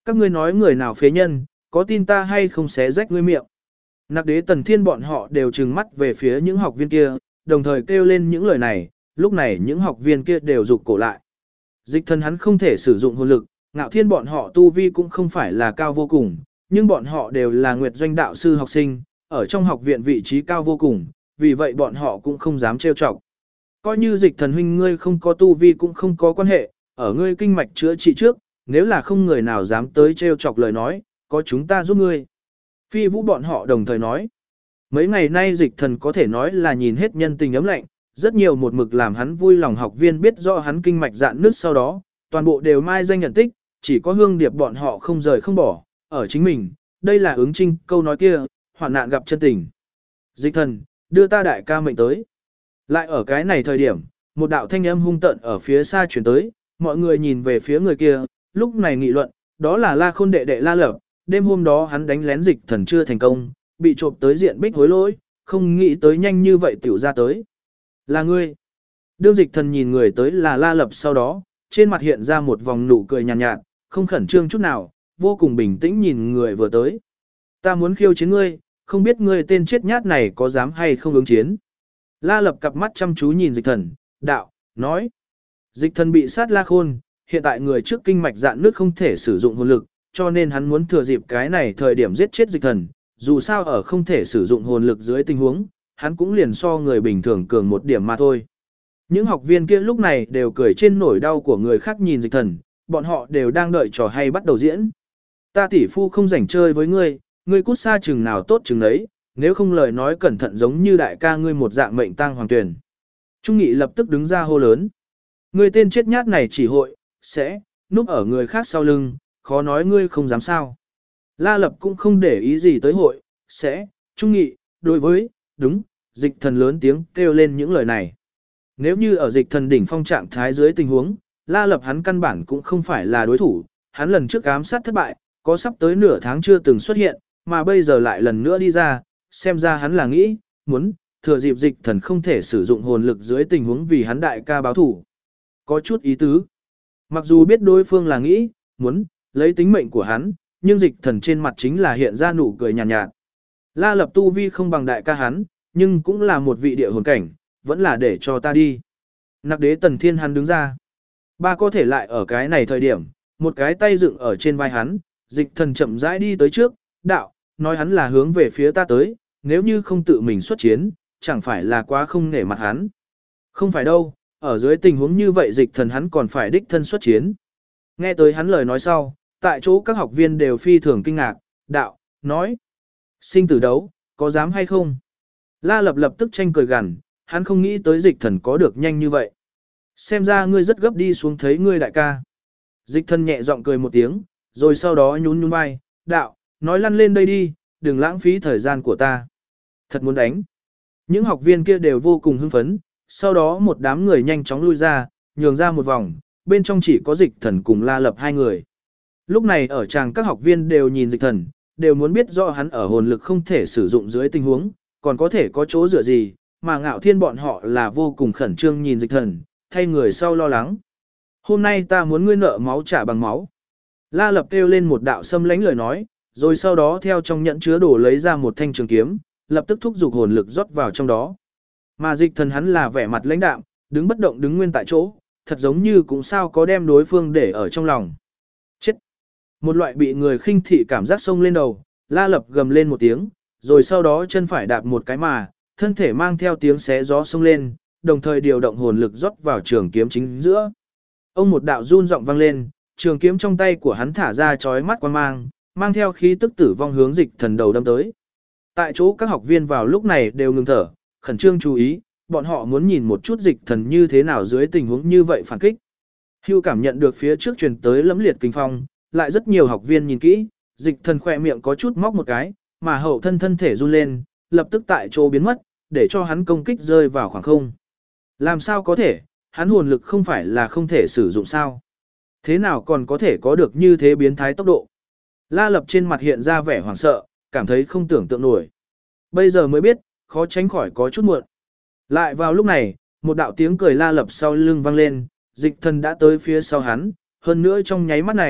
Các ngươi nói người nào phế nhân, có tin ta hay không xé rách ngươi miệng. Nặc Đế Tần Thiên bọn họ đều trừng mắt về phía những học viên kia, đồng thời kêu lên những lời này, lúc này những học viên kia đều rụt cổ lại. Dịch thần hắn không thể sử dụng hồn lực, Ngạo Thiên bọn họ tu vi cũng không phải là cao vô cùng, nhưng bọn họ đều là Nguyệt Doanh đạo sư học sinh, ở trong học viện vị trí cao vô cùng, vì vậy bọn họ cũng không dám trêu chọc. Coi như Dịch thần huynh ngươi không có tu vi cũng không có quan hệ, ở ngươi kinh mạch chữa trị trước, nếu là không người nào dám tới trêu chọc lời nói, có chúng ta giúp ngươi. Phi Vũ bọn họ đồng thời nói. Mấy ngày nay Dịch thần có thể nói là nhìn hết nhân tình ấm lạnh, rất nhiều một mực làm hắn vui lòng học viên biết rõ hắn kinh mạch dạn nứt sau đó, toàn bộ đều mai danh nhận tích, chỉ có Hương Điệp bọn họ không rời không bỏ, ở chính mình, đây là ứng trinh câu nói kia, hoạn nạn gặp chân tình. Dịch thần, đưa ta đại ca mệnh tới. Lại ở cái này thời điểm, một đạo thanh âm hung tợn ở phía xa chuyển tới, mọi người nhìn về phía người kia, lúc này nghị luận, đó là La Khôn đệ đệ La Lập, đêm hôm đó hắn đánh lén Dịch thần chưa thành công, bị trộm tới diện bích hối lỗi, không nghĩ tới nhanh như vậy tiểu ra tới. Là ngươi. Đương Dịch thần nhìn người tới là La Lập sau đó, trên mặt hiện ra một vòng nụ cười nhàn nhạt, không khẩn trương chút nào, vô cùng bình tĩnh nhìn người vừa tới. Ta muốn khiêu chiến ngươi, không biết ngươi tên chết nhát này có dám hay không ứng chiến. La Lập cặp mắt chăm chú nhìn Dịch thần, đạo, nói. Dịch thần bị sát La Khôn, hiện tại người trước kinh mạch dạn nước không thể sử dụng hồn lực, cho nên hắn muốn thừa dịp cái này thời điểm giết chết Dịch thần, dù sao ở không thể sử dụng hồn lực dưới tình huống, hắn cũng liền so người bình thường cường một điểm mà thôi. Những học viên kia lúc này đều cười trên nỗi đau của người khác nhìn Dịch thần, bọn họ đều đang đợi trò hay bắt đầu diễn. Ta tỷ phu không rảnh chơi với ngươi, ngươi cút xa chừng nào tốt chừng đấy, nếu không lời nói cẩn thận giống như đại ca ngươi một dạng mệnh tang hoàng tuyển. Trung Nghị lập tức đứng ra hô lớn. Ngươi tên chết nhát này chỉ hội, sẽ, núp ở người khác sau lưng, khó nói ngươi không dám sao. La Lập cũng không để ý gì tới hội, sẽ, Trung Nghị, đối với, đúng, Dịch thần lớn tiếng kêu lên những lời này. Nếu như ở Dịch thần đỉnh phong trạng thái dưới tình huống, La Lập hắn căn bản cũng không phải là đối thủ, hắn lần trước ám sát thất bại, có sắp tới nửa tháng chưa từng xuất hiện, mà bây giờ lại lần nữa đi ra, xem ra hắn là nghĩ, muốn, thừa dịp Dịch thần không thể sử dụng hồn lực dưới tình huống vì hắn đại ca báo thủ. Có chút ý tứ. Mặc dù biết đối phương là nghĩ, muốn, lấy tính mệnh của hắn, nhưng Dịch thần trên mặt chính là hiện ra nụ cười nhàn nhạt. La Lập tu vi không bằng đại ca hắn, nhưng cũng là một vị địa hồn cảnh, vẫn là để cho ta đi. Nặc Đế Tần Thiên hắn đứng ra. Ba có thể lại ở cái này thời điểm, một cái tay dựng ở trên vai hắn, Dịch thần chậm rãi đi tới trước, đạo, nói hắn là hướng về phía ta tới, nếu như không tự mình xuất chiến, chẳng phải là quá không nể mặt hắn. Không phải đâu, ở dưới tình huống như vậy Dịch thần hắn còn phải đích thân xuất chiến. Nghe tới hắn lời nói sau, tại chỗ các học viên đều phi thường kinh ngạc, đạo, nói. Sinh tử đấu, có dám hay không? La Lập lập tức tranh cười gằn, hắn không nghĩ tới Dịch thần có được nhanh như vậy. Xem ra ngươi rất gấp đi xuống thấy ngươi đại ca. Dịch thần nhẹ giọng cười một tiếng, rồi sau đó nhún nhún vai, đạo, nói lăn lên đây đi, đừng lãng phí thời gian của ta. Thật muốn đánh. Những học viên kia đều vô cùng hưng phấn, sau đó một đám người nhanh chóng lui ra, nhường ra một vòng, bên trong chỉ có Dịch thần cùng La Lập hai người. Lúc này ở tràng các học viên đều nhìn Dịch thần, đều muốn biết rõ hắn ở hồn lực không thể sử dụng dưới tình huống, còn có thể có chỗ dựa gì, mà Ngạo Thiên bọn họ là vô cùng khẩn trương nhìn Dịch thần, thay người sau lo lắng. Hôm nay ta muốn ngươi nợ máu trả bằng máu. La Lập kêu lên một đạo xâm lãnh lời nói, rồi sau đó theo trong nhẫn chứa đồ lấy ra một thanh trường kiếm, lập tức thúc giục hồn lực rót vào trong đó. Mà Dịch thần hắn là vẻ mặt lãnh đạm, đứng bất động đứng nguyên tại chỗ, thật giống như cũng sao có đem đối phương để ở trong lòng. Chết! Một loại bị người khinh thị cảm giác xông lên đầu, La Lập gầm lên một tiếng, rồi sau đó chân phải đạp một cái mà, thân thể mang theo tiếng xé gió xông lên, đồng thời điều động hồn lực rót vào trường kiếm chính giữa. Ông một đạo run giọng vang lên, trường kiếm trong tay của hắn thả ra chói mắt quang mang, mang theo khí tức tử vong hướng Dịch thần đầu đâm tới. Tại chỗ các học viên vào lúc này đều ngừng thở, khẩn trương chú ý, bọn họ muốn nhìn một chút Dịch thần như thế nào dưới tình huống như vậy phản kích. Hưu cảm nhận được phía trước truyền tới lẫm liệt kinh phong, lại rất nhiều học viên nhìn kỹ, Dịch thần khỏe miệng có chút móc một cái, mà hậu thân thể run lên, lập tức tại chỗ biến mất, để cho hắn công kích rơi vào khoảng không. Làm sao có thể, hắn hồn lực không phải là không thể sử dụng sao? Thế nào còn có thể có được như thế biến thái tốc độ? La Lập trên mặt hiện ra vẻ hoảng sợ, cảm thấy không tưởng tượng nổi. Bây giờ mới biết, khó tránh khỏi có chút muộn. Lại vào lúc này, một đạo tiếng cười La Lập sau lưng vang lên, Dịch thần đã tới phía sau hắn, hơn nữa trong nháy mắt này,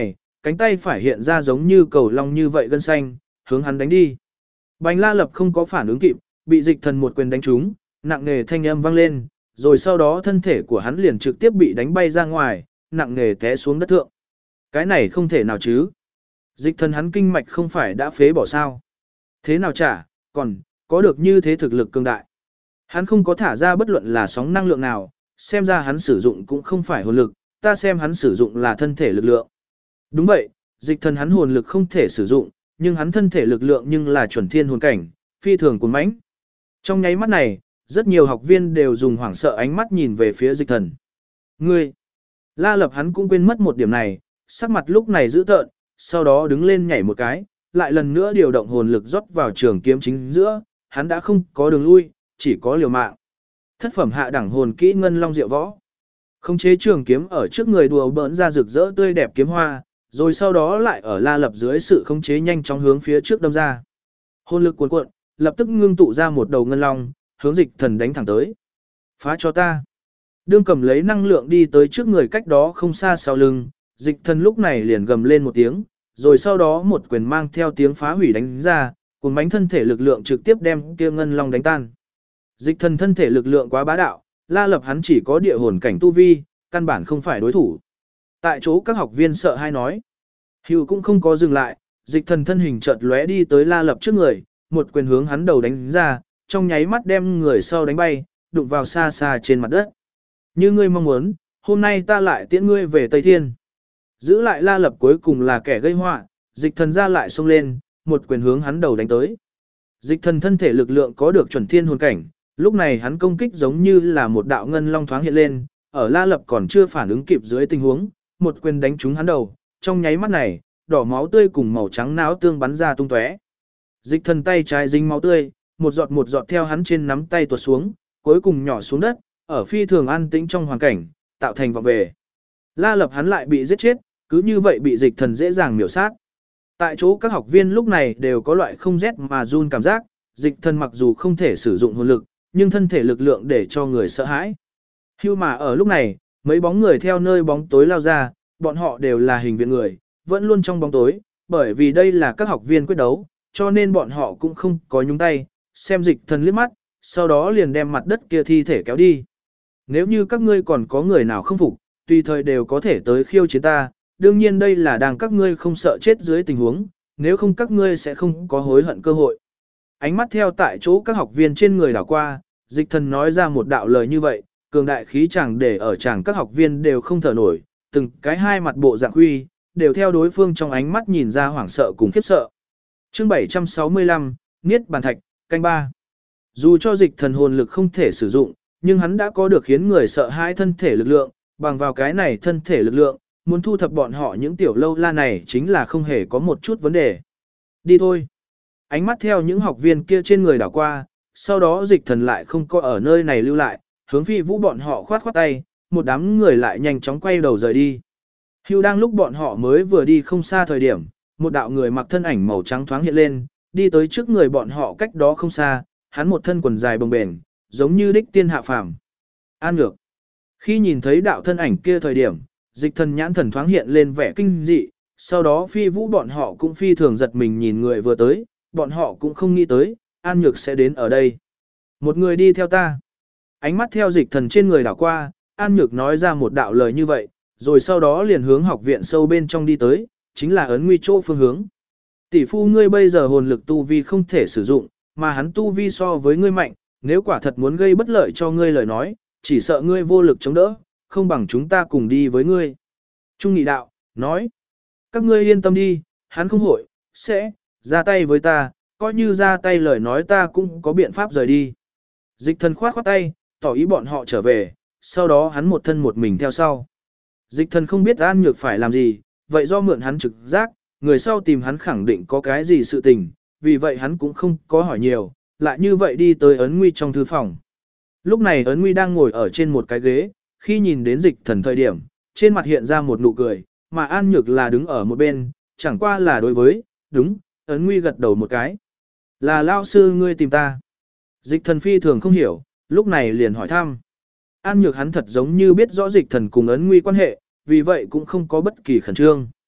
cánh tay phải hiện ra giống như cầu long như vậy gân xanh, hướng hắn đánh đi. Bành La Lập không có phản ứng kịp, bị Dịch Thần một quyền đánh trúng, nặng nề thanh âm vang lên, rồi sau đó thân thể của hắn liền trực tiếp bị đánh bay ra ngoài, nặng nề té xuống đất thượng. Cái này không thể nào chứ? Dịch Thần hắn kinh mạch không phải đã phế bỏ sao? Thế nào chả, còn có được như thế thực lực cường đại. Hắn không có thả ra bất luận là sóng năng lượng nào, xem ra hắn sử dụng cũng không phải hồn lực, ta xem hắn sử dụng là thân thể lực lượng. Đúng vậy, Dịch Thần hắn hồn lực không thể sử dụng, nhưng hắn thân thể lực lượng nhưng là chuẩn thiên hồn cảnh, phi thường cuốn mãnh. Trong nháy mắt này, rất nhiều học viên đều dùng hoảng sợ ánh mắt nhìn về phía Dịch Thần. Ngươi! La Lập hắn cũng quên mất một điểm này, sắc mặt lúc này dữ tợn, sau đó đứng lên nhảy một cái, lại lần nữa điều động hồn lực rót vào trường kiếm chính giữa, hắn đã không có đường lui, chỉ có liều mạng. Thất phẩm hạ đẳng hồn kỹ ngân long diệu võ. Khống chế trường kiếm ở trước người đùa bỡn ra rực rỡ tươi đẹp kiếm hoa, rồi sau đó lại ở La Lập dưới sự khống chế nhanh chóng hướng phía trước đâm ra. Hồn lực cuồn cuộn, lập tức ngưng tụ ra một đầu ngân long, hướng Dịch Thần đánh thẳng tới. Phá cho ta. Đương cầm lấy năng lượng đi tới trước người cách đó không xa sau lưng, Dịch Thần lúc này liền gầm lên một tiếng, rồi sau đó một quyền mang theo tiếng phá hủy đánh ra, cùng bánh thân thể lực lượng trực tiếp đem kia ngân long đánh tan. Dịch Thần thân thể lực lượng quá bá đạo, La Lập hắn chỉ có địa hồn cảnh tu vi, căn bản không phải đối thủ. Tại chỗ các học viên sợ hai nói. Hưu cũng không có dừng lại, Dịch Thần thân hình chợt lóe đi tới La Lập trước người, một quyền hướng hắn đầu đánh ra, trong nháy mắt đem người sau đánh bay, đụng vào xa xa trên mặt đất. Như ngươi mong muốn, hôm nay ta lại tiễn ngươi về Tây Thiên. Giữ lại La Lập cuối cùng là kẻ gây họa, Dịch Thần ra lại xông lên, một quyền hướng hắn đầu đánh tới. Dịch Thần thân thể lực lượng có được chuẩn thiên hồn cảnh, lúc này hắn công kích giống như là một đạo ngân long thoáng hiện lên, ở La Lập còn chưa phản ứng kịp dưới tình huống, một quyền đánh trúng hắn đầu, trong nháy mắt này, đỏ máu tươi cùng màu trắng não tương bắn ra tung tóe. Dịch Thần tay trái dính máu tươi, một giọt theo hắn trên nắm tay tuột xuống, cuối cùng nhỏ xuống đất, ở phi thường an tĩnh trong hoàn cảnh, tạo thành vọng về. La Lập hắn lại bị giết chết, cứ như vậy bị Dịch Thần dễ dàng miểu sát. Tại chỗ các học viên lúc này đều có loại không rét mà run cảm giác, Dịch Thần mặc dù không thể sử dụng hồn lực, nhưng thân thể lực lượng để cho người sợ hãi. Hưu mà ở lúc này, mấy bóng người theo nơi bóng tối lao ra, bọn họ đều là hình viện người, vẫn luôn trong bóng tối, bởi vì đây là các học viên quyết đấu, cho nên bọn họ cũng không có nhúng tay, xem Dịch Thần liếc mắt, sau đó liền đem mặt đất kia thi thể kéo đi. Nếu như các ngươi còn có người nào không phục, tùy thời đều có thể tới khiêu chiến ta, đương nhiên đây là đang các ngươi không sợ chết dưới tình huống, nếu không các ngươi sẽ không có hối hận cơ hội. Ánh mắt theo tại chỗ các học viên trên người đảo qua, Dịch Thần nói ra một đạo lời như vậy, cường đại khí chẳng để ở chàng các học viên đều không thở nổi, từng cái hai mặt bộ dạng huy, đều theo đối phương trong ánh mắt nhìn ra hoảng sợ cùng khiếp sợ. Chương 765, Niết Bàn Thạch, canh 3. Dù cho Dịch Thần hồn lực không thể sử dụng, nhưng hắn đã có được khiến người sợ hãi thân thể lực lượng, bằng vào cái này thân thể lực lượng, muốn thu thập bọn họ những tiểu lâu la này chính là không hề có một chút vấn đề. Đi thôi. Ánh mắt theo những học viên kia trên người đảo qua, sau đó Dịch Thần lại không có ở nơi này lưu lại, hướng Phi Vũ bọn họ khoát khoát tay, một đám người lại nhanh chóng quay đầu rời đi. Hưu đang lúc bọn họ mới vừa đi không xa thời điểm, một đạo người mặc thân ảnh màu trắng thoáng hiện lên, đi tới trước người bọn họ cách đó không xa, hắn một thân quần dài bồng bềnh, giống như đích tiên hạ phàm. An Nhược. Khi nhìn thấy đạo thân ảnh kia thời điểm, Dịch Thần nhãn thần thoáng hiện lên vẻ kinh dị, sau đó Phi Vũ bọn họ cũng phi thường giật mình nhìn người vừa tới, bọn họ cũng không nghĩ tới, An Nhược sẽ đến ở đây. Một người đi theo ta. Ánh mắt theo Dịch Thần trên người đảo qua, An Nhược nói ra một đạo lời như vậy, rồi sau đó liền hướng học viện sâu bên trong đi tới, chính là ấn nguy chỗ phương hướng. Tỷ phu ngươi bây giờ hồn lực tu vi không thể sử dụng, mà hắn tu vi so với ngươi mạnh, nếu quả thật muốn gây bất lợi cho ngươi lời nói, chỉ sợ ngươi vô lực chống đỡ, không bằng chúng ta cùng đi với ngươi. Trung Nghị Đạo, nói, các ngươi yên tâm đi, hắn không hội, sẽ, ra tay với ta, coi như ra tay lời nói ta cũng có biện pháp rời đi. Dịch Thần khoát khoát tay, tỏ ý bọn họ trở về, sau đó hắn một thân một mình theo sau. Dịch Thần không biết An Nhược phải làm gì, vậy do mượn hắn trực giác, người sau tìm hắn khẳng định có cái gì sự tình, vì vậy hắn cũng không có hỏi nhiều, lại như vậy đi tới Ấn Nguy trong thư phòng. Lúc này Ấn Nguy đang ngồi ở trên một cái ghế, khi nhìn đến Dịch Thần thời điểm, trên mặt hiện ra một nụ cười, mà An Nhược là đứng ở một bên, chẳng qua là đối với, đúng, Ấn Nguy gật đầu một cái. Là lao sư ngươi tìm ta. Dịch Thần phi thường không hiểu, lúc này liền hỏi thăm. An Nhược hắn thật giống như biết rõ Dịch Thần cùng Ấn Nguy quan hệ, vì vậy cũng không có bất kỳ khẩn trương.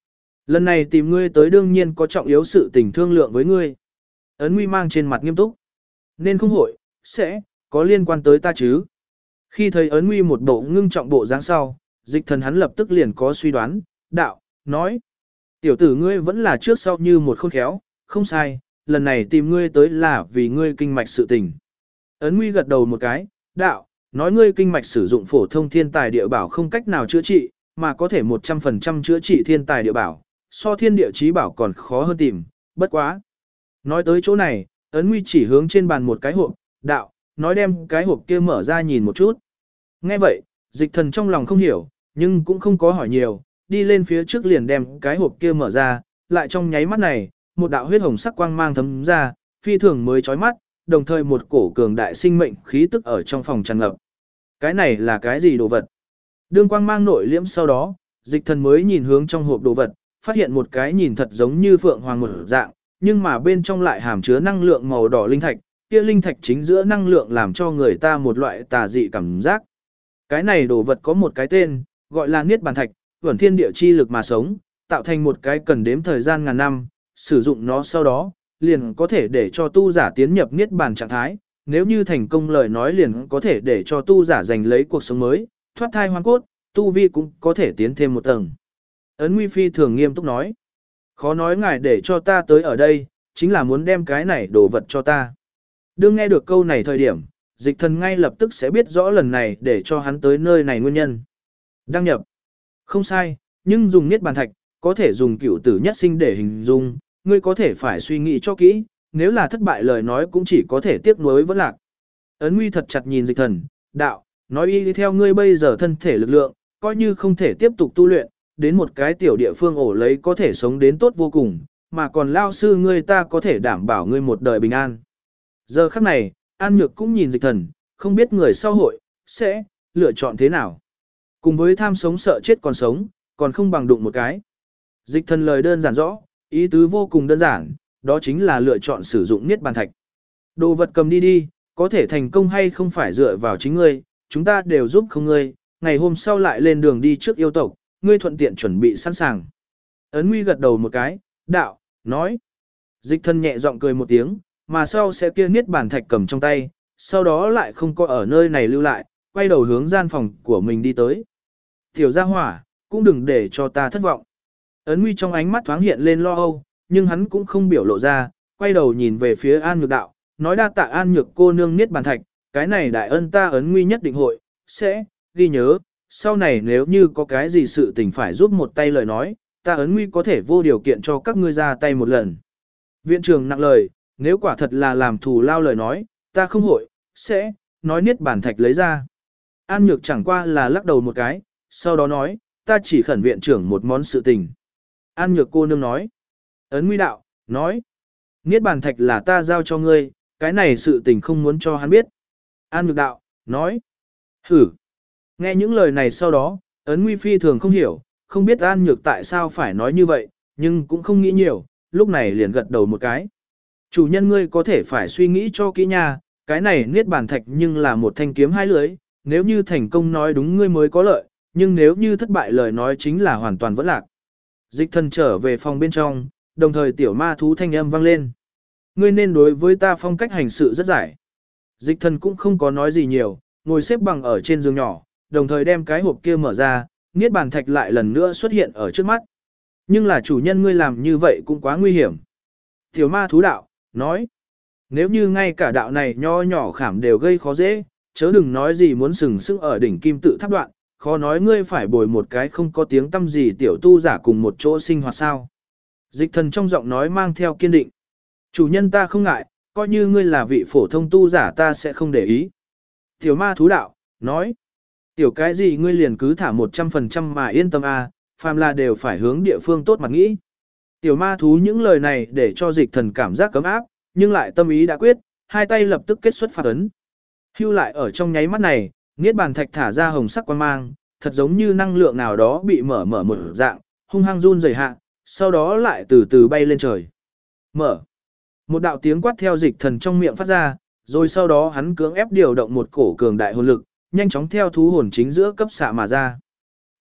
Lần này tìm ngươi tới đương nhiên có trọng yếu sự tình thương lượng với ngươi. Ấn Nguy mang trên mặt nghiêm túc. Nên không hội, sẽ, có liên quan tới ta chứ. Khi thấy Ấn Nguy một bộ ngưng trọng bộ dáng sau, Dịch Thần hắn lập tức liền có suy đoán, đạo, nói. Tiểu tử ngươi vẫn là trước sau như một khôn khéo, không sai, lần này tìm ngươi tới là vì ngươi kinh mạch sự tình. Ấn Nguy gật đầu một cái, đạo, nói ngươi kinh mạch sử dụng phổ thông thiên tài địa bảo không cách nào chữa trị, mà có thể 100% chữa trị thiên tài địa bảo, so thiên địa chí bảo còn khó hơn tìm, bất quá. Nói tới chỗ này, Ấn Nguy chỉ hướng trên bàn một cái hộp, đạo, nói đem cái hộp kia mở ra nhìn một chút. Nghe vậy, Dịch Thần trong lòng không hiểu, nhưng cũng không có hỏi nhiều, đi lên phía trước liền đem cái hộp kia mở ra, lại trong nháy mắt này, một đạo huyết hồng sắc quang mang thấm ra, phi thường mới chói mắt, đồng thời một cổ cường đại sinh mệnh khí tức ở trong phòng tràn ngập. Cái này là cái gì đồ vật? Đương quang mang nội liễm sau đó, Dịch Thần mới nhìn hướng trong hộp đồ vật, phát hiện một cái nhìn thật giống như phượng hoàng một dạng, nhưng mà bên trong lại hàm chứa năng lượng màu đỏ linh thạch, kia linh thạch chính giữa năng lượng làm cho người ta một loại tà dị cảm giác. Cái này đồ vật có một cái tên, gọi là Niết Bàn Thạch, vẩn thiên địa chi lực mà sống, tạo thành một cái cần đếm thời gian ngàn năm, sử dụng nó sau đó, liền có thể để cho tu giả tiến nhập Niết Bàn trạng thái, nếu như thành công lời nói liền có thể để cho tu giả giành lấy cuộc sống mới, thoát thai hoang cốt, tu vi cũng có thể tiến thêm một tầng. Ấn Nguy phi thường nghiêm túc nói, khó nói ngài để cho ta tới ở đây, chính là muốn đem cái này đồ vật cho ta. Đương nghe được câu này thời điểm, Dịch Thần ngay lập tức sẽ biết rõ lần này để cho hắn tới nơi này nguyên nhân. Đăng nhập. Không sai, nhưng dùng Niết Bàn Thạch, có thể dùng cửu tử nhất sinh để hình dung, ngươi có thể phải suy nghĩ cho kỹ, nếu là thất bại lời nói cũng chỉ có thể tiếc nuối vẫn lạc. Ấn Nguy thật chặt nhìn Dịch Thần, đạo, nói y theo ngươi bây giờ thân thể lực lượng, coi như không thể tiếp tục tu luyện, đến một cái tiểu địa phương ổ lấy có thể sống đến tốt vô cùng, mà còn lao sư ngươi ta có thể đảm bảo ngươi một đời bình an. Giờ khắc này, An Nhược cũng nhìn Dịch Thần, không biết người sau hội, sẽ, lựa chọn thế nào. Cùng với tham sống sợ chết còn không bằng đụng một cái. Dịch Thần lời đơn giản rõ, ý tứ vô cùng đơn giản, đó chính là lựa chọn sử dụng Niết Bàn Thạch. Đồ vật cầm đi đi, có thể thành công hay không phải dựa vào chính ngươi, chúng ta đều giúp không ngươi, ngày hôm sau lại lên đường đi trước yêu tộc, ngươi thuận tiện chuẩn bị sẵn sàng. Ấn Nguy gật đầu một cái, đạo, nói. Dịch Thần nhẹ giọng cười một tiếng, mà sau sẽ kia Niết Bàn Thạch cầm trong tay, sau đó lại không có ở nơi này lưu lại, quay đầu hướng gian phòng của mình đi tới. Tiểu gia hỏa, cũng đừng để cho ta thất vọng. Ấn Nguy trong ánh mắt thoáng hiện lên lo âu, nhưng hắn cũng không biểu lộ ra, quay đầu nhìn về phía An Nhược đạo, nói đa tạ An Nhược cô nương Niết Bàn Thạch, cái này đại ân ta Ấn Nguy nhất định hội, sẽ, ghi nhớ, sau này nếu như có cái gì sự tình phải giúp một tay lời nói, ta Ấn Nguy có thể vô điều kiện cho các ngươi ra tay một lần. Viện trưởng nặng lời, nếu quả thật là làm thù lao lời nói, ta không hội, sẽ, nói Niết Bàn Thạch lấy ra. An Nhược chẳng qua là lắc đầu một cái, sau đó nói, ta chỉ khẩn viện trưởng một món sự tình. An Nhược cô nương nói, Ấn Nguy đạo, nói, Niết Bàn Thạch là ta giao cho ngươi, cái này sự tình không muốn cho hắn biết. An Nhược đạo, nói, hử. Nghe những lời này sau đó, Ấn Nguy phi thường không hiểu, không biết An Nhược tại sao phải nói như vậy, nhưng cũng không nghĩ nhiều, lúc này liền gật đầu một cái. Chủ nhân ngươi có thể phải suy nghĩ cho kỹ nha, cái này Niết Bàn Thạch nhưng là một thanh kiếm hai lưỡi, nếu như thành công nói đúng ngươi mới có lợi, nhưng nếu như thất bại lời nói chính là hoàn toàn vẫn lạc. Dịch Thần trở về phòng bên trong, đồng thời tiểu ma thú thanh âm vang lên. Ngươi nên đối với ta phong cách hành sự rất giải. Dịch Thần cũng không có nói gì nhiều, ngồi xếp bằng ở trên giường nhỏ, đồng thời đem cái hộp kia mở ra, Niết Bàn Thạch lại lần nữa xuất hiện ở trước mắt. Nhưng là chủ nhân ngươi làm như vậy cũng quá nguy hiểm. Tiểu ma thú đạo, nói, nếu như ngay cả đạo này nho nhỏ khảm đều gây khó dễ, chớ đừng nói gì muốn sừng sững ở đỉnh kim tự tháp đoạn, khó nói ngươi phải bồi một cái không có tiếng tâm gì tiểu tu giả cùng một chỗ sinh hoạt sao. Dịch Thần trong giọng nói mang theo kiên định. Chủ nhân ta không ngại, coi như ngươi là vị phổ thông tu giả ta sẽ không để ý. Tiểu ma thú đạo, nói, tiểu cái gì ngươi liền cứ thả 100% mà yên tâm a, phàm là đều phải hướng địa phương tốt mặt nghĩ. Tiểu ma thú những lời này để cho Dịch Thần cảm giác cấm áp, nhưng lại tâm ý đã quyết, hai tay lập tức kết xuất phạt ấn. Hưu lại ở trong nháy mắt này, Niết Bàn Thạch thả ra hồng sắc quang mang, thật giống như năng lượng nào đó bị mở một dạng, hung hăng run rẩy hạ, sau đó lại từ từ bay lên trời. Mở. Một đạo tiếng quát theo Dịch Thần trong miệng phát ra, rồi sau đó hắn cưỡng ép điều động một cổ cường đại hồn lực, nhanh chóng theo thú hồn chính giữa cấp xạ mà ra.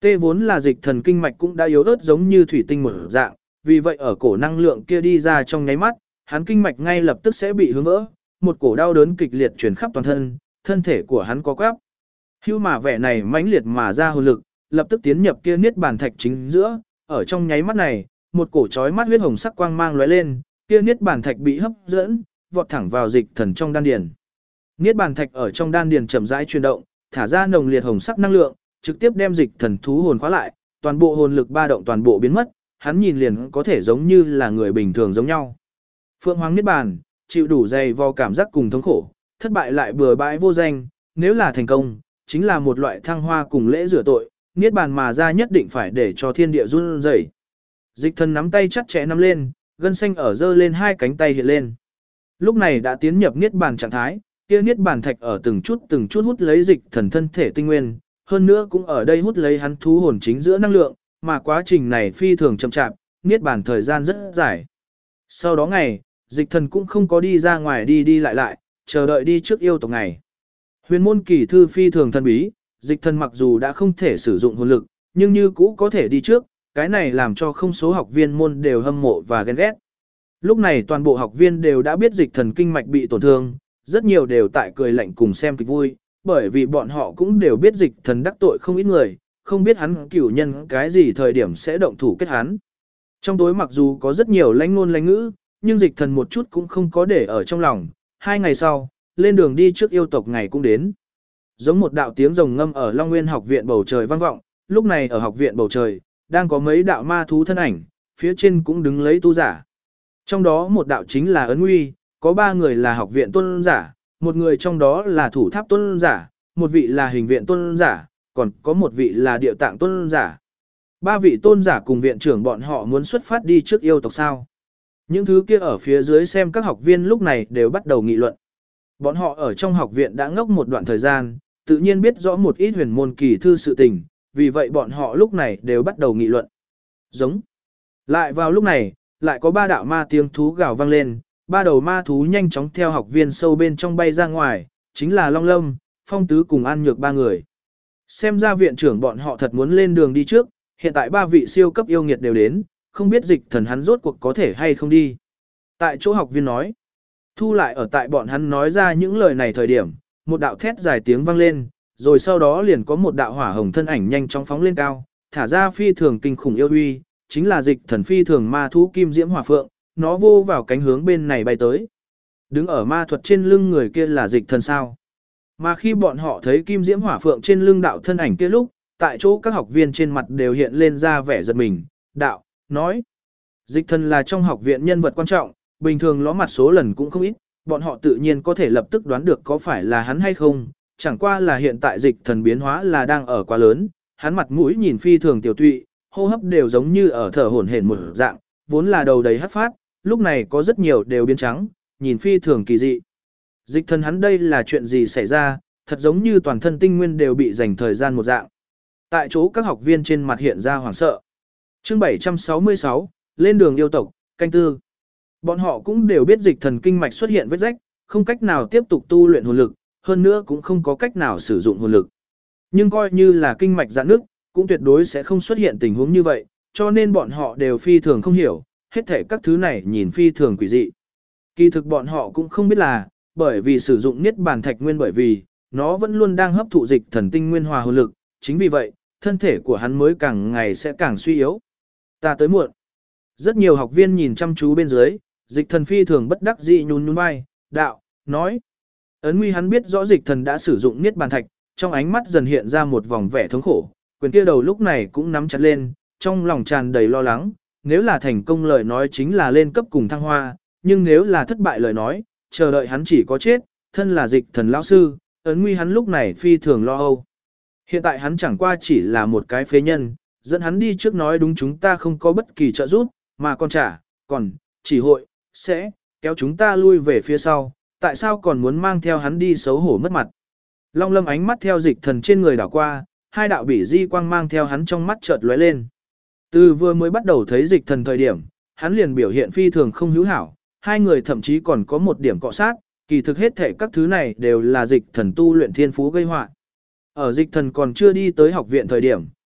Tê vốn là dịch thần kinh mạch cũng đã yếu ớt giống như thủy tinh một dạng, vì vậy ở cổ năng lượng kia đi ra trong nháy mắt, hắn kinh mạch ngay lập tức sẽ bị hướng vỡ, một cổ đau đớn kịch liệt truyền khắp toàn thân, thân thể của hắn có quắp. Hưu mà vẻ này mãnh liệt mà ra hồn lực, lập tức tiến nhập kia niết bàn thạch chính giữa, ở trong nháy mắt này, một cổ chói mắt huyết hồng sắc quang mang lóe lên, kia niết bàn thạch bị hấp dẫn, vọt thẳng vào dịch thần trong đan điền. Niết bàn thạch ở trong đan điền chậm rãi chuyển động, thả ra nồng liệt hồng sắc năng lượng, trực tiếp đem dịch thần thú hồn khóa lại, toàn bộ hồn lực ba động toàn bộ biến mất, hắn nhìn liền có thể giống như là người bình thường giống nhau. Phượng Hoàng Niết bàn, chịu đủ dày vò cảm giác cùng thống khổ, thất bại lại bừa bãi vô danh, nếu là thành công, chính là một loại thăng hoa cùng lễ rửa tội, Niết bàn mà ra nhất định phải để cho thiên địa run rẩy. Dịch thần nắm tay chặt chẽ nắm lên, gân xanh ở dơ lên hai cánh tay hiện lên. Lúc này đã tiến nhập Niết bàn trạng thái, kia Niết bàn thạch ở từng chút hút lấy dịch thần thân thể tinh nguyên, hơn nữa cũng ở đây hút lấy hắn thú hồn chính giữa năng lượng, mà quá trình này phi thường chậm chạp, Niết bàn thời gian rất dài. Sau đó ngày, dịch thần cũng không có đi ra ngoài đi lại, chờ đợi đi trước yêu tộc ngày. Huyền môn kỳ thư phi thường thần bí, dịch thần mặc dù đã không thể sử dụng hồn lực, nhưng như cũ có thể đi trước, cái này làm cho không số học viên môn đều hâm mộ và ghen ghét. Lúc này toàn bộ học viên đều đã biết dịch thần kinh mạch bị tổn thương, rất nhiều đều tại cười lạnh cùng xem kịch vui, bởi vì bọn họ cũng đều biết dịch thần đắc tội không ít người, không biết hắn cửu nhân cái gì thời điểm sẽ động thủ kết hắn. Trong tối mặc dù có rất nhiều lãnh ngôn lãnh ngữ, nhưng dịch thần một chút cũng không có để ở trong lòng. 2 ngày sau, lên đường đi trước yêu tộc ngày cũng đến. Giống một đạo tiếng rồng ngâm ở Long Nguyên học viện bầu trời vang vọng, lúc này ở học viện bầu trời, đang có mấy đạo ma thú thân ảnh, phía trên cũng đứng lấy tu giả. Trong đó một đạo chính là Ấn Uy, có 3 người là học viện tôn giả, một người trong đó là thủ tháp tôn giả, một vị là hình viện tôn giả, còn có một vị là địa tạng tôn giả. 3 vị tôn giả cùng viện trưởng bọn họ muốn xuất phát đi trước yêu tộc sao. Những thứ kia ở phía dưới xem các học viên lúc này đều bắt đầu nghị luận. Bọn họ ở trong học viện đã ngốc một đoạn thời gian, tự nhiên biết rõ một ít huyền môn kỳ thư sự tình, vì vậy bọn họ lúc này đều bắt đầu nghị luận. Giống. Lại vào lúc này, lại có 3 đạo ma tiếng thú gào vang lên, 3 đầu ma thú nhanh chóng theo học viên sâu bên trong bay ra ngoài, chính là Long Lâm, Phong Tứ cùng An Nhược 3 người. Xem ra viện trưởng bọn họ thật muốn lên đường đi trước, hiện tại 3 vị siêu cấp yêu nghiệt đều đến, không biết dịch thần hắn rốt cuộc có thể hay không đi. Tại chỗ học viên nói, thu lại ở tại bọn hắn nói ra những lời này thời điểm, một đạo thét dài tiếng vang lên, rồi sau đó liền có một đạo hỏa hồng thân ảnh nhanh chóng phóng lên cao, thả ra phi thường kinh khủng yêu uy, chính là dịch thần phi thường ma thú kim diễm hỏa phượng, nó vô vào cánh hướng bên này bay tới. Đứng ở ma thuật trên lưng người kia là dịch thần sao? Mà khi bọn họ thấy kim diễm hỏa phượng trên lưng đạo thân ảnh kia lúc, tại chỗ các học viên trên mặt đều hiện lên ra vẻ giật mình, đạo, nói. Dịch thần là trong học viện nhân vật quan trọng, bình thường ló mặt số lần cũng không ít, bọn họ tự nhiên có thể lập tức đoán được có phải là hắn hay không, chẳng qua là hiện tại dịch thần biến hóa là đang ở quá lớn, hắn mặt mũi nhìn phi thường tiểu tụy, hô hấp đều giống như ở thở hổn hển một dạng, vốn là đầu đầy hắc phát, lúc này có rất nhiều đều biến trắng, nhìn phi thường kỳ dị. Dịch thần hắn đây là chuyện gì xảy ra, thật giống như toàn thân tinh nguyên đều bị dành thời gian một dạng. Tại chỗ các học viên trên mặt hiện ra hoảng sợ. Chương 766, lên đường yêu tộc, canh tư. Bọn họ cũng đều biết dịch thần kinh mạch xuất hiện vết rách, không cách nào tiếp tục tu luyện hồn lực, hơn nữa cũng không có cách nào sử dụng hồn lực. Nhưng coi như là kinh mạch rạn nứt, cũng tuyệt đối sẽ không xuất hiện tình huống như vậy, cho nên bọn họ đều phi thường không hiểu, hết thể các thứ này nhìn phi thường quỷ dị. Kỳ thực bọn họ cũng không biết là, bởi vì sử dụng niết bàn thạch nguyên bởi vì, nó vẫn luôn đang hấp thụ dịch thần tinh nguyên hòa hồn lực, chính vì vậy, thân thể của hắn mới càng ngày sẽ càng suy yếu. Ta tới muộn. Rất nhiều học viên nhìn chăm chú bên dưới, dịch thần phi thường bất đắc dĩ nhún nhún vai, đạo, nói. Ấn Nguy hắn biết rõ dịch thần đã sử dụng niết bàn thạch, trong ánh mắt dần hiện ra một vòng vẻ thống khổ, quyền kia đầu lúc này cũng nắm chặt lên, trong lòng tràn đầy lo lắng, nếu là thành công lời nói chính là lên cấp cùng thăng hoa, nhưng nếu là thất bại lời nói, chờ đợi hắn chỉ có chết, thân là dịch thần lão sư, Ấn Nguy hắn lúc này phi thường lo âu. Hiện tại hắn chẳng qua chỉ là một cái phế nhân, dẫn hắn đi trước nói đúng chúng ta không có bất kỳ trợ giúp, mà còn, chỉ hội, sẽ, kéo chúng ta lui về phía sau, tại sao còn muốn mang theo hắn đi xấu hổ mất mặt. Long Lâm ánh mắt theo dịch thần trên người đảo qua, 2 đạo bỉ di quang mang theo hắn trong mắt chợt lóe lên. Từ vừa mới bắt đầu thấy dịch thần thời điểm, hắn liền biểu hiện phi thường không hữu hảo, 2 người thậm chí còn có một điểm cọ sát, kỳ thực hết thể các thứ này đều là dịch thần tu luyện thiên phú gây họa. Ở dịch thần còn chưa đi tới học viện thời điểm,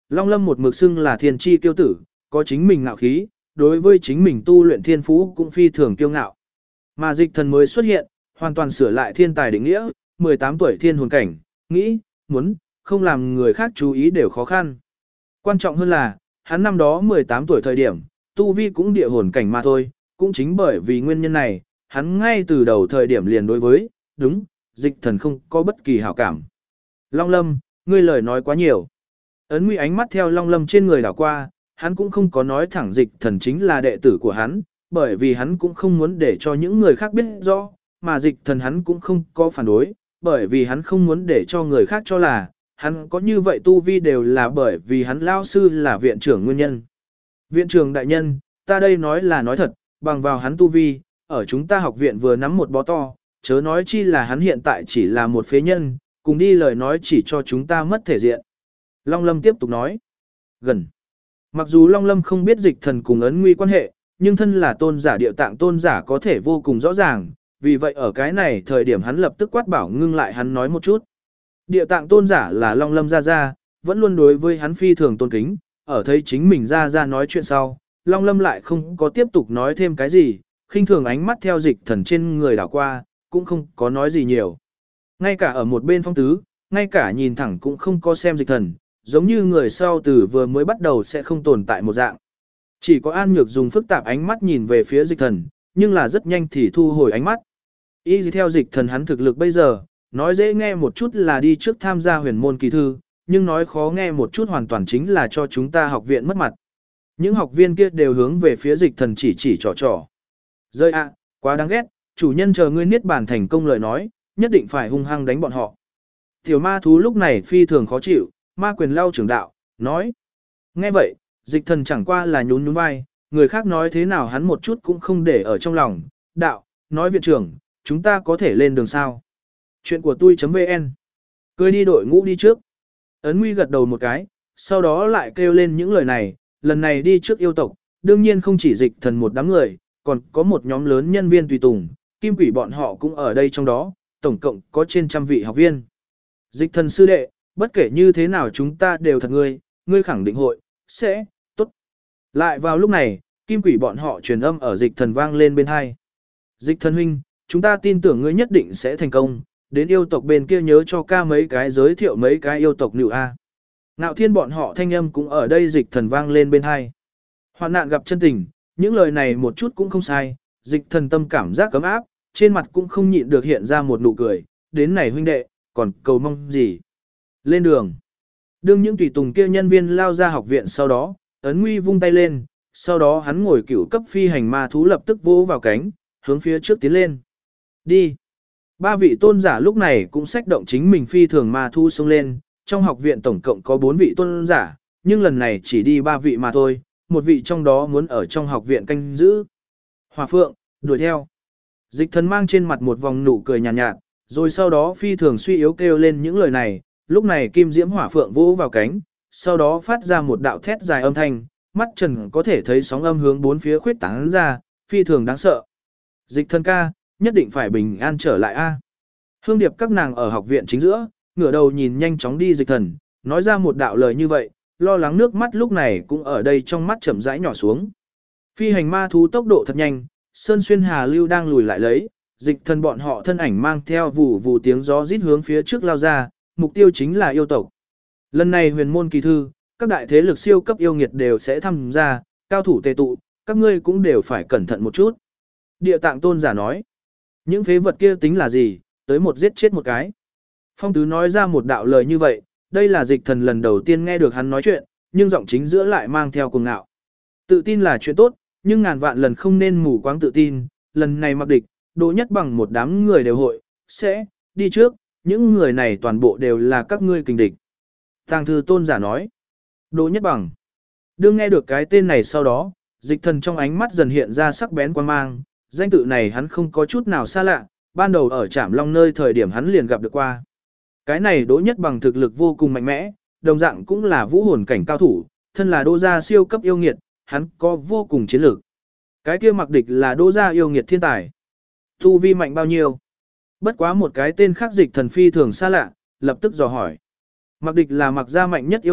Long Lâm một mực xưng là thiên chi kiêu tử, có chính mình ngạo khí, đối với chính mình tu luyện thiên phú cũng phi thường kiêu ngạo. Mà dịch thần mới xuất hiện, hoàn toàn sửa lại thiên tài định nghĩa, 18 tuổi thiên hồn cảnh, nghĩ, muốn, không làm người khác chú ý đều khó khăn. Quan trọng hơn là, hắn năm đó 18 tuổi thời điểm, tu vi cũng địa hồn cảnh mà thôi, cũng chính bởi vì nguyên nhân này, hắn ngay từ đầu thời điểm liền đối với, đúng, dịch thần không có bất kỳ hảo cảm. Long Lâm, ngươi lời nói quá nhiều. Ấn Nguy ánh mắt theo Long Lâm trên người đảo qua, hắn cũng không có nói thẳng dịch thần chính là đệ tử của hắn, bởi vì hắn cũng không muốn để cho những người khác biết rõ, mà dịch thần hắn cũng không có phản đối, bởi vì hắn không muốn để cho người khác cho là, hắn có như vậy tu vi đều là bởi vì hắn lao sư là viện trưởng nguyên nhân. Viện trưởng đại nhân, ta đây nói là nói thật, bằng vào hắn tu vi, ở chúng ta học viện vừa nắm một bó to, chớ nói chi là hắn hiện tại chỉ là một phế nhân, cùng đi lời nói chỉ cho chúng ta mất thể diện. Long Lâm tiếp tục nói, gần. Mặc dù Long Lâm không biết dịch thần cùng Ấn Nguy quan hệ, nhưng thân là tôn giả địa tạng tôn giả có thể vô cùng rõ ràng, vì vậy ở cái này thời điểm hắn lập tức quát bảo ngưng lại hắn nói một chút. Địa tạng tôn giả là Long Lâm ra, vẫn luôn đối với hắn phi thường tôn kính, ở thấy chính mình ra nói chuyện sau, Long Lâm lại không có tiếp tục nói thêm cái gì, khinh thường ánh mắt theo dịch thần trên người đảo qua, cũng không có nói gì nhiều. Ngay cả ở một bên Phong Tứ, ngay cả nhìn thẳng cũng không có xem dịch thần, giống như người sau từ vừa mới bắt đầu sẽ không tồn tại một dạng. Chỉ có An Nhược dùng phức tạp ánh mắt nhìn về phía dịch thần, nhưng là rất nhanh thì thu hồi ánh mắt. Y theo dịch thần hắn thực lực bây giờ, nói dễ nghe một chút là đi trước tham gia huyền môn kỳ thư, nhưng nói khó nghe một chút hoàn toàn chính là cho chúng ta học viện mất mặt. Những học viên kia đều hướng về phía dịch thần chỉ trò. Rơi ạ, quá đáng ghét, chủ nhân chờ ngươi niết bàn thành công lời nói, nhất định phải hung hăng đánh bọn họ. Tiểu ma thú lúc này phi thường khó chịu, ma quyền lao trưởng đạo, nói. Nghe vậy, dịch thần chẳng qua là nhún vai, người khác nói thế nào hắn một chút cũng không để ở trong lòng. Đạo, nói viện trưởng, chúng ta có thể lên đường sao. Chuyện của tôi.vn. Cười đi đội ngũ đi trước. Ấn Nguy gật đầu một cái, sau đó lại kêu lên những lời này, lần này đi trước yêu tộc, đương nhiên không chỉ dịch thần một đám người, còn có một nhóm lớn nhân viên tùy tùng, kim quỷ bọn họ cũng ở đây trong đó, tổng cộng có trên trăm vị học viên. Dịch thần sư đệ, bất kể như thế nào chúng ta đều thật ngươi khẳng định hội, sẽ, tốt. Lại vào lúc này, kim quỷ bọn họ truyền âm ở dịch thần vang lên bên hai. Dịch thần huynh, chúng ta tin tưởng ngươi nhất định sẽ thành công, đến yêu tộc bên kia nhớ cho ca mấy cái giới thiệu mấy cái yêu tộc nữ A. Ngạo thiên bọn họ thanh âm cũng ở đây dịch thần vang lên bên hai. Hoạn nạn gặp chân tình, những lời này một chút cũng không sai, dịch thần tâm cảm giác cấm áp, trên mặt cũng không nhịn được hiện ra một nụ cười, đến này huynh đệ, còn cầu mong gì. Lên đường. Đương những tùy tùng kia nhân viên lao ra học viện sau đó, Ấn Nguy vung tay lên, sau đó hắn ngồi cửu cấp phi hành ma thú lập tức vỗ vào cánh, hướng phía trước tiến lên. Đi. Ba vị tôn giả lúc này cũng xách động chính mình phi thường ma thú xông lên, trong học viện tổng cộng có 4 vị tôn giả, nhưng lần này chỉ đi 3 vị mà thôi, một vị trong đó muốn ở trong học viện canh giữ. Hỏa Phượng, đuổi theo. Dịch thần mang trên mặt một vòng nụ cười nhàn nhạt, rồi sau đó phi thường suy yếu kêu lên những lời này, lúc này kim diễm hỏa phượng vỗ vào cánh, sau đó phát ra một đạo thét dài âm thanh, mắt trần có thể thấy sóng âm hướng bốn phía khuyết tán ra, phi thường đáng sợ. Dịch thần ca, nhất định phải bình an trở lại a. Hương điệp các nàng ở học viện chính giữa, ngửa đầu nhìn nhanh chóng đi dịch thần, nói ra một đạo lời như vậy, lo lắng nước mắt lúc này cũng ở đây trong mắt chậm rãi nhỏ xuống. Phi hành ma thú tốc độ thật nhanh, Sơn Xuyên Hà Lưu đang lùi lại lấy, dịch thần bọn họ thân ảnh mang theo vù vù tiếng gió rít hướng phía trước lao ra, mục tiêu chính là yêu tộc. Lần này huyền môn kỳ thư, các đại thế lực siêu cấp yêu nghiệt đều sẽ tham gia, cao thủ tề tụ, các ngươi cũng đều phải cẩn thận một chút. Địa tạng tôn giả nói, những phế vật kia tính là gì, tới một giết chết một cái. Phong Tứ nói ra một đạo lời như vậy, đây là dịch thần lần đầu tiên nghe được hắn nói chuyện, nhưng giọng chính giữa lại mang theo cuồng ngạo. Tự tin là chuyện tốt, nhưng ngàn vạn lần không nên mù quáng tự tin, lần này mặc địch, Đỗ Nhất Bằng một đám người đều hội, sẽ, đi trước, những người này toàn bộ đều là các ngươi kình địch. Tàng thư tôn giả nói, Đỗ Nhất Bằng. Đương nghe được cái tên này sau đó, dịch thần trong ánh mắt dần hiện ra sắc bén quan mang, danh tự này hắn không có chút nào xa lạ, ban đầu ở Trảm Long nơi thời điểm hắn liền gặp được qua. Cái này Đỗ Nhất Bằng thực lực vô cùng mạnh mẽ, đồng dạng cũng là vũ hồn cảnh cao thủ, thân là Đỗ gia siêu cấp yêu nghiệt, hắn có vô cùng chiến lược. Cái kia mặc địch là Đỗ gia yêu nghiệt thiên tài. Tu vi mạnh bao nhiêu? Bất quá một cái tên khác dịch thần phi thường xa lạ, lập tức dò hỏi. Mặc địch là mặc gia mạnh nhất yêu nghiệt,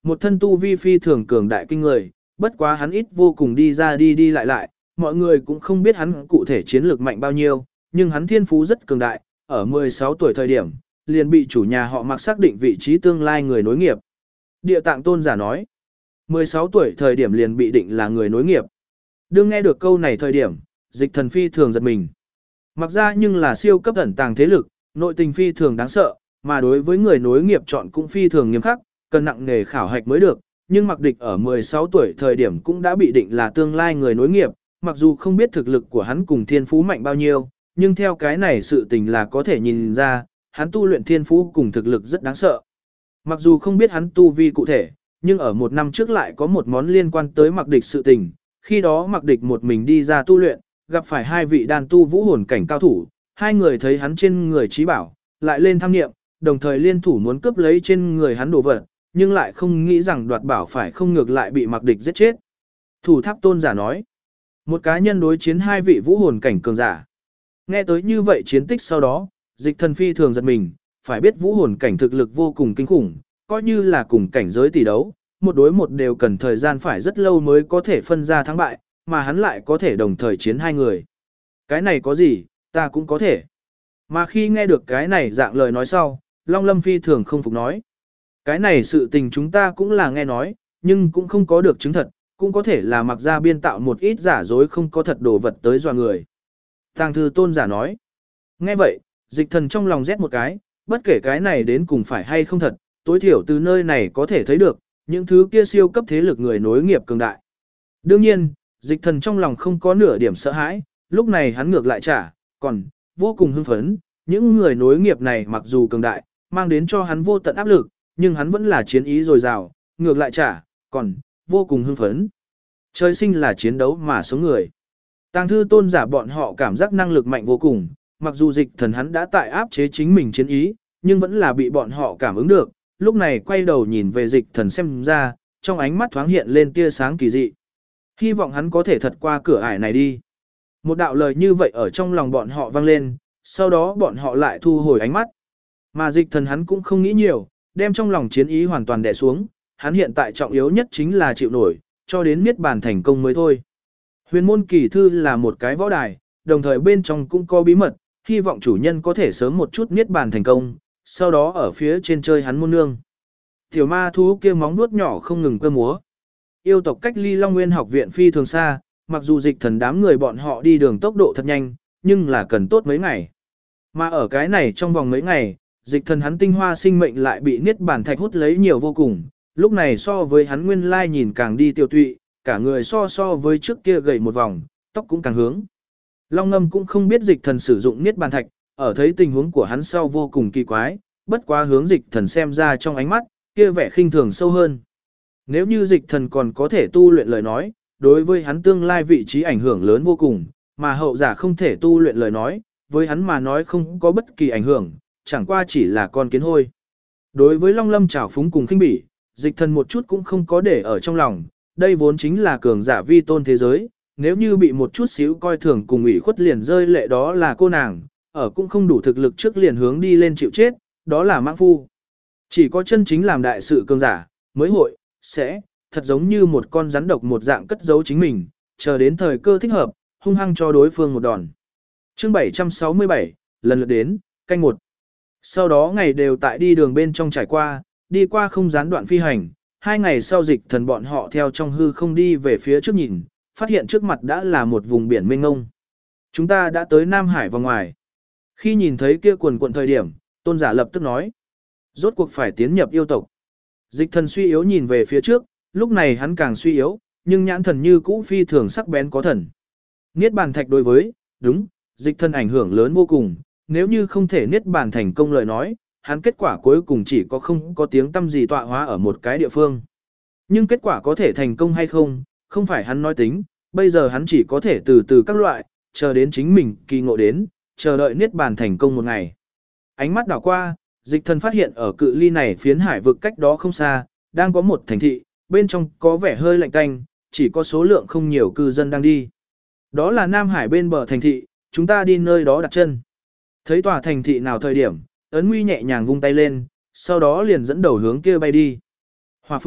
một thân tu vi phi thường cường đại kinh người, bất quá hắn ít vô cùng đi ra đi đi lại lại, mọi người cũng không biết hắn cụ thể chiến lược mạnh bao nhiêu, nhưng hắn thiên phú rất cường đại, ở 16 tuổi thời điểm, liền bị chủ nhà họ Mạc xác định vị trí tương lai người nối nghiệp. Địa Tạng Tôn giả nói, 16 tuổi thời điểm liền bị định là người nối nghiệp. Đương nghe được câu này thời điểm, Dịch Thần phi thường giật mình. Mặc ra nhưng là siêu cấp ẩn tàng thế lực, nội tình phi thường đáng sợ, mà đối với người nối nghiệp chọn cũng phi thường nghiêm khắc, cần nặng nghề khảo hạch mới được, nhưng Mạc Địch ở 16 tuổi thời điểm cũng đã bị định là tương lai người nối nghiệp, mặc dù không biết thực lực của hắn cùng thiên phú mạnh bao nhiêu, nhưng theo cái này sự tình là có thể nhìn ra, hắn tu luyện thiên phú cùng thực lực rất đáng sợ. Mặc dù không biết hắn tu vi cụ thể, nhưng ở một năm trước lại có một món liên quan tới Mạc Địch sự tình, khi đó Mạc Địch một mình đi ra tu luyện, gặp phải hai vị đan tu vũ hồn cảnh cao thủ, hai người thấy hắn trên người trí bảo, lại lên tham nghiệm, đồng thời liên thủ muốn cướp lấy trên người hắn đồ vật, nhưng lại không nghĩ rằng đoạt bảo phải không ngược lại bị Mạc Địch giết chết. Thủ Tháp Tôn giả nói, một cá nhân đối chiến hai vị vũ hồn cảnh cường giả. Nghe tới như vậy chiến tích sau đó, Dịch Thần phi thường giật mình, phải biết vũ hồn cảnh thực lực vô cùng kinh khủng, coi như là cùng cảnh giới tỷ đấu, một đối một đều cần thời gian phải rất lâu mới có thể phân ra thắng bại, mà hắn lại có thể đồng thời chiến hai người. Cái này có gì, ta cũng có thể. Mà khi nghe được cái này dạng lời nói sau, Long Lâm phi thường không phục nói. Cái này sự tình chúng ta cũng là nghe nói, nhưng cũng không có được chứng thật, cũng có thể là Mặc ra biên tạo một ít giả dối không có thật đồ vật tới dọa người. Tàng Thư Tôn giả nói. Nghe vậy, Dịch Thần trong lòng rét một cái, bất kể cái này đến cùng phải hay không thật, tối thiểu từ nơi này có thể thấy được, những thứ kia siêu cấp thế lực người nối nghiệp cường đại. Đương nhiên, Dịch Thần trong lòng không có nửa điểm sợ hãi, lúc này hắn ngược lại trả, còn vô cùng hưng phấn, những người nối nghiệp này mặc dù cường đại, mang đến cho hắn vô tận áp lực, nhưng hắn vẫn là chiến ý dồi dào, ngược lại trả, còn vô cùng hưng phấn. Trời sinh là chiến đấu mà sống người. Tàng Thư Tôn giả bọn họ cảm giác năng lực mạnh vô cùng, mặc dù Dịch Thần hắn đã tại áp chế chính mình chiến ý, nhưng vẫn là bị bọn họ cảm ứng được, lúc này quay đầu nhìn về Dịch Thần xem ra, trong ánh mắt thoáng hiện lên tia sáng kỳ dị. Hy vọng hắn có thể thật qua cửa ải này đi. Một đạo lời như vậy ở trong lòng bọn họ vang lên, sau đó bọn họ lại thu hồi ánh mắt. Mà Dịch Thần hắn cũng không nghĩ nhiều, đem trong lòng chiến ý hoàn toàn đè xuống, hắn hiện tại trọng yếu nhất chính là chịu nổi, cho đến niết bàn thành công mới thôi. Huyền môn kỳ thư là một cái võ đài, đồng thời bên trong cũng có bí mật, hy vọng chủ nhân có thể sớm một chút niết bàn thành công, sau đó ở phía trên chơi hắn môn nương. Tiểu ma thú kia móng vuốt nhỏ không ngừng cơ múa. Yêu tộc cách ly Long Nguyên học viện phi thường xa, mặc dù Dịch Thần đám người bọn họ đi đường tốc độ thật nhanh, nhưng là cần tốt mấy ngày. Mà ở cái này trong vòng mấy ngày, Dịch Thần hắn tinh hoa sinh mệnh lại bị niết bàn thạch hút lấy nhiều vô cùng, lúc này so với hắn nguyên lai nhìn càng đi tiêu tụy, cả người so với trước kia gầy một vòng, tóc cũng càng hướng. Long Ngâm cũng không biết Dịch Thần sử dụng niết bàn thạch, ở thấy tình huống của hắn sau vô cùng kỳ quái, bất quá hướng Dịch Thần xem ra trong ánh mắt, kia vẻ khinh thường sâu hơn. Nếu như Dịch Thần còn có thể tu luyện lời nói, đối với hắn tương lai vị trí ảnh hưởng lớn vô cùng, mà hậu giả không thể tu luyện lời nói, với hắn mà nói không có bất kỳ ảnh hưởng, chẳng qua chỉ là con kiến hôi. Đối với Long Lâm trào phúng cùng khinh bỉ, Dịch Thần một chút cũng không có để ở trong lòng, đây vốn chính là cường giả vi tôn thế giới, nếu như bị một chút xíu coi thường cùng ủy khuất liền rơi lệ đó là cô nàng, ở cũng không đủ thực lực trước liền hướng đi lên chịu chết, đó là mãng phu. Chỉ có chân chính làm đại sự cường giả, mới hội, sẽ, thật giống như một con rắn độc một dạng cất giấu chính mình, chờ đến thời cơ thích hợp, hung hăng cho đối phương một đòn. Chương 767, lần lượt đến, canh một. Sau đó ngày đều tại đi đường bên trong trải qua, đi qua không gián đoạn phi hành, 2 ngày sau Dịch Thần bọn họ theo trong hư không đi về phía trước nhìn, phát hiện trước mặt đã là một vùng biển mênh mông. Chúng ta đã tới Nam Hải vào ngoài. Khi nhìn thấy kia quần quận thời điểm, Tôn giả lập tức nói, rốt cuộc phải tiến nhập yêu tộc. Dịch Thần suy yếu nhìn về phía trước, lúc này hắn càng suy yếu, nhưng nhãn thần như cũ phi thường sắc bén có thần. Niết bàn thạch đối với, đúng, Dịch Thần ảnh hưởng lớn vô cùng, nếu như không thể niết bàn thành công lời nói, hắn kết quả cuối cùng chỉ có không có tiếng tâm gì tọa hóa ở một cái địa phương. Nhưng kết quả có thể thành công hay không, không phải hắn nói tính, bây giờ hắn chỉ có thể từ từ các loại, chờ đến chính mình kỳ ngộ đến, chờ đợi niết bàn thành công một ngày. Ánh mắt đảo qua, Dịch Thần phát hiện ở cự ly này phiến hải vực cách đó không xa, đang có một thành thị, bên trong có vẻ hơi lạnh tanh, chỉ có số lượng không nhiều cư dân đang đi. Đó là Nam Hải bên bờ thành thị, chúng ta đi nơi đó đặt chân. Thấy tòa thành thị nào thời điểm, Ấn Nguy nhẹ nhàng vung tay lên, sau đó liền dẫn đầu hướng kia bay đi. Hỏa Phượng,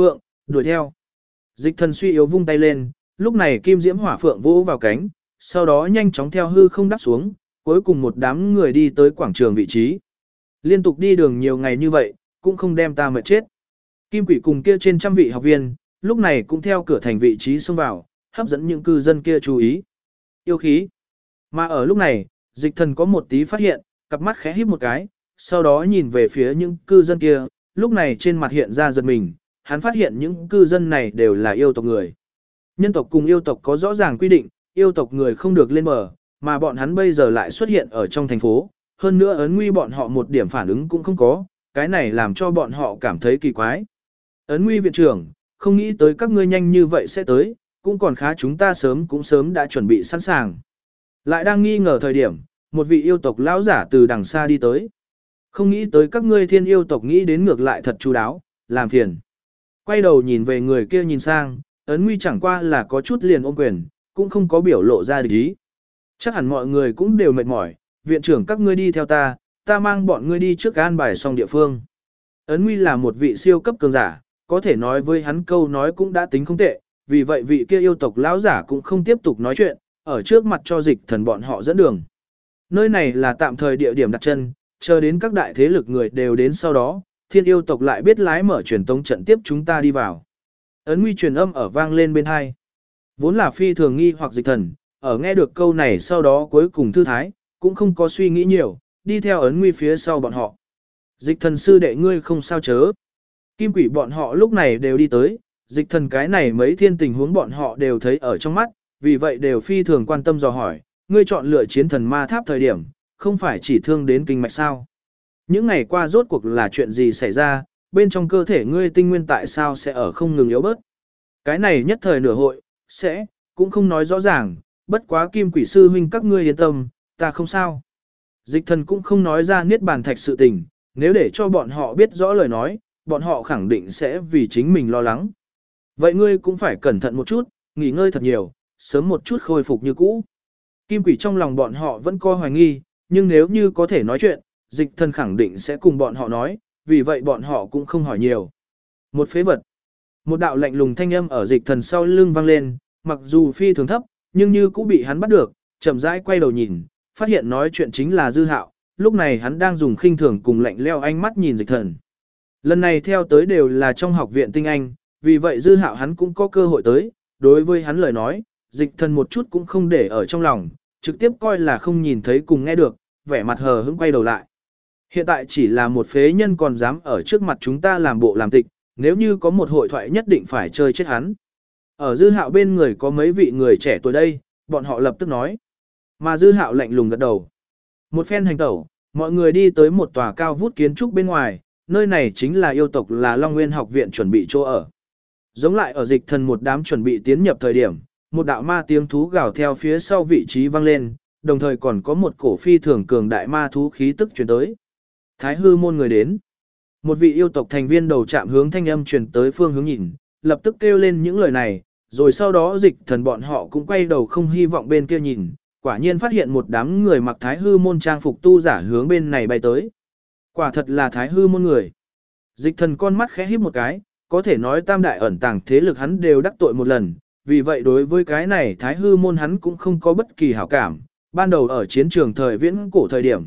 đuổi theo. Dịch thần suy yếu vung tay lên, lúc này kim diễm hỏa phượng vỗ vào cánh, sau đó nhanh chóng theo hư không đáp xuống, cuối cùng một đám người đi tới quảng trường vị trí. Liên tục đi đường nhiều ngày như vậy, cũng không đem ta mệt chết. Kim quỷ cùng kia trên trăm vị học viên, lúc này cũng theo cửa thành vị trí xông vào, hấp dẫn những cư dân kia chú ý. Yêu khí. Mà ở lúc này, dịch thần có một tí phát hiện, cặp mắt khẽ híp một cái, sau đó nhìn về phía những cư dân kia, lúc này trên mặt hiện ra giật mình, hắn phát hiện những cư dân này đều là yêu tộc người. Nhân tộc cùng yêu tộc có rõ ràng quy định, yêu tộc người không được lên bờ, mà bọn hắn bây giờ lại xuất hiện ở trong thành phố, hơn nữa ấn nguy bọn họ một điểm phản ứng cũng không có, cái này làm cho bọn họ cảm thấy kỳ quái. Ấn nguy viện trưởng, không nghĩ tới các ngươi nhanh như vậy sẽ tới, cũng còn khá chúng ta cũng sớm đã chuẩn bị sẵn sàng. Lại đang nghi ngờ thời điểm, một vị yêu tộc lão giả từ đằng xa đi tới. Không nghĩ tới các ngươi thiên yêu tộc nghĩ đến ngược lại thật chu đáo, làm phiền. Quay đầu nhìn về người kia nhìn sang, ấn nguy chẳng qua là có chút liền ôm quyền, cũng không có biểu lộ ra địch ý. Chắc hẳn mọi người cũng đều mệt mỏi, viện trưởng các ngươi đi theo ta, ta mang bọn ngươi đi trước an bài xong địa phương. Ấn nguy là một vị siêu cấp cường giả, có thể nói với hắn câu nói cũng đã tính không tệ, vì vậy vị kia yêu tộc lão giả cũng không tiếp tục nói chuyện, ở trước mặt cho dịch thần bọn họ dẫn đường. Nơi này là tạm thời địa điểm đặt chân, chờ đến các đại thế lực người đều đến sau đó, thiên yêu tộc lại biết lái mở truyền tống trận tiếp chúng ta đi vào. Ấn nguy truyền âm ở vang lên bên hai. Vốn là phi thường nghi hoặc dịch thần, ở nghe được câu này sau đó cuối cùng thư thái, cũng không có suy nghĩ nhiều, đi theo ấn nguy phía sau bọn họ. Dịch thần sư đệ ngươi không sao chớ. Kim quỷ bọn họ lúc này đều đi tới, dịch thần cái này mấy thiên tình huống bọn họ đều thấy ở trong mắt, vì vậy đều phi thường quan tâm dò hỏi, ngươi chọn lựa chiến thần ma tháp thời điểm, không phải chỉ thương đến kinh mạch sao. Những ngày qua rốt cuộc là chuyện gì xảy ra, bên trong cơ thể ngươi tinh nguyên tại sao sẽ ở không ngừng yếu bớt. Cái này nhất thời nửa hội, cũng không nói rõ ràng, bất quá kim quỷ sư huynh các ngươi yên tâm, ta không sao. Dịch thần cũng không nói ra niết bàn thạch sự tình, nếu để cho bọn họ biết rõ lời nói, bọn họ khẳng định sẽ vì chính mình lo lắng. Vậy ngươi cũng phải cẩn thận một chút, nghỉ ngơi thật nhiều, sớm một chút khôi phục như cũ. Kim quỷ trong lòng bọn họ vẫn coi hoài nghi, nhưng nếu như có thể nói chuyện, dịch thần khẳng định sẽ cùng bọn họ nói, vì vậy bọn họ cũng không hỏi nhiều. Một phế vật. Một đạo lạnh lùng thanh âm ở dịch thần sau lưng vang lên, mặc dù phi thường thấp, nhưng như cũng bị hắn bắt được, chậm rãi quay đầu nhìn, phát hiện nói chuyện chính là Dư Hạo, lúc này hắn đang dùng khinh thường cùng lạnh leo ánh mắt nhìn dịch thần. Lần này theo tới đều là trong học viện tinh anh, vì vậy Dư Hạo hắn cũng có cơ hội tới, đối với hắn lời nói, dịch thần một chút cũng không để ở trong lòng, trực tiếp coi là không nhìn thấy cùng nghe được, vẻ mặt hờ hững quay đầu lại. Hiện tại chỉ là một phế nhân còn dám ở trước mặt chúng ta làm bộ làm tịch, nếu như có một hội thoại nhất định phải chơi chết hắn. Ở Dư Hạo bên người có mấy vị người trẻ tuổi đây, bọn họ lập tức nói. Mà Dư Hạo lạnh lùng gật đầu. Một phen hành tẩu, mọi người đi tới một tòa cao vút kiến trúc bên ngoài, nơi này chính là yêu tộc là Long Nguyên học viện chuẩn bị chỗ ở. Giống lại ở dịch thần một đám chuẩn bị tiến nhập thời điểm, một đạo ma tiếng thú gào theo phía sau vị trí vang lên, đồng thời còn có một cổ phi thường cường đại ma thú khí tức truyền tới. Thái hư môn người đến. Một vị yêu tộc thành viên đầu chạm hướng thanh âm truyền tới phương hướng nhìn, lập tức kêu lên những lời này, rồi sau đó dịch thần bọn họ cũng quay đầu không hy vọng bên kia nhìn, quả nhiên phát hiện một đám người mặc thái hư môn trang phục tu giả hướng bên này bay tới. Quả thật là thái hư môn người. Dịch thần con mắt khẽ híp một cái, có thể nói tam đại ẩn tàng thế lực hắn đều đắc tội một lần, vì vậy đối với cái này thái hư môn hắn cũng không có bất kỳ hảo cảm. Ban đầu ở chiến trường thời viễn cổ thời điểm,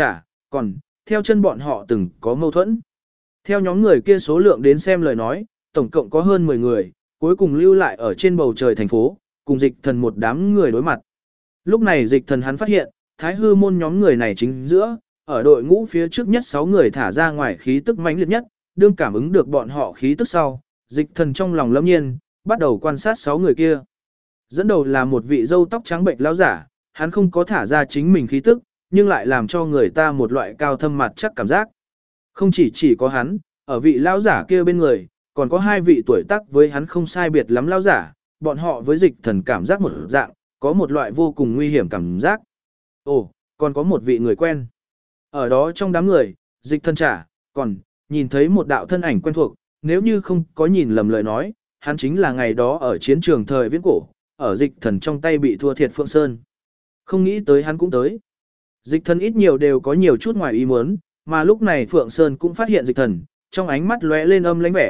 còn, theo chân bọn họ từng có mâu thuẫn. Theo nhóm người kia số lượng đến xem lời nói, tổng cộng có hơn 10 người, cuối cùng lưu lại ở trên bầu trời thành phố, cùng dịch thần một đám người đối mặt. Lúc này dịch thần hắn phát hiện, thái hư môn nhóm người này chính giữa, ở đội ngũ phía trước nhất 6 người thả ra ngoài khí tức mãnh liệt nhất, đương cảm ứng được bọn họ khí tức sau, dịch thần trong lòng lâm nhiên, bắt đầu quan sát 6 người kia. Dẫn đầu là một vị râu tóc trắng bệnh lão giả, hắn không có thả ra chính mình khí tức, nhưng lại làm cho người ta một loại cao thâm mặt chắc cảm giác. Không chỉ có hắn, ở vị lão giả kia bên người, còn có 2 vị tuổi tác với hắn không sai biệt lắm lão giả, bọn họ với dịch thần cảm giác một dạng, có một loại vô cùng nguy hiểm cảm giác. Ồ, còn có một vị người quen. Ở đó trong đám người, dịch thần còn nhìn thấy một đạo thân ảnh quen thuộc, nếu như không có nhìn lầm lời nói, hắn chính là ngày đó ở chiến trường thời viễn cổ, ở dịch thần trong tay bị thua thiệt Phượng Sơn. Không nghĩ tới hắn cũng tới. Dịch thần ít nhiều đều có nhiều chút ngoài ý muốn, mà lúc này Phượng Sơn cũng phát hiện dịch thần, trong ánh mắt lóe lên âm lãnh vẻ,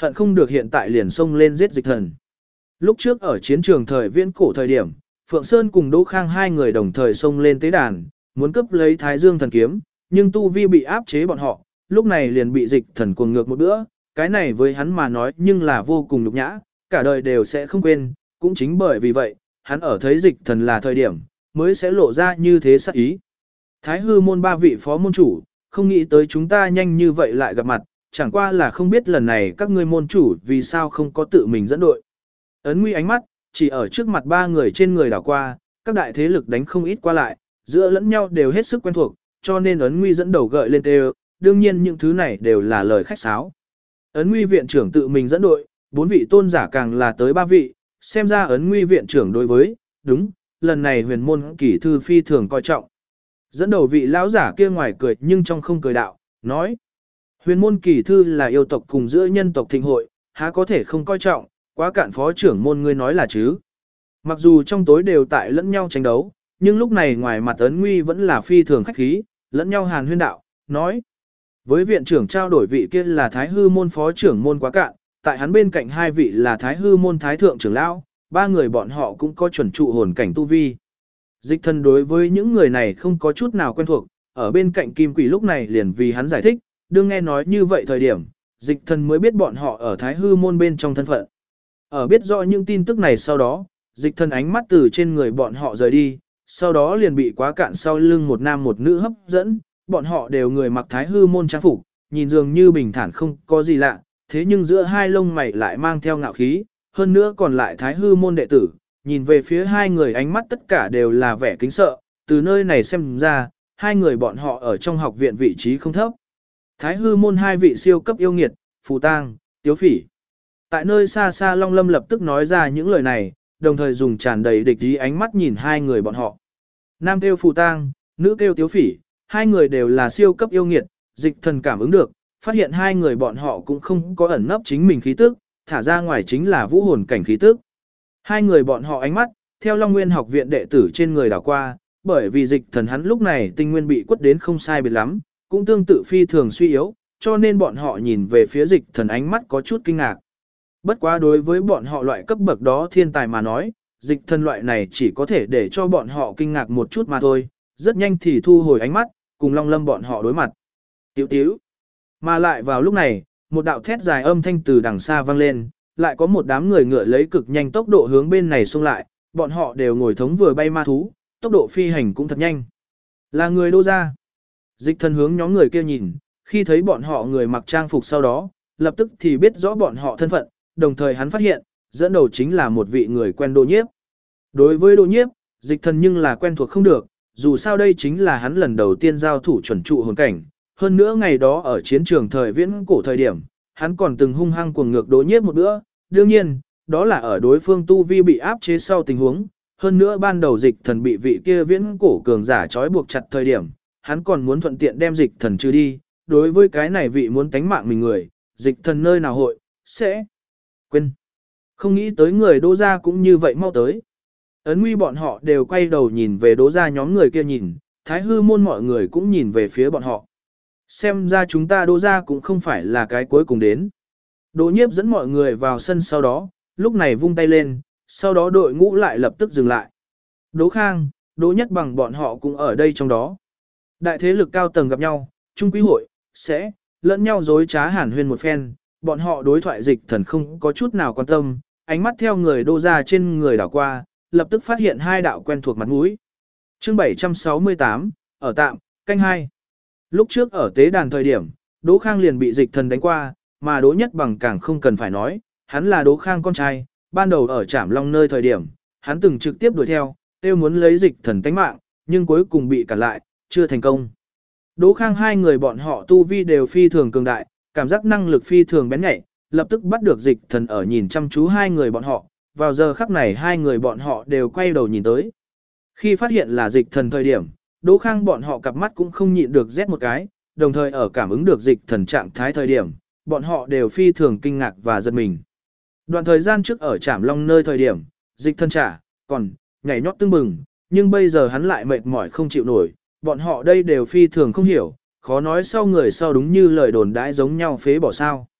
hận không được hiện tại liền xông lên giết dịch thần. Lúc trước ở chiến trường thời viễn cổ thời điểm, Phượng Sơn cùng Đỗ Khang hai người đồng thời xông lên tế đàn, muốn cướp lấy Thái Dương thần kiếm, nhưng tu vi bị áp chế bọn họ, lúc này liền bị dịch thần cuồng ngược một bữa, cái này với hắn mà nói nhưng là vô cùng nhục nhã, cả đời đều sẽ không quên, cũng chính bởi vì vậy, hắn ở thấy dịch thần là thời điểm, mới sẽ lộ ra như thế sắc ý. Thái hư môn ba vị phó môn chủ, không nghĩ tới chúng ta nhanh như vậy lại gặp mặt, chẳng qua là không biết lần này các ngươi môn chủ vì sao không có tự mình dẫn đội. Ấn Nguy ánh mắt, chỉ ở trước mặt ba người trên người đảo qua, các đại thế lực đánh không ít qua lại, giữa lẫn nhau đều hết sức quen thuộc, cho nên Ấn Nguy dẫn đầu gợi lên tê, đương nhiên những thứ này đều là lời khách sáo. Ấn Nguy viện trưởng tự mình dẫn đội, 4 vị tôn giả càng là tới 3 vị, xem ra Ấn Nguy viện trưởng đối với, đúng, lần này huyền môn kỳ thư phi thường coi trọng. Dẫn đầu vị lão giả kia ngoài cười nhưng trong không cười đạo, nói: huyền môn kỳ thư là yêu tộc cùng giữa nhân tộc thịnh hội, há có thể không coi trọng, quá cạn phó trưởng môn ngươi nói là chứ. Mặc dù trong tối đều tại lẫn nhau tranh đấu, nhưng lúc này ngoài mặt Ấn Nguy vẫn là phi thường khách khí, lẫn nhau hàn huyên đạo, nói: với viện trưởng trao đổi vị kia là Thái hư môn phó trưởng môn quá cạn, tại hắn bên cạnh hai vị là Thái hư môn thái thượng trưởng lão, ba người bọn họ cũng có chuẩn trụ hồn cảnh tu vi. Dịch thần đối với những người này không có chút nào quen thuộc, ở bên cạnh Kim Quỷ lúc này liền vì hắn giải thích, đương nghe nói như vậy thời điểm, dịch thần mới biết bọn họ ở Thái hư môn bên trong thân phận. Ở biết rõ những tin tức này sau đó, dịch thần ánh mắt từ trên người bọn họ rời đi, sau đó liền bị quá cạn sau lưng một nam một nữ hấp dẫn, bọn họ đều người mặc Thái hư môn trang phục, nhìn dường như bình thản không có gì lạ, thế nhưng giữa hai lông mày lại mang theo ngạo khí, hơn nữa còn lại Thái hư môn đệ tử, nhìn về phía hai người ánh mắt tất cả đều là vẻ kính sợ, từ nơi này xem ra, hai người bọn họ ở trong học viện vị trí không thấp. Thái hư môn hai vị siêu cấp yêu nghiệt, Phù Tang, Tiếu Phỉ. Tại nơi xa xa Long Lâm lập tức nói ra những lời này, đồng thời dùng tràn đầy địch ý ánh mắt nhìn hai người bọn họ. Nam kêu Phù Tang, nữ kêu Tiếu Phỉ, hai người đều là siêu cấp yêu nghiệt, dịch thần cảm ứng được, phát hiện hai người bọn họ cũng không có ẩn nấp chính mình khí tức, thả ra ngoài chính là vũ hồn cảnh khí tức. Hai người bọn họ ánh mắt, theo Long Nguyên học viện đệ tử trên người đảo qua, bởi vì dịch thần hắn lúc này tinh nguyên bị quất đến không sai biệt lắm, cũng tương tự phi thường suy yếu, cho nên bọn họ nhìn về phía dịch thần ánh mắt có chút kinh ngạc. Bất quá đối với bọn họ loại cấp bậc đó thiên tài mà nói, dịch thần loại này chỉ có thể để cho bọn họ kinh ngạc một chút mà thôi, rất nhanh thì thu hồi ánh mắt, cùng Long Lâm bọn họ đối mặt. Tiểu tiểu. Mà lại vào lúc này, một đạo thét dài âm thanh từ đằng xa vang lên, lại có một đám người ngựa lấy cực nhanh tốc độ hướng bên này xông lại, bọn họ đều ngồi thống vừa bay ma thú, tốc độ phi hành cũng thật nhanh. Là người Đô gia. Dịch thần hướng nhóm người kia nhìn, khi thấy bọn họ người mặc trang phục sau đó, lập tức thì biết rõ bọn họ thân phận, đồng thời hắn phát hiện, dẫn đầu chính là một vị người quen Đỗ Nhiếp. Đối với Đỗ Nhiếp, dịch thần nhưng là quen thuộc không được, dù sao đây chính là hắn lần đầu tiên giao thủ chuẩn trụ hồn cảnh, hơn nữa ngày đó ở chiến trường thời viễn cổ thời điểm, hắn còn từng hung hăng cuồng ngược Đỗ Nhiếp một bữa, đương nhiên, đó là ở đối phương tu vi bị áp chế sau tình huống, hơn nữa ban đầu dịch thần bị vị kia viễn cổ cường giả trói buộc chặt thời điểm, hắn còn muốn thuận tiện đem dịch thần trừ đi, đối với cái này vị muốn tánh mạng mình người, dịch thần nơi nào hội, sẽ quên. Không nghĩ tới người Đỗ gia cũng như vậy mau tới. Ấn Nguy bọn họ đều quay đầu nhìn về Đỗ gia nhóm người kia nhìn, Thái hư môn mọi người cũng nhìn về phía bọn họ. Xem ra chúng ta Đỗ gia cũng không phải là cái cuối cùng đến. Đỗ Nhiếp dẫn mọi người vào sân sau đó, lúc này vung tay lên, sau đó đội ngũ lại lập tức dừng lại. Đỗ Khang, Đỗ Nhất Bằng bọn họ cũng ở đây trong đó. Đại thế lực cao tầng gặp nhau, trung quý hội, sẽ lẫn nhau dối trá hàn huyên một phen, bọn họ đối thoại dịch thần không có chút nào quan tâm, ánh mắt theo người Đỗ gia trên người đảo qua, lập tức phát hiện hai đạo quen thuộc mặt mũi. Chương 768, ở tạm, canh 2. Lúc trước ở tế đàn thời điểm, Đỗ Khang liền bị dịch thần đánh qua, mà Đỗ Nhất Bằng càng không cần phải nói, hắn là Đỗ Khang con trai, ban đầu ở Trảm Long nơi thời điểm, hắn từng trực tiếp đuổi theo, tiêu muốn lấy dịch thần tánh mạng, nhưng cuối cùng bị cản lại, chưa thành công. Đỗ Khang hai người bọn họ tu vi đều phi thường cường đại, cảm giác năng lực phi thường bén nhạy, lập tức bắt được dịch thần ở nhìn chăm chú hai người bọn họ, vào giờ khắc này hai người bọn họ đều quay đầu nhìn tới. Khi phát hiện là dịch thần thời điểm, Đỗ Khang bọn họ cặp mắt cũng không nhịn được rét một cái, đồng thời ở cảm ứng được dịch thần trạng thái thời điểm, bọn họ đều phi thường kinh ngạc và giật mình. Đoạn thời gian trước ở Trảm Long nơi thời điểm, dịch thần còn nhảy nhót tưng bừng, nhưng bây giờ hắn lại mệt mỏi không chịu nổi, bọn họ đây đều phi thường không hiểu, khó nói sau người sau đúng như lời đồn đãi giống nhau phế bỏ sao.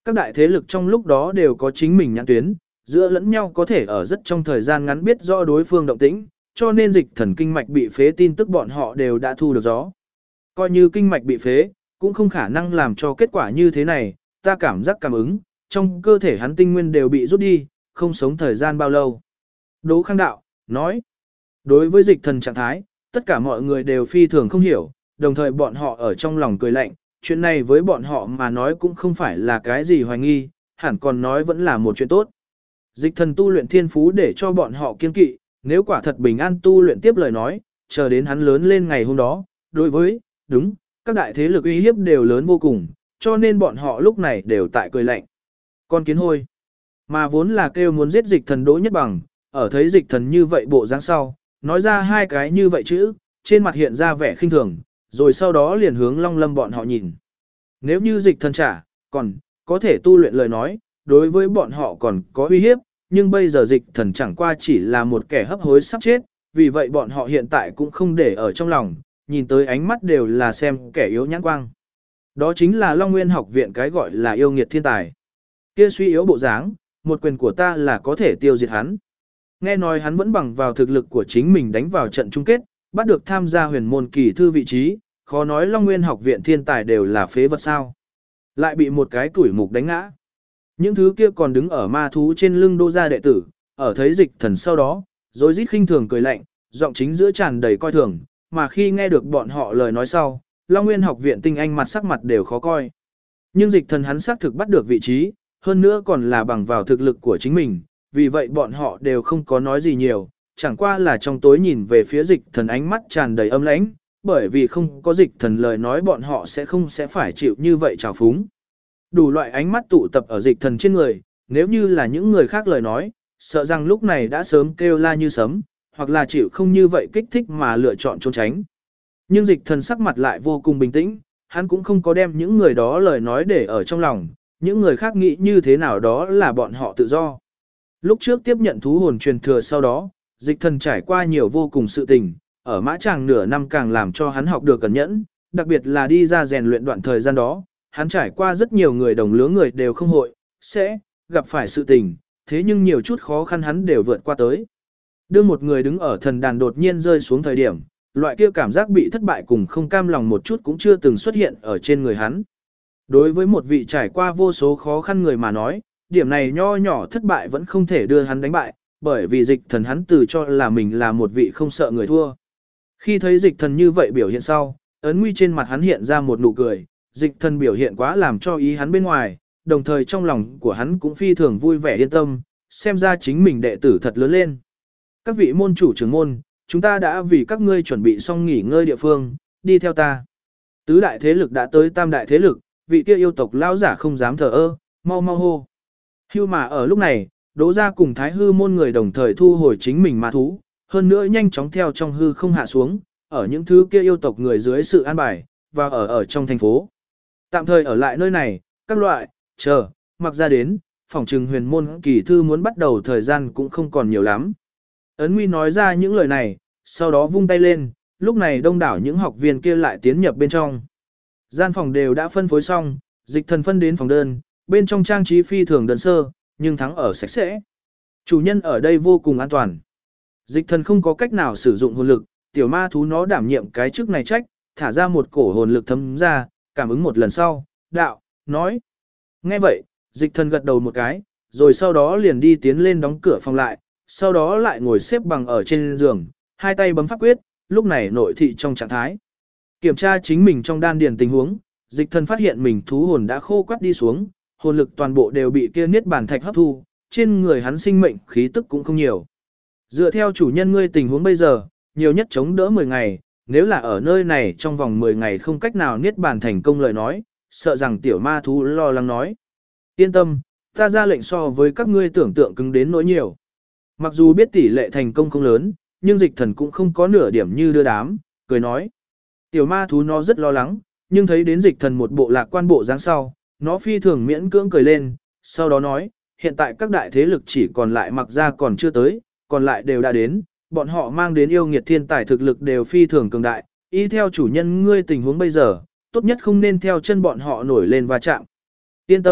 Các đại thế lực trong lúc đó đều có chính mình nhãn tuyến, giữa lẫn nhau có thể ở rất trong thời gian ngắn biết rõ đối phương động tĩnh, cho nên dịch thần kinh mạch bị phế tin tức bọn họ đều đã thu được gió. Coi như kinh mạch bị phế, cũng không khả năng làm cho kết quả như thế này, ta cảm giác cảm ứng, trong cơ thể hắn tinh nguyên đều bị rút đi, không sống thời gian bao lâu. Đỗ Khang Đạo, nói, đối với dịch thần trạng thái, tất cả mọi người đều phi thường không hiểu, đồng thời bọn họ ở trong lòng cười lạnh, chuyện này với bọn họ mà nói cũng không phải là cái gì hoài nghi, hẳn còn nói vẫn là một chuyện tốt. Dịch thần tu luyện thiên phú để cho bọn họ kiên kỵ, nếu quả thật bình an tu luyện tiếp lời nói, chờ đến hắn lớn lên ngày hôm đó, đối với, đúng, các đại thế lực uy hiếp đều lớn vô cùng, cho nên bọn họ lúc này đều tại cười lạnh. Con kiến hôi, mà vốn là kêu muốn giết dịch thần Đỗ Nhất Bằng, ở thấy dịch thần như vậy bộ dáng sau, nói ra hai cái như vậy chữ, trên mặt hiện ra vẻ khinh thường, rồi sau đó liền hướng Long Lâm bọn họ nhìn. Nếu như dịch thần trả, còn có thể tu luyện lời nói, đối với bọn họ còn có uy hiếp, nhưng bây giờ dịch thần chẳng qua chỉ là một kẻ hấp hối sắp chết, vì vậy bọn họ hiện tại cũng không để ở trong lòng, nhìn tới ánh mắt đều là xem kẻ yếu nhãn quang. Đó chính là Long Nguyên học viện cái gọi là yêu nghiệt thiên tài. Kia suy yếu bộ dáng, một quyền của ta là có thể tiêu diệt hắn. Nghe nói hắn vẫn bằng vào thực lực của chính mình đánh vào trận chung kết, bắt được tham gia huyền môn kỳ thư vị trí, khó nói Long Nguyên học viện thiên tài đều là phế vật sao. Lại bị một cái tuổi mục đánh ngã. Những thứ kia còn đứng ở ma thú trên lưng Đỗ gia đệ tử, ở thấy dịch thần sau đó, rồi rít khinh thường cười lạnh, giọng chính giữa tràn đầy coi thường, mà khi nghe được bọn họ lời nói sau, Long Nguyên học viện tinh anh mặt sắc mặt đều khó coi. Nhưng dịch thần hắn xác thực bắt được vị trí, hơn nữa còn là bằng vào thực lực của chính mình, vì vậy bọn họ đều không có nói gì nhiều, chẳng qua là trong tối nhìn về phía dịch thần ánh mắt tràn đầy âm lãnh, bởi vì không có dịch thần lời nói bọn họ sẽ phải chịu như vậy trào phúng. Đủ loại ánh mắt tụ tập ở dịch thần trên người, nếu như là những người khác lời nói, sợ rằng lúc này đã sớm kêu la như sấm, hoặc là chịu không như vậy kích thích mà lựa chọn trốn tránh. Nhưng dịch thần sắc mặt lại vô cùng bình tĩnh, hắn cũng không có đem những người đó lời nói để ở trong lòng, những người khác nghĩ như thế nào đó là bọn họ tự do. Lúc trước tiếp nhận thú hồn truyền thừa sau đó, dịch thần trải qua nhiều vô cùng sự tình, ở mã tràng nửa năm càng làm cho hắn học được cẩn nhẫn, đặc biệt là đi ra rèn luyện đoạn thời gian đó, hắn trải qua rất nhiều người đồng lứa người đều không hội, sẽ gặp phải sự tình, thế nhưng nhiều chút khó khăn hắn đều vượt qua tới. Đưa một người đứng ở thần đàn đột nhiên rơi xuống thời điểm, loại kia cảm giác bị thất bại cùng không cam lòng một chút cũng chưa từng xuất hiện ở trên người hắn. Đối với một vị trải qua vô số khó khăn người mà nói, điểm này nho nhỏ thất bại vẫn không thể đưa hắn đánh bại, bởi vì dịch thần hắn tự cho là mình là một vị không sợ người thua. Khi thấy dịch thần như vậy biểu hiện sau, ấn nguy trên mặt hắn hiện ra một nụ cười, dịch thần biểu hiện quá làm cho ý hắn bên ngoài, đồng thời trong lòng của hắn cũng phi thường vui vẻ yên tâm, xem ra chính mình đệ tử thật lớn lên. Các vị môn chủ trưởng môn, chúng ta đã vì các ngươi chuẩn bị xong nghỉ ngơi địa phương, đi theo ta. Tứ đại thế lực đã tới tam đại thế lực, vị kia yêu tộc lão giả không dám thờ ơ, mau mau hô. Hưu mà ở lúc này, Đỗ gia cùng Thái Hư môn người đồng thời thu hồi chính mình ma thú, hơn nữa nhanh chóng theo trong hư không hạ xuống, ở những thứ kia yêu tộc người dưới sự an bài, và ở trong thành phố. Tạm thời ở lại nơi này, các loại, chờ, mặc ra đến, phòng trừng huyền môn kỳ thư muốn bắt đầu thời gian cũng không còn nhiều lắm. Ấn Nguy nói ra những lời này, sau đó vung tay lên, lúc này đông đảo những học viên kia lại tiến nhập bên trong. Gian phòng đều đã phân phối xong, dịch thần phân đến phòng đơn, bên trong trang trí phi thường đơn sơ, nhưng thắng ở sạch sẽ. Chủ nhân ở đây vô cùng an toàn. Dịch thần không có cách nào sử dụng hồn lực, tiểu ma thú nó đảm nhiệm cái chức này trách, thả ra một cổ hồn lực thấm ra, cảm ứng một lần sau, đạo, nói. Nghe vậy, dịch thần gật đầu một cái, rồi sau đó liền đi tiến lên đóng cửa phòng lại, sau đó lại ngồi xếp bằng ở trên giường, hai tay bấm pháp quyết, lúc này nội thị trong trạng thái. Kiểm tra chính mình trong đan điền tình huống, dịch thần phát hiện mình thú hồn đã khô quắt đi xuống, hồn lực toàn bộ đều bị kia niết bàn thạch hấp thu, trên người hắn sinh mệnh khí tức cũng không nhiều. Dựa theo chủ nhân ngươi tình huống bây giờ, nhiều nhất chống đỡ 10 ngày, nếu là ở nơi này trong vòng 10 ngày không cách nào niết bàn thành công lời nói, sợ rằng tiểu ma thú lo lắng nói. Yên tâm, ta ra lệnh so với các ngươi tưởng tượng cứng đến nỗi nhiều. Mặc dù biết tỷ lệ thành công không lớn, nhưng dịch thần cũng không có nửa điểm như đưa đám, cười nói. Tiểu ma thú nó rất lo lắng, nhưng thấy đến dịch thần một bộ lạc quan bộ dáng sau, nó phi thường miễn cưỡng cười lên, sau đó nói, hiện tại các đại thế lực chỉ còn lại mặc ra còn chưa tới, còn lại đều đã đến, bọn họ mang đến yêu nghiệt thiên tài thực lực đều phi thường cường đại, y theo chủ nhân ngươi tình huống bây giờ, tốt nhất không nên theo chân bọn họ nổi lên va chạm. Yên tâm,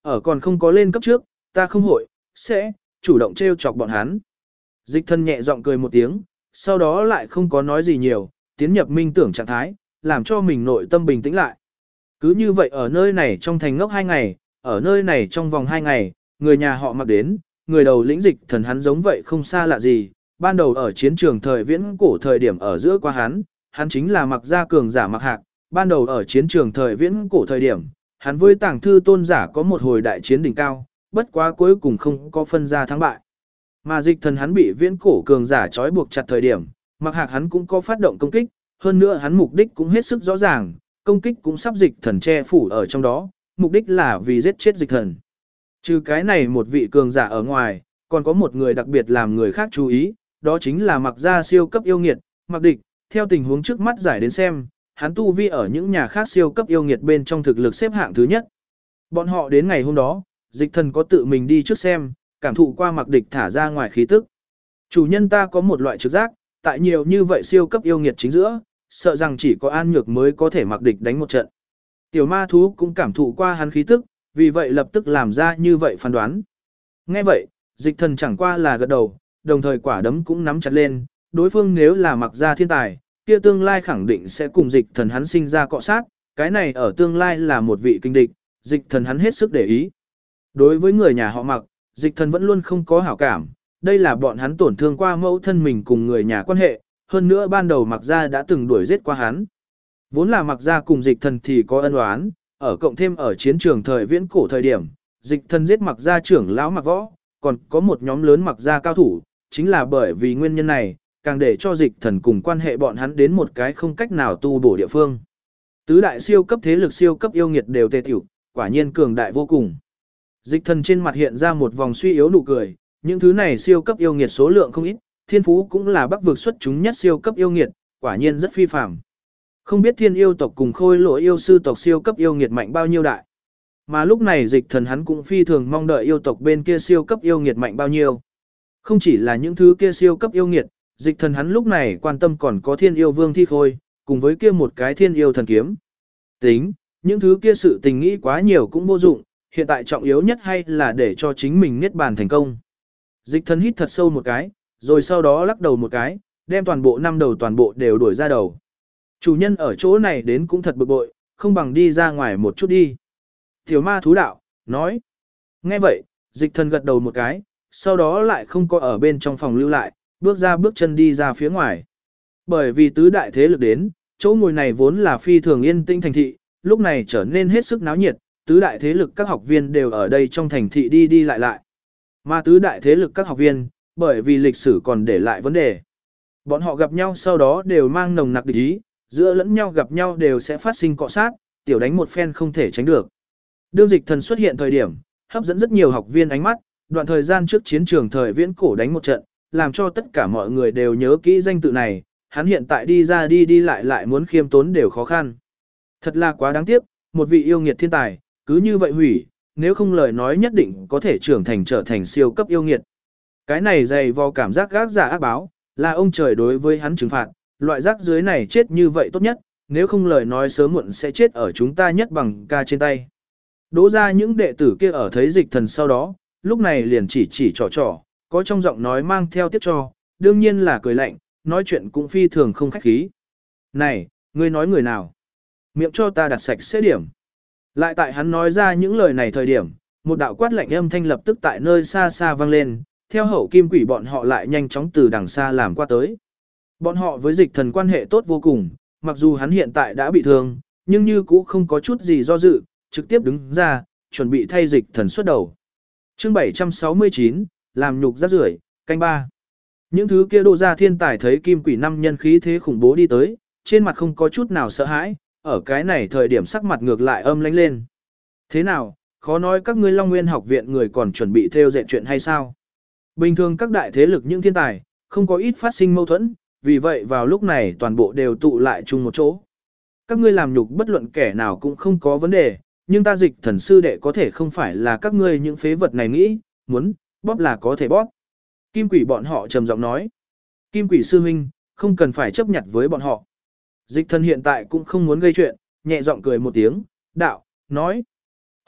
ở còn không có lên cấp trước, ta không hội, sẽ, chủ động trêu chọc bọn hắn. Dịch thần nhẹ giọng cười một tiếng, sau đó lại không có nói gì nhiều, tiến nhập minh tưởng trạng thái, làm cho mình nội tâm bình tĩnh lại. Cứ như vậy ở nơi này trong thành ngốc 2 ngày, ở nơi này trong vòng 2 ngày, người nhà họ Mặc đến, người đầu lĩnh dịch thần hắn giống vậy không xa lạ gì, ban đầu ở chiến trường thời viễn cổ thời điểm ở giữa qua hắn chính là Mặc gia cường giả Mặc Hạc, ban đầu ở chiến trường thời viễn cổ thời điểm, hắn với Tàng Thư Tôn giả có một hồi đại chiến đỉnh cao, bất quá cuối cùng không có phân ra thắng bại. Mà dịch thần hắn bị viễn cổ cường giả trói buộc chặt thời điểm, Mặc Hạc hắn cũng có phát động công kích, hơn nữa hắn mục đích cũng hết sức rõ ràng, công kích cũng sắp dịch thần che phủ ở trong đó, mục đích là vì giết chết dịch thần. Trừ cái này một vị cường giả ở ngoài, còn có một người đặc biệt làm người khác chú ý, đó chính là Mặc gia siêu cấp yêu nghiệt, Mặc Địch, theo tình huống trước mắt giải đến xem, hắn tu vi ở những nhà khác siêu cấp yêu nghiệt bên trong thực lực xếp hạng thứ nhất. Bọn họ đến ngày hôm đó, dịch thần có tự mình đi trước xem, cảm thụ qua Mặc Địch thả ra ngoài khí tức. Chủ nhân ta có một loại trực giác, tại nhiều như vậy siêu cấp yêu nghiệt chính giữa, sợ rằng chỉ có An Nhược mới có thể Mặc Địch đánh một trận. Tiểu ma thú cũng cảm thụ qua hắn khí tức, vì vậy lập tức làm ra như vậy phán đoán. Nghe vậy, dịch thần chẳng qua là gật đầu, đồng thời quả đấm cũng nắm chặt lên, đối phương nếu là Mặc gia thiên tài, kia tương lai khẳng định sẽ cùng dịch thần hắn sinh ra cọ sát, cái này ở tương lai là một vị kinh địch, dịch thần hắn hết sức để ý. Đối với người nhà họ Mặc, dịch thần vẫn luôn không có hảo cảm, đây là bọn hắn tổn thương qua mẫu thân mình cùng người nhà quan hệ, hơn nữa ban đầu Mặc gia đã từng đuổi giết qua hắn. Vốn là Mặc gia cùng dịch thần thì có ân oán, ở cộng thêm ở chiến trường thời viễn cổ thời điểm, dịch thần giết Mặc gia trưởng lão Mặc Võ, còn có một nhóm lớn Mặc gia cao thủ, chính là bởi vì nguyên nhân này, càng để cho dịch thần cùng quan hệ bọn hắn đến một cái không cách nào tu bổ địa phương. Tứ đại siêu cấp thế lực siêu cấp yêu nghiệt đều tề tiểu, quả nhiên cường đại vô cùng. Dịch thần trên mặt hiện ra một vòng suy yếu nụ cười, những thứ này siêu cấp yêu nghiệt số lượng không ít, thiên phú cũng là bắc vực xuất chúng nhất siêu cấp yêu nghiệt, quả nhiên rất phi phàm. Không biết thiên yêu tộc cùng khôi lỗi yêu sư tộc siêu cấp yêu nghiệt mạnh bao nhiêu đại. Mà lúc này dịch thần hắn cũng phi thường mong đợi yêu tộc bên kia siêu cấp yêu nghiệt mạnh bao nhiêu. Không chỉ là những thứ kia siêu cấp yêu nghiệt, dịch thần hắn lúc này quan tâm còn có thiên yêu vương thi khôi, cùng với kia một cái thiên yêu thần kiếm. Tính, những thứ kia sự tình nghĩ quá nhiều cũng vô dụng, hiện tại trọng yếu nhất hay là để cho chính mình niết bàn thành công. Dịch thần hít thật sâu một cái, rồi sau đó lắc đầu một cái, đem toàn bộ 5 đầu toàn bộ đều đuổi ra đầu. Chủ nhân ở chỗ này đến cũng thật bực bội, không bằng đi ra ngoài một chút đi. Tiểu ma thú đạo, nói. Nghe vậy, dịch thần gật đầu một cái, sau đó lại không có ở bên trong phòng lưu lại, bước ra bước chân đi ra phía ngoài. Bởi vì tứ đại thế lực đến, chỗ ngồi này vốn là phi thường yên tĩnh thành thị, lúc này trở nên hết sức náo nhiệt, tứ đại thế lực các học viên đều ở đây trong thành thị đi đi lại lại. Mà tứ đại thế lực các học viên, bởi vì lịch sử còn để lại vấn đề. Bọn họ gặp nhau sau đó đều mang nồng nặc địch ý, giữa lẫn nhau gặp nhau đều sẽ phát sinh cọ sát, tiểu đánh một phen không thể tránh được. Đương dịch thần xuất hiện thời điểm, hấp dẫn rất nhiều học viên ánh mắt, đoạn thời gian trước chiến trường thời viễn cổ đánh một trận, làm cho tất cả mọi người đều nhớ kỹ danh tự này, hắn hiện tại đi ra đi đi lại lại muốn khiêm tốn đều khó khăn. Thật là quá đáng tiếc, một vị yêu nghiệt thiên tài, cứ như vậy hủy, nếu không lời nói nhất định có thể trưởng thành trở thành siêu cấp yêu nghiệt. Cái này dày vò cảm giác gác giả ác báo, là ông trời đối với hắn trừng phạt, loại rác dưới này chết như vậy tốt nhất, nếu không lời nói sớm muộn sẽ chết ở chúng ta nhất bằng ca trên tay. Đỗ ra những đệ tử kia ở thấy dịch thần sau đó, lúc này liền chỉ trò, có trong giọng nói mang theo tiếc cho, đương nhiên là cười lạnh, nói chuyện cũng phi thường không khách khí. Này, ngươi nói người nào? Miệng cho ta đặt sạch sẽ điểm. Lại tại hắn nói ra những lời này thời điểm, một đạo quát lạnh âm thanh lập tức tại nơi xa xa vang lên, theo hậu kim quỷ bọn họ lại nhanh chóng từ đằng xa làm qua tới. Bọn họ với dịch thần quan hệ tốt vô cùng, mặc dù hắn hiện tại đã bị thương, nhưng như cũ không có chút gì do dự, trực tiếp đứng ra, chuẩn bị thay dịch thần xuất đầu. Chương 769, làm nhục rác rưởi, canh 3. Những thứ kia Đỗ gia thiên tài thấy kim quỷ năm nhân khí thế khủng bố đi tới, trên mặt không có chút nào sợ hãi, ở cái này thời điểm sắc mặt ngược lại âm lãnh lên. Thế nào, khó nói các ngươi Long Nguyên học viện người còn chuẩn bị theo dệt chuyện hay sao? Bình thường các đại thế lực những thiên tài, không có ít phát sinh mâu thuẫn, vì vậy vào lúc này toàn bộ đều tụ lại chung một chỗ. Các ngươi làm nhục bất luận kẻ nào cũng không có vấn đề, nhưng ta dịch thần sư đệ có thể không phải là các ngươi những phế vật này nghĩ, muốn, bóp là có thể bóp. Kim quỷ bọn họ trầm giọng nói. Kim quỷ sư huynh, không cần phải chấp nhận với bọn họ. Dịch thần hiện tại cũng không muốn gây chuyện, nhẹ giọng cười một tiếng, đạo, nói.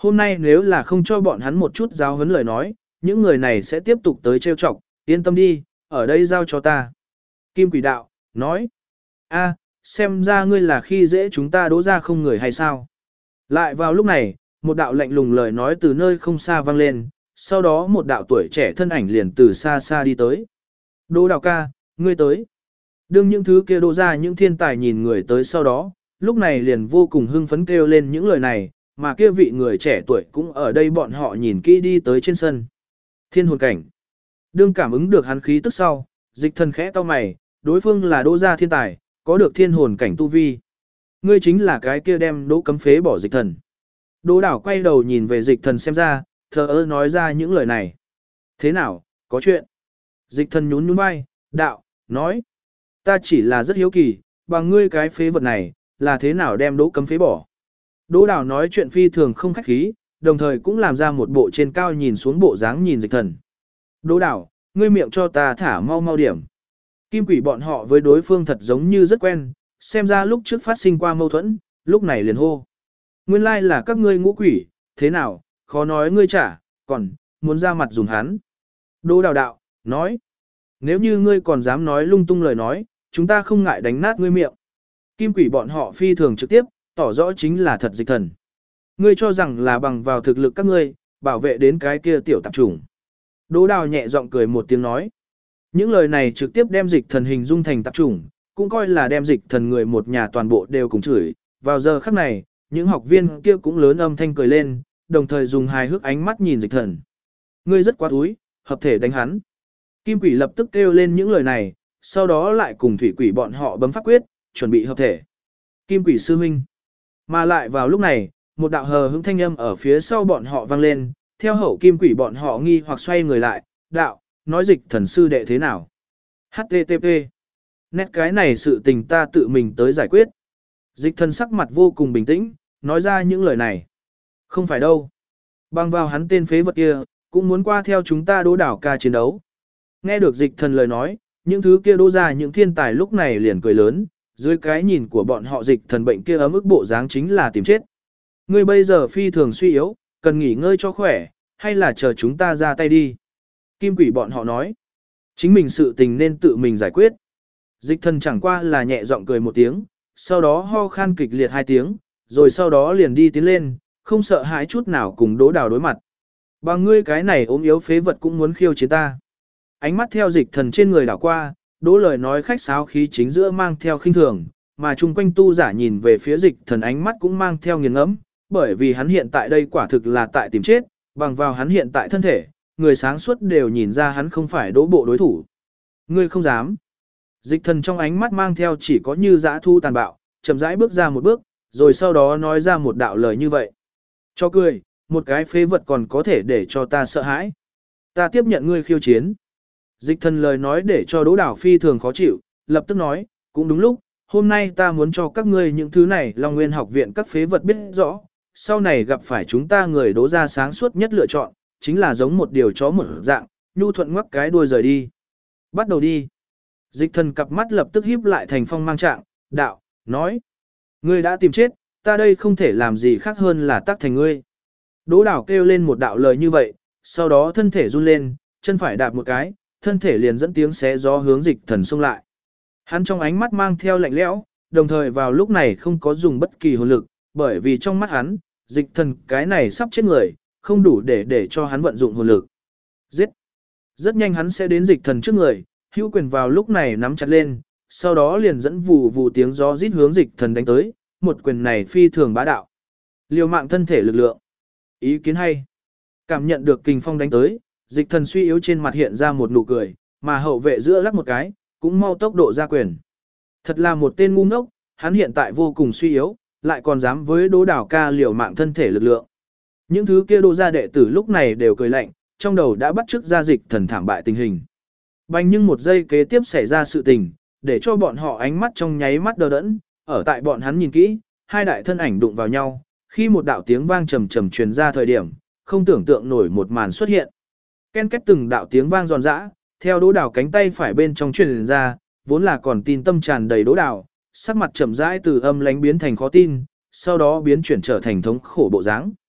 Hôm nay nếu là không cho bọn hắn một chút giáo huấn lời nói, những người này sẽ tiếp tục tới trêu chọc, yên tâm đi, ở đây giao cho ta. Kim Quỷ Đạo, nói, a, xem ra ngươi là khi dễ chúng ta Đỗ gia không người hay sao. Lại vào lúc này, một đạo lạnh lùng lời nói từ nơi không xa vang lên, sau đó một đạo tuổi trẻ thân ảnh liền từ xa xa đi tới. Đỗ Đào ca, ngươi tới. Đương những thứ kia Đỗ gia những thiên tài nhìn người tới sau đó, lúc này liền vô cùng hưng phấn kêu lên những lời này, mà kia vị người trẻ tuổi cũng ở đây bọn họ nhìn kỹ đi tới trên sân. Thiên hồn cảnh. Đương cảm ứng được hắn khí tức sau, Dịch Thần khẽ cau mày, đối phương là Đỗ gia thiên tài, có được thiên hồn cảnh tu vi. Ngươi chính là cái kia đem Đỗ Cấm phế bỏ Dịch Thần. Đỗ Đảo quay đầu nhìn về Dịch Thần xem ra, thờ ơ nói ra những lời này. Thế nào, có chuyện? Dịch Thần nhún nhún vai, đạo, nói. Ta chỉ là rất hiếu kỳ, bằng ngươi cái phế vật này, là thế nào đem Đỗ Cấm phế bỏ. Đỗ Đảo nói chuyện phi thường không khách khí, đồng thời cũng làm ra một bộ trên cao nhìn xuống bộ dáng nhìn Dịch Thần. Đỗ Đảo, ngươi miệng cho ta thả mau mau điểm. Kim Quỷ bọn họ với đối phương thật giống như rất quen, xem ra lúc trước phát sinh qua mâu thuẫn, lúc này liền hô. Nguyên lai là các ngươi ngũ quỷ, thế nào, khó nói ngươi trả, còn, muốn ra mặt dùng hắn. Đỗ Đào đạo, nói. Nếu như ngươi còn dám nói lung tung lời nói, chúng ta không ngại đánh nát ngươi miệng. Kim Quỷ bọn họ phi thường trực tiếp, tỏ rõ chính là thật Dịch Thần. Ngươi cho rằng là bằng vào thực lực các ngươi, bảo vệ đến cái kia tiểu tạp chủng. Đỗ Đào nhẹ giọng cười một tiếng nói. Những lời này trực tiếp đem Dịch Thần hình dung thành tạp chủng, cũng coi là đem Dịch Thần người một nhà toàn bộ đều cùng chửi. Vào giờ khắc này, những học viên kia cũng lớn âm thanh cười lên, đồng thời dùng hài hước ánh mắt nhìn Dịch Thần. Ngươi rất quá túi, hợp thể đánh hắn. Kim Quỷ lập tức kêu lên những lời này, sau đó lại cùng Thủy Quỷ bọn họ bấm pháp quyết, chuẩn bị hợp thể. Kim Quỷ sư huynh. Mà lại vào lúc này, một đạo hờ hững thanh âm ở phía sau bọn họ vang lên, theo hậu Kim Quỷ bọn họ nghi hoặc xoay người lại, đạo, nói Dịch Thần sư đệ thế nào. HTTP. Nét cái này sự tình ta tự mình tới giải quyết. Dịch Thần sắc mặt vô cùng bình tĩnh, nói ra những lời này. Không phải đâu. Bằng vào hắn tên phế vật kia, cũng muốn qua theo chúng ta Đỗ Đảo ca chiến đấu. Nghe được Dịch Thần lời nói, những thứ kia Đỗ ra những thiên tài lúc này liền cười lớn, dưới cái nhìn của bọn họ Dịch Thần bệnh kia ấm ức bộ dáng chính là tìm chết. Ngươi bây giờ phi thường suy yếu, cần nghỉ ngơi cho khỏe, hay là chờ chúng ta ra tay đi. Kim Quỷ bọn họ nói, chính mình sự tình nên tự mình giải quyết. Dịch Thần chẳng qua là nhẹ giọng cười một tiếng, sau đó ho khan kịch liệt 2 tiếng, rồi sau đó liền đi tiến lên, không sợ hãi chút nào cùng Đỗ Đào đối mặt. Bằng ngươi cái này ốm yếu phế vật cũng muốn khiêu chiến ta. Ánh mắt theo Dịch Thần trên người đảo qua, Đỗ lời nói khách sáo khí chính giữa mang theo khinh thường, mà chung quanh tu giả nhìn về phía Dịch Thần ánh mắt cũng mang theo nghiền ngẫm, bởi vì hắn hiện tại đây quả thực là tại tìm chết, bằng vào hắn hiện tại thân thể, người sáng suốt đều nhìn ra hắn không phải Đỗ bộ đối thủ. Ngươi không dám. Dịch Thần trong ánh mắt mang theo chỉ có như dã thu tàn bạo, chậm rãi bước ra một bước, rồi sau đó nói ra một đạo lời như vậy. Cho cười, một cái phế vật còn có thể để cho ta sợ hãi. Ta tiếp nhận ngươi khiêu chiến. Dịch Thần lời nói để cho Đỗ Đảo phi thường khó chịu, lập tức nói, cũng đúng lúc, hôm nay ta muốn cho các ngươi những thứ này Long Nguyên học viện các phế vật biết rõ, sau này gặp phải chúng ta người Đỗ gia sáng suốt nhất lựa chọn, chính là giống một điều chó một dạng, nhu thuận ngoắc cái đuôi rời đi. Bắt đầu đi. Dịch Thần cặp mắt lập tức híp lại thành phong mang trạng, đạo, nói. Ngươi đã tìm chết, ta đây không thể làm gì khác hơn là tác thành ngươi. Đỗ Đảo kêu lên một đạo lời như vậy, sau đó thân thể run lên, chân phải đạp một cái, thân thể liền dẫn tiếng xé gió hướng Dịch Thần xông lại. Hắn trong ánh mắt mang theo lạnh lẽo, đồng thời vào lúc này không có dùng bất kỳ hồn lực, bởi vì trong mắt hắn, Dịch Thần cái này sắp chết người, không đủ để cho hắn vận dụng hồn lực. Giết! Rất nhanh hắn sẽ đến Dịch Thần trước người, hữu quyền vào lúc này nắm chặt lên, sau đó liền dẫn vù vù tiếng gió rít hướng Dịch Thần đánh tới, một quyền này phi thường bá đạo. Liều mạng thân thể lực lượng. Ý kiến hay. Cảm nhận được kình phong đánh tới, Dịch Thần suy yếu trên mặt hiện ra một nụ cười, mà hậu vệ giữa lắc một cái, cũng mau tốc độ ra quyền. Thật là một tên ngu ngốc, hắn hiện tại vô cùng suy yếu, lại còn dám với Đỗ Đảo ca liều mạng thân thể lực lượng. Những thứ kia Đỗ gia đệ tử lúc này đều cười lạnh, trong đầu đã bắt chước ra Dịch Thần thảm bại tình hình. Bành nhưng một giây kế tiếp xảy ra sự tình, để cho bọn họ ánh mắt trong nháy mắt đờ đẫn, ở tại bọn hắn nhìn kỹ, hai đại thân ảnh đụng vào nhau, khi một đạo tiếng vang trầm trầm truyền ra thời điểm, không tưởng tượng nổi một màn xuất hiện. Ken két từng đạo tiếng vang giòn giã, theo Đỗ Đảo cánh tay phải bên trong truyền ra, vốn là còn tin tâm tràn đầy Đỗ Đảo, sắc mặt chậm rãi từ âm lánh biến thành khó tin, sau đó biến chuyển trở thành thống khổ bộ dáng.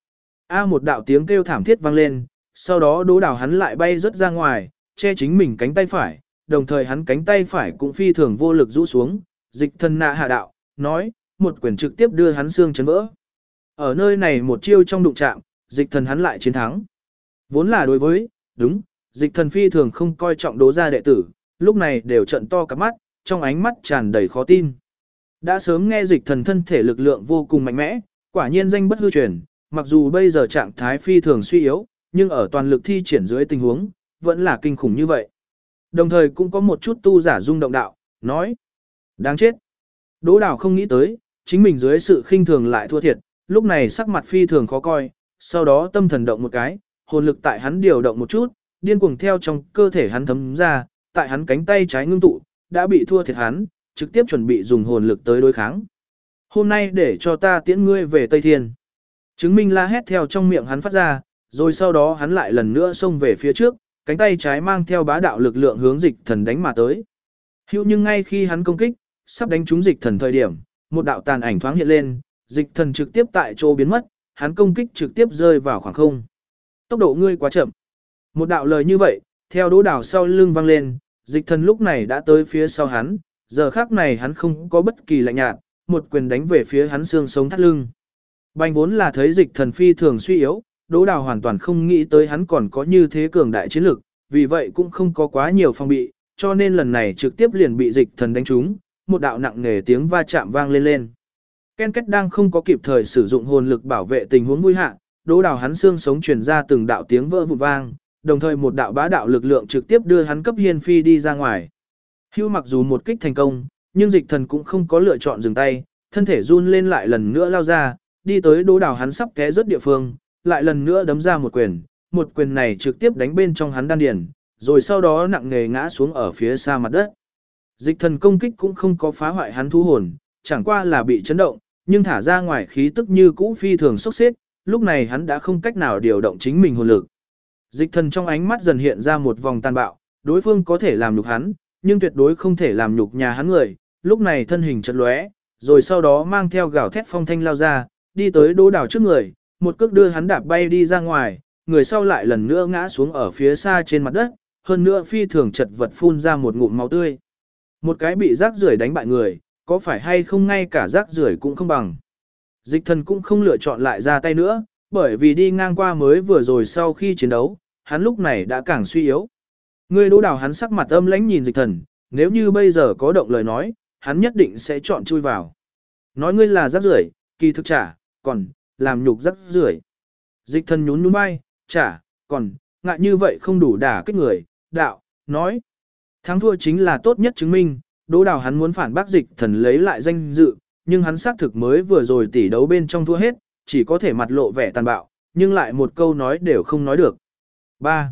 Một đạo tiếng kêu thảm thiết vang lên, sau đó Đỗ Đào hắn lại bay rất ra ngoài, che chính mình cánh tay phải, đồng thời hắn cánh tay phải cũng phi thường vô lực rũ xuống, dịch thần nạ hạ đạo, nói, một quyền trực tiếp đưa hắn xương chấn vỡ. Ở nơi này một chiêu trong đụng chạm, dịch thần hắn lại chiến thắng. Vốn là đối với, đúng, dịch thần phi thường không coi trọng Đỗ gia đệ tử, lúc này đều trận to cả mắt, trong ánh mắt tràn đầy khó tin. Đã sớm nghe dịch thần thân thể lực lượng vô cùng mạnh mẽ, quả nhiên danh bất hư truyền, mặc dù bây giờ trạng thái phi thường suy yếu, nhưng ở toàn lực thi triển dưới tình huống, vẫn là kinh khủng như vậy. Đồng thời cũng có một chút tu giả rung động đạo, nói, đáng chết. Đỗ Đào không nghĩ tới, chính mình dưới sự khinh thường lại thua thiệt, lúc này sắc mặt phi thường khó coi, sau đó tâm thần động một cái, hồn lực tại hắn điều động một chút, điên cuồng theo trong cơ thể hắn thấm ra, tại hắn cánh tay trái ngưng tụ, đã bị thua thiệt hắn, trực tiếp chuẩn bị dùng hồn lực tới đối kháng. Hôm nay để cho ta tiễn ngươi về Tây Thiên. Chứng minh la hét theo trong miệng hắn phát ra, rồi sau đó hắn lại lần nữa xông về phía trước, cánh tay trái mang theo bá đạo lực lượng hướng dịch thần đánh mà tới. Hữu nhưng ngay khi hắn công kích, sắp đánh trúng dịch thần thời điểm, một đạo tàn ảnh thoáng hiện lên, dịch thần trực tiếp tại chỗ biến mất, hắn công kích trực tiếp rơi vào khoảng không. Tốc độ ngươi quá chậm. Một đạo lời như vậy, theo Đỗ Đào sau lưng vang lên, dịch thần lúc này đã tới phía sau hắn, giờ khác này hắn không có bất kỳ lạnh nhạt, một quyền đánh về phía hắn xương sống thắt lưng. Bành vốn là thấy dịch thần phi thường suy yếu, Đỗ Đào hoàn toàn không nghĩ tới hắn còn có như thế cường đại chiến lực, vì vậy cũng không có quá nhiều phòng bị, cho nên lần này trực tiếp liền bị dịch thần đánh trúng, một đạo nặng nề tiếng va chạm vang lên lên. Ken Kết đang không có kịp thời sử dụng hồn lực bảo vệ tình huống vui hạ, Đỗ Đào hắn xương sống truyền ra từng đạo tiếng vỡ vụn vang, đồng thời một đạo bá đạo lực lượng trực tiếp đưa hắn cấp hiên phi đi ra ngoài. Hưu mặc dù một kích thành công, nhưng dịch thần cũng không có lựa chọn dừng tay, thân thể run lên lại lần nữa lao ra, đi tới Đỗ Đào hắn sắp té rớt địa phương, lại lần nữa đấm ra một quyền này trực tiếp đánh bên trong hắn đan điền, rồi sau đó nặng nề ngã xuống ở phía xa mặt đất. Dịch thần công kích cũng không có phá hoại hắn thú hồn, chẳng qua là bị chấn động, nhưng thả ra ngoài khí tức như cũ phi thường sốc xếp, lúc này hắn đã không cách nào điều động chính mình hồn lực. Dịch thần trong ánh mắt dần hiện ra một vòng tàn bạo, đối phương có thể làm nhục hắn, nhưng tuyệt đối không thể làm nhục nhà hắn người, lúc này thân hình chật lóe, rồi sau đó mang theo gào thét phong thanh lao ra, đi tới Đỗ Đào trước người, một cước đưa hắn đạp bay đi ra ngoài, người sau lại lần nữa ngã xuống ở phía xa trên mặt đất, hơn nữa phi thường chật vật phun ra một ngụm máu tươi. Một cái bị rác rưởi đánh bại người, có phải hay không ngay cả rác rưởi cũng không bằng. Dịch thần cũng không lựa chọn lại ra tay nữa, bởi vì đi ngang qua mới vừa rồi sau khi chiến đấu, hắn lúc này đã càng suy yếu. Người Đỗ Đào hắn sắc mặt âm lãnh nhìn dịch thần, nếu như bây giờ có động lời nói, hắn nhất định sẽ chọn chui vào. Nói ngươi là rác rưởi, kỳ thực trả, còn, làm nhục rác rưởi. Dịch thần nhún nhún vai, trả, còn, ngại như vậy không đủ đả kích người, đạo, nói. Thắng thua chính là tốt nhất chứng minh, Đỗ Đào hắn muốn phản bác dịch thần lấy lại danh dự, nhưng hắn xác thực mới vừa rồi tỉ đấu bên trong thua hết, chỉ có thể mặt lộ vẻ tàn bạo, nhưng lại một câu nói đều không nói được. 3.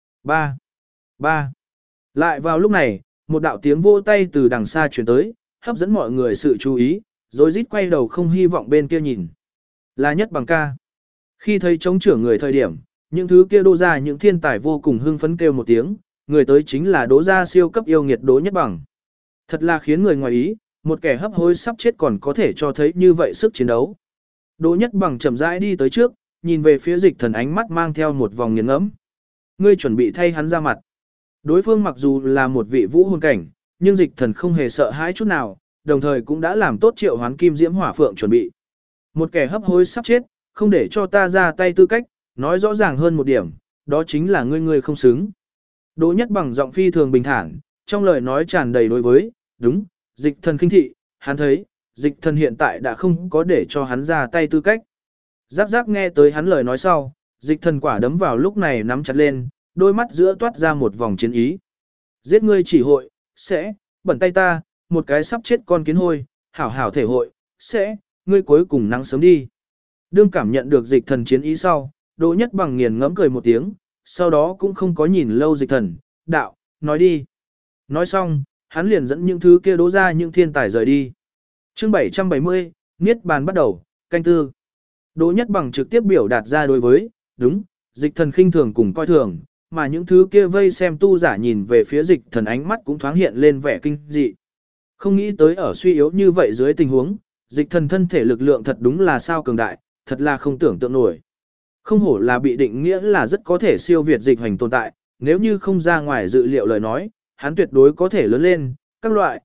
Lại vào lúc này, một đạo tiếng vỗ tay từ đằng xa truyền tới, hấp dẫn mọi người sự chú ý, rồi rít quay đầu không hy vọng bên kia nhìn. Là Nhất Bằng ca. Khi thấy chống trưởng người thời điểm, những thứ kia Đỗ ra những thiên tài vô cùng hưng phấn kêu một tiếng, người tới chính là Đỗ gia siêu cấp yêu nghiệt Đỗ Nhất Bằng. Thật là khiến người ngoài ý, một kẻ hấp hối sắp chết còn có thể cho thấy như vậy sức chiến đấu. Đỗ Nhất Bằng chậm rãi đi tới trước, nhìn về phía dịch thần ánh mắt mang theo một vòng nghiền ngẫm. Ngươi chuẩn bị thay hắn ra mặt. Đối phương mặc dù là một vị vũ hồn cảnh, nhưng dịch thần không hề sợ hãi chút nào, đồng thời cũng đã làm tốt triệu hoán kim diễm hỏa phượng chuẩn bị. Một kẻ hấp hối sắp chết, không để cho ta ra tay tư cách, nói rõ ràng hơn một điểm, đó chính là ngươi không xứng. Đỗ Nhất Bằng giọng phi thường bình thản, trong lời nói tràn đầy đối với, đúng, dịch thần khinh thị, hắn thấy, dịch thần hiện tại đã không có để cho hắn ra tay tư cách. Giác giác nghe tới hắn lời nói sau, dịch thần quả đấm vào lúc này nắm chặt lên, đôi mắt giữa toát ra một vòng chiến ý. Giết ngươi chỉ hội, sẽ, bẩn tay ta, một cái sắp chết con kiến hôi, hảo hảo thể hội, sẽ, ngươi cuối cùng nắng sớm đi. Đương cảm nhận được dịch thần chiến ý sau, Đỗ Nhất Bằng nghiền ngẫm cười một tiếng, sau đó cũng không có nhìn lâu dịch thần, đạo, nói đi. Nói xong, hắn liền dẫn những thứ kia Đỗ ra những thiên tài rời đi. Chương 770, Niết bàn bắt đầu, canh tư. Đỗ Nhất Bằng trực tiếp biểu đạt ra đối với, đúng, dịch thần khinh thường cùng coi thường, mà những thứ kia vây xem tu giả nhìn về phía dịch thần ánh mắt cũng thoáng hiện lên vẻ kinh dị. Không nghĩ tới ở suy yếu như vậy dưới tình huống, dịch thần thân thể lực lượng thật đúng là sao cường đại, thật là không tưởng tượng nổi. Không hổ là bị định nghĩa là rất có thể siêu việt dịch hành tồn tại, nếu như không ra ngoài dự liệu lời nói, hắn tuyệt đối có thể lớn lên, các loại,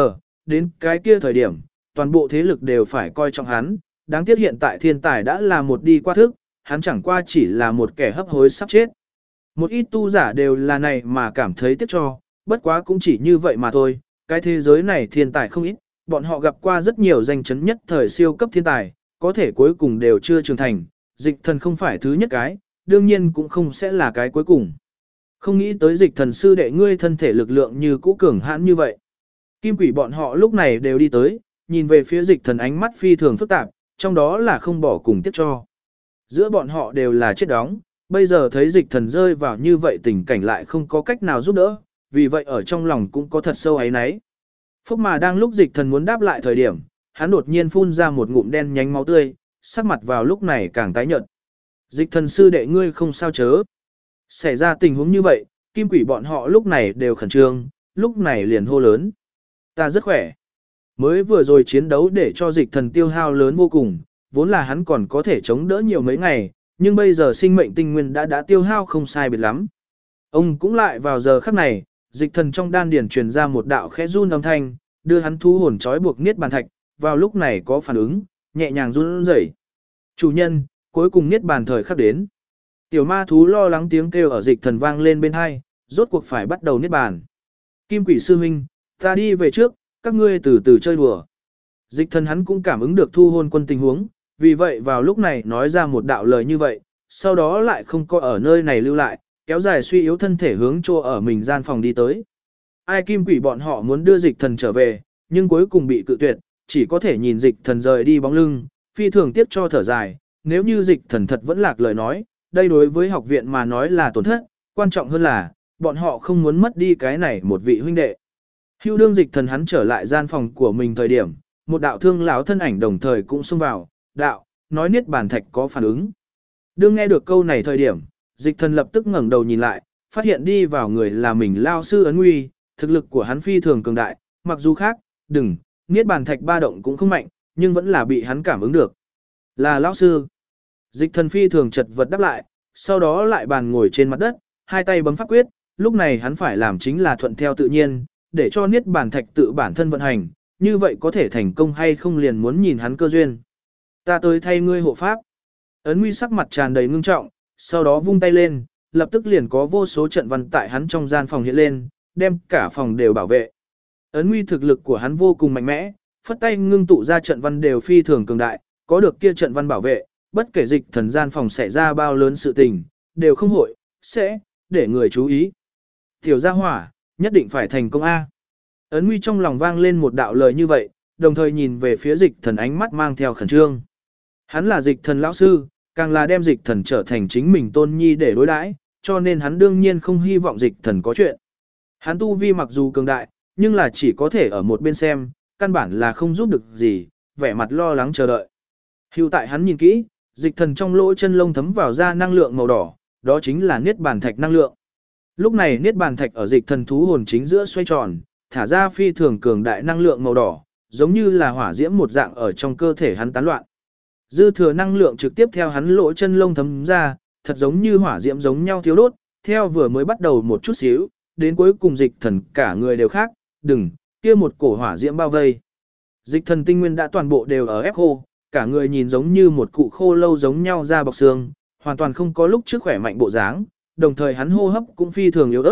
đến cái kia thời điểm, toàn bộ thế lực đều phải coi trọng hắn, đáng tiếc hiện tại thiên tài đã là một đi qua thức, hắn chẳng qua chỉ là một kẻ hấp hối sắp chết. Một ít tu giả đều là này mà cảm thấy tiếc cho, bất quá cũng chỉ như vậy mà thôi, cái thế giới này thiên tài không ít, bọn họ gặp qua rất nhiều danh chấn nhất thời siêu cấp thiên tài, có thể cuối cùng đều chưa trưởng thành, dịch thần không phải thứ nhất cái, đương nhiên cũng không sẽ là cái cuối cùng. Không nghĩ tới dịch thần sư đệ ngươi thân thể lực lượng như cũ cường hãn như vậy. Kim quỷ bọn họ lúc này đều đi tới, nhìn về phía dịch thần ánh mắt phi thường phức tạp, trong đó là không bỏ cùng tiếc cho. Giữa bọn họ đều là chết đóng, bây giờ thấy dịch thần rơi vào như vậy tình cảnh lại không có cách nào giúp đỡ, vì vậy ở trong lòng cũng có thật sâu áy náy. Phúc mà đang lúc dịch thần muốn đáp lại thời điểm, hắn đột nhiên phun ra một ngụm đen nhánh máu tươi, sắc mặt vào lúc này càng tái nhợt. Dịch thần sư đệ ngươi không sao chớ. Xảy ra tình huống như vậy, kim quỷ bọn họ lúc này đều khẩn trương, lúc này liền hô lớn. Ta rất khỏe. Mới vừa rồi chiến đấu để cho dịch thần tiêu hao lớn vô cùng, vốn là hắn còn có thể chống đỡ nhiều mấy ngày, nhưng bây giờ sinh mệnh tinh nguyên đã tiêu hao không sai biệt lắm. Ông cũng lại vào giờ khắc này, dịch thần trong đan điển truyền ra một đạo khẽ run âm thanh, đưa hắn thu hồn trói buộc niết bàn thạch, vào lúc này có phản ứng, nhẹ nhàng run rẩy. Chủ nhân, cuối cùng niết bàn thời khắc đến. Tiểu ma thú lo lắng tiếng kêu ở dịch thần vang lên bên hai, rốt cuộc phải bắt đầu niết bàn. Kim quỷ sư huynh, ta đi về trước, các ngươi từ từ chơi đùa. Dịch thần hắn cũng cảm ứng được thu hồn quân tình huống, vì vậy vào lúc này nói ra một đạo lời như vậy, sau đó lại không có ở nơi này lưu lại, kéo dài suy yếu thân thể hướng chỗ ở mình gian phòng đi tới. Ai kim quỷ bọn họ muốn đưa dịch thần trở về, nhưng cuối cùng bị cự tuyệt, chỉ có thể nhìn dịch thần rời đi bóng lưng, phi thường tiếc cho thở dài, nếu như dịch thần thật vẫn lạc lời nói, đây đối với học viện mà nói là tổn thất, quan trọng hơn là, bọn họ không muốn mất đi cái này một vị huynh đệ. Hưu đương dịch thần hắn trở lại gian phòng của mình thời điểm, một đạo thương lão thân ảnh đồng thời cũng xông vào, đạo, nói niết bàn thạch có phản ứng. Đương nghe được câu này thời điểm, dịch thần lập tức ngẩng đầu nhìn lại, phát hiện đi vào người là mình lao sư ấn nguy, thực lực của hắn phi thường cường đại, mặc dù khác, niết bàn thạch ba động cũng không mạnh, nhưng vẫn là bị hắn cảm ứng được. Là lão sư. Dịch thần phi thường chật vật đáp lại, sau đó lại bàn ngồi trên mặt đất, hai tay bấm pháp quyết, lúc này hắn phải làm chính là thuận theo tự nhiên, để cho niết bàn thạch tự bản thân vận hành, như vậy có thể thành công hay không liền muốn nhìn hắn cơ duyên. Ta tới thay ngươi hộ pháp. Ấn nguy sắc mặt tràn đầy ngưng trọng, sau đó vung tay lên, lập tức liền có vô số trận văn tại hắn trong gian phòng hiện lên, đem cả phòng đều bảo vệ. Ấn nguy thực lực của hắn vô cùng mạnh mẽ, phất tay ngưng tụ ra trận văn đều phi thường cường đại, có được kia trận văn bảo vệ, bất kể dịch thần gian phòng xảy ra bao lớn sự tình, đều không hội, sẽ, để người chú ý. Tiểu gia hỏa, nhất định phải thành công A. Ấn nguy trong lòng vang lên một đạo lời như vậy, đồng thời nhìn về phía dịch thần ánh mắt mang theo khẩn trương. Hắn là dịch thần lão sư, càng là đem dịch thần trở thành chính mình tôn nhi để đối đãi, cho nên hắn đương nhiên không hy vọng dịch thần có chuyện. Hắn tu vi mặc dù cường đại, nhưng là chỉ có thể ở một bên xem, căn bản là không giúp được gì, vẻ mặt lo lắng chờ đợi. Hưu tại hắn nhìn kỹ, dịch thần trong lỗ chân lông thấm vào ra năng lượng màu đỏ, đó chính là niết bàn thạch năng lượng. Lúc này niết bàn thạch ở dịch thần thú hồn chính giữa xoay tròn, thả ra phi thường cường đại năng lượng màu đỏ, giống như là hỏa diễm một dạng ở trong cơ thể hắn tán loạn. Dư thừa năng lượng trực tiếp theo hắn lỗ chân lông thấm ra, thật giống như hỏa diễm giống nhau thiếu đốt, theo vừa mới bắt đầu một chút xíu, đến cuối cùng dịch thần cả người đều khác, kia một cổ hỏa diễm bao vây. Dịch thần tinh nguyên đã toàn bộ đều ở ép khô, cả người nhìn giống như một cụ khô lâu giống nhau ra bọc xương, hoàn toàn không có lúc trước khỏe mạnh bộ dáng, đồng thời hắn hô hấp cũng phi thường yếu ớt,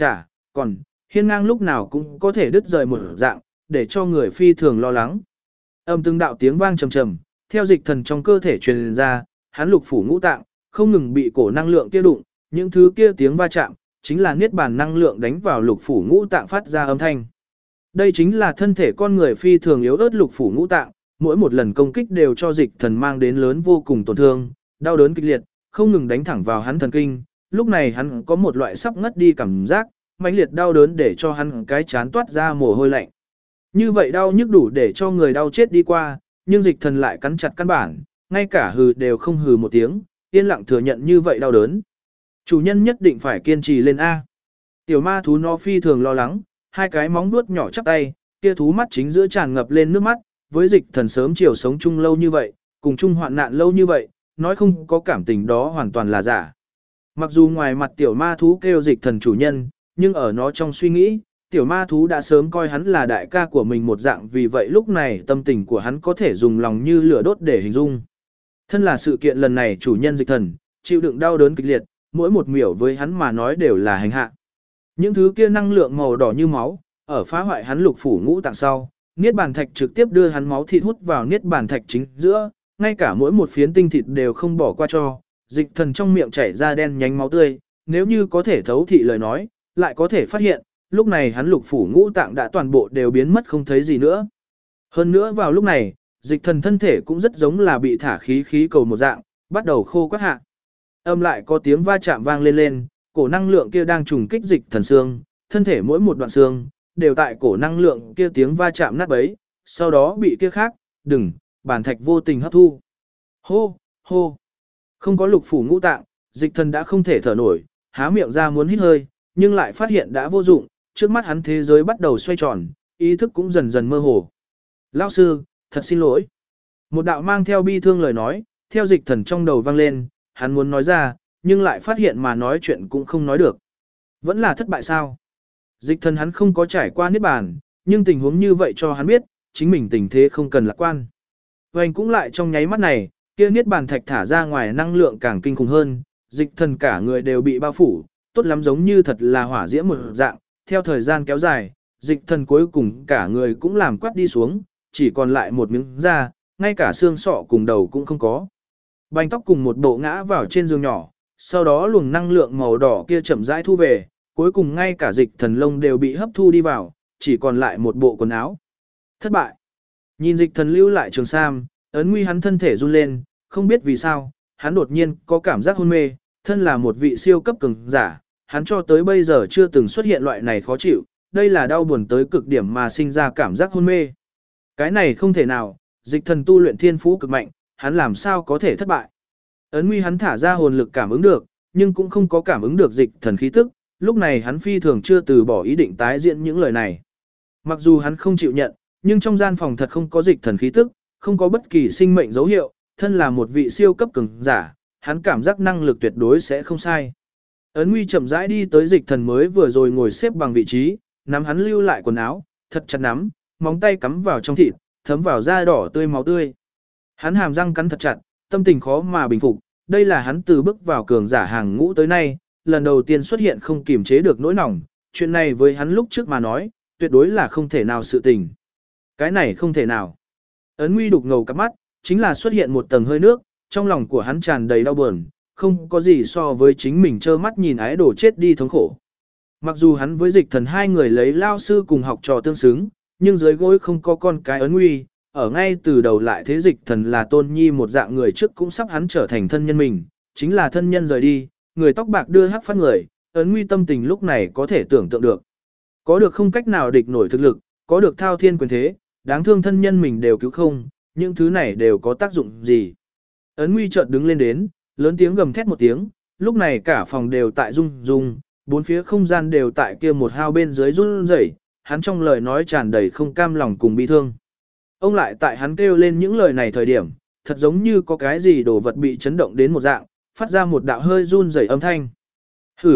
còn hiên ngang lúc nào cũng có thể đứt rời một dạng, để cho người phi thường lo lắng. Âm từng đạo tiếng vang trầm trầm, theo dịch thần trong cơ thể truyền ra, hắn lục phủ ngũ tạng, không ngừng bị cổ năng lượng kia đụng, những thứ kia tiếng va chạm, chính là niết bàn năng lượng đánh vào lục phủ ngũ tạng phát ra âm thanh. Đây chính là thân thể con người phi thường yếu ớt lục phủ ngũ tạng, mỗi một lần công kích đều cho dịch thần mang đến lớn vô cùng tổn thương, đau đớn kịch liệt, không ngừng đánh thẳng vào hắn thần kinh, lúc này hắn có một loại sắp ngất đi cảm giác, mãnh liệt đau đớn để cho hắn cái chán toát ra mồ hôi lạnh. Như vậy đau nhức đủ để cho người đau chết đi qua, nhưng dịch thần lại cắn chặt căn bản, ngay cả hừ đều không hừ một tiếng, yên lặng thừa nhận như vậy đau đớn. Chủ nhân nhất định phải kiên trì lên A. Tiểu ma thú nó phi thường lo lắng, hai cái móng vuốt nhỏ chắp tay, kia thú mắt chính giữa tràn ngập lên nước mắt, với dịch thần sớm chiều sống chung lâu như vậy, cùng chung hoạn nạn lâu như vậy, nói không có cảm tình đó hoàn toàn là giả. Mặc dù ngoài mặt tiểu ma thú kêu dịch thần chủ nhân, nhưng ở nó trong suy nghĩ, tiểu ma thú đã sớm coi hắn là đại ca của mình một dạng, vì vậy lúc này tâm tình của hắn có thể dùng lòng như lửa đốt để hình dung. Thân là sự kiện lần này chủ nhân dịch thần, chịu đựng đau đớn kịch liệt, mỗi một miểu với hắn mà nói đều là hành hạ. Những thứ kia năng lượng màu đỏ như máu, ở phá hoại hắn lục phủ ngũ tạng sau, niết bàn thạch trực tiếp đưa hắn máu thịt hút vào niết bàn thạch chính giữa, ngay cả mỗi một phiến tinh thịt đều không bỏ qua cho, dịch thần trong miệng chảy ra đen nhánh máu tươi, nếu như có thể thấu thị lời nói, lại có thể phát hiện, lúc này hắn lục phủ ngũ tạng đã toàn bộ đều biến mất không thấy gì nữa. Hơn nữa vào lúc này, dịch thần thân thể cũng rất giống là bị thả khí cầu một dạng, bắt đầu khô quắt hạ. Âm lại có tiếng va chạm vang lên, cổ năng lượng kia đang trùng kích dịch thần xương, thân thể mỗi một đoạn xương, đều tại cổ năng lượng kia tiếng va chạm nát bấy, sau đó bị kia khác, bàn thạch vô tình hấp thu. Hô, hô. Không có lục phủ ngũ tạng, dịch thần đã không thể thở nổi, há miệng ra muốn hít hơi, nhưng lại phát hiện đã vô dụng, trước mắt hắn thế giới bắt đầu xoay tròn, ý thức cũng dần dần mơ hồ. Lão sư, thật xin lỗi. Một đạo mang theo bi thương lời nói, theo dịch thần trong đầu vang lên, hắn muốn nói ra, nhưng lại phát hiện mà nói chuyện cũng không nói được. Vẫn là thất bại sao? Dịch thần hắn không có trải qua niết bàn, nhưng tình huống như vậy cho hắn biết, chính mình tình thế không cần lạc quan. Vành cũng lại trong nháy mắt này, kia niết bàn thạch thả ra ngoài năng lượng càng kinh khủng hơn, dịch thần cả người đều bị bao phủ, tốt lắm giống như thật là hỏa diễm một dạng, theo thời gian kéo dài, dịch thần cuối cùng cả người cũng làm quát đi xuống, chỉ còn lại một miếng da, ngay cả xương sọ cùng đầu cũng không có. Bành tóc cùng một bộ ngã vào trên giường nhỏ, sau đó luồng năng lượng màu đỏ kia chậm rãi thu về, cuối cùng ngay cả dịch thần lông đều bị hấp thu đi vào, chỉ còn lại một bộ quần áo. Thất bại. Nhìn dịch thần lưu lại trường sam, ấn nguy hắn thân thể run lên, không biết vì sao, hắn đột nhiên có cảm giác hôn mê, thân là một vị siêu cấp cường giả, hắn cho tới bây giờ chưa từng xuất hiện loại này khó chịu, đây là đau buồn tới cực điểm mà sinh ra cảm giác hôn mê. Cái này không thể nào, dịch thần tu luyện thiên phú cực mạnh, hắn làm sao có thể thất bại. Ấn nguy hắn thả ra hồn lực cảm ứng được, nhưng cũng không có cảm ứng được dịch thần khí tức, lúc này hắn phi thường chưa từ bỏ ý định tái diễn những lời này. Mặc dù hắn không chịu nhận, nhưng trong gian phòng thật không có dịch thần khí tức, không có bất kỳ sinh mệnh dấu hiệu, thân là một vị siêu cấp cường giả, hắn cảm giác năng lực tuyệt đối sẽ không sai. Ấn nguy chậm rãi đi tới dịch thần mới vừa rồi ngồi xếp bằng vị trí, nắm hắn lưu lại quần áo, thật chặt nắm, móng tay cắm vào trong thịt, thấm vào da đỏ tươi máu tươi. Hắn hàm răng cắn thật chặt, tâm tình khó mà bình phục, đây là hắn từ bước vào cường giả hàng ngũ tới nay, lần đầu tiên xuất hiện không kiềm chế được nỗi lòng, chuyện này với hắn lúc trước mà nói, tuyệt đối là không thể nào sự tình. Cái này không thể nào. Ấn nguy đục ngầu cặp mắt, chính là xuất hiện một tầng hơi nước, trong lòng của hắn tràn đầy đau buồn, không có gì so với chính mình trơ mắt nhìn ái đồ chết đi thống khổ. Mặc dù hắn với dịch thần hai người lấy lao sư cùng học trò tương xứng, nhưng dưới gối không có con cái ấn nguy, ở ngay từ đầu lại thế dịch thần là tôn nhi một dạng người trước cũng sắp hắn trở thành thân nhân mình, chính là thân nhân rời đi, người tóc bạc đưa hắc phát người, ấn nguy tâm tình lúc này có thể tưởng tượng được. Có được không cách nào địch nổi thực lực, có được thao thiên quyền thế, đáng thương thân nhân mình đều cứu không, những thứ này đều có tác dụng gì. Ấn nguy chợt đứng lên đến, lớn tiếng gầm thét một tiếng, lúc này cả phòng đều tại rung rung, bốn phía không gian đều tại kia một hao bên dưới run rẩy, hắn trong lời nói tràn đầy không cam lòng cùng bi thương. Ông lại tại hắn kêu lên những lời này thời điểm, thật giống như có cái gì đồ vật bị chấn động đến một dạng, phát ra một đạo hơi run rẩy âm thanh. Hử!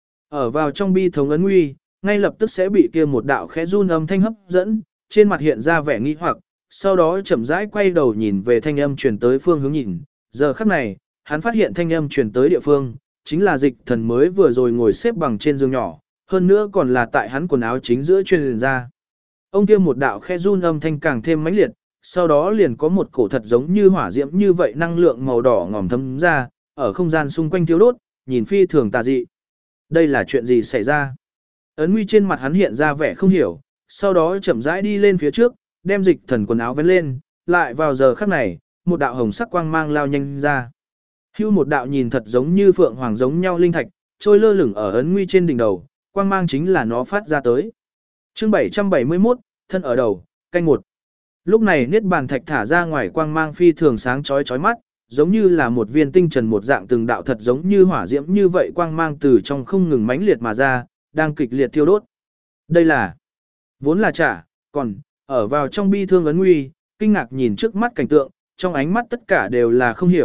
Ở vào trong bi thống ấn nguy, ngay lập tức sẽ bị kia một đạo khẽ run âm thanh hấp dẫn, trên mặt hiện ra vẻ nghi hoặc, sau đó chậm rãi quay đầu nhìn về thanh âm truyền tới phương hướng nhìn. Giờ khắc này, hắn phát hiện thanh âm truyền tới địa phương, chính là dịch thần mới vừa rồi ngồi xếp bằng trên giường nhỏ, hơn nữa còn là tại hắn quần áo chính giữa truyền ra. Ông kia một đạo khẽ run âm thanh càng thêm mãnh liệt, sau đó liền có một cổ thật giống như hỏa diễm như vậy năng lượng màu đỏ ngòm thấm ra, ở không gian xung quanh thiêu đốt, nhìn phi thường tà dị. Đây là chuyện gì xảy ra? Ấn nguy trên mặt hắn hiện ra vẻ không hiểu, sau đó chậm rãi đi lên phía trước, đem dịch thần quần áo vén lên, lại vào giờ khắc này, một đạo hồng sắc quang mang lao nhanh ra. Hưu một đạo nhìn thật giống như phượng hoàng giống nhau linh thạch, trôi lơ lửng ở ấn nguy trên đỉnh đầu, quang mang chính là nó phát ra tới. Chương 771, thân ở đầu, canh một. Lúc này niết bàn thạch thả ra ngoài quang mang phi thường sáng chói chói mắt, giống như là một viên tinh trần một dạng từng đạo thật giống như hỏa diễm như vậy quang mang từ trong không ngừng mãnh liệt mà ra, đang kịch liệt thiêu đốt. Đây là vốn là trả, còn ở vào trong bi thương ấn nguy, kinh ngạc nhìn trước mắt cảnh tượng, trong ánh mắt tất cả đều là không hiểu,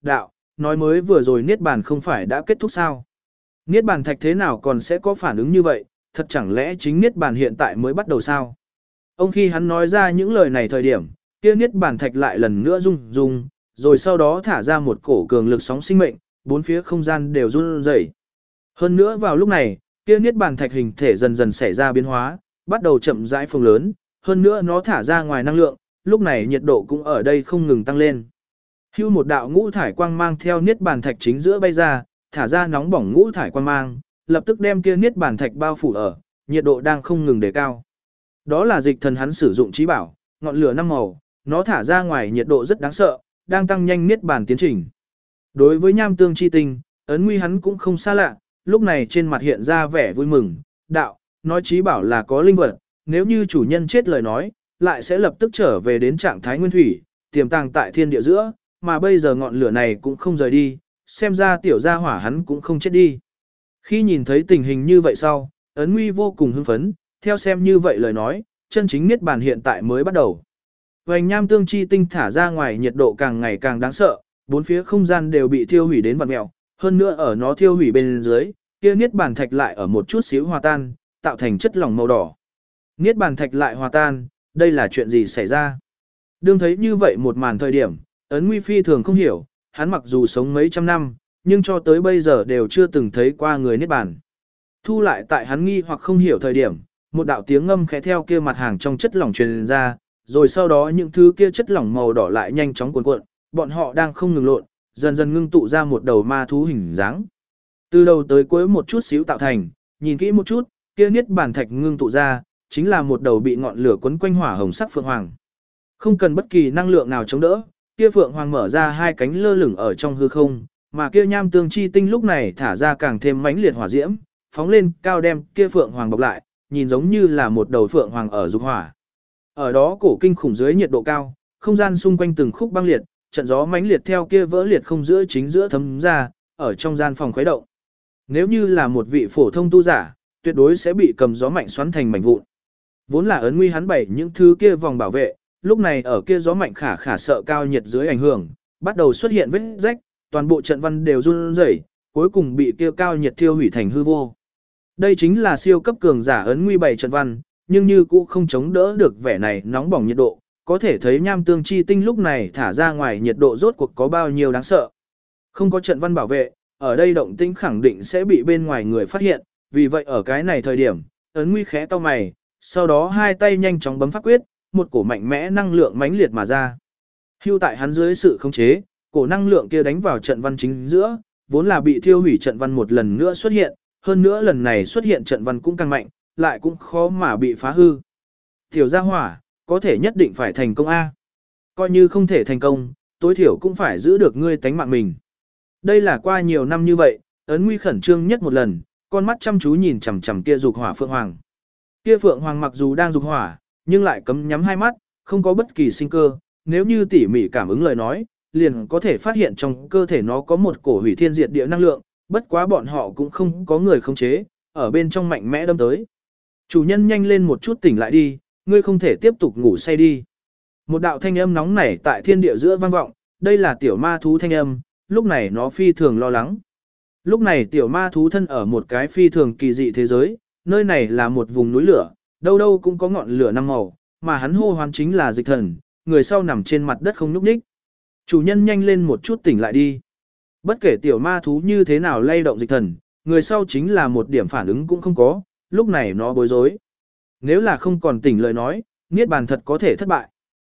đạo, nói mới vừa rồi niết bàn không phải đã kết thúc sao? Niết bàn thạch thế nào còn sẽ có phản ứng như vậy, thật chẳng lẽ chính niết bàn hiện tại mới bắt đầu sao? Ông khi hắn nói ra những lời này thời điểm, kia niết bàn thạch lại lần nữa rung rung, rồi sau đó thả ra một cổ cường lực sóng sinh mệnh, bốn phía không gian đều run rẩy. Hơn nữa vào lúc này, kia niết bàn thạch hình thể dần dần xảy ra biến hóa, bắt đầu chậm rãi phồng lớn, hơn nữa nó thả ra ngoài năng lượng, lúc này nhiệt độ cũng ở đây không ngừng tăng lên. Hưu một đạo ngũ thải quang mang theo niết bàn thạch chính giữa bay ra, thả ra nóng bỏng ngũ thải quang mang, lập tức đem kia niết bàn thạch bao phủ ở, nhiệt độ đang không ngừng đề cao. Đó là dịch thần hắn sử dụng trí bảo, ngọn lửa năm màu, nó thả ra ngoài nhiệt độ rất đáng sợ, đang tăng nhanh niết bàn tiến trình. Đối với nham tương chi tinh, ấn nguy hắn cũng không xa lạ, lúc này trên mặt hiện ra vẻ vui mừng, đạo, nói trí bảo là có linh vật, nếu như chủ nhân chết lời nói, lại sẽ lập tức trở về đến trạng thái nguyên thủy, tiềm tàng tại thiên địa giữa, mà bây giờ ngọn lửa này cũng không rời đi, xem ra tiểu gia hỏa hắn cũng không chết đi. Khi nhìn thấy tình hình như vậy sau, ấn nguy vô cùng hưng phấn, theo xem như vậy lời nói, chân chính niết bàn hiện tại mới bắt đầu. Vành nham tương chi tinh thả ra ngoài nhiệt độ càng ngày càng đáng sợ, bốn phía không gian đều bị thiêu hủy đến vặn mèo, hơn nữa ở nó thiêu hủy bên dưới, kia niết bàn thạch lại ở một chút xíu hòa tan, tạo thành chất lỏng màu đỏ. Niết bàn thạch lại hòa tan, đây là chuyện gì xảy ra? Đương thấy như vậy một màn thời điểm, ấn nguy phi thường không hiểu, hắn mặc dù sống mấy trăm năm, nhưng cho tới bây giờ đều chưa từng thấy qua người niết bàn. Thu lại tại hắn nghi hoặc không hiểu thời điểm, một đạo tiếng ngâm khẽ theo kia mặt hàng trong chất lỏng truyền ra, rồi sau đó những thứ kia chất lỏng màu đỏ lại nhanh chóng cuộn cuộn, bọn họ đang không ngừng lộn, dần dần ngưng tụ ra một đầu ma thú hình dáng. Từ đầu tới cuối một chút xíu tạo thành, nhìn kỹ một chút, kia niết bàn thạch ngưng tụ ra, chính là một đầu bị ngọn lửa quấn quanh hỏa hồng sắc phượng hoàng. Không cần bất kỳ năng lượng nào chống đỡ, kia phượng hoàng mở ra hai cánh lơ lửng ở trong hư không, mà kia nham tương chi tinh lúc này thả ra càng thêm mãnh liệt hỏa diễm, phóng lên cao đem kia phượng hoàng bọc lại, nhìn giống như là một đầu phượng hoàng ở dục hỏa. Ở đó cổ kinh khủng dưới nhiệt độ cao, không gian xung quanh từng khúc băng liệt, trận gió mãnh liệt theo kia vỡ liệt không giữa chính giữa thấm ra, ở trong gian phòng khuấy động. Nếu như là một vị phổ thông tu giả, tuyệt đối sẽ bị cầm gió mạnh xoắn thành mảnh vụn. Vốn là ấn nguy hắn bày những thứ kia vòng bảo vệ, lúc này ở kia gió mạnh khả sợ cao nhiệt dưới ảnh hưởng, bắt đầu xuất hiện vết rách, toàn bộ trận văn đều run rẩy, cuối cùng bị kia cao nhiệt thiêu hủy thành hư vô. Đây chính là siêu cấp cường giả ấn nguy bày trận văn, nhưng như cũ không chống đỡ được vẻ này nóng bỏng nhiệt độ, có thể thấy nham tương chi tinh lúc này thả ra ngoài nhiệt độ rốt cuộc có bao nhiêu đáng sợ. Không có trận văn bảo vệ, ở đây động tĩnh khẳng định sẽ bị bên ngoài người phát hiện, vì vậy ở cái này thời điểm, ấn nguy khẽ cau mày, sau đó hai tay nhanh chóng bấm pháp quyết, một cổ mạnh mẽ năng lượng mãnh liệt mà ra. Hưu tại hắn dưới sự khống chế, cổ năng lượng kia đánh vào trận văn chính giữa, vốn là bị thiêu hủy trận văn một lần nữa xuất hiện, hơn nữa lần này xuất hiện trận văn cũng càng mạnh, lại cũng khó mà bị phá hư. Tiểu gia hỏa, có thể nhất định phải thành công A. Coi như không thể thành công, tối thiểu cũng phải giữ được ngươi tánh mạng mình. Đây là qua nhiều năm như vậy, ấn nguy khẩn trương nhất một lần, con mắt chăm chú nhìn chằm chằm kia dục hỏa phượng hoàng. Kia phượng hoàng mặc dù đang dục hỏa, nhưng lại cấm nhắm hai mắt, không có bất kỳ sinh cơ, nếu như tỉ mỉ cảm ứng lời nói, liền có thể phát hiện trong cơ thể nó có một cổ hủy thiên diệt địa năng lượng, bất quá bọn họ cũng không có người khống chế, ở bên trong mạnh mẽ đâm tới. Chủ nhân nhanh lên một chút tỉnh lại đi, ngươi không thể tiếp tục ngủ say đi. Một đạo thanh âm nóng nảy tại thiên địa giữa vang vọng, đây là tiểu ma thú thanh âm, lúc này nó phi thường lo lắng. Lúc này tiểu ma thú thân ở một cái phi thường kỳ dị thế giới, nơi này là một vùng núi lửa, đâu đâu cũng có ngọn lửa năm màu, mà hắn hô hoán chính là dịch thần, người sau nằm trên mặt đất không nhúc nhích. Chủ nhân nhanh lên một chút tỉnh lại đi. Bất kể tiểu ma thú như thế nào lay động dịch thần, người sau chính là một điểm phản ứng cũng không có, lúc này nó bối rối. Nếu là không còn tỉnh lời nói, niết bàn thật có thể thất bại.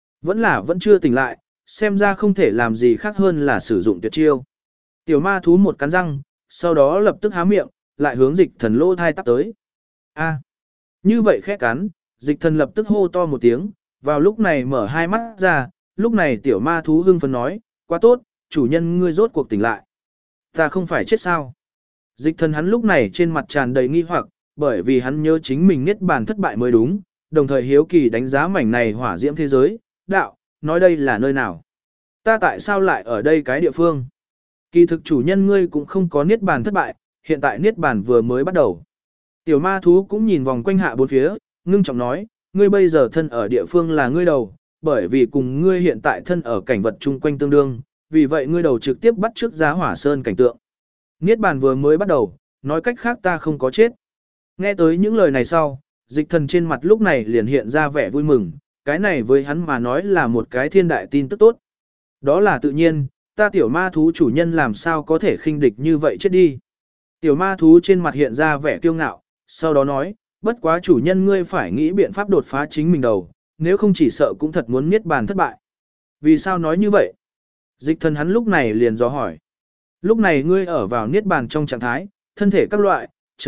Vẫn chưa tỉnh lại, xem ra không thể làm gì khác hơn là sử dụng tuyệt chiêu. Tiểu ma thú một cắn răng, sau đó lập tức há miệng, lại hướng dịch thần lỗ thai tắp tới. A, như vậy khẽ cắn, dịch thần lập tức hô to một tiếng, vào lúc này mở hai mắt ra, lúc này tiểu ma thú hưng phấn nói, quá tốt, chủ nhân ngươi rốt cuộc tỉnh lại. Ta không phải chết sao? Dịch thần hắn lúc này trên mặt tràn đầy nghi hoặc, bởi vì hắn nhớ chính mình niết bàn thất bại mới đúng, đồng thời hiếu kỳ đánh giá mảnh này hỏa diễm thế giới, đạo, nói đây là nơi nào? Ta tại sao lại ở đây cái địa phương? Kỳ thực chủ nhân ngươi cũng không có niết bàn thất bại, hiện tại niết bàn vừa mới bắt đầu. Tiểu ma thú cũng nhìn vòng quanh hạ bốn phía, ngưng trọng nói, ngươi bây giờ thân ở địa phương là ngươi đầu, bởi vì cùng ngươi hiện tại thân ở cảnh vật chung quanh tương đương, vì vậy ngươi đầu trực tiếp bắt trước giá hỏa sơn cảnh tượng. Niết bàn vừa mới bắt đầu, nói cách khác ta không có chết. Nghe tới những lời này sau, dịch thần trên mặt lúc này liền hiện ra vẻ vui mừng, cái này với hắn mà nói là một cái thiên đại tin tức tốt. Đó là tự nhiên, ta tiểu ma thú chủ nhân làm sao có thể khinh địch như vậy chết đi. Tiểu ma thú trên mặt hiện ra vẻ kiêu ngạo, sau đó nói, bất quá chủ nhân ngươi phải nghĩ biện pháp đột phá chính mình đầu, nếu không chỉ sợ cũng thật muốn niết bàn thất bại. Vì sao nói như vậy? Dịch thần hắn lúc này liền dò hỏi. Lúc này ngươi ở vào niết bàn trong trạng thái, thân thể các loại,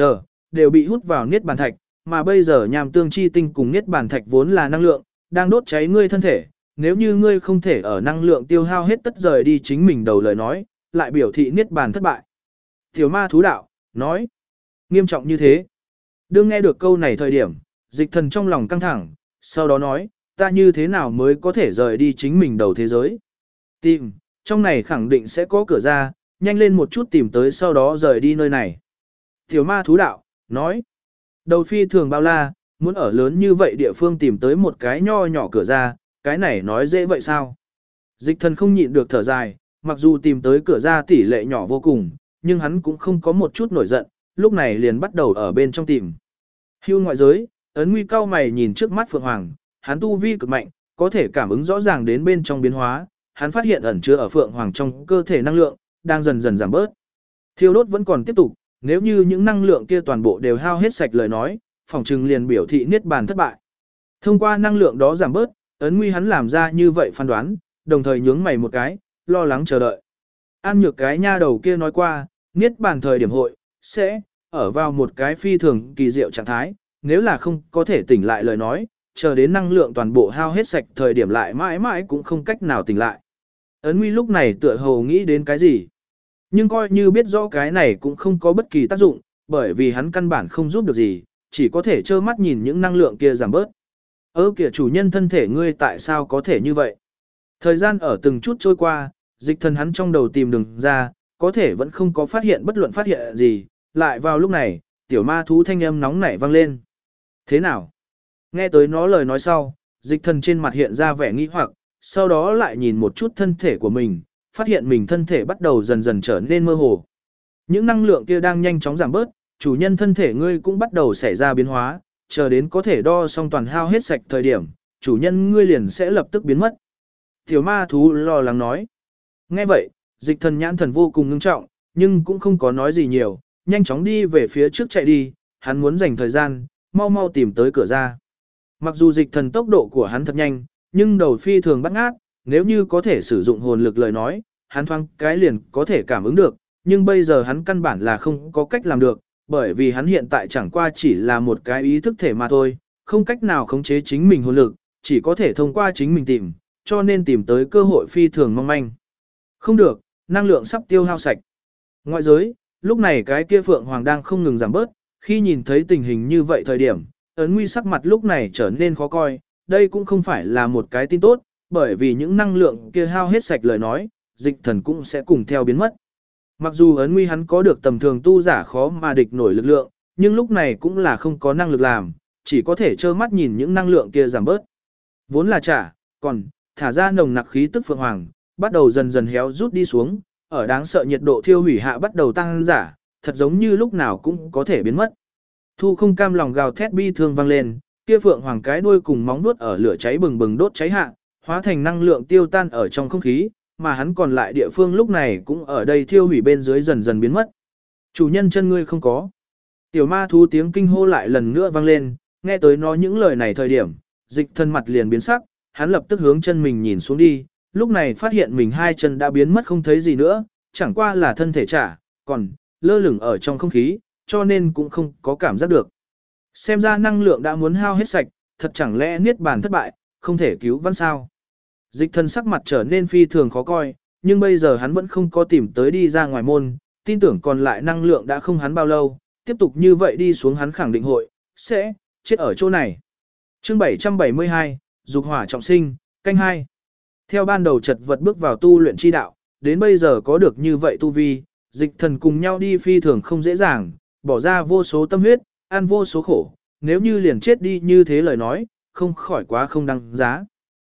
đều bị hút vào niết bàn thạch, mà bây giờ nham tương chi tinh cùng niết bàn thạch vốn là năng lượng, đang đốt cháy ngươi thân thể, nếu như ngươi không thể ở năng lượng tiêu hao hết tất rời đi chính mình đầu lời nói, lại biểu thị niết bàn thất bại. Tiểu ma thú đạo, nói, nghiêm trọng như thế. Đương nghe được câu này thời điểm, dịch thần trong lòng căng thẳng, sau đó nói, ta như thế nào mới có thể rời đi chính mình đầu thế giới. Tìm, trong này khẳng định sẽ có cửa ra, nhanh lên một chút tìm tới sau đó rời đi nơi này. Tiểu ma thú đạo, nói, đầu phi thường bao la, muốn ở lớn như vậy địa phương tìm tới một cái nho nhỏ cửa ra, cái này nói dễ vậy sao? Dịch thần không nhịn được thở dài, mặc dù tìm tới cửa ra tỷ lệ nhỏ vô cùng, nhưng hắn cũng không có một chút nổi giận, lúc này liền bắt đầu ở bên trong tìm. Hưu ngoại giới, ấn nguy cao mày nhìn trước mắt Phượng Hoàng, hắn tu vi cực mạnh, có thể cảm ứng rõ ràng đến bên trong biến hóa, hắn phát hiện ẩn chứa ở Phượng Hoàng trong cơ thể năng lượng, đang dần dần giảm bớt. Thiêu đốt vẫn còn tiếp tục, nếu như những năng lượng kia toàn bộ đều hao hết sạch lời nói, phòng trừng liền biểu thị niết bàn thất bại. Thông qua năng lượng đó giảm bớt, ấn nguy hắn làm ra như vậy phán đoán, đồng thời nhướng mày một cái, lo lắng chờ đợi. An Nhược cái nha đầu kia nói qua, niết bàn thời điểm hội, sẽ, ở vào một cái phi thường kỳ diệu trạng thái, nếu là không có thể tỉnh lại lời nói, chờ đến năng lượng toàn bộ hao hết sạch thời điểm lại mãi mãi cũng không cách nào tỉnh lại. Ấn nguy lúc này tựa hồ nghĩ đến cái gì. Nhưng coi như biết rõ cái này cũng không có bất kỳ tác dụng, bởi vì hắn căn bản không giúp được gì, chỉ có thể trơ mắt nhìn những năng lượng kia giảm bớt. Kìa chủ nhân thân thể ngươi tại sao có thể như vậy? Thời gian ở từng chút trôi qua, dịch thần hắn trong đầu tìm đường ra, có thể vẫn không có phát hiện bất luận phát hiện gì, lại vào lúc này, tiểu ma thú thanh âm nóng nảy vang lên. Thế nào? Nghe tới nó lời nói sau, dịch thần trên mặt hiện ra vẻ nghi hoặc, sau đó lại nhìn một chút thân thể của mình, phát hiện mình thân thể bắt đầu dần dần trở nên mơ hồ. Những năng lượng kia đang nhanh chóng giảm bớt, chủ nhân thân thể ngươi cũng bắt đầu xảy ra biến hóa, chờ đến có thể đo xong toàn hao hết sạch thời điểm, chủ nhân ngươi liền sẽ lập tức biến mất. Tiểu ma thú lo lắng nói. Nghe vậy, dịch thần nhãn thần vô cùng ngưng trọng, nhưng cũng không có nói gì nhiều, nhanh chóng đi về phía trước chạy đi, hắn muốn dành thời gian, mau mau tìm tới cửa ra. Mặc dù dịch thần tốc độ của hắn thật nhanh, nhưng đầu phi thường bắt ngát, nếu như có thể sử dụng hồn lực lời nói, hắn thoáng cái liền có thể cảm ứng được, nhưng bây giờ hắn căn bản là không có cách làm được, bởi vì hắn hiện tại chẳng qua chỉ là một cái ý thức thể mà thôi, không cách nào khống chế chính mình hồn lực, chỉ có thể thông qua chính mình tìm, cho nên tìm tới cơ hội phi thường mong manh. Không được, năng lượng sắp tiêu hao sạch. Ngoại giới, lúc này cái kia Phượng Hoàng đang không ngừng giảm bớt, khi nhìn thấy tình hình như vậy thời điểm, ấn nguy sắc mặt lúc này trở nên khó coi, đây cũng không phải là một cái tin tốt, bởi vì những năng lượng kia hao hết sạch lời nói, dịch thần cũng sẽ cùng theo biến mất. Mặc dù ấn nguy hắn có được tầm thường tu giả khó mà địch nổi lực lượng, nhưng lúc này cũng là không có năng lực làm, chỉ có thể trơ mắt nhìn những năng lượng kia giảm bớt. Vốn là còn thả ra nồng nặc khí tức Phượng Hoàng, bắt đầu dần dần héo rút đi xuống, ở đáng sợ nhiệt độ thiêu hủy hạ bắt đầu tăng giả, thật giống như lúc nào cũng có thể biến mất. Thu không cam lòng gào thét bi thương vang lên, kia Phượng Hoàng cái đuôi cùng móng vuốt ở lửa cháy bừng bừng đốt cháy hạ, hóa thành năng lượng tiêu tan ở trong không khí, mà hắn còn lại địa phương lúc này cũng ở đây thiêu hủy bên dưới dần dần biến mất. Chủ nhân chân ngươi không có. Tiểu ma thú tiếng kinh hô lại lần nữa vang lên, nghe tới nó những lời này thời điểm, dịch thân mặt liền biến sắc, hắn lập tức hướng chân mình nhìn xuống đi, lúc này phát hiện mình hai chân đã biến mất không thấy gì nữa, chẳng qua là thân thể còn lơ lửng ở trong không khí, cho nên cũng không có cảm giác được. Xem ra năng lượng đã muốn hao hết sạch, thật chẳng lẽ niết bàn thất bại, không thể cứu vãn sao. Dịch thần sắc mặt trở nên phi thường khó coi, nhưng bây giờ hắn vẫn không có tìm tới đi ra ngoài môn, tin tưởng còn lại năng lượng đã không hắn bao lâu, tiếp tục như vậy đi xuống hắn khẳng định sẽ chết ở chỗ này. Chương 772, Dục hỏa trọng sinh, canh 2. Theo ban đầu chật vật bước vào tu luyện chi đạo, đến bây giờ có được như vậy tu vi, dịch thần cùng nhau đi phi thường không dễ dàng, bỏ ra vô số tâm huyết, ăn vô số khổ, nếu như liền chết đi như thế lời nói, không khỏi quá không đăng giá.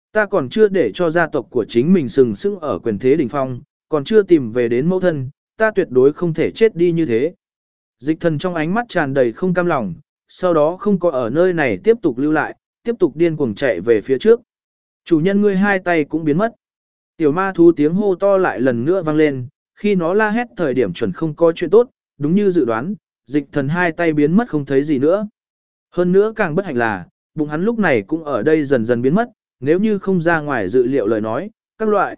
Ta còn chưa để cho gia tộc của chính mình sừng sững ở quyền thế đỉnh phong, còn chưa tìm về đến mẫu thân, ta tuyệt đối không thể chết đi như thế. Dịch thần trong ánh mắt tràn đầy không cam lòng, sau đó không có ở nơi này tiếp tục lưu lại, tiếp tục điên cuồng chạy về phía trước. Chủ nhân ngươi hai tay cũng biến mất. Tiểu ma thú tiếng hô to lại lần nữa vang lên, khi nó la hét thời điểm chuẩn không có chuyện tốt, đúng như dự đoán, dịch thần hai tay biến mất không thấy gì nữa. Hơn nữa càng bất hạnh là, bụng hắn lúc này cũng ở đây dần dần biến mất, nếu như không ra ngoài dự liệu lời nói, các loại,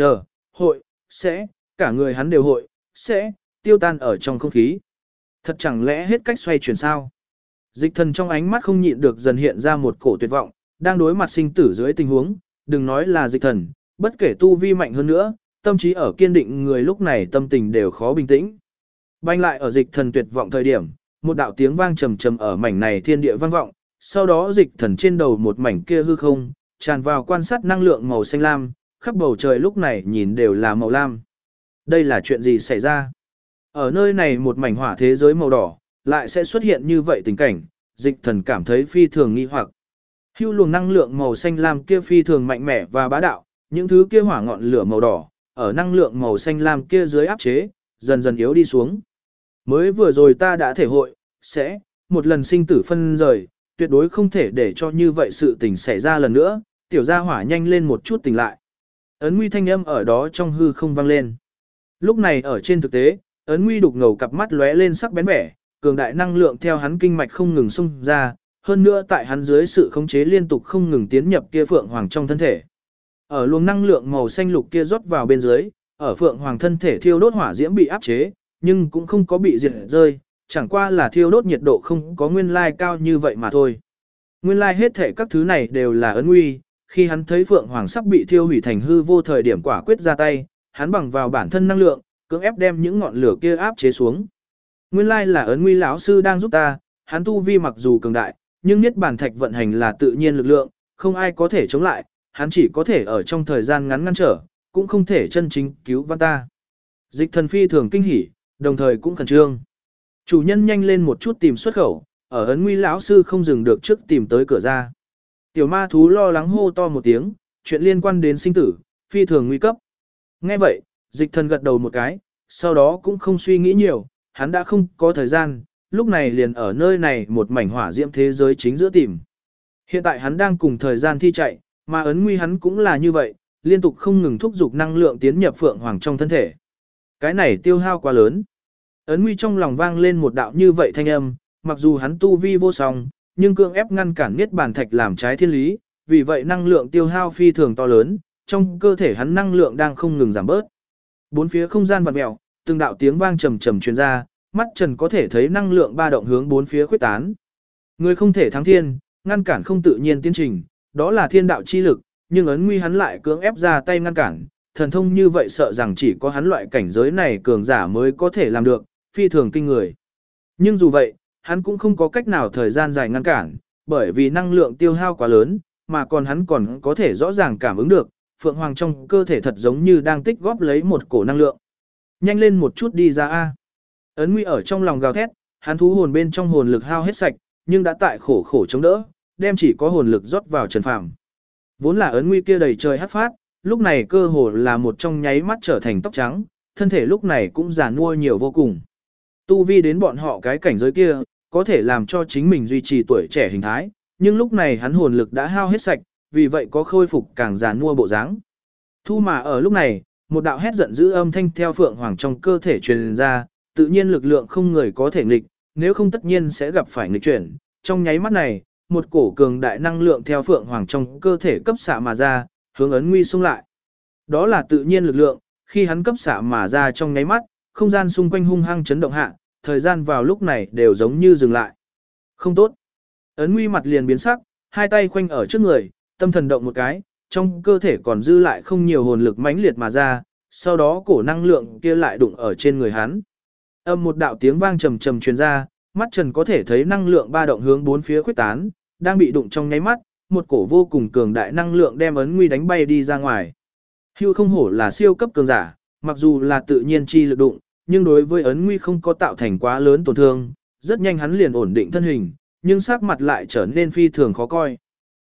hội, sẽ, cả người hắn đều hội, sẽ, tiêu tan ở trong không khí. Thật chẳng lẽ hết cách xoay chuyển sao? Dịch thần trong ánh mắt không nhịn được dần hiện ra một cổ tuyệt vọng, đang đối mặt sinh tử dưới tình huống, đừng nói là dịch thần, bất kể tu vi mạnh hơn nữa, tâm trí ở kiên định người lúc này tâm tình đều khó bình tĩnh. Banh lại ở dịch thần tuyệt vọng thời điểm, một đạo tiếng vang trầm trầm ở mảnh này thiên địa vang vọng, sau đó dịch thần trên đầu một mảnh kia hư không, tràn vào quan sát năng lượng màu xanh lam, khắp bầu trời lúc này nhìn đều là màu lam. Đây là chuyện gì xảy ra? Ở nơi này một mảnh hỏa thế giới màu đỏ, lại sẽ xuất hiện như vậy tình cảnh, dịch thần cảm thấy phi thường nghi hoặc. Hưu luồng năng lượng màu xanh lam kia phi thường mạnh mẽ và bá đạo, những thứ kia hỏa ngọn lửa màu đỏ, ở năng lượng màu xanh lam kia dưới áp chế, dần dần yếu đi xuống. Mới vừa rồi ta đã thể hội, sẽ, một lần sinh tử phân rời, tuyệt đối không thể để cho như vậy sự tình xảy ra lần nữa, tiểu gia hỏa nhanh lên một chút tỉnh lại. Ấn Nguy thanh âm ở đó trong hư không vang lên. Lúc này ở trên thực tế, Ấn Nguy đục ngầu cặp mắt lóe lên sắc bén vẻ, cường đại năng lượng theo hắn kinh mạch không ngừng xung ra, hơn nữa tại hắn dưới sự khống chế liên tục không ngừng tiến nhập kia phượng hoàng trong thân thể. Ở luồng năng lượng màu xanh lục kia rót vào bên dưới, ở phượng hoàng thân thể thiêu đốt hỏa diễm bị áp chế, nhưng cũng không có bị diệt rơi, chẳng qua là thiêu đốt nhiệt độ không có nguyên lai cao như vậy mà thôi. Nguyên lai hết thể các thứ này đều là Ấn Nguy, khi hắn thấy phượng hoàng sắp bị thiêu hủy thành hư vô thời điểm quả quyết ra tay, hắn bằng vào bản thân năng lượng, cưỡng ép đem những ngọn lửa kia áp chế xuống. Nguyên lai là Ấn Nguy lão sư đang giúp ta, hắn tu vi mặc dù cường đại, nhưng niết bàn thạch vận hành là tự nhiên lực lượng, không ai có thể chống lại, hắn chỉ có thể ở trong thời gian ngắn ngăn trở, cũng không thể chân chính cứu vãn ta. Dịch thần phi thường kinh hỉ, đồng thời cũng khẩn trương. Chủ nhân nhanh lên một chút tìm xuất khẩu, ở Ấn Nguy lão sư không dừng được trước tìm tới cửa ra. Tiểu ma thú lo lắng hô to một tiếng, chuyện liên quan đến sinh tử, phi thường nguy cấp. Nghe vậy, dịch thần gật đầu một cái, sau đó cũng không suy nghĩ nhiều, hắn đã không có thời gian, lúc này liền ở nơi này một mảnh hỏa diễm thế giới chính giữa tìm. Hiện tại hắn đang cùng thời gian thi chạy, mà Ấn Nguy hắn cũng là như vậy, liên tục không ngừng thúc giục năng lượng tiến nhập phượng hoàng trong thân thể. Cái này tiêu hao quá lớn. Ấn Nguy trong lòng vang lên một đạo như vậy thanh âm, mặc dù hắn tu vi vô song, nhưng cưỡng ép ngăn cản niết bàn thạch làm trái thiên lý, vì vậy năng lượng tiêu hao phi thường to lớn, trong cơ thể hắn năng lượng đang không ngừng giảm bớt. Bốn phía không gian vặn mèo, từng đạo tiếng vang trầm trầm truyền ra, mắt Trần có thể thấy năng lượng ba động hướng bốn phía khuếch tán. Người không thể thắng thiên, ngăn cản không tự nhiên tiến trình, đó là thiên đạo chi lực, nhưng Ấn Nguy hắn lại cưỡng ép ra tay ngăn cản, thần thông như vậy sợ rằng chỉ có hắn loại cảnh giới này cường giả mới có thể làm được, phi thường kinh người. Nhưng dù vậy, hắn cũng không có cách nào thời gian dài ngăn cản, bởi vì năng lượng tiêu hao quá lớn, mà còn hắn còn có thể rõ ràng cảm ứng được, phượng hoàng trong cơ thể thật giống như đang tích góp lấy một cổ năng lượng. Nhanh lên một chút đi ra a. Ấn Nguy ở trong lòng gào thét, hắn thú hồn bên trong hồn lực hao hết sạch, nhưng đã tại khổ khổ chống đỡ, đem chỉ có hồn lực rót vào Trần Phàm. Vốn là Ấn Nguy kia đầy trời hắc phát, lúc này cơ hồ là một trong nháy mắt trở thành tóc trắng, thân thể lúc này cũng già nua nhiều vô cùng. Tu vi đến bọn họ cái cảnh giới kia, có thể làm cho chính mình duy trì tuổi trẻ hình thái, nhưng lúc này hắn hồn lực đã hao hết sạch, vì vậy có khôi phục càng già nua bộ dáng. Thu mà ở lúc này, một đạo hét giận dữ âm thanh theo phượng hoàng trong cơ thể truyền ra, tự nhiên lực lượng không người có thể nghịch, nếu không tất nhiên sẽ gặp phải nghịch chuyển. Trong nháy mắt này, một cổ cường đại năng lượng theo phượng hoàng trong cơ thể cấp xạ mà ra, hướng Ấn Nguy xung lại. Đó là tự nhiên lực lượng, khi hắn cấp xạ mà ra trong nháy mắt, không gian xung quanh hung hăng chấn động hạ, thời gian vào lúc này đều giống như dừng lại. Không tốt. Ấn Nguy mặt liền biến sắc, hai tay khoanh ở trước người, tâm thần động một cái, trong cơ thể còn dư lại không nhiều hồn lực mãnh liệt mà ra, sau đó cổ năng lượng kia lại đụng ở trên người hắn. Âm một đạo tiếng vang trầm trầm truyền ra, mắt Trần có thể thấy năng lượng ba động hướng bốn phía khuếch tán, đang bị đụng trong nháy mắt, một cổ vô cùng cường đại năng lượng đem Ấn Nguy đánh bay đi ra ngoài. Hưu không hổ là siêu cấp cường giả, mặc dù là tự nhiên chi lực đụng, nhưng đối với Ấn Nguy không có tạo thành quá lớn tổn thương, rất nhanh hắn liền ổn định thân hình, nhưng sắc mặt lại trở nên phi thường khó coi.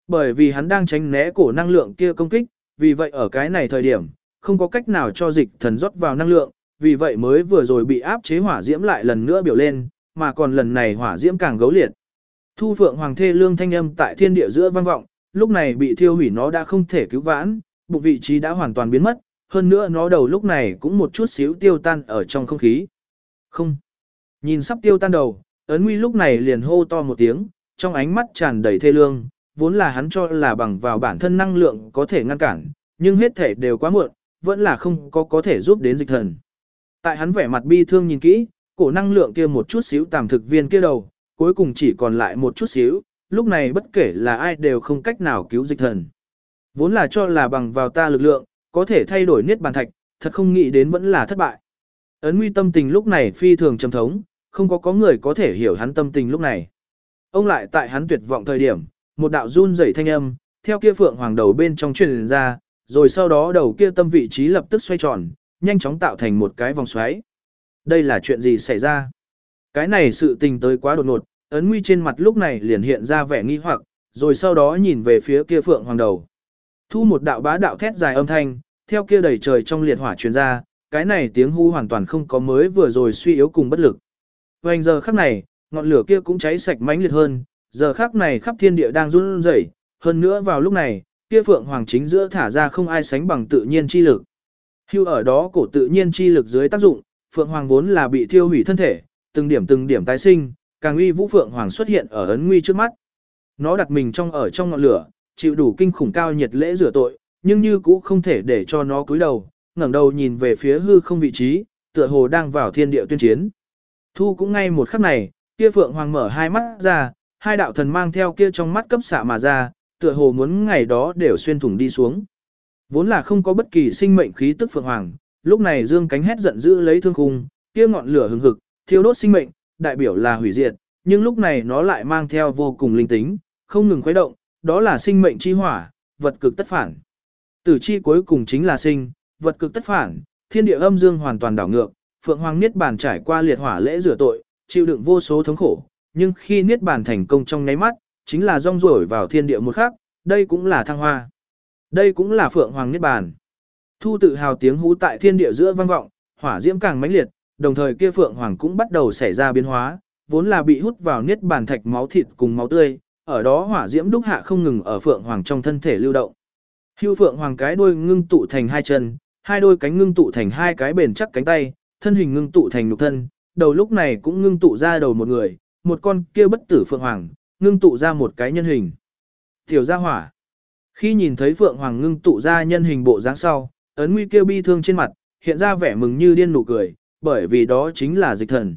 Bởi vì hắn đang tránh né cổ năng lượng kia công kích, vì vậy ở cái này thời điểm, không có cách nào cho dịch thần rót vào năng lượng, vì vậy mới vừa rồi bị áp chế hỏa diễm lại lần nữa biểu lên, mà còn lần này hỏa diễm càng gấu liệt. Thu Phượng Hoàng thê lương thanh âm tại thiên địa giữa vang vọng, lúc này bị thiêu hủy nó đã không thể cứu vãn, bụng vị trí đã hoàn toàn biến mất, hơn nữa nó đầu lúc này cũng một chút xíu tiêu tan ở trong không khí. Không. Nhìn sắp tiêu tan đầu, Ấn Nguy lúc này liền hô to một tiếng, trong ánh mắt tràn đầy thê lương, vốn là hắn cho là bằng vào bản thân năng lượng có thể ngăn cản, nhưng hết thể đều quá muộn, vẫn là không có thể giúp đến dịch thần. Tại hắn vẻ mặt bi thương nhìn kỹ, cổ năng lượng kia một chút xíu tạm thực viên kia đầu, cuối cùng chỉ còn lại một chút xíu, lúc này bất kể là ai đều không cách nào cứu dịch thần. Vốn là cho là bằng vào ta lực lượng, có thể thay đổi niết bàn thạch, thật không nghĩ đến vẫn là thất bại. Ấn Nguy tâm tình lúc này phi thường trầm thống, không có người có thể hiểu hắn tâm tình lúc này. Ông lại tại hắn tuyệt vọng thời điểm, một đạo run rẩy thanh âm, theo kia phượng hoàng đầu bên trong truyền ra, rồi sau đó đầu kia tâm vị trí lập tức xoay tròn, nhanh chóng tạo thành một cái vòng xoáy. Đây là chuyện gì xảy ra? Cái này sự tình tới quá đột ngột, Ấn Nguy trên mặt lúc này liền hiện ra vẻ nghi hoặc, rồi sau đó nhìn về phía kia phượng hoàng đầu. Thu một đạo bá đạo thét dài âm thanh, theo kia đầy trời trong liệt hỏa truyền ra, cái này tiếng hu hoàn toàn không có mới vừa rồi suy yếu cùng bất lực. Hoành giờ khắc này, ngọn lửa kia cũng cháy sạch mãnh liệt hơn, giờ khắc này khắp thiên địa đang run rẩy, hơn nữa vào lúc này, kia phượng hoàng chính giữa thả ra không ai sánh bằng tự nhiên chi lực. Hưu ở đó cổ tự nhiên chi lực dưới tác dụng, phượng hoàng vốn là bị thiêu hủy thân thể, từng điểm tái sinh, càng uy vũ phượng hoàng xuất hiện ở Ấn Nguy trước mắt. Nó đặt mình trong ngọn lửa, chịu đủ kinh khủng cao nhiệt lễ rửa tội, nhưng như cũ không thể để cho nó cúi đầu, ngẩng đầu nhìn về phía hư không vị trí, tựa hồ đang vào thiên địa tuyên chiến. Thu cũng ngay một khắc này, kia phượng hoàng mở hai mắt ra, hai đạo thần mang theo kia trong mắt cấp xạ mà ra, tựa hồ muốn ngày đó đều xuyên thủng đi xuống. Vốn là không có bất kỳ sinh mệnh khí tức phượng hoàng, lúc này dương cánh hét giận dữ lấy thương khung, kia ngọn lửa hừng hực, thiêu đốt sinh mệnh, đại biểu là hủy diệt, nhưng lúc này nó lại mang theo vô cùng linh tính, không ngừng khuấy động, đó là sinh mệnh chi hỏa, vật cực tất phản. Tử chi cuối cùng chính là sinh, vật cực tất phản, thiên địa âm dương hoàn toàn đảo ngược, phượng hoàng niết bàn trải qua liệt hỏa lễ rửa tội, chịu đựng vô số thống khổ, nhưng khi niết bàn thành công trong nháy mắt, chính là rong ruổi vào thiên địa một khắc, đây cũng là thăng hoa. Đây cũng là phượng hoàng niết bàn. Thu tự hào tiếng hú tại thiên địa giữa vang vọng, hỏa diễm càng mãnh liệt, đồng thời kia phượng hoàng cũng bắt đầu xảy ra biến hóa, vốn là bị hút vào niết bàn thạch máu thịt cùng máu tươi, ở đó hỏa diễm đúc hạ không ngừng ở phượng hoàng trong thân thể lưu động. Hưu phượng hoàng cái đuôi ngưng tụ thành hai chân, hai đôi cánh ngưng tụ thành hai cái bền chắc cánh tay, thân hình ngưng tụ thành nhục thân, đầu lúc này cũng ngưng tụ ra đầu một người, một con kia bất tử phượng hoàng, ngưng tụ ra một cái nhân hình. Tiểu gia hỏa. Khi nhìn thấy phượng hoàng ngưng tụ ra nhân hình bộ dáng sau, Ấn Nguy kêu bi thương trên mặt, hiện ra vẻ mừng như điên nụ cười, bởi vì đó chính là dịch thần.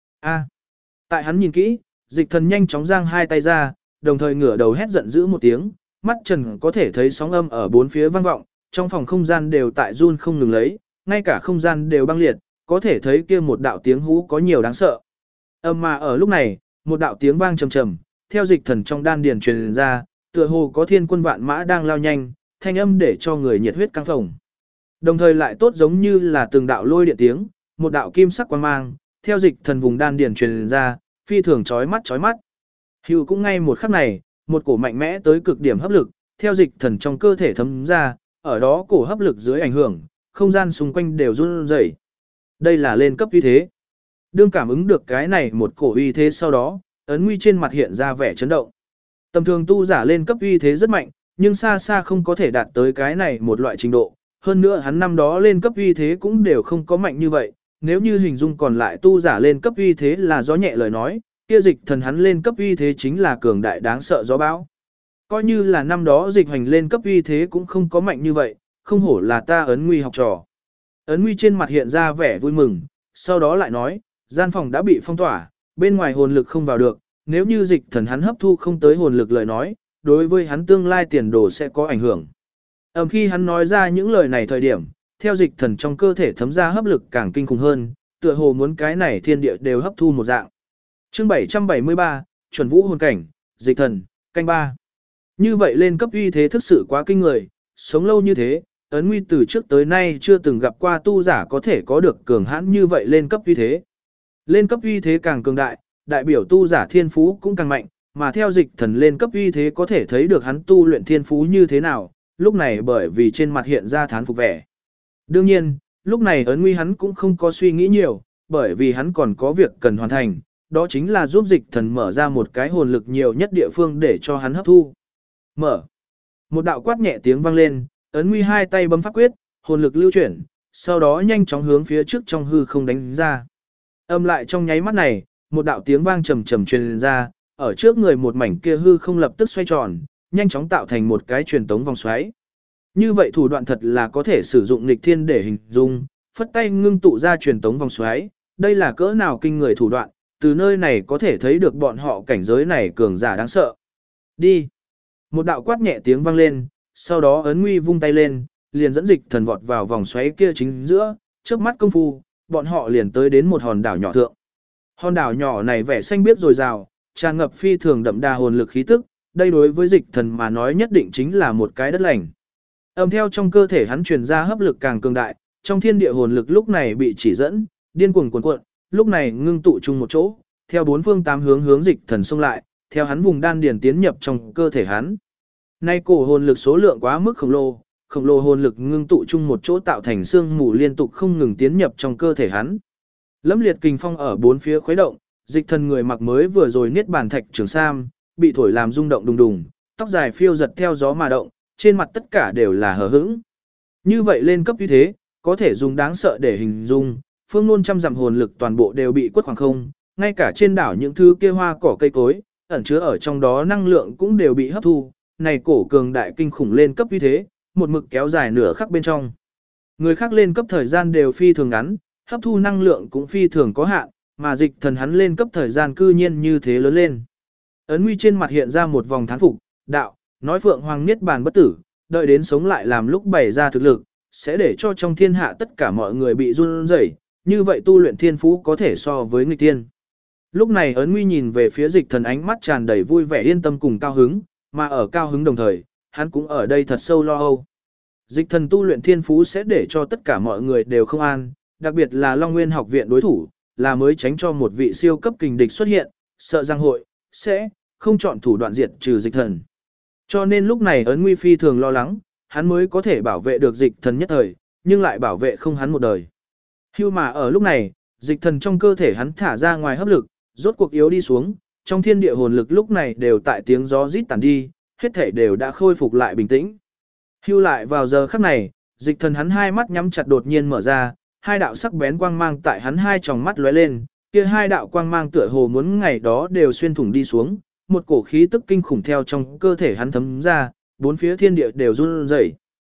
Tại hắn nhìn kỹ, dịch thần nhanh chóng giang hai tay ra, đồng thời ngửa đầu hét giận dữ một tiếng, mắt trần có thể thấy sóng âm ở bốn phía vang vọng, trong phòng không gian đều tại run không ngừng lấy, ngay cả không gian đều băng liệt, có thể thấy kia một đạo tiếng hú có nhiều đáng sợ. Mà ở lúc này, một đạo tiếng vang trầm trầm, theo dịch thần trong đan điền truyền ra, tựa hồ có thiên quân vạn mã đang lao nhanh, thanh âm để cho người nhiệt huyết căng phồng. Đồng thời lại tốt giống như là từng đạo lôi điện tiếng, một đạo kim sắc quang mang, theo dịch thần vùng đan điền truyền ra, phi thường chói mắt chói mắt. Hưu cũng ngay một khắc này, một cổ mạnh mẽ tới cực điểm hấp lực, theo dịch thần trong cơ thể thấm ra, ở đó cổ hấp lực dưới ảnh hưởng, không gian xung quanh đều run rẩy. Đây là lên cấp uy thế. Đương cảm ứng được cái này một cổ uy thế sau đó, Ấn Nguy trên mặt hiện ra vẻ chấn động. Tầm thường tu giả lên cấp uy thế rất mạnh, nhưng xa xa không có thể đạt tới cái này một loại trình độ. Hơn nữa hắn năm đó lên cấp uy thế cũng đều không có mạnh như vậy. Nếu như hình dung còn lại tu giả lên cấp uy thế là gió nhẹ lời nói, kia dịch thần hắn lên cấp uy thế chính là cường đại đáng sợ gió bão. Coi như là năm đó dịch hành lên cấp uy thế cũng không có mạnh như vậy, không hổ là ta Ấn Nguy học trò. Ấn Nguy trên mặt hiện ra vẻ vui mừng, sau đó lại nói, gian phòng đã bị phong tỏa, bên ngoài hồn lực không vào được, nếu như dịch thần hắn hấp thu không tới hồn lực lời nói, đối với hắn tương lai tiền đồ sẽ có ảnh hưởng. Khi hắn nói ra những lời này thời điểm, theo dịch thần trong cơ thể thấm ra hấp lực càng kinh khủng hơn, tựa hồ muốn cái này thiên địa đều hấp thu một dạng. Chương 773, chuẩn vũ hồn cảnh, dịch thần, canh 3. Như vậy lên cấp uy thế thực sự quá kinh người, sống lâu như thế, Ấn Nguy từ trước tới nay chưa từng gặp qua tu giả có thể có được cường hãn như vậy lên cấp uy thế. Lên cấp uy thế càng cường đại, đại biểu tu giả thiên phú cũng càng mạnh, mà theo dịch thần lên cấp uy thế có thể thấy được hắn tu luyện thiên phú như thế nào, lúc này bởi vì trên mặt hiện ra thán phục vẻ. Đương nhiên, lúc này Ấn Nguy hắn cũng không có suy nghĩ nhiều, bởi vì hắn còn có việc cần hoàn thành, đó chính là giúp dịch thần mở ra một cái hồn lực nhiều nhất địa phương để cho hắn hấp thu. Mở. Một đạo quát nhẹ tiếng vang lên, Ấn Nguy hai tay bấm pháp quyết, hồn lực lưu chuyển, sau đó nhanh chóng hướng phía trước trong hư không đánh ra. Âm lại trong nháy mắt này, một đạo tiếng vang trầm trầm truyền ra, ở trước người một mảnh kia hư không lập tức xoay tròn, nhanh chóng tạo thành một cái truyền tống vòng xoáy. Như vậy thủ đoạn thật là có thể sử dụng nghịch thiên để hình dung, phất tay ngưng tụ ra truyền tống vòng xoáy, đây là cỡ nào kinh người thủ đoạn, từ nơi này có thể thấy được bọn họ cảnh giới này cường giả đáng sợ. Đi. Một đạo quát nhẹ tiếng vang lên, sau đó Ấn Nguy vung tay lên, liền dẫn dịch thần vọt vào vòng xoáy kia chính giữa, trước mắt công phu, bọn họ liền tới đến một hòn đảo nhỏ thượng. Hòn đảo nhỏ này vẻ xanh biếc dồi dào, tràn ngập phi thường đậm đà hồn lực khí tức, đây đối với dịch thần mà nói nhất định chính là một cái đất lành. Âm theo trong cơ thể hắn truyền ra hấp lực càng cường đại, trong thiên địa hồn lực lúc này bị chỉ dẫn, điên cuồng cuồn cuộn, lúc này ngưng tụ chung một chỗ, theo bốn phương tám hướng hướng dịch thần xông lại, theo hắn vùng đan điền tiến nhập trong cơ thể hắn. Nay cổ hồn lực số lượng quá mức khổng lồ hồn lực ngưng tụ chung một chỗ tạo thành xương mù liên tục không ngừng tiến nhập trong cơ thể hắn. Lẫm liệt kình phong ở bốn phía khuấy động, dịch thần người mặc mới vừa rồi niết bàn thạch trường sam, bị thổi làm rung động đùng đùng, tóc dài phiêu giật theo gió mà động, trên mặt tất cả đều là hờ hững. Như vậy lên cấp như thế, có thể dùng đáng sợ để hình dung, phương luôn trăm dặm hồn lực toàn bộ đều bị quất khoảng không, ngay cả trên đảo những thứ kia hoa cỏ cây cối, ẩn chứa ở trong đó năng lượng cũng đều bị hấp thu, này cổ cường đại kinh khủng lên cấp như thế, một mực kéo dài nửa khắc bên trong. Người khác lên cấp thời gian đều phi thường ngắn, hấp thu năng lượng cũng phi thường có hạn, mà dịch thần hắn lên cấp thời gian cư nhiên như thế lớn lên. Ấn Nguy trên mặt hiện ra một vòng thán phục, đạo, nói Phượng Hoàng Niết Bàn bất tử, đợi đến sống lại làm lúc bày ra thực lực, sẽ để cho trong thiên hạ tất cả mọi người bị run rẩy, như vậy tu luyện thiên phú có thể so với nghịch tiên. Lúc này Ấn Nguy nhìn về phía dịch thần ánh mắt tràn đầy vui vẻ yên tâm cùng cao hứng, mà ở cao hứng đồng thời, hắn cũng ở đây thật sâu lo âu. Dịch thần tu luyện thiên phú sẽ để cho tất cả mọi người đều không an, đặc biệt là Long Nguyên học viện đối thủ, là mới tránh cho một vị siêu cấp kình địch xuất hiện, sợ rằng hội sẽ không chọn thủ đoạn diệt trừ dịch thần. Cho nên lúc này Ấn Nguy phi thường lo lắng, hắn mới có thể bảo vệ được dịch thần nhất thời, nhưng lại bảo vệ không hắn một đời. Hưu mà ở lúc này, dịch thần trong cơ thể hắn thả ra ngoài hấp lực, rốt cuộc yếu đi xuống, trong thiên địa hồn lực lúc này đều tại tiếng gió rít tàn đi, hết thể đều đã khôi phục lại bình tĩnh. Hưu lại vào giờ khắc này, dịch thần hắn hai mắt nhắm chặt đột nhiên mở ra, hai đạo sắc bén quang mang tại hắn hai tròng mắt lóe lên, kia hai đạo quang mang tựa hồ muốn ngày đó đều xuyên thủng đi xuống, một cổ khí tức kinh khủng theo trong cơ thể hắn thấm ra, bốn phía thiên địa đều run rẩy.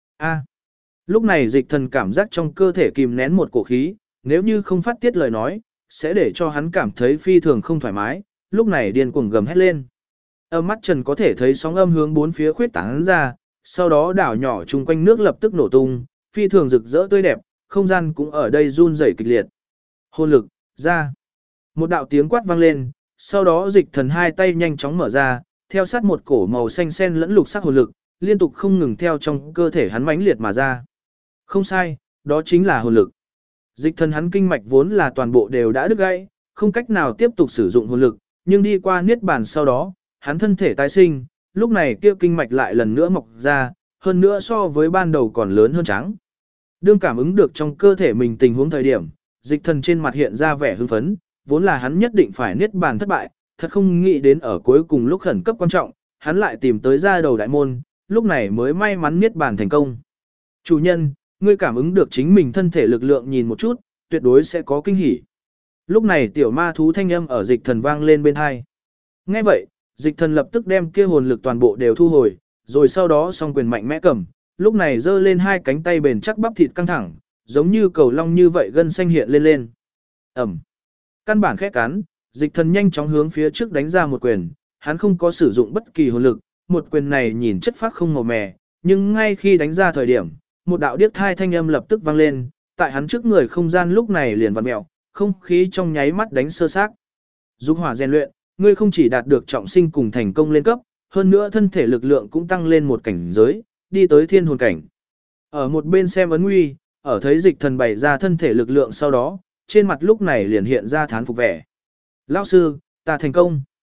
Lúc này dịch thần cảm giác trong cơ thể kìm nén một cổ khí, nếu như không phát tiết lời nói, sẽ để cho hắn cảm thấy phi thường không thoải mái, lúc này điên cuồng gầm hét lên. Âm mắt trần có thể thấy sóng âm hướng bốn phía khuyết tán ra, sau đó đảo nhỏ chung quanh nước lập tức nổ tung, phi thường rực rỡ tươi đẹp, không gian cũng ở đây run rẩy kịch liệt. Hồn lực, ra. Một đạo tiếng quát vang lên, sau đó dịch thần hai tay nhanh chóng mở ra, theo sát một cổ màu xanh sen lẫn lục sắc hồn lực, liên tục không ngừng theo trong cơ thể hắn mãnh liệt mà ra. Không sai, đó chính là hồn lực. Dịch thần hắn kinh mạch vốn là toàn bộ đều đã đứt gãy, không cách nào tiếp tục sử dụng hồn lực, nhưng đi qua niết bàn sau đó, hắn thân thể tái sinh, lúc này kia kinh mạch lại lần nữa mọc ra, hơn nữa so với ban đầu còn lớn hơn trắng. Đương cảm ứng được trong cơ thể mình tình huống thời điểm, dịch thần trên mặt hiện ra vẻ hưng phấn, vốn là hắn nhất định phải niết bàn thất bại, thật không nghĩ đến ở cuối cùng lúc khẩn cấp quan trọng, hắn lại tìm tới ra đầu đại môn, lúc này mới may mắn niết bàn thành công. Chủ nhân, ngươi cảm ứng được chính mình thân thể lực lượng nhìn một chút, tuyệt đối sẽ có kinh hỉ. Lúc này tiểu ma thú thanh âm ở dịch thần vang lên bên hai. Nghe vậy, dịch thần lập tức đem kia hồn lực toàn bộ đều thu hồi, rồi sau đó song quyền mạnh mẽ cầm, lúc này giơ lên hai cánh tay bền chắc bắp thịt căng thẳng, giống như cầu long như vậy gân xanh hiện lên lên. Ẩm. Căn bản khẽ cắn, dịch thần nhanh chóng hướng phía trước đánh ra một quyền, hắn không có sử dụng bất kỳ hồn lực, một quyền này nhìn chất phác không màu mè, nhưng ngay khi đánh ra thời điểm, một đạo điếc thai thanh âm lập tức vang lên, tại hắn trước người không gian lúc này liền vặn mèo, không khí trong nháy mắt đánh sơ xác. Dục hỏa rèn luyện, ngươi không chỉ đạt được trọng sinh cùng thành công lên cấp, hơn nữa thân thể lực lượng cũng tăng lên một cảnh giới, đi tới thiên hồn cảnh. Ở một bên xem Ấn Nguy, ở thấy dịch thần bày ra thân thể lực lượng sau đó, trên mặt lúc này liền hiện ra thán phục vẻ. Lão sư, ta thành công.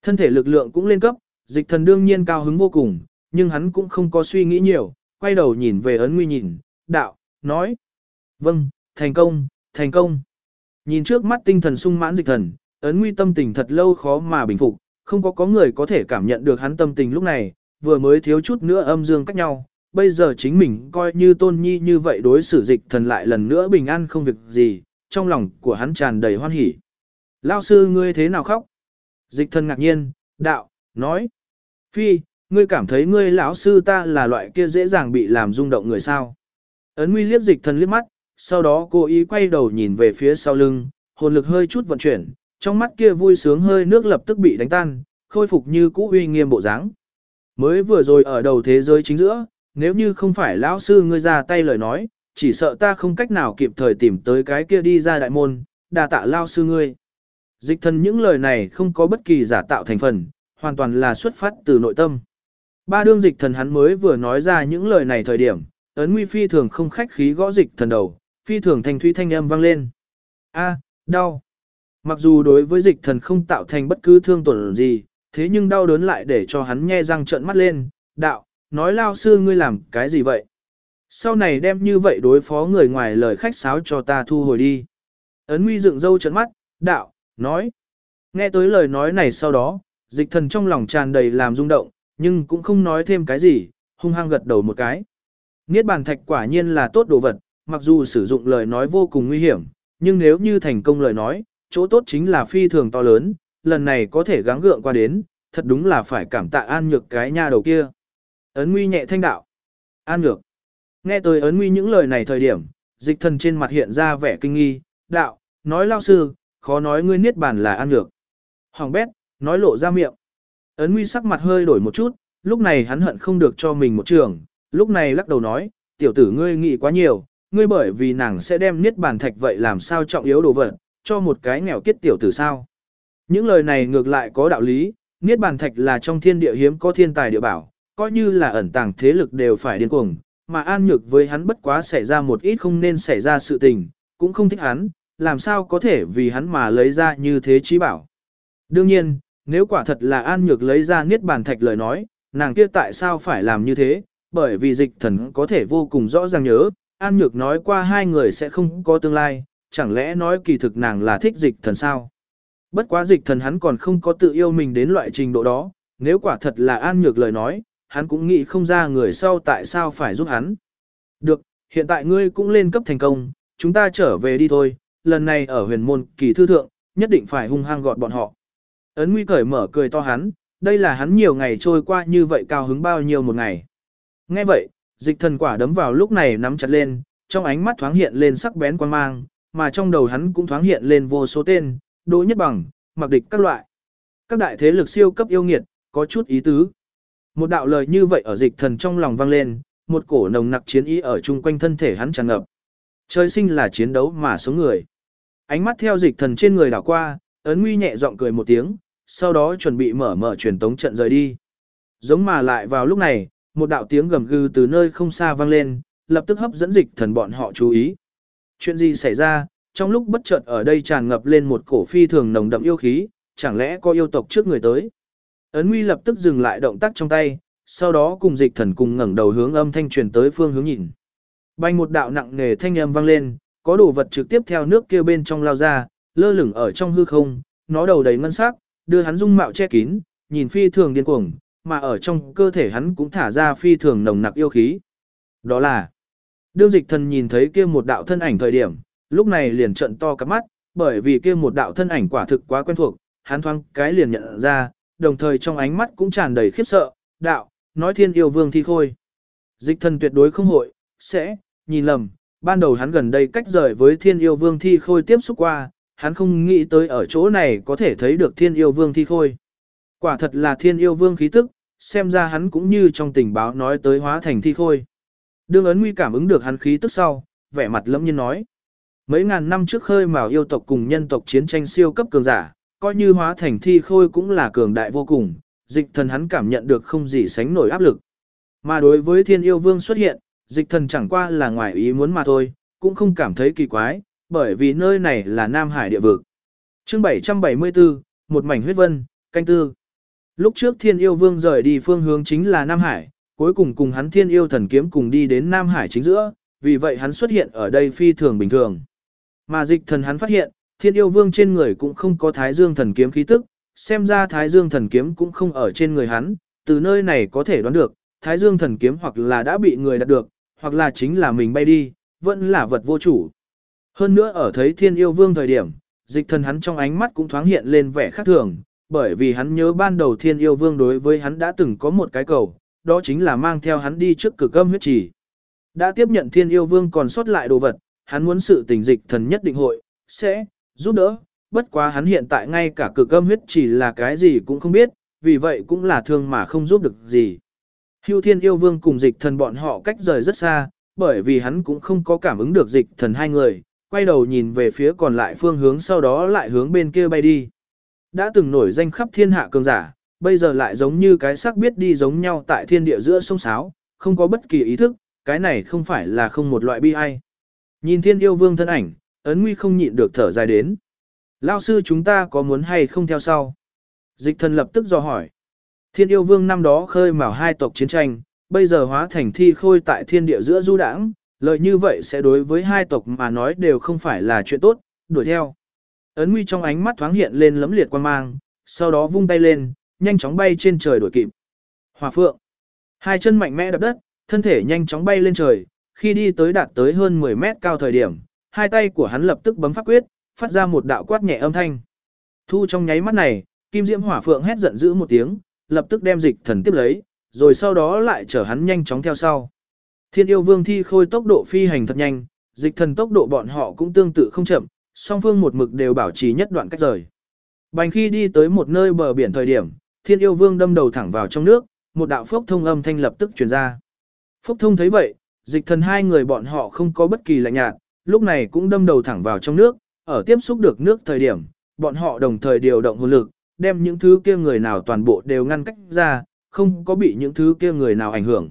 Thân thể lực lượng cũng lên cấp, dịch thần đương nhiên cao hứng vô cùng, nhưng hắn cũng không có suy nghĩ nhiều, quay đầu nhìn về ấn nguy nhìn, đạo, nói. Vâng, thành công, thành công. Nhìn trước mắt tinh thần sung mãn dịch thần, ấn nguy tâm tình thật lâu khó mà bình phục, không có người có thể cảm nhận được hắn tâm tình lúc này, vừa mới thiếu chút nữa âm dương cách nhau, bây giờ chính mình coi như tôn nhi như vậy đối xử dịch thần lại lần nữa bình an không việc gì, trong lòng của hắn tràn đầy hoan hỉ. Lao sư ngươi thế nào khóc? Dịch thần ngạc nhiên, đạo, nói. Phi, ngươi cảm thấy ngươi lão sư ta là loại kia dễ dàng bị làm rung động người sao? Ấn nguy liếc dịch thần liếc mắt, sau đó cô ý quay đầu nhìn về phía sau lưng, hồn lực hơi chút vận chuyển, trong mắt kia vui sướng hơi nước lập tức bị đánh tan, khôi phục như cũ uy nghiêm bộ dáng. Mới vừa rồi ở đầu thế giới chính giữa, nếu như không phải lão sư ngươi ra tay lời nói, chỉ sợ ta không cách nào kịp thời tìm tới cái kia đi ra đại môn, đa tạ lão sư ngươi. Dịch thần những lời này không có bất kỳ giả tạo thành phần, hoàn toàn là xuất phát từ nội tâm. Ba đương dịch thần hắn mới vừa nói ra những lời này thời điểm, ấn nguy phi thường không khách khí gõ dịch thần đầu, phi thường thanh thúy thanh âm vang lên. A, đau. Mặc dù đối với dịch thần không tạo thành bất cứ thương tổn gì, thế nhưng đau đớn lại để cho hắn nhe răng trợn mắt lên, đạo, nói lao sư ngươi làm cái gì vậy? Sau này đem như vậy đối phó người ngoài lời khách sáo cho ta thu hồi đi. Ấn nguy dựng râu trợn mắt, đạo, nói. Nghe tới lời nói này sau đó, dịch thần trong lòng tràn đầy làm rung động, nhưng cũng không nói thêm cái gì, hung hăng gật đầu một cái. Niết bàn thạch quả nhiên là tốt đồ vật, mặc dù sử dụng lời nói vô cùng nguy hiểm, nhưng nếu như thành công lời nói, chỗ tốt chính là phi thường to lớn, lần này có thể gắng gượng qua đến, thật đúng là phải cảm tạ An Nhược cái nha đầu kia. Ấn nguy nhẹ thanh đạo. An Nhược. Nghe tới ấn nguy những lời này thời điểm, dịch thần trên mặt hiện ra vẻ kinh nghi, đạo, nói lao sư, khó nói ngươi niết bàn là An Nhược. Hoàng bét, nói lộ ra miệng. Ấn nguy sắc mặt hơi đổi một chút, lúc này hắn hận không được cho mình một trường, lúc này lắc đầu nói, tiểu tử ngươi nghĩ quá nhiều, ngươi bởi vì nàng sẽ đem niết bàn thạch vậy làm sao trọng yếu đồ vật, cho một cái nghèo kiết tiểu tử sao. Những lời này ngược lại có đạo lý, niết bàn thạch là trong thiên địa hiếm có thiên tài địa bảo, coi như là ẩn tàng thế lực đều phải điên cuồng, mà An Nhược với hắn bất quá xảy ra một ít không nên xảy ra sự tình, cũng không thích hắn, làm sao có thể vì hắn mà lấy ra như thế chí bảo. Đương nhiên, nếu quả thật là An Nhược lấy ra niết bàn thạch lời nói, nàng kia tại sao phải làm như thế, bởi vì dịch thần có thể vô cùng rõ ràng nhớ, An Nhược nói qua hai người sẽ không có tương lai, chẳng lẽ nói kỳ thực nàng là thích dịch thần sao? Bất quá dịch thần hắn còn không có tự yêu mình đến loại trình độ đó, nếu quả thật là An Nhược lời nói, hắn cũng nghĩ không ra người sau tại sao phải giúp hắn. Được, hiện tại ngươi cũng lên cấp thành công, chúng ta trở về đi thôi, lần này ở huyền môn kỳ thư thượng, nhất định phải hung hăng gọt bọn họ. Ấn nguy cởi mở cười to hắn, đây là hắn nhiều ngày trôi qua như vậy cao hứng bao nhiêu một ngày. Nghe vậy, dịch thần quả đấm vào lúc này nắm chặt lên, trong ánh mắt thoáng hiện lên sắc bén quan mang, mà trong đầu hắn cũng thoáng hiện lên vô số tên, Đỗ Nhất Bằng, Mặc Địch các loại. Các đại thế lực siêu cấp yêu nghiệt, có chút ý tứ. Một đạo lời như vậy ở dịch thần trong lòng vang lên, một cổ nồng nặc chiến ý ở chung quanh thân thể hắn tràn ngập. Trời sinh là chiến đấu mà sống người. Ánh mắt theo dịch thần trên người đảo qua, ấn nguy nhẹ giọng cười một tiếng, sau đó chuẩn bị mở truyền tống trận rời đi. Giống mà lại vào lúc này, một đạo tiếng gầm gừ từ nơi không xa vang lên, lập tức hấp dẫn dịch thần bọn họ chú ý. Chuyện gì xảy ra, trong lúc bất chợt ở đây tràn ngập lên một cổ phi thường nồng đậm yêu khí, chẳng lẽ có yêu tộc trước người tới. Ấn nguy lập tức dừng lại động tác trong tay, sau đó cùng dịch thần cùng ngẩng đầu hướng âm thanh truyền tới phương hướng nhìn. Bành một đạo nặng nề thanh âm vang lên, có đồ vật trực tiếp theo nước kia bên trong lao ra, lơ lửng ở trong hư không, nó đầu đầy ngân sắc, đưa hắn dung mạo che kín, nhìn phi thường điên cuồng, mà ở trong cơ thể hắn cũng thả ra phi thường nồng nặc yêu khí. Đó là, đương dịch thần nhìn thấy kia một đạo thân ảnh thời điểm, lúc này liền trợn to cắp mắt, bởi vì kia một đạo thân ảnh quả thực quá quen thuộc, hắn thoáng cái liền nhận ra, đồng thời trong ánh mắt cũng tràn đầy khiếp sợ, đạo, nói thiên yêu vương thi khôi. Dịch thần tuyệt đối không hội, sẽ, nhìn lầm, ban đầu hắn gần đây cách rời với thiên yêu vương thi khôi tiếp xúc qua, hắn không nghĩ tới ở chỗ này có thể thấy được thiên yêu vương thi khôi. Quả thật là thiên yêu vương khí tức, xem ra hắn cũng như trong tình báo nói tới hóa thành thi khôi. Đương ấn nguy cảm ứng được hắn khí tức sau, vẻ mặt lẫm nhiên nói. Mấy ngàn năm trước khơi mào yêu tộc cùng nhân tộc chiến tranh siêu cấp cường giả, coi như hóa thành thi khôi cũng là cường đại vô cùng, dịch thần hắn cảm nhận được không gì sánh nổi áp lực. Mà đối với thiên yêu vương xuất hiện, dịch thần chẳng qua là ngoài ý muốn mà thôi, cũng không cảm thấy kỳ quái, bởi vì nơi này là Nam Hải địa vực. Chương 774, một mảnh huyết vân, canh tư. Lúc trước Thiên Yêu Vương rời đi phương hướng chính là Nam Hải, cuối cùng cùng hắn Thiên Yêu Thần Kiếm cùng đi đến Nam Hải chính giữa, vì vậy hắn xuất hiện ở đây phi thường bình thường. Mà Dịch Thần hắn phát hiện, Thiên Yêu Vương trên người cũng không có Thái Dương Thần Kiếm khí tức, xem ra Thái Dương Thần Kiếm cũng không ở trên người hắn, từ nơi này có thể đoán được, Thái Dương Thần Kiếm hoặc là đã bị người đặt được, hoặc là chính là mình bay đi, vẫn là vật vô chủ. Hơn nữa ở thấy Thiên Yêu Vương thời điểm, Dịch Thần hắn trong ánh mắt cũng thoáng hiện lên vẻ khác thường, bởi vì hắn nhớ ban đầu Thiên Yêu Vương đối với hắn đã từng có một cái cầu, đó chính là mang theo hắn đi trước Cực Âm huyết trì. Đã tiếp nhận Thiên Yêu Vương còn sót lại đồ vật, hắn muốn sự tình Dịch Thần nhất định hội sẽ giúp đỡ, bất quá hắn hiện tại ngay cả Cực Âm huyết trì là cái gì cũng không biết, vì vậy cũng là thương mà không giúp được gì. Hưu Thiên Yêu Vương cùng Dịch Thần bọn họ cách rời rất xa, bởi vì hắn cũng không có cảm ứng được Dịch Thần hai người, quay đầu nhìn về phía còn lại phương hướng, sau đó lại hướng bên kia bay đi. Đã từng nổi danh khắp thiên hạ cường giả, bây giờ lại giống như cái xác biết đi giống nhau tại thiên địa giữa sông sáo, không có bất kỳ ý thức, cái này không phải là không một loại bi ai. Nhìn Thiên Yêu Vương thân ảnh, Ấn Nguy không nhịn được thở dài đến. Lao sư chúng ta có muốn hay không theo sau? Dịch Thần lập tức dò hỏi. Thiên Yêu Vương năm đó khơi mào hai tộc chiến tranh, bây giờ hóa thành thi khôi tại thiên địa giữa du đãng, lời như vậy sẽ đối với hai tộc mà nói đều không phải là chuyện tốt, đuổi theo. Ấn Nguy trong ánh mắt thoáng hiện lên lấm liệt quan mang, sau đó vung tay lên, nhanh chóng bay trên trời đuổi kịp. Hỏa Phượng. Hai chân mạnh mẽ đập đất, thân thể nhanh chóng bay lên trời, khi đi tới đạt tới hơn 10 mét cao thời điểm, hai tay của hắn lập tức bấm pháp quyết, phát ra một đạo quát nhẹ âm thanh. Thu trong nháy mắt này, Kim Diễm Hỏa Phượng hét giận dữ một tiếng, lập tức đem Dịch Thần tiếp lấy, rồi sau đó lại chở hắn nhanh chóng theo sau. Thiên Yêu Vương thi khôi tốc độ phi hành thật nhanh, Dịch Thần tốc độ bọn họ cũng tương tự không chậm, song phương một mực đều bảo trì nhất đoạn cách rời. Bành khi đi tới một nơi bờ biển thời điểm, Thiên Yêu Vương đâm đầu thẳng vào trong nước, một đạo phốc thông âm thanh lập tức truyền ra. Phốc thông thấy vậy, Dịch Thần hai người bọn họ không có bất kỳ lạnh nhạt, lúc này cũng đâm đầu thẳng vào trong nước, ở tiếp xúc được nước thời điểm, bọn họ đồng thời điều động hồn lực, đem những thứ kia người nào toàn bộ đều ngăn cách ra, không có bị những thứ kia người nào ảnh hưởng.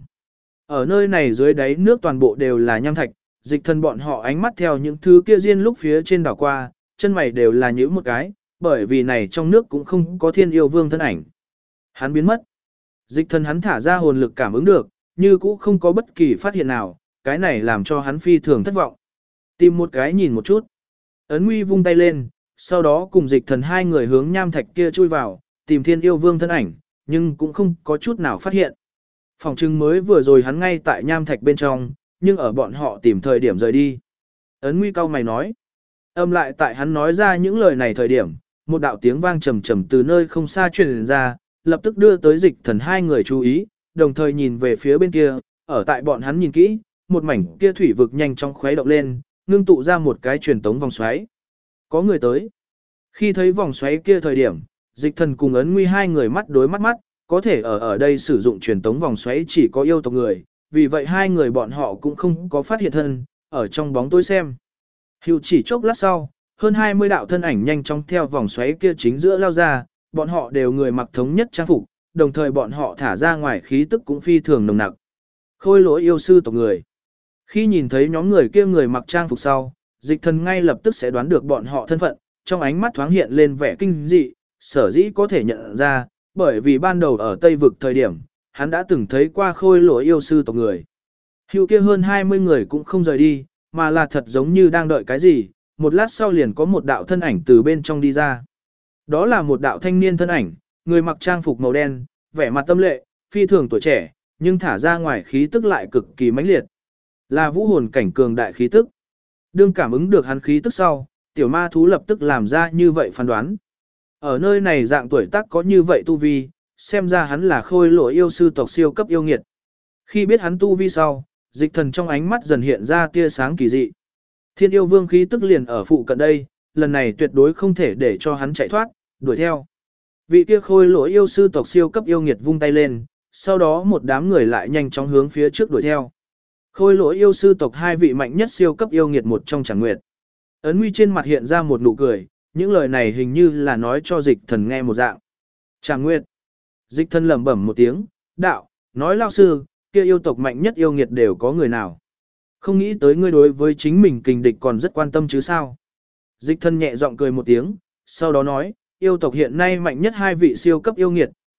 Ở nơi này dưới đáy nước toàn bộ đều là nham thạch, Dịch Thần bọn họ ánh mắt theo những thứ kia riêng lúc phía trên đảo qua, chân mày đều là nhíu một cái, bởi vì này trong nước cũng không có Thiên Yêu Vương thân ảnh. Hắn biến mất. Dịch Thần hắn thả ra hồn lực cảm ứng được, như cũ không có bất kỳ phát hiện nào, cái này làm cho hắn phi thường thất vọng. Tìm một cái nhìn một chút. Ấn Nguy vung tay lên, sau đó cùng Dịch Thần hai người hướng nham thạch kia chui vào, tìm Thiên Yêu Vương thân ảnh, nhưng cũng không có chút nào phát hiện. Phòng trưng mới vừa rồi hắn ngay tại nham thạch bên trong, nhưng ở bọn họ tìm thời điểm rời đi. Ấn Nguy cau mày nói. Âm lại tại hắn nói ra những lời này thời điểm, một đạo tiếng vang trầm trầm từ nơi không xa truyền ra, lập tức đưa tới Dịch Thần hai người chú ý, đồng thời nhìn về phía bên kia, ở tại bọn hắn nhìn kỹ, một mảnh kia thủy vực nhanh chóng khuấy động lên, ngưng tụ ra một cái truyền tống vòng xoáy. Có người tới. Khi thấy vòng xoáy kia thời điểm, Dịch Thần cùng Ấn Nguy hai người mắt đối mắt, có thể ở đây sử dụng truyền tống vòng xoáy chỉ có yêu tộc người, vì vậy hai người bọn họ cũng không có phát hiện thân, ở trong bóng tối xem. Hưu chỉ chốc lát sau, hơn 20 đạo thân ảnh nhanh chóng theo vòng xoáy kia chính giữa lao ra, bọn họ đều người mặc thống nhất trang phục, đồng thời bọn họ thả ra ngoài khí tức cũng phi thường nồng nặc. Khôi Lỗi yêu sư tộc người. Khi nhìn thấy nhóm người kia người mặc trang phục sau, Dịch Thần ngay lập tức sẽ đoán được bọn họ thân phận, trong ánh mắt thoáng hiện lên vẻ kinh dị, sở dĩ có thể nhận ra, bởi vì ban đầu ở Tây vực thời điểm, hắn đã từng thấy qua Khôi Lỗi yêu sư tộc người. Hưu kia hơn 20 người cũng không rời đi, mà là thật giống như đang đợi cái gì, một lát sau liền có một đạo thân ảnh từ bên trong đi ra. Đó là một đạo thanh niên thân ảnh, người mặc trang phục màu đen, vẻ mặt tâm lệ, phi thường tuổi trẻ, nhưng thả ra ngoài khí tức lại cực kỳ mãnh liệt. Là vũ hồn cảnh cường đại khí tức. Đương cảm ứng được hắn khí tức sau, tiểu ma thú lập tức làm ra như vậy phán đoán. Ở nơi này dạng tuổi tác có như vậy tu vi, xem ra hắn là Khôi Lỗi yêu sư tộc siêu cấp yêu nghiệt. Khi biết hắn tu vi sau, Dịch Thần trong ánh mắt dần hiện ra tia sáng kỳ dị. Thiên Yêu Vương khí tức liền ở phụ cận đây, lần này tuyệt đối không thể để cho hắn chạy thoát, đuổi theo. Vị kia Khôi Lỗi yêu sư tộc siêu cấp yêu nghiệt vung tay lên, sau đó một đám người lại nhanh chóng hướng phía trước đuổi theo. Khôi Lỗi yêu sư tộc hai vị mạnh nhất siêu cấp yêu nghiệt một trong Trảm Nguyệt. Ấn Nguy trên mặt hiện ra một nụ cười, những lời này hình như là nói cho Dịch Thần nghe một dạng. Trảm Nguyệt. Dịch Thần lẩm bẩm một tiếng, đạo, nói lao sư, kia yêu tộc mạnh nhất yêu nghiệt đều có người nào. Không nghĩ tới ngươi đối với chính mình kình địch còn rất quan tâm chứ sao. Dịch Thần nhẹ giọng cười một tiếng, sau đó nói, yêu tộc hiện nay mạnh nhất hai vị siêu cấp yêu nghiệt,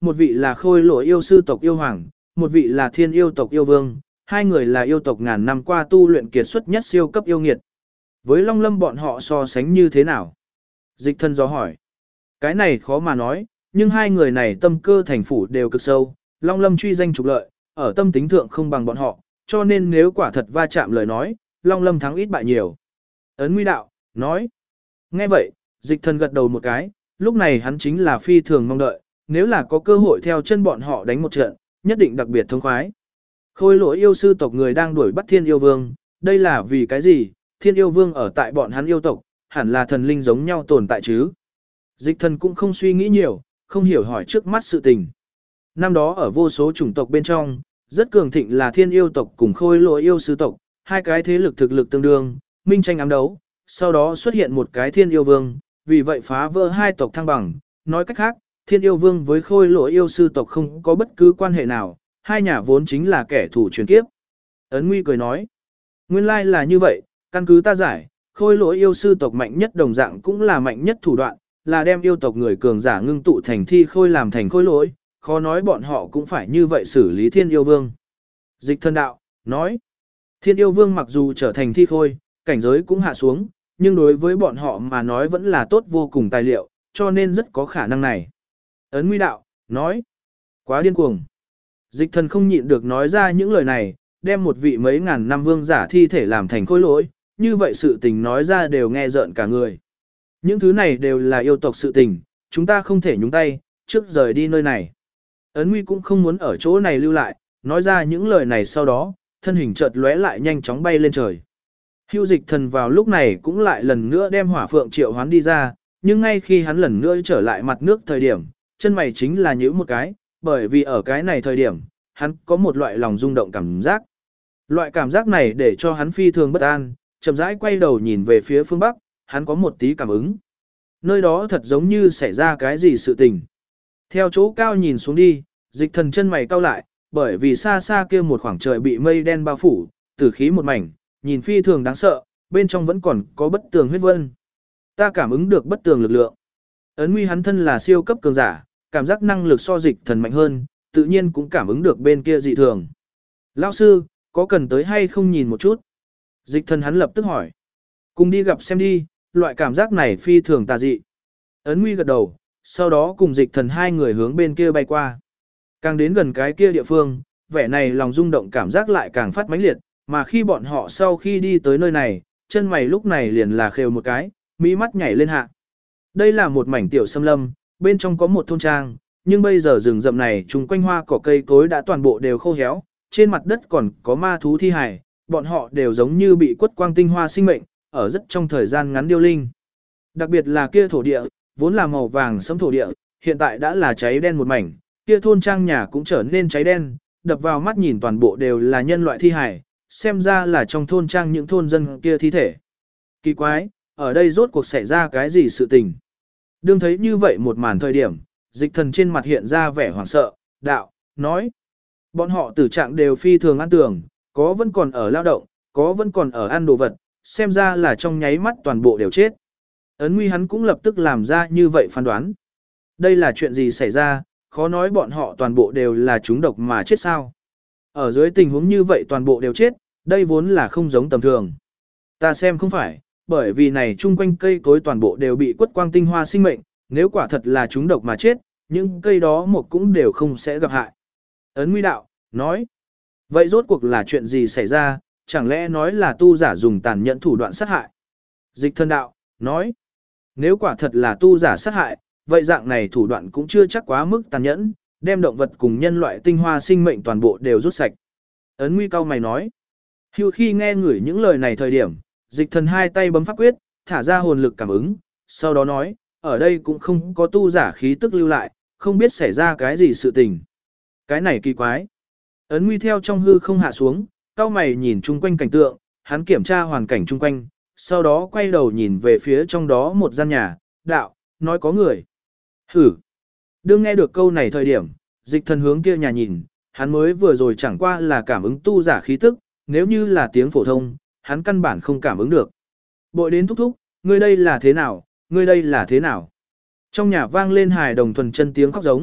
một vị là khôi lỗi yêu sư tộc yêu hoàng, một vị là thiên yêu tộc yêu vương, hai người là yêu tộc ngàn năm qua tu luyện kiệt xuất nhất siêu cấp yêu nghiệt. Với Long Lâm bọn họ so sánh như thế nào? Dịch Thần do hỏi. Cái này khó mà nói, nhưng hai người này tâm cơ thành phủ đều cực sâu, Long Lâm truy danh trục lợi, ở tâm tính thượng không bằng bọn họ, cho nên nếu quả thật va chạm lời nói, Long Lâm thắng ít bại nhiều. Ấn Nguy đạo, nói. Nghe vậy, Dịch Thần gật đầu một cái, lúc này hắn chính là phi thường mong đợi, nếu là có cơ hội theo chân bọn họ đánh một trận, nhất định đặc biệt thông khoái. Khôi lỗi yêu sư tộc người đang đuổi bắt thiên yêu vương, đây là vì cái gì? Thiên yêu vương ở tại bọn hắn yêu tộc, hẳn là thần linh giống nhau tồn tại chứ. Dịch Thần cũng không suy nghĩ nhiều, không hiểu hỏi trước mắt sự tình. Năm đó ở vô số chủng tộc bên trong, rất cường thịnh là thiên yêu tộc cùng khôi lỗi yêu sư tộc, hai cái thế lực thực lực tương đương, minh tranh ám đấu, sau đó xuất hiện một cái thiên yêu vương, vì vậy phá vỡ hai tộc thăng bằng. Nói cách khác, thiên yêu vương với khôi lỗi yêu sư tộc không có bất cứ quan hệ nào, hai nhà vốn chính là kẻ thù truyền kiếp. Ấn Nguy cười nói, nguyên lai là như vậy, căn cứ ta giải, khôi lỗi yêu sư tộc mạnh nhất đồng dạng cũng là mạnh nhất thủ đoạn, là đem yêu tộc người cường giả ngưng tụ thành thi khôi làm thành khôi lỗi, khó nói bọn họ cũng phải như vậy xử lý thiên yêu vương. Dịch Thần đạo, nói, thiên yêu vương mặc dù trở thành thi khôi, cảnh giới cũng hạ xuống, nhưng đối với bọn họ mà nói vẫn là tốt vô cùng tài liệu, cho nên rất có khả năng này. Ấn Nguy đạo, nói, quá điên cuồng. Dịch Thần không nhịn được nói ra những lời này, đem một vị mấy ngàn năm vương giả thi thể làm thành khôi lỗi, như vậy sự tình nói ra đều nghe rợn cả người. Những thứ này đều là yêu tộc sự tình, chúng ta không thể nhúng tay, trước rời đi nơi này. Ấn Nguy cũng không muốn ở chỗ này lưu lại, nói ra những lời này sau đó, thân hình chợt lóe lại nhanh chóng bay lên trời. Hưu Dịch Thần vào lúc này cũng lại lần nữa đem Hỏa Phượng triệu hoán đi ra, nhưng ngay khi hắn lần nữa trở lại mặt nước thời điểm, chân mày chính là nhíu một cái, bởi vì ở cái này thời điểm, hắn có một loại lòng rung động cảm giác. Loại cảm giác này để cho hắn phi thường bất an, chậm rãi quay đầu nhìn về phía phương Bắc, hắn có một tí cảm ứng. Nơi đó thật giống như xảy ra cái gì sự tình. Theo chỗ cao nhìn xuống đi, Dịch Thần chân mày cau lại, bởi vì xa xa kia một khoảng trời bị mây đen bao phủ, tử khí một mảnh, nhìn phi thường đáng sợ, bên trong vẫn còn có bất tường huyết vân. Ta cảm ứng được bất tường lực lượng. Ấn Nguy hắn thân là siêu cấp cường giả, cảm giác năng lực so Dịch Thần mạnh hơn, tự nhiên cũng cảm ứng được bên kia dị thường. Lão sư, có cần tới hay không nhìn một chút? Dịch Thần hắn lập tức hỏi. Cùng đi gặp xem đi, loại cảm giác này phi thường tà dị. Ấn Nguy gật đầu, sau đó cùng Dịch Thần hai người hướng bên kia bay qua. Càng đến gần cái kia địa phương, vẻ này lòng rung động cảm giác lại càng phát mãnh liệt, mà khi bọn họ sau khi đi tới nơi này, chân mày lúc này liền là khều một cái, mỹ mắt nhảy lên hạ. Đây là một mảnh tiểu xâm lâm, bên trong có một thôn trang, nhưng bây giờ rừng rậm này chung quanh hoa cỏ cây cối đã toàn bộ đều khô héo, trên mặt đất còn có ma thú thi hài, bọn họ đều giống như bị quất quang tinh hoa sinh mệnh, ở rất trong thời gian ngắn điêu linh. Đặc biệt là kia thổ địa, vốn là màu vàng sẫm thổ địa, hiện tại đã là cháy đen một mảnh, kia thôn trang nhà cũng trở nên cháy đen, đập vào mắt nhìn toàn bộ đều là nhân loại thi hài, xem ra là trong thôn trang những thôn dân kia thi thể. Kỳ quái, ở đây rốt cuộc xảy ra cái gì sự tình? Đương thấy như vậy một màn thời điểm, Dịch Thần trên mặt hiện ra vẻ hoảng sợ, đạo, nói. Bọn họ tử trạng đều phi thường ăn tường, có vẫn còn ở lao động, có vẫn còn ở ăn đồ vật, xem ra là trong nháy mắt toàn bộ đều chết. Ấn Nguy hắn cũng lập tức làm ra như vậy phán đoán. Đây là chuyện gì xảy ra, khó nói bọn họ toàn bộ đều là trúng độc mà chết sao. Ở dưới tình huống như vậy toàn bộ đều chết, đây vốn là không giống tầm thường. Ta xem không phải, bởi vì này chung quanh cây cối toàn bộ đều bị quất quang tinh hoa sinh mệnh, nếu quả thật là trúng độc mà chết, những cây đó một cũng đều không sẽ gặp hại. Ấn Nguy đạo, nói, vậy rốt cuộc là chuyện gì xảy ra, chẳng lẽ nói là tu giả dùng tàn nhẫn thủ đoạn sát hại? Dịch Thần đạo, nói, nếu quả thật là tu giả sát hại, vậy dạng này thủ đoạn cũng chưa chắc quá mức tàn nhẫn, đem động vật cùng nhân loại tinh hoa sinh mệnh toàn bộ đều rút sạch. Ấn Nguy cau mày nói, Hưu khi nghe ngửi những lời này thời điểm, Dịch Thần hai tay bấm pháp quyết, thả ra hồn lực cảm ứng, sau đó nói, ở đây cũng không có tu giả khí tức lưu lại, không biết xảy ra cái gì sự tình. Cái này kỳ quái. Ấn Nguy theo trong hư không hạ xuống, cau mày nhìn chung quanh cảnh tượng, hắn kiểm tra hoàn cảnh chung quanh, sau đó quay đầu nhìn về phía trong đó một gian nhà, đạo, nói có người. Hử. Đương nghe được câu này thời điểm, Dịch Thần hướng kia nhà nhìn, hắn mới vừa rồi chẳng qua là cảm ứng tu giả khí tức, nếu như là tiếng phổ thông, hắn căn bản không cảm ứng được. Bội đến thúc thúc, ngươi đây là thế nào, ngươi đây là thế nào? Trong nhà vang lên hài đồng thuần chân tiếng khóc giống,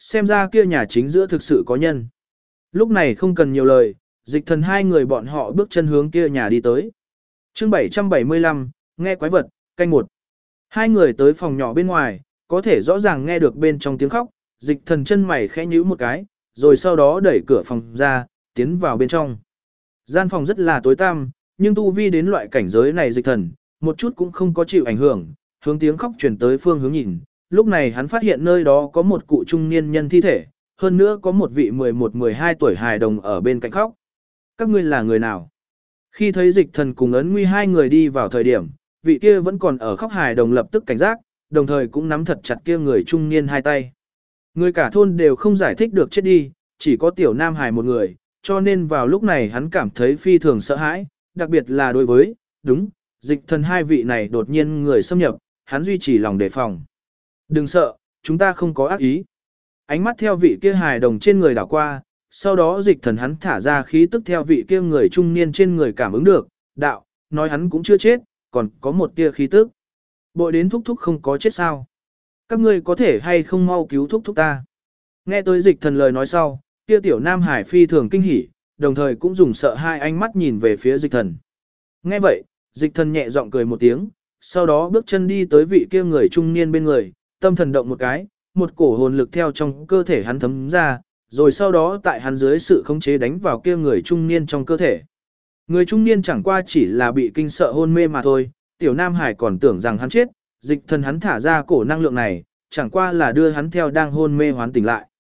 xem ra kia nhà chính giữa thực sự có nhân. Lúc này không cần nhiều lời, Dịch Thần hai người bọn họ bước chân hướng kia nhà đi tới. Chương 775, nghe quái vật, canh một. Hai người tới phòng nhỏ bên ngoài, có thể rõ ràng nghe được bên trong tiếng khóc, Dịch Thần chân mày khẽ nhíu một cái, rồi sau đó đẩy cửa phòng ra, tiến vào bên trong. Gian phòng rất là tối tăm, nhưng tu vi đến loại cảnh giới này Dịch Thần, một chút cũng không có chịu ảnh hưởng, hướng tiếng khóc truyền tới phương hướng nhìn. Lúc này hắn phát hiện nơi đó có một cụ trung niên nhân thi thể, hơn nữa có một vị 11-12 tuổi hài đồng ở bên cạnh khóc. Các ngươi là người nào? Khi thấy Dịch Thần cùng Ấn Nguy hai người đi vào thời điểm, vị kia vẫn còn ở khóc hài đồng lập tức cảnh giác, đồng thời cũng nắm thật chặt kia người trung niên hai tay. Người cả thôn đều không giải thích được chết đi, chỉ có tiểu nam hài một người, cho nên vào lúc này hắn cảm thấy phi thường sợ hãi, đặc biệt là đối với, đúng, Dịch Thần hai vị này đột nhiên người xâm nhập, hắn duy trì lòng đề phòng. Đừng sợ, chúng ta không có ác ý. Ánh mắt theo vị kia hài đồng trên người đảo qua, sau đó Dịch Thần hắn thả ra khí tức theo vị kia người trung niên trên người cảm ứng được, đạo, nói hắn cũng chưa chết, còn có một tia khí tức. Bội đến thúc thúc không có chết sao? Các ngươi có thể hay không mau cứu thúc thúc ta? Nghe tới Dịch Thần lời nói sau, kia tiểu nam hải phi thường kinh hỉ, đồng thời cũng dùng sợ hai ánh mắt nhìn về phía Dịch Thần. Nghe vậy, Dịch Thần nhẹ giọng cười một tiếng, sau đó bước chân đi tới vị kia người trung niên bên người, tâm thần động một cái, một cổ hồn lực theo trong cơ thể hắn thấm ra, rồi sau đó tại hắn dưới sự khống chế đánh vào kia người trung niên trong cơ thể. Người trung niên chẳng qua chỉ là bị kinh sợ hôn mê mà thôi, tiểu nam hải còn tưởng rằng hắn chết, Dịch Thần hắn thả ra cổ năng lượng này, chẳng qua là đưa hắn theo đang hôn mê hoán tỉnh lại.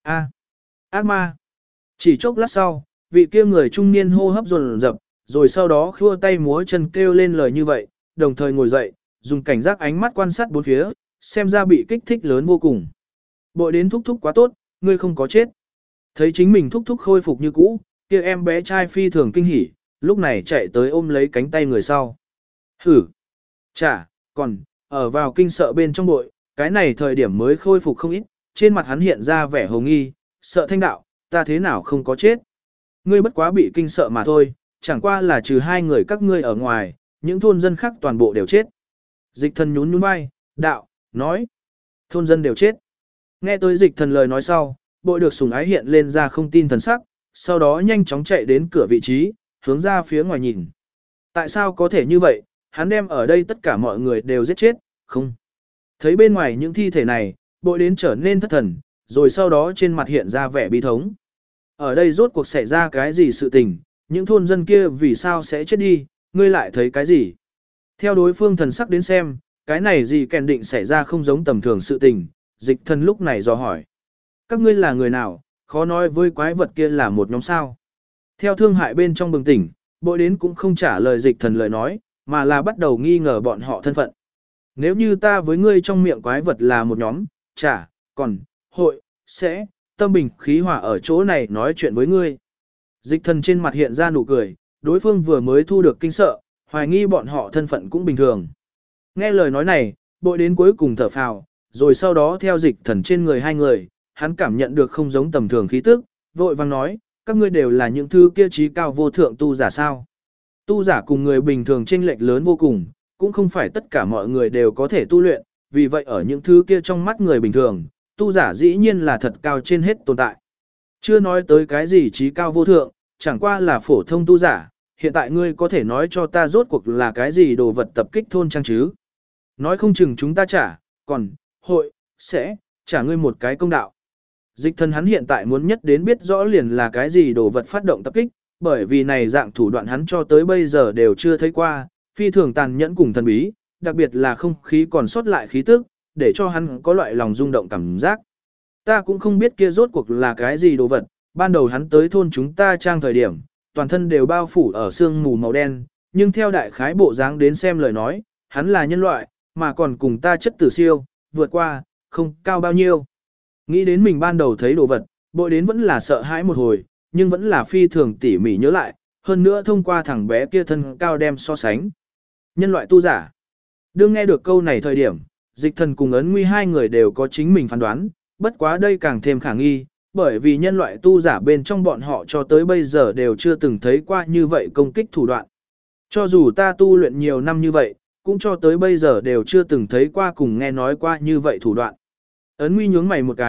Ác ma. Chỉ chốc lát sau, vị kia người trung niên hô hấp dồn dập, rồi sau đó khua tay múa chân kêu lên lời như vậy, đồng thời ngồi dậy, dùng cảnh giác ánh mắt quan sát bốn phía, xem ra bị kích thích lớn vô cùng. Bội đến thúc thúc quá tốt, ngươi không có chết. Thấy chính mình thúc thúc khôi phục như cũ, kia em bé trai phi thường kinh hỉ, lúc này chạy tới ôm lấy cánh tay người sau. Hử. Chà, còn, ở vào kinh sợ bên trong bội, cái này thời điểm mới khôi phục không ít, trên mặt hắn hiện ra vẻ hồ nghi, sợ thanh đạo, ta thế nào không có chết. Ngươi bất quá bị kinh sợ mà thôi, chẳng qua là trừ hai người các ngươi ở ngoài, những thôn dân khác toàn bộ đều chết. Dịch Thần nhún nhún vai, đạo, nói, thôn dân đều chết. Nghe tới Dịch Thần lời nói sau, bội được sủng ái hiện lên ra không tin thần sắc, sau đó nhanh chóng chạy đến cửa vị trí, hướng ra phía ngoài nhìn. Tại sao có thể như vậy, hắn đem ở đây tất cả mọi người đều giết chết, không. Thấy bên ngoài những thi thể này, bội đến trở nên thất thần, rồi sau đó trên mặt hiện ra vẻ bi thống. Ở đây rốt cuộc xảy ra cái gì sự tình, những thôn dân kia vì sao sẽ chết đi, ngươi lại thấy cái gì? Theo đối phương thần sắc đến xem, cái này gì kèn định xảy ra không giống tầm thường sự tình, Dịch Thần lúc này dò hỏi. Các ngươi là người nào, khó nói với quái vật kia là một nhóm sao. Theo thương hại bên trong bừng tỉnh, bội đến cũng không trả lời Dịch Thần lời nói, mà là bắt đầu nghi ngờ bọn họ thân phận. Nếu như ta với ngươi trong miệng quái vật là một nhóm, còn, hội, sẽ, tâm bình khí hòa ở chỗ này nói chuyện với ngươi. Dịch Thần trên mặt hiện ra nụ cười, đối phương vừa mới thu được kinh sợ, hoài nghi bọn họ thân phận cũng bình thường. Nghe lời nói này, bội đến cuối cùng thở phào, rồi sau đó theo Dịch Thần trên người hai người, hắn cảm nhận được không giống tầm thường khí tức, vội vang nói, các ngươi đều là những thứ kia trí cao vô thượng tu giả sao. Tu giả cùng người bình thường chênh lệch lớn vô cùng, cũng không phải tất cả mọi người đều có thể tu luyện, vì vậy ở những thứ kia trong mắt người bình thường, tu giả dĩ nhiên là thật cao trên hết tồn tại. Chưa nói tới cái gì trí cao vô thượng, chẳng qua là phổ thông tu giả, hiện tại ngươi có thể nói cho ta rốt cuộc là cái gì đồ vật tập kích thôn trang chứ. Nói không chừng chúng ta còn, hội, sẽ, trả ngươi một cái công đạo. Dịch Thần hắn hiện tại muốn nhất đến biết rõ liền là cái gì đồ vật phát động tập kích, bởi vì này dạng thủ đoạn hắn cho tới bây giờ đều chưa thấy qua, phi thường tàn nhẫn cùng thần bí, đặc biệt là không khí còn sót lại khí tức, để cho hắn có loại lòng rung động cảm giác. Ta cũng không biết kia rốt cuộc là cái gì đồ vật, ban đầu hắn tới thôn chúng ta trang thời điểm, toàn thân đều bao phủ ở sương mù màu đen, nhưng theo đại khái bộ dáng đến xem lời nói, hắn là nhân loại, mà còn cùng ta chất tử siêu, vượt qua, không cao bao nhiêu. Nghĩ đến mình ban đầu thấy đồ vật, bội đến vẫn là sợ hãi một hồi, nhưng vẫn là phi thường tỉ mỉ nhớ lại, hơn nữa thông qua thằng bé kia thân cao đem so sánh. Nhân loại tu giả. Đương nghe được câu này thời điểm, Dịch Thần cùng Ấn Nguy hai người đều có chính mình phán đoán, bất quá đây càng thêm khả nghi, bởi vì nhân loại tu giả bên trong bọn họ cho tới bây giờ đều chưa từng thấy qua như vậy công kích thủ đoạn. Cho dù ta tu luyện nhiều năm như vậy, cũng cho tới bây giờ đều chưa từng thấy qua cùng nghe nói qua như vậy thủ đoạn. Ấn Nguy nhướng mày một cái,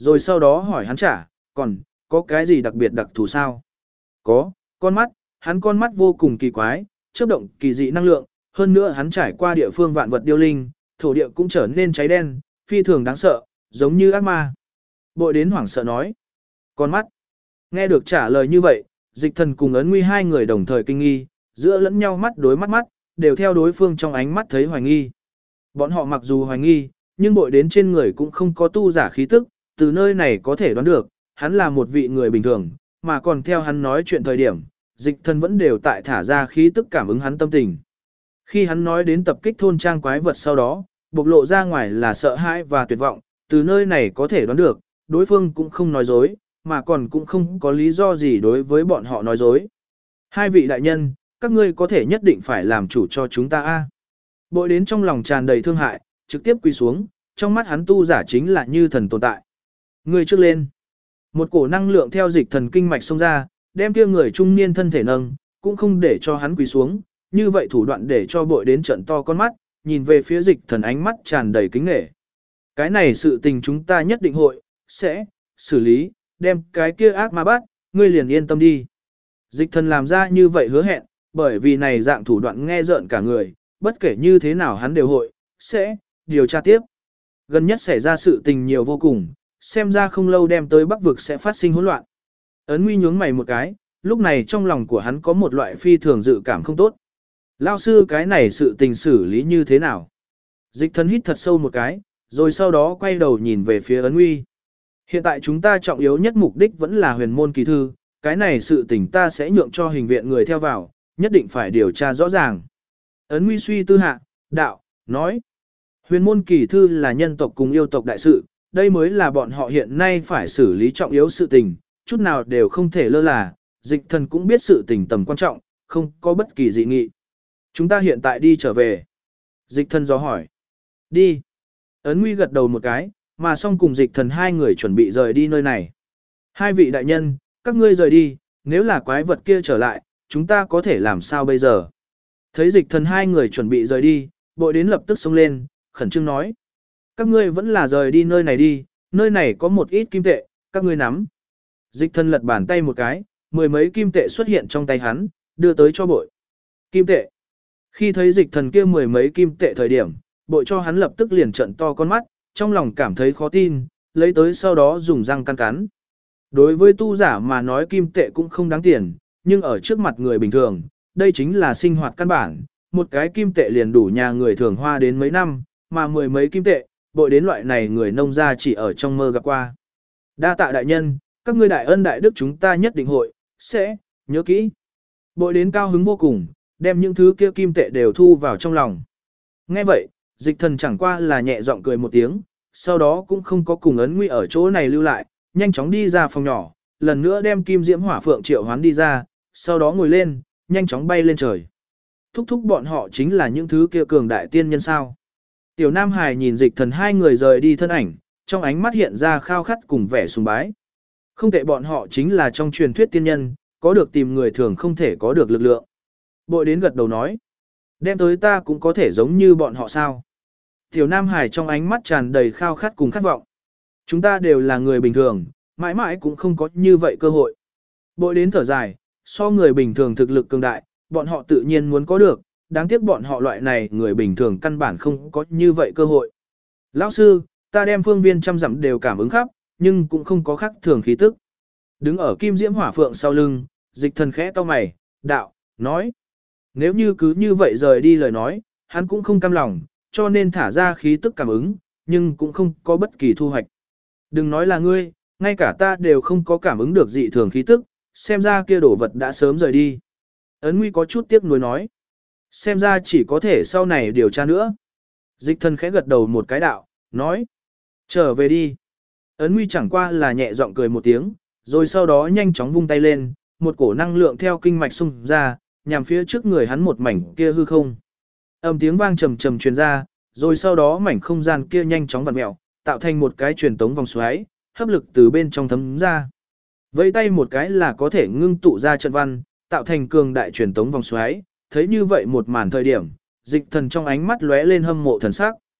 rồi sau đó hỏi hắn trả, còn, có cái gì đặc biệt đặc thù sao? Có, con mắt, hắn con mắt vô cùng kỳ quái, chớp động kỳ dị năng lượng, hơn nữa hắn trải qua địa phương vạn vật điêu linh, thổ địa cũng trở nên cháy đen, phi thường đáng sợ, giống như ác ma. Bội đến hoảng sợ nói, con mắt. Nghe được trả lời như vậy, Dịch Thần cùng Ấn Nguy hai người đồng thời kinh nghi, giữa lẫn nhau mắt đối mắt, đều theo đối phương trong ánh mắt thấy hoài nghi. Bọn họ mặc dù hoài nghi, nhưng bội đến trên người cũng không có tu giả khí tức, từ nơi này có thể đoán được, hắn là một vị người bình thường, mà còn theo hắn nói chuyện thời điểm, Dịch Thần vẫn đều tại thả ra khí tức cảm ứng hắn tâm tình. Khi hắn nói đến tập kích thôn trang quái vật sau đó, bộc lộ ra ngoài là sợ hãi và tuyệt vọng, từ nơi này có thể đoán được, đối phương cũng không nói dối, mà còn cũng không có lý do gì đối với bọn họ nói dối. Hai vị đại nhân, các ngươi có thể nhất định phải làm chủ cho chúng ta a. Bội đến trong lòng tràn đầy thương hại, trực tiếp quỳ xuống, trong mắt hắn tu giả chính là như thần tồn tại. Ngươi trước lên. Một cổ năng lượng theo Dịch Thần kinh mạch xông ra, đem kia người trung niên thân thể nâng, cũng không để cho hắn quỳ xuống, như vậy thủ đoạn để cho bội đến trận to con mắt, nhìn về phía Dịch Thần ánh mắt tràn đầy kính nể. Cái này sự tình chúng ta nhất định sẽ xử lý, đem cái kia ác ma bắt, ngươi liền yên tâm đi. Dịch Thần làm ra như vậy hứa hẹn, bởi vì này dạng thủ đoạn nghe rợn cả người, bất kể như thế nào hắn đều sẽ điều tra tiếp. Gần nhất xảy ra sự tình nhiều vô cùng, xem ra không lâu đem tới Bắc vực sẽ phát sinh hỗn loạn. Ấn Nguy nhướng mày một cái, lúc này trong lòng của hắn có một loại phi thường dự cảm không tốt. Lao sư cái này sự tình xử lý như thế nào? Dịch Thần hít thật sâu một cái, rồi sau đó quay đầu nhìn về phía Ấn Nguy. Hiện tại chúng ta trọng yếu nhất mục đích vẫn là huyền môn kỳ thư, cái này sự tình ta sẽ nhượng cho hình viện người theo vào, nhất định phải điều tra rõ ràng. Ấn Nguy suy tư hạ, đạo, nói. Huyền môn kỳ thư là nhân tộc cùng yêu tộc đại sự, đây mới là bọn họ hiện nay phải xử lý trọng yếu sự tình, chút nào đều không thể lơ là, Dịch Thần cũng biết sự tình tầm quan trọng, không có bất kỳ dị nghị. Chúng ta hiện tại đi trở về. Dịch Thần dò hỏi. Đi. Ấn Nguy gật đầu một cái, mà xong cùng Dịch Thần hai người chuẩn bị rời đi nơi này. Hai vị đại nhân, các ngươi rời đi, nếu là quái vật kia trở lại, chúng ta có thể làm sao bây giờ? Thấy Dịch Thần hai người chuẩn bị rời đi, bội đến lập tức xông lên, khẩn trương nói. Các ngươi vẫn là rời đi nơi này đi, nơi này có một ít kim tệ, các ngươi nắm. Dịch Thần lật bàn tay một cái, mười mấy kim tệ xuất hiện trong tay hắn, đưa tới cho bội. Kim tệ. Khi thấy Dịch Thần kia mười mấy kim tệ thời điểm, bội cho hắn lập tức liền trận to con mắt, trong lòng cảm thấy khó tin, lấy tới sau đó dùng răng căn cắn. Đối với tu giả mà nói kim tệ cũng không đáng tiền, nhưng ở trước mặt người bình thường, đây chính là sinh hoạt căn bản, một cái kim tệ liền đủ nhà người thường hoa đến mấy năm, mà mười mấy kim tệ, bội đến loại này người nông gia chỉ ở trong mơ gặp qua. Đa tạ đại nhân, các ngươi đại ân đại đức chúng ta nhất định sẽ nhớ kỹ. Bội đến cao hứng vô cùng, đem những thứ kia kim tệ đều thu vào trong lòng. Nghe vậy, Dịch Thần chẳng qua là nhẹ giọng cười một tiếng, sau đó cũng không có cùng Ấn Nguy ở chỗ này lưu lại, nhanh chóng đi ra phòng nhỏ, lần nữa đem kim diễm hỏa phượng triệu hoán đi ra, sau đó ngồi lên, nhanh chóng bay lên trời. Thúc thúc bọn họ chính là những thứ kia cường đại tiên nhân sao. Tiểu Nam Hải nhìn Dịch Thần hai người rời đi thân ảnh, trong ánh mắt hiện ra khao khát cùng vẻ sùng bái. Không tệ, bọn họ chính là trong truyền thuyết tiên nhân, có được tìm người thường không thể có được lực lượng. Bội đến gật đầu nói, đem tới ta cũng có thể giống như bọn họ sao. Tiểu Nam Hải trong ánh mắt tràn đầy khao khát cùng khát vọng. Chúng ta đều là người bình thường, mãi mãi cũng không có như vậy cơ hội. Bội đến thở dài, so người bình thường thực lực cường đại, bọn họ tự nhiên muốn có được, đáng tiếc bọn họ loại này người bình thường căn bản không có như vậy cơ hội. Lão sư, ta đem phương viên trăm dặm đều cảm ứng khắp, nhưng cũng không có khác thường khí tức. Đứng ở kim diễm hỏa phượng sau lưng, Dịch Thần khẽ cau mày, đạo, nói. Nếu như cứ như vậy rời đi lời nói, hắn cũng không cam lòng, cho nên thả ra khí tức cảm ứng, nhưng cũng không có bất kỳ thu hoạch. Đừng nói là ngươi, ngay cả ta đều không có cảm ứng được dị thường khí tức, xem ra kia đổ vật đã sớm rời đi. Ấn Nguy có chút tiếc nuối nói. Xem ra chỉ có thể sau này điều tra nữa. Dịch Thần khẽ gật đầu một cái đạo, nói. Trở về đi. Ấn Nguy chẳng qua là nhẹ giọng cười một tiếng, rồi sau đó nhanh chóng vung tay lên, một cổ năng lượng theo kinh mạch xung ra, nhằm phía trước người hắn một mảnh kia hư không. Âm tiếng vang trầm trầm truyền ra, rồi sau đó mảnh không gian kia nhanh chóng vặn mèo, tạo thành một cái truyền tống vòng xoáy, hấp lực từ bên trong thấm ra. Vẫy tay một cái là có thể ngưng tụ ra trận văn, tạo thành cường đại truyền tống vòng xoáy, thấy như vậy một màn thời điểm, Dịch Thần trong ánh mắt lóe lên hâm mộ thần sắc.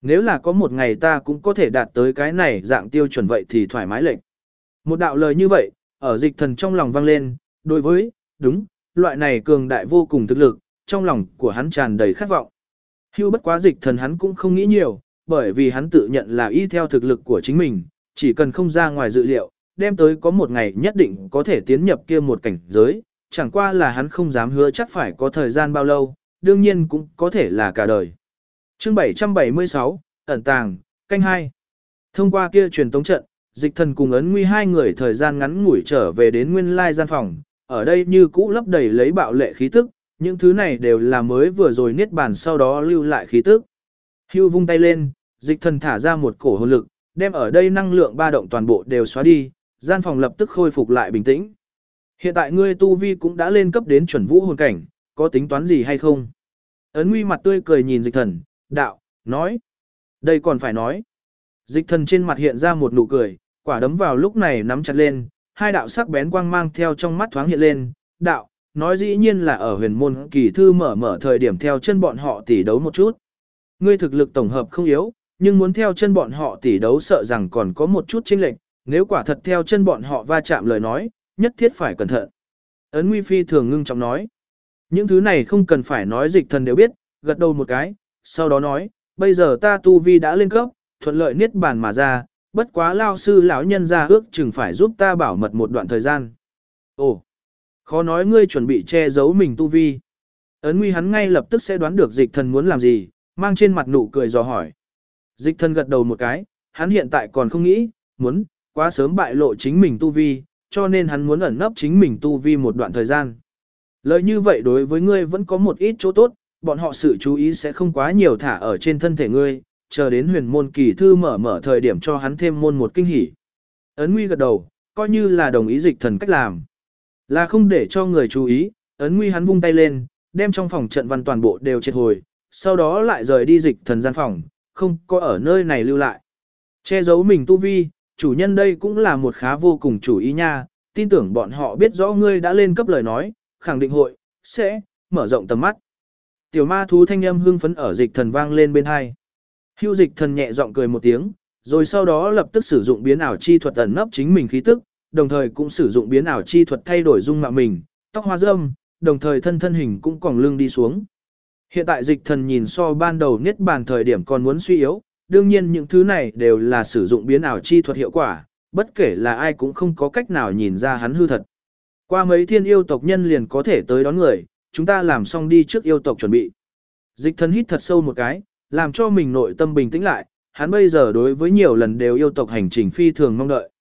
Nếu là có một ngày ta cũng có thể đạt tới cái này dạng tiêu chuẩn vậy thì thoải mái lệnh. Một đạo lời như vậy, ở dịch thần trong lòng vang lên, đối với, đúng, loại này cường đại vô cùng thực lực, trong lòng của hắn tràn đầy khát vọng. Hưu bất quá dịch thần hắn cũng không nghĩ nhiều, bởi vì hắn tự nhận là y theo thực lực của chính mình, chỉ cần không ra ngoài dự liệu, đem tới có một ngày nhất định có thể tiến nhập kia một cảnh giới, chẳng qua là hắn không dám hứa chắc phải có thời gian bao lâu, đương nhiên cũng có thể là cả đời. Chương 776, ẩn tàng, canh 2. Thông qua kia truyền tống trận, dịch thần cùng ấn nguy hai người thời gian ngắn ngủi trở về đến nguyên lai gian phòng, ở đây như cũ lấp đầy lấy bạo lệ khí tức, những thứ này đều là mới vừa rồi niết bàn sau đó lưu lại khí tức. Hưu vung tay lên, dịch thần thả ra một cổ hồn lực, đem ở đây năng lượng ba động toàn bộ đều xóa đi, gian phòng lập tức khôi phục lại bình tĩnh. Hiện tại ngươi tu vi cũng đã lên cấp đến chuẩn vũ hồn cảnh, có tính toán gì hay không? Ấn nguy mặt tươi cười nhìn dịch thần, đạo, nói. Đây còn phải nói. Dịch thần trên mặt hiện ra một nụ cười, quả đấm vào lúc này nắm chặt lên, hai đạo sắc bén quang mang theo trong mắt thoáng hiện lên, đạo, nói dĩ nhiên là ở huyền môn kỳ thư mở thời điểm theo chân bọn họ tỉ đấu một chút. Ngươi thực lực tổng hợp không yếu, nhưng muốn theo chân bọn họ tỉ đấu sợ rằng còn có một chút chênh lệch, nếu quả thật theo chân bọn họ va chạm lời nói, nhất thiết phải cẩn thận. Ấn Nguy Phi thường ngưng trọng nói. Những thứ này không cần phải nói dịch thần đều biết, gật đầu một cái, sau đó nói, bây giờ ta tu vi đã lên cấp, thuận lợi niết bàn mà ra, bất quá lao sư lão nhân ra ước chừng phải giúp ta bảo mật một đoạn thời gian. Ồ, khó nói ngươi chuẩn bị che giấu mình tu vi. Ấn Nguy hắn ngay lập tức sẽ đoán được dịch thần muốn làm gì, mang trên mặt nụ cười dò hỏi. Dịch thần gật đầu một cái, hắn hiện tại còn không nghĩ, muốn, quá sớm bại lộ chính mình tu vi, cho nên hắn muốn ẩn nấp chính mình tu vi một đoạn thời gian. Lời như vậy đối với ngươi vẫn có một ít chỗ tốt, bọn họ sự chú ý sẽ không quá nhiều thả ở trên thân thể ngươi, chờ đến huyền môn kỳ thư mở thời điểm cho hắn thêm môn một kinh hỉ. Ấn Nguy gật đầu, coi như là đồng ý dịch thần cách làm. Là không để cho người chú ý, Ấn Nguy hắn vung tay lên, đem trong phòng trận văn toàn bộ đều triệt hồi, sau đó lại rời đi dịch thần gian phòng, không có ở nơi này lưu lại. Che giấu mình tu vi, chủ nhân đây cũng là một khá vô cùng chủ ý nha, tin tưởng bọn họ biết rõ ngươi đã lên cấp lời nói, khẳng định hội, sẽ, mở rộng tầm mắt. Tiểu ma thú thanh âm hưng phấn ở dịch thần vang lên bên hai. Hưu dịch thần nhẹ giọng cười một tiếng, rồi sau đó lập tức sử dụng biến ảo chi thuật ẩn nấp chính mình khí tức, đồng thời cũng sử dụng biến ảo chi thuật thay đổi dung mạo mình, tóc hoa râm, đồng thời thân hình cũng còng lưng đi xuống. Hiện tại dịch thần nhìn so ban đầu niết bàn thời điểm còn muốn suy yếu, đương nhiên những thứ này đều là sử dụng biến ảo chi thuật hiệu quả, bất kể là ai cũng không có cách nào nhìn ra hắn hư thật. Qua mấy thiên yêu tộc nhân liền có thể tới đón người, chúng ta làm xong đi trước yêu tộc chuẩn bị. Dịch thần hít thật sâu một cái, làm cho mình nội tâm bình tĩnh lại, hắn bây giờ đối với nhiều lần đều yêu tộc hành trình phi thường mong đợi.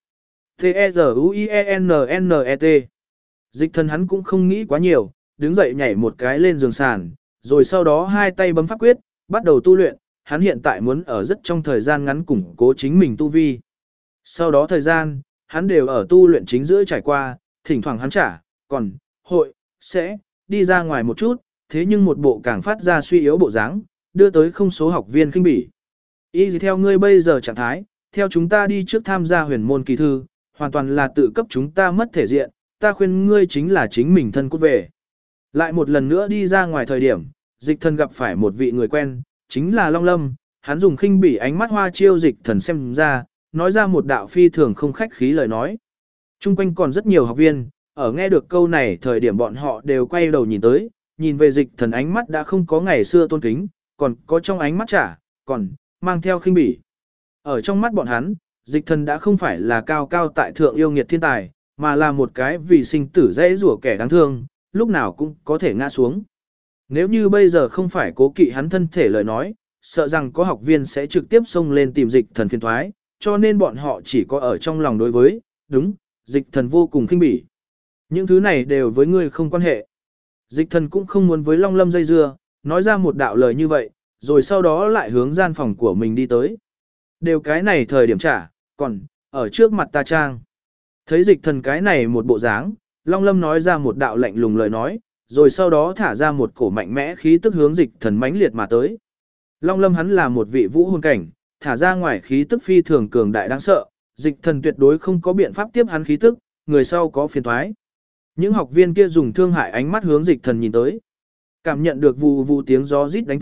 T-E-Z-U-I-E-N-N-E-T Dịch thần hắn cũng không nghĩ quá nhiều, đứng dậy nhảy một cái lên giường sàn, rồi sau đó hai tay bấm pháp quyết, bắt đầu tu luyện, hắn hiện tại muốn ở rất trong thời gian ngắn củng cố chính mình tu vi. Sau đó thời gian, hắn đều ở tu luyện chính giữa trải qua, thỉnh thoảng hắn còn, hội, sẽ, đi ra ngoài một chút, thế nhưng một bộ càng phát ra suy yếu bộ dáng, đưa tới không số học viên khinh bỉ. Ý gì theo ngươi bây giờ trạng thái, theo chúng ta đi trước tham gia huyền môn kỳ thư, hoàn toàn là tự cấp chúng ta mất thể diện, ta khuyên ngươi chính là chính mình thân cút về. Lại một lần nữa đi ra ngoài thời điểm, dịch thần gặp phải một vị người quen, chính là Long Lâm, hắn dùng khinh bỉ ánh mắt hoa chiêu dịch thần xem ra, nói ra một đạo phi thường không khách khí lời nói. Trung quanh còn rất nhiều học viên, ở nghe được câu này thời điểm bọn họ đều quay đầu nhìn tới, nhìn về dịch thần ánh mắt đã không có ngày xưa tôn kính, còn có trong ánh mắt còn mang theo khinh bỉ. Ở trong mắt bọn hắn, dịch thần đã không phải là cao cao tại thượng yêu nghiệt thiên tài, mà là một cái vì sinh tử dễ rủa kẻ đáng thương, lúc nào cũng có thể ngã xuống. Nếu như bây giờ không phải cố kỵ hắn thân thể lời nói, sợ rằng có học viên sẽ trực tiếp xông lên tìm dịch thần phiền thoái, cho nên bọn họ chỉ có ở trong lòng đối với, đúng, dịch thần vô cùng khinh bỉ. Những thứ này đều với ngươi không quan hệ. Dịch thần cũng không muốn với Long Lâm dây dưa, nói ra một đạo lời như vậy, rồi sau đó lại hướng gian phòng của mình đi tới. Đều cái này thời điểm còn, ở trước mặt ta trang. Thấy dịch thần cái này một bộ dáng, Long Lâm nói ra một đạo lạnh lùng lời nói, rồi sau đó thả ra một cổ mạnh mẽ khí tức hướng dịch thần mãnh liệt mà tới. Long Lâm hắn là một vị vũ hồn cảnh, thả ra ngoài khí tức phi thường cường đại đáng sợ, dịch thần tuyệt đối không có biện pháp tiếp hắn khí tức, người sau có phiền thoái. Những học viên kia dùng thương hại ánh mắt hướng dịch thần nhìn tới. Cảm nhận được vù vù tiếng gió rít đánh tới,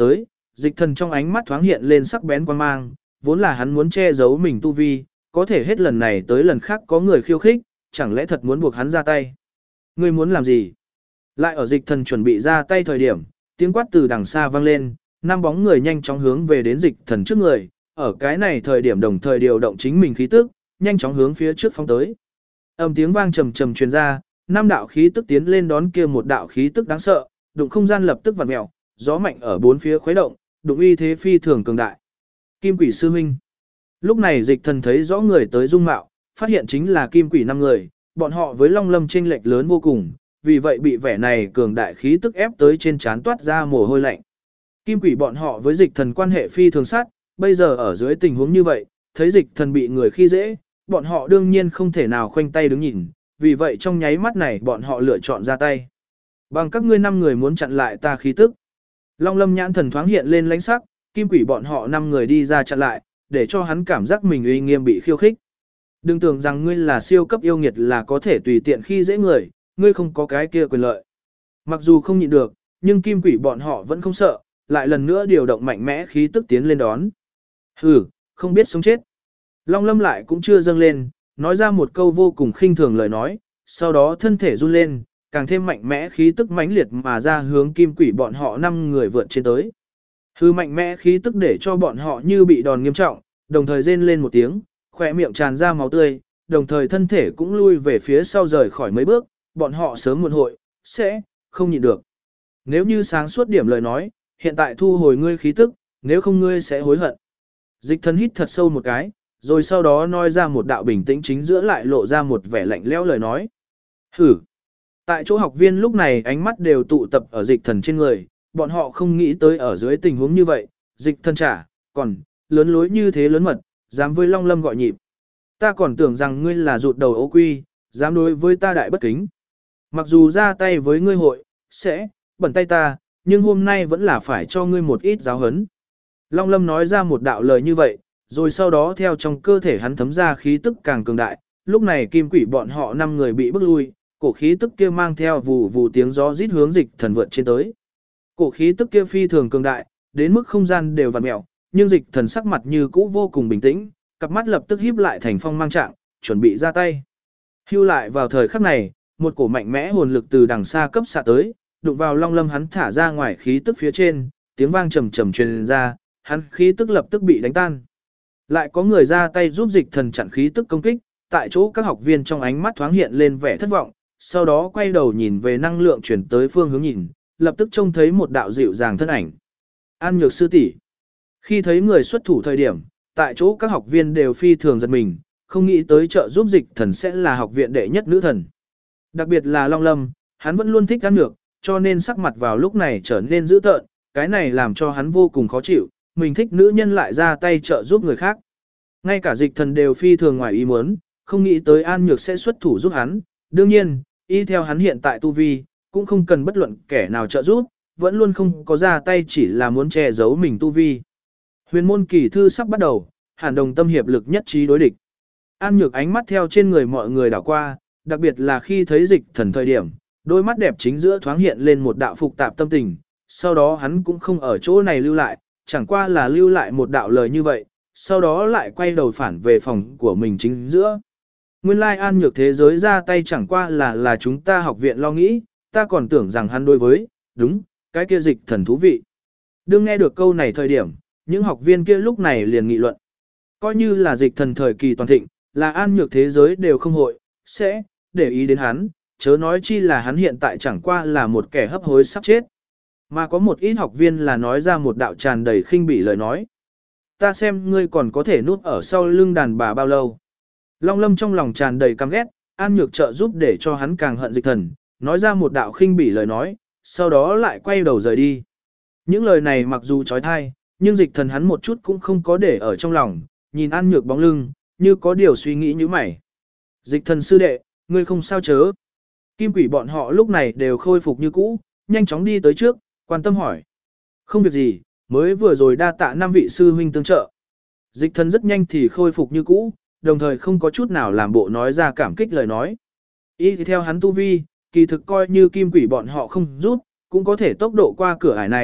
dịch thần trong ánh mắt thoáng hiện lên sắc bén quan mang, vốn là hắn muốn che giấu mình tu vi, có thể hết lần này tới lần khác có người khiêu khích, chẳng lẽ thật muốn buộc hắn ra tay. Ngươi muốn làm gì? Lại ở dịch thần chuẩn bị ra tay thời điểm, tiếng quát từ đằng xa vang lên, năm bóng người nhanh chóng hướng về đến dịch thần trước người, ở cái này thời điểm đồng thời điều động chính mình khí tức, nhanh chóng hướng phía trước phóng tới. Âm tiếng vang trầm trầm truyền ra, năm đạo khí tức tiến lên đón kia một đạo khí tức đáng sợ, đụng không gian lập tức vặn mèo, gió mạnh ở bốn phía khuấy động, đụng uy thế phi thường cường đại. Kim Quỷ sư huynh. Lúc này dịch thần thấy rõ người tới dung mạo, phát hiện chính là Kim Quỷ năm người, bọn họ với Long Lâm chênh lệch lớn vô cùng, vì vậy bị vẻ này cường đại khí tức ép tới trên trán toát ra mồ hôi lạnh. Kim Quỷ bọn họ với dịch thần quan hệ phi thường sát, bây giờ ở dưới tình huống như vậy, thấy dịch thần bị người khi dễ, bọn họ đương nhiên không thể nào khoanh tay đứng nhìn, vì vậy trong nháy mắt này bọn họ lựa chọn ra tay. Bằng các ngươi 5 người muốn chặn lại ta khí tức. Long Lâm nhãn thần thoáng hiện lên lãnh sắc, Kim Quỷ bọn họ 5 người đi ra chặn lại, để cho hắn cảm giác mình uy nghiêm bị khiêu khích. Đừng tưởng rằng ngươi là siêu cấp yêu nghiệt là có thể tùy tiện khi dễ người, ngươi không có cái kia quyền lợi. Mặc dù không nhịn được, nhưng Kim Quỷ bọn họ vẫn không sợ, lại lần nữa điều động mạnh mẽ khí tức tiến lên đón. Hừ, không biết sống chết. Long Lâm lại cũng chưa dâng lên, nói ra một câu vô cùng khinh thường lời nói, sau đó thân thể run lên, càng thêm mạnh mẽ khí tức mãnh liệt mà ra hướng Kim Quỷ bọn họ 5 người vượt trên tới. Hư mạnh mẽ khí tức để cho bọn họ như bị đòn nghiêm trọng, đồng thời rên lên một tiếng, khỏe miệng tràn ra máu tươi, đồng thời thân thể cũng lui về phía sau rời khỏi mấy bước, bọn họ sớm muộn hội, sẽ, không nhịn được. Nếu như sáng suốt điểm lời nói, hiện tại thu hồi ngươi khí tức, nếu không ngươi sẽ hối hận. Dịch thần hít thật sâu một cái, rồi sau đó nói ra một đạo bình tĩnh chính giữa lại lộ ra một vẻ lạnh lẽo lời nói. Hử! Tại chỗ học viên lúc này ánh mắt đều tụ tập ở dịch thần trên người, bọn họ không nghĩ tới ở dưới tình huống như vậy, dịch thần trả, còn, lớn lối như thế lớn mật, dám với Long Lâm gọi nhịp. Ta còn tưởng rằng ngươi là rụt đầu ấu quy, dám đối với ta đại bất kính. Mặc dù ra tay với ngươi hội, sẽ, bẩn tay ta, nhưng hôm nay vẫn là phải cho ngươi một ít giáo hấn. Long Lâm nói ra một đạo lời như vậy, rồi sau đó theo trong cơ thể hắn thấm ra khí tức càng cường đại, lúc này Kim Quỷ bọn họ 5 người bị bức lui, cổ khí tức kia mang theo vù vù tiếng gió rít hướng dịch thần vượt trên tới. Cổ khí tức kia phi thường cường đại, đến mức không gian đều vặn mèo, nhưng dịch thần sắc mặt như cũ vô cùng bình tĩnh, cặp mắt lập tức híp lại thành phong mang trạng, chuẩn bị ra tay. Hưu lại vào thời khắc này, một cổ mạnh mẽ hồn lực từ đằng xa cấp xạ tới, đụng vào Long Lâm hắn thả ra ngoài khí tức phía trên, tiếng vang trầm trầm truyền ra, hắn khí tức lập tức bị đánh tan. Lại có người ra tay giúp dịch thần chặn khí tức công kích, tại chỗ các học viên trong ánh mắt thoáng hiện lên vẻ thất vọng, sau đó quay đầu nhìn về năng lượng chuyển tới phương hướng nhìn, lập tức trông thấy một đạo dịu dàng thân ảnh. An Nhược sư tỷ. Khi thấy người xuất thủ thời điểm, tại chỗ các học viên đều phi thường giật mình, không nghĩ tới trợ giúp dịch thần sẽ là học viện đệ nhất nữ thần. Đặc biệt là Long Lâm, hắn vẫn luôn thích An Nhược, cho nên sắc mặt vào lúc này trở nên dữ tợn, cái này làm cho hắn vô cùng khó chịu, mình thích nữ nhân lại ra tay trợ giúp người khác. Ngay cả dịch thần đều phi thường ngoài ý muốn, không nghĩ tới An Nhược sẽ xuất thủ giúp hắn, đương nhiên, y theo hắn hiện tại tu vi, cũng không cần bất luận kẻ nào trợ giúp, vẫn luôn không có ra tay chỉ là muốn che giấu mình tu vi. Huyền môn kỳ thư sắp bắt đầu, Hàn Đồng tâm hiệp lực nhất trí đối địch. An Nhược ánh mắt theo trên người mọi người đảo qua, đặc biệt là khi thấy dịch thần thời điểm, đôi mắt đẹp chính giữa thoáng hiện lên một đạo phục tạp tâm tình, sau đó hắn cũng không ở chỗ này lưu lại, chẳng qua là lưu lại một đạo lời như vậy, sau đó lại quay đầu phản về phòng của mình chính giữa. Nguyên lai An Nhược thế giới ra tay chẳng qua là chúng ta học viện lo nghĩ, ta còn tưởng rằng hắn đối với, đúng, cái kia dịch thần thú vị. Đương nghe được câu này thời điểm, những học viên kia lúc này liền nghị luận. Coi như là dịch thần thời kỳ toàn thịnh, là An Nhược thế giới đều không hội, sẽ, để ý đến hắn, chớ nói chi là hắn hiện tại chẳng qua là một kẻ hấp hối sắp chết. Mà có một ít học viên là nói ra một đạo tràn đầy khinh bỉ lời nói. Ta xem ngươi còn có thể núp ở sau lưng đàn bà bao lâu. Long Lâm trong lòng tràn đầy căm ghét, An Nhược trợ giúp để cho hắn càng hận dịch thần, nói ra một đạo khinh bỉ lời nói, sau đó lại quay đầu rời đi. Những lời này mặc dù trói thai, nhưng dịch thần hắn một chút cũng không có để ở trong lòng, nhìn An Nhược bóng lưng, như có điều suy nghĩ như mày. Dịch thần sư đệ, ngươi không sao chớ. Kim Quỷ bọn họ lúc này đều khôi phục như cũ, nhanh chóng đi tới trước, quan tâm hỏi. Không việc gì, mới vừa rồi đa tạ 5 vị sư huynh tương trợ. Dịch thần rất nhanh thì khôi phục như cũ, đồng thời không có chút nào làm bộ nói ra cảm kích lời nói. Ý thì theo hắn tu vi, kỳ thực coi như Kim Quỷ bọn họ không rút, cũng có thể tốc độ qua cửa ải này,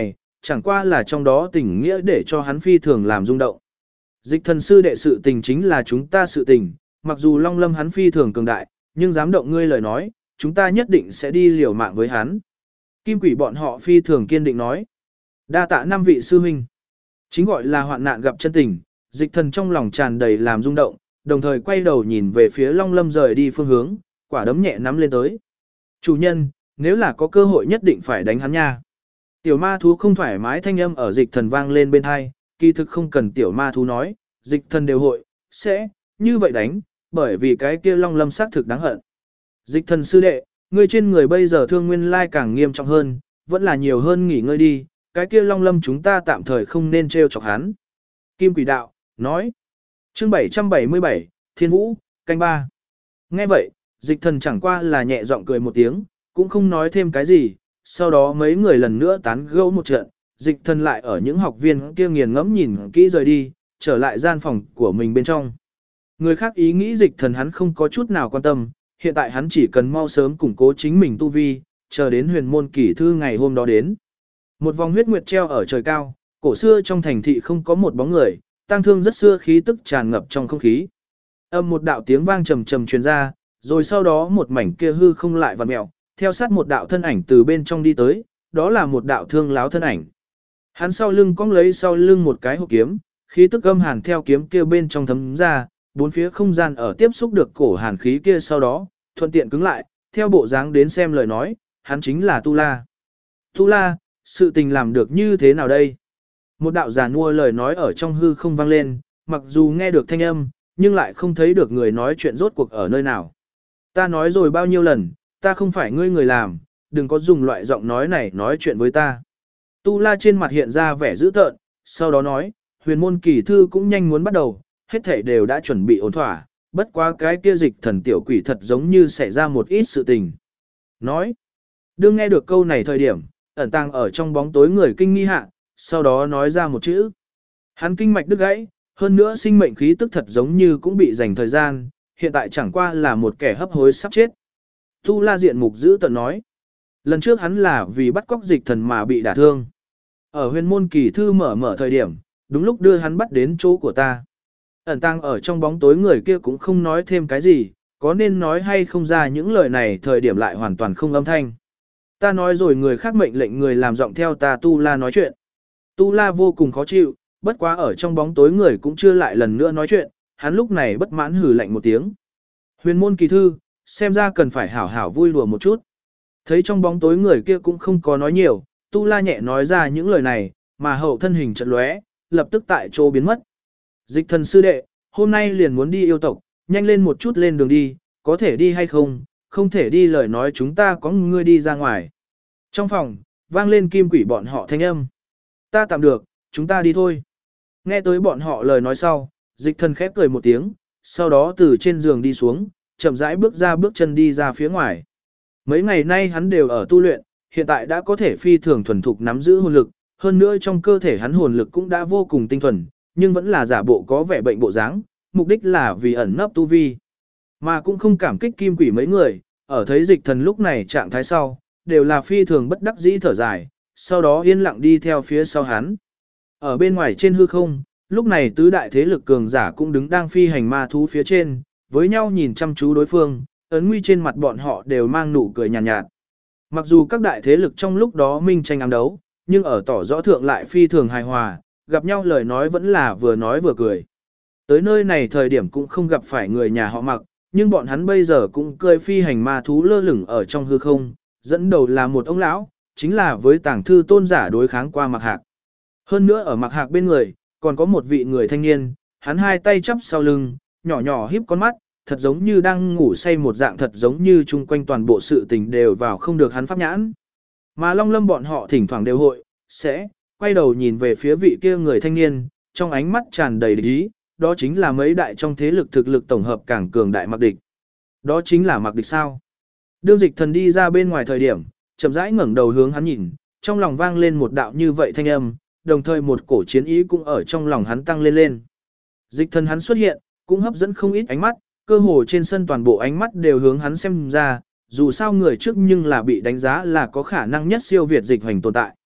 chẳng qua là trong đó tình nghĩa để cho hắn phi thường làm rung động. Dịch thần sư đệ sự tình chính là chúng ta sự tình, mặc dù Long Lâm hắn phi thường cường đại, nhưng dám động ngươi lời nói, chúng ta nhất định sẽ đi liều mạng với hắn. Kim quỷ bọn họ phi thường kiên định nói. Đa tạ 5 vị sư huynh. Chính gọi là hoạn nạn gặp chân tình, dịch thần trong lòng tràn đầy làm rung động, đồng thời quay đầu nhìn về phía Long Lâm rời đi phương hướng, quả đấm nhẹ nắm lên tới. Chủ nhân, nếu là có cơ hội nhất định phải đánh hắn nha. Tiểu ma thú không thoải mái thanh âm ở dịch thần vang lên bên hai, kỳ thực không cần tiểu ma thú nói, dịch thần đều hội, sẽ, như vậy đánh, bởi vì cái kia Long Lâm xác thực đáng hận. Dịch thần sư đệ, ngươi trên người bây giờ thương nguyên lai càng nghiêm trọng hơn, vẫn là nhiều hơn nghỉ ngơi đi, cái kia Long Lâm chúng ta tạm thời không nên trêu chọc hắn. Kim quỷ đạo, nói. Chương 777, Thiên Vũ, canh 3. Nghe vậy, dịch thần chẳng qua là nhẹ giọng cười một tiếng, cũng không nói thêm cái gì, sau đó mấy người lần nữa tán gẫu một trận, dịch thần lại ở những học viên kia nghiền ngẫm nhìn kỹ rời đi, trở lại gian phòng của mình bên trong. Người khác ý nghĩ dịch thần hắn không có chút nào quan tâm, hiện tại hắn chỉ cần mau sớm củng cố chính mình tu vi, chờ đến huyền môn kỳ thư ngày hôm đó đến. Một vòng huyết nguyệt treo ở trời cao, cổ xưa trong thành thị không có một bóng người, tang thương rất xưa khí tức tràn ngập trong không khí. Âm một đạo tiếng vang trầm trầm truyền ra, rồi sau đó một mảnh kia hư không lại vặn mèo, theo sát một đạo thân ảnh từ bên trong đi tới, đó là một đạo thương láo thân ảnh. Hắn sau lưng cong lấy sau lưng một cái hộp kiếm, khí tức âm hàn theo kiếm kia bên trong thấm ra, bốn phía không gian ở tiếp xúc được cổ hàn khí kia sau đó, thuận tiện cứng lại, theo bộ dáng đến xem lời nói, hắn chính là Tu La. Tu La, sự tình làm được như thế nào đây? Một đạo giả nua lời nói ở trong hư không vang lên, mặc dù nghe được thanh âm, nhưng lại không thấy được người nói chuyện rốt cuộc ở nơi nào. Ta nói rồi bao nhiêu lần, ta không phải ngươi người làm, đừng có dùng loại giọng nói này nói chuyện với ta. Tu La trên mặt hiện ra vẻ dữ tợn, sau đó nói, huyền môn kỳ thư cũng nhanh muốn bắt đầu, hết thảy đều đã chuẩn bị ổn thỏa, bất quá cái kia dịch thần tiểu quỷ thật giống như xảy ra một ít sự tình. Nói, đương nghe được câu này thời điểm, ẩn tàng ở trong bóng tối người kinh nghi hạ, sau đó nói ra một chữ. Hắn kinh mạch đứt gãy, hơn nữa sinh mệnh khí tức thật giống như cũng bị dành thời gian, hiện tại chẳng qua là một kẻ hấp hối sắp chết. Tu La diện mục giữ tận nói. Lần trước hắn là vì bắt cóc dịch thần mà bị đả thương. Ở huyền môn kỳ thư mở thời điểm, đúng lúc đưa hắn bắt đến chỗ của ta. Ẩn tàng ở trong bóng tối người kia cũng không nói thêm cái gì, có nên nói hay không ra những lời này thời điểm lại hoàn toàn không âm thanh. Ta nói rồi người khác mệnh lệnh người làm giọng theo ta Tu La nói chuyện. Tu La vô cùng khó chịu, bất quá ở trong bóng tối người cũng chưa lại lần nữa nói chuyện, hắn lúc này bất mãn hừ lạnh một tiếng. Huyền môn kỳ thư, xem ra cần phải hảo hảo vui đùa một chút. Thấy trong bóng tối người kia cũng không có nói nhiều, Tu La nhẹ nói ra những lời này, mà hậu thân hình chợt lóe, lập tức tại chỗ biến mất. Dịch thần sư đệ, hôm nay liền muốn đi yêu tộc, nhanh lên một chút lên đường đi, có thể đi hay không, không thể đi lời nói chúng ta có ngươi đi ra ngoài. Trong phòng, vang lên kim quỷ bọn họ thanh âm. Ta tạm được, chúng ta đi thôi. Nghe tới bọn họ lời nói sau, dịch thần khép cười một tiếng, sau đó từ trên giường đi xuống, chậm rãi bước chân đi ra phía ngoài. Mấy ngày nay hắn đều ở tu luyện, hiện tại đã có thể phi thường thuần thục nắm giữ hồn lực, hơn nữa trong cơ thể hắn hồn lực cũng đã vô cùng tinh thuần, nhưng vẫn là giả bộ có vẻ bệnh bộ dáng, mục đích là vì ẩn nấp tu vi. Mà cũng không cảm kích kim quỷ mấy người, ở thấy dịch thần lúc này trạng thái sau, đều là phi thường bất đắc dĩ thở dài, sau đó yên lặng đi theo phía sau hắn. Ở bên ngoài trên hư không, lúc này tứ đại thế lực cường giả cũng đứng đang phi hành ma thú phía trên, với nhau nhìn chăm chú đối phương, ấn nguy trên mặt bọn họ đều mang nụ cười nhàn nhạt. Mặc dù các đại thế lực trong lúc đó minh tranh ám đấu, nhưng ở tỏ rõ thượng lại phi thường hài hòa, gặp nhau lời nói vẫn là vừa nói vừa cười. Tới nơi này thời điểm cũng không gặp phải người nhà họ Mặc, nhưng bọn hắn bây giờ cũng cười phi hành ma thú lơ lửng ở trong hư không, dẫn đầu là một ông lão, chính là với tàng thư tôn giả đối kháng qua Mặc Hạc. Hơn nữa ở Mặc Hạc bên người, còn có một vị người thanh niên, hắn hai tay chắp sau lưng, nhỏ nhỏ híp con mắt, thật giống như đang ngủ say một dạng, thật giống như chung quanh toàn bộ sự tình đều vào không được hắn pháp nhãn. Mà Long Lâm bọn họ thỉnh thoảng đều hội, sẽ, quay đầu nhìn về phía vị kia người thanh niên, trong ánh mắt tràn đầy địch ý, đó chính là mấy đại trong thế lực thực lực tổng hợp càng cường đại Mặc Địch. Đó chính là Mặc Địch sao? Đương dịch thần đi ra bên ngoài thời điểm, chậm rãi ngẩng đầu hướng hắn nhìn, trong lòng vang lên một đạo như vậy thanh âm, đồng thời một cổ chiến ý cũng ở trong lòng hắn tăng lên lên. Dịch thần hắn xuất hiện, cũng hấp dẫn không ít ánh mắt, cơ hồ trên sân toàn bộ ánh mắt đều hướng hắn xem ra, dù sao người trước nhưng là bị đánh giá là có khả năng nhất siêu việt dịch hoành tồn tại.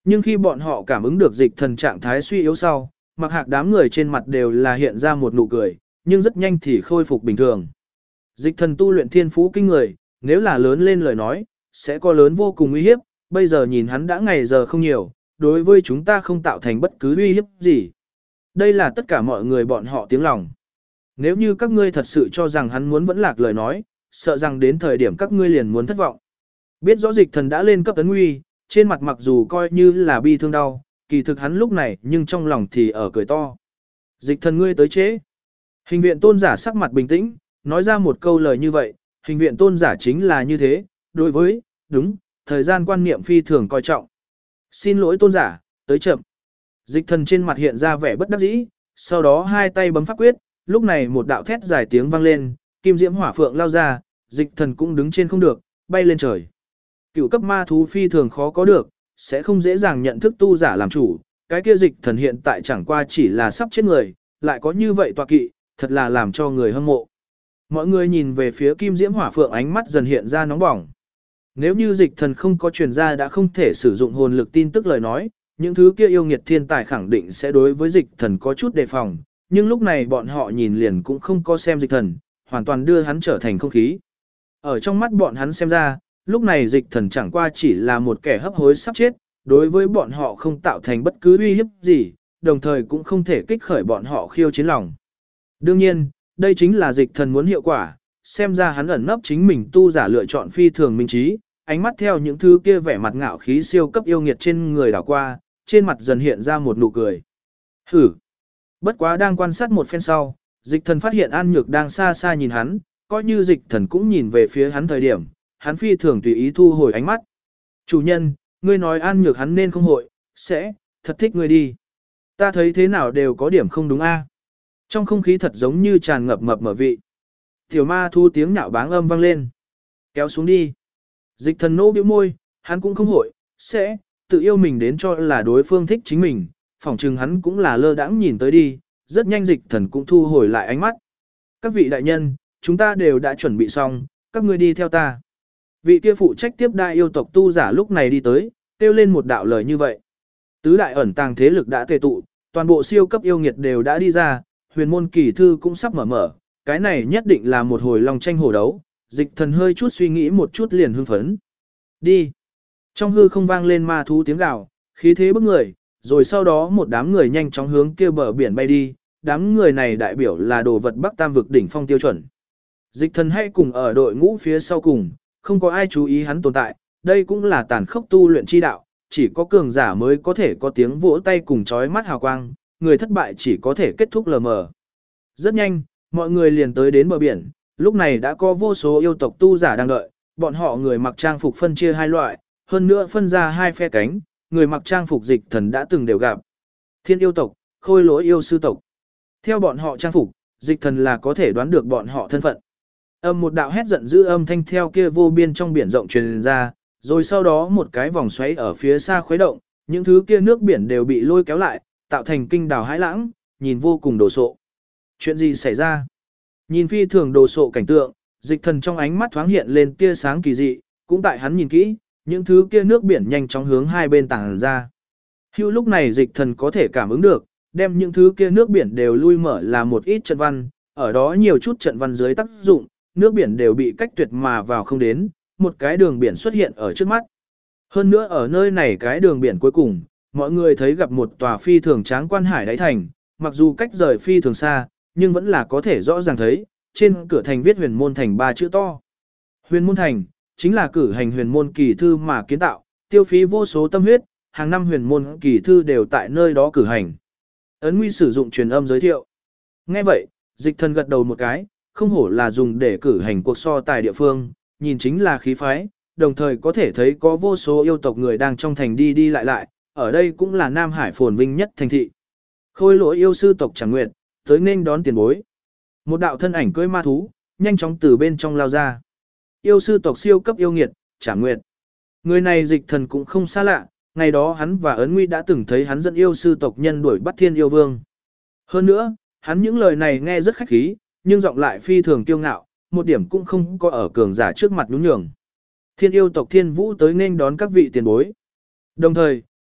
Nhưng khi bọn họ cảm ứng được dịch thần trạng thái suy yếu sau, mặc hạc đám người trên mặt đều là hiện ra một nụ cười, nhưng rất nhanh thì khôi phục bình thường. Dịch thần tu luyện thiên phú kinh người, nếu là lớn lên lời nói, sẽ có lớn vô cùng uy hiếp, bây giờ nhìn hắn đã ngày giờ không nhiều, đối với chúng ta không tạo thành bất cứ uy hiếp gì. Đây là tất cả mọi người bọn họ tiếng lòng. Nếu như các ngươi thật sự cho rằng hắn muốn vẫn lạc lời nói, sợ rằng đến thời điểm các ngươi liền muốn thất vọng. Biết rõ dịch thần đã lên cấp tấn nguy, trên mặt mặc dù coi như là bi thương đau, kỳ thực hắn lúc này nhưng trong lòng thì ở cười to. Dịch thần ngươi tới chế. Hình viện tôn giả sắc mặt bình tĩnh, nói ra một câu lời như vậy, hình viện tôn giả chính là như thế, đối với, đúng, thời gian quan niệm phi thường coi trọng. Xin lỗi tôn giả, tới chậm. Dịch thần trên mặt hiện ra vẻ bất đắc dĩ, sau đó hai tay bấm pháp quyết, lúc này một đạo thét dài tiếng vang lên, kim diễm hỏa phượng lao ra, dịch thần cũng đứng trên không được, bay lên trời. Cựu cấp ma thú phi thường khó có được, sẽ không dễ dàng nhận thức tu giả làm chủ, cái kia dịch thần hiện tại chẳng qua chỉ là sắp chết người, lại có như vậy tọa kỵ, thật là làm cho người hâm mộ. Mọi người nhìn về phía kim diễm hỏa phượng ánh mắt dần hiện ra nóng bỏng. Nếu như dịch thần không có truyền ra đã không thể sử dụng hồn lực tin tức lời nói, những thứ kia yêu nghiệt thiên tài khẳng định sẽ đối với dịch thần có chút đề phòng, nhưng lúc này bọn họ nhìn liền cũng không có xem dịch thần, hoàn toàn đưa hắn trở thành không khí. Ở trong mắt bọn hắn xem ra, lúc này dịch thần chẳng qua chỉ là một kẻ hấp hối sắp chết, đối với bọn họ không tạo thành bất cứ uy hiếp gì, đồng thời cũng không thể kích khởi bọn họ khiêu chiến lòng. Đương nhiên, đây chính là dịch thần muốn hiệu quả, xem ra hắn ẩn nấp chính mình tu giả lựa chọn phi thường minh trí, ánh mắt theo những thứ kia vẻ mặt ngạo khí siêu cấp yêu nghiệt trên người đảo qua, trên mặt dần hiện ra một nụ cười. Hử! Bất quá đang quan sát một phen sau, dịch thần phát hiện An Nhược đang xa xa nhìn hắn, coi như dịch thần cũng nhìn về phía hắn thời điểm, hắn phi thường tùy ý thu hồi ánh mắt. Chủ nhân, ngươi nói An Nhược hắn nên không hội, sẽ, thật thích ngươi đi. Ta thấy thế nào đều có điểm không đúng a. Trong không khí thật giống như tràn ngập mập mờ vị. Tiểu ma thu tiếng nhạo báng âm vang lên. Kéo xuống đi. Dịch thần nô bĩu môi, hắn cũng không hội, sẽ, tự yêu mình đến cho là đối phương thích chính mình, phỏng chừng hắn cũng là lơ đãng nhìn tới đi, rất nhanh dịch thần cũng thu hồi lại ánh mắt. Các vị đại nhân, chúng ta đều đã chuẩn bị xong, các ngươi đi theo ta. Vị kia phụ trách tiếp đại yêu tộc tu giả lúc này đi tới, kêu lên một đạo lời như vậy. Tứ đại ẩn tàng thế lực đã tề tụ, toàn bộ siêu cấp yêu nghiệt đều đã đi ra, huyền môn kỳ thư cũng sắp mở, cái này nhất định là một hồi long tranh hổ đấu, dịch thần hơi chút suy nghĩ một chút liền hưng phấn. Đi! Trong hư không vang lên ma thú tiếng gào, khí thế bức người, rồi sau đó một đám người nhanh chóng hướng kia bờ biển bay đi, đám người này đại biểu là đồ vật Bắc Tam vực đỉnh phong tiêu chuẩn. Dịch thần hay cùng ở đội ngũ phía sau cùng, không có ai chú ý hắn tồn tại, đây cũng là tàn khốc tu luyện chi đạo, chỉ có cường giả mới có thể có tiếng vỗ tay cùng chói mắt hào quang, người thất bại chỉ có thể kết thúc lờ mờ. Rất nhanh, mọi người liền tới đến bờ biển, lúc này đã có vô số yêu tộc tu giả đang đợi, bọn họ người mặc trang phục phân chia hai loại, hơn nữa phân ra hai phe cánh, người mặc trang phục dịch thần đã từng đều gặp. Thiên yêu tộc, khôi lỗi yêu sư tộc. Theo bọn họ trang phục, dịch thần là có thể đoán được bọn họ thân phận. Một đạo hét giận dữ âm thanh theo kia vô biên trong biển rộng truyền ra, rồi sau đó một cái vòng xoáy ở phía xa khuấy động, những thứ kia nước biển đều bị lôi kéo lại, tạo thành kinh đào hãi lãng, nhìn vô cùng đồ sộ. Chuyện gì xảy ra? Nhìn phi thường đồ sộ cảnh tượng, dịch thần trong ánh mắt thoáng hiện lên tia sáng kỳ dị, cũng tại hắn nhìn kỹ, những thứ kia nước biển nhanh chóng hướng hai bên tàng ra. Hưu lúc này dịch thần có thể cảm ứng được, đem những thứ kia nước biển đều lui mở là một ít trận văn, ở đó nhiều chút trận văn dưới tác dụng, nước biển đều bị cách tuyệt mà vào không đến, một cái đường biển xuất hiện ở trước mắt. Hơn nữa ở nơi này cái đường biển cuối cùng, mọi người thấy gặp một tòa phi thường tráng quan hải đáy thành, mặc dù cách rời phi thường xa, nhưng vẫn là có thể rõ ràng thấy, trên cửa thành viết huyền môn thành 3 chữ to. Huyền môn thành, chính là cử hành huyền môn kỳ thư mà kiến tạo, tiêu phí vô số tâm huyết, hàng năm huyền môn kỳ thư đều tại nơi đó cử hành. Ấn Nguy sử dụng truyền âm giới thiệu. Nghe vậy, dịch thần gật đầu một cái, không hổ là dùng để cử hành cuộc so tài địa phương, nhìn chính là khí phái, đồng thời có thể thấy có vô số yêu tộc người đang trong thành đi đi lại lại, ở đây cũng là Nam Hải phồn vinh nhất thành thị. Khôi lỗi yêu sư tộc Trảm Nguyệt, tới nên đón tiền bối. Một đạo thân ảnh cưỡi ma thú, nhanh chóng từ bên trong lao ra. Yêu sư tộc siêu cấp yêu nghiệt, Trảm Nguyệt. Người này dịch thần cũng không xa lạ, ngày đó hắn và Ấn Nguy đã từng thấy hắn dẫn yêu sư tộc nhân đuổi bắt Thiên yêu vương. Hơn nữa, hắn những lời này nghe rất khách khí, nhưng giọng lại phi thường kiêu ngạo, một điểm cũng không có ở cường giả trước mặt nhún nhường. Thiên yêu tộc Thiên Vũ tới nên đón các vị tiền bối. Đồng thời,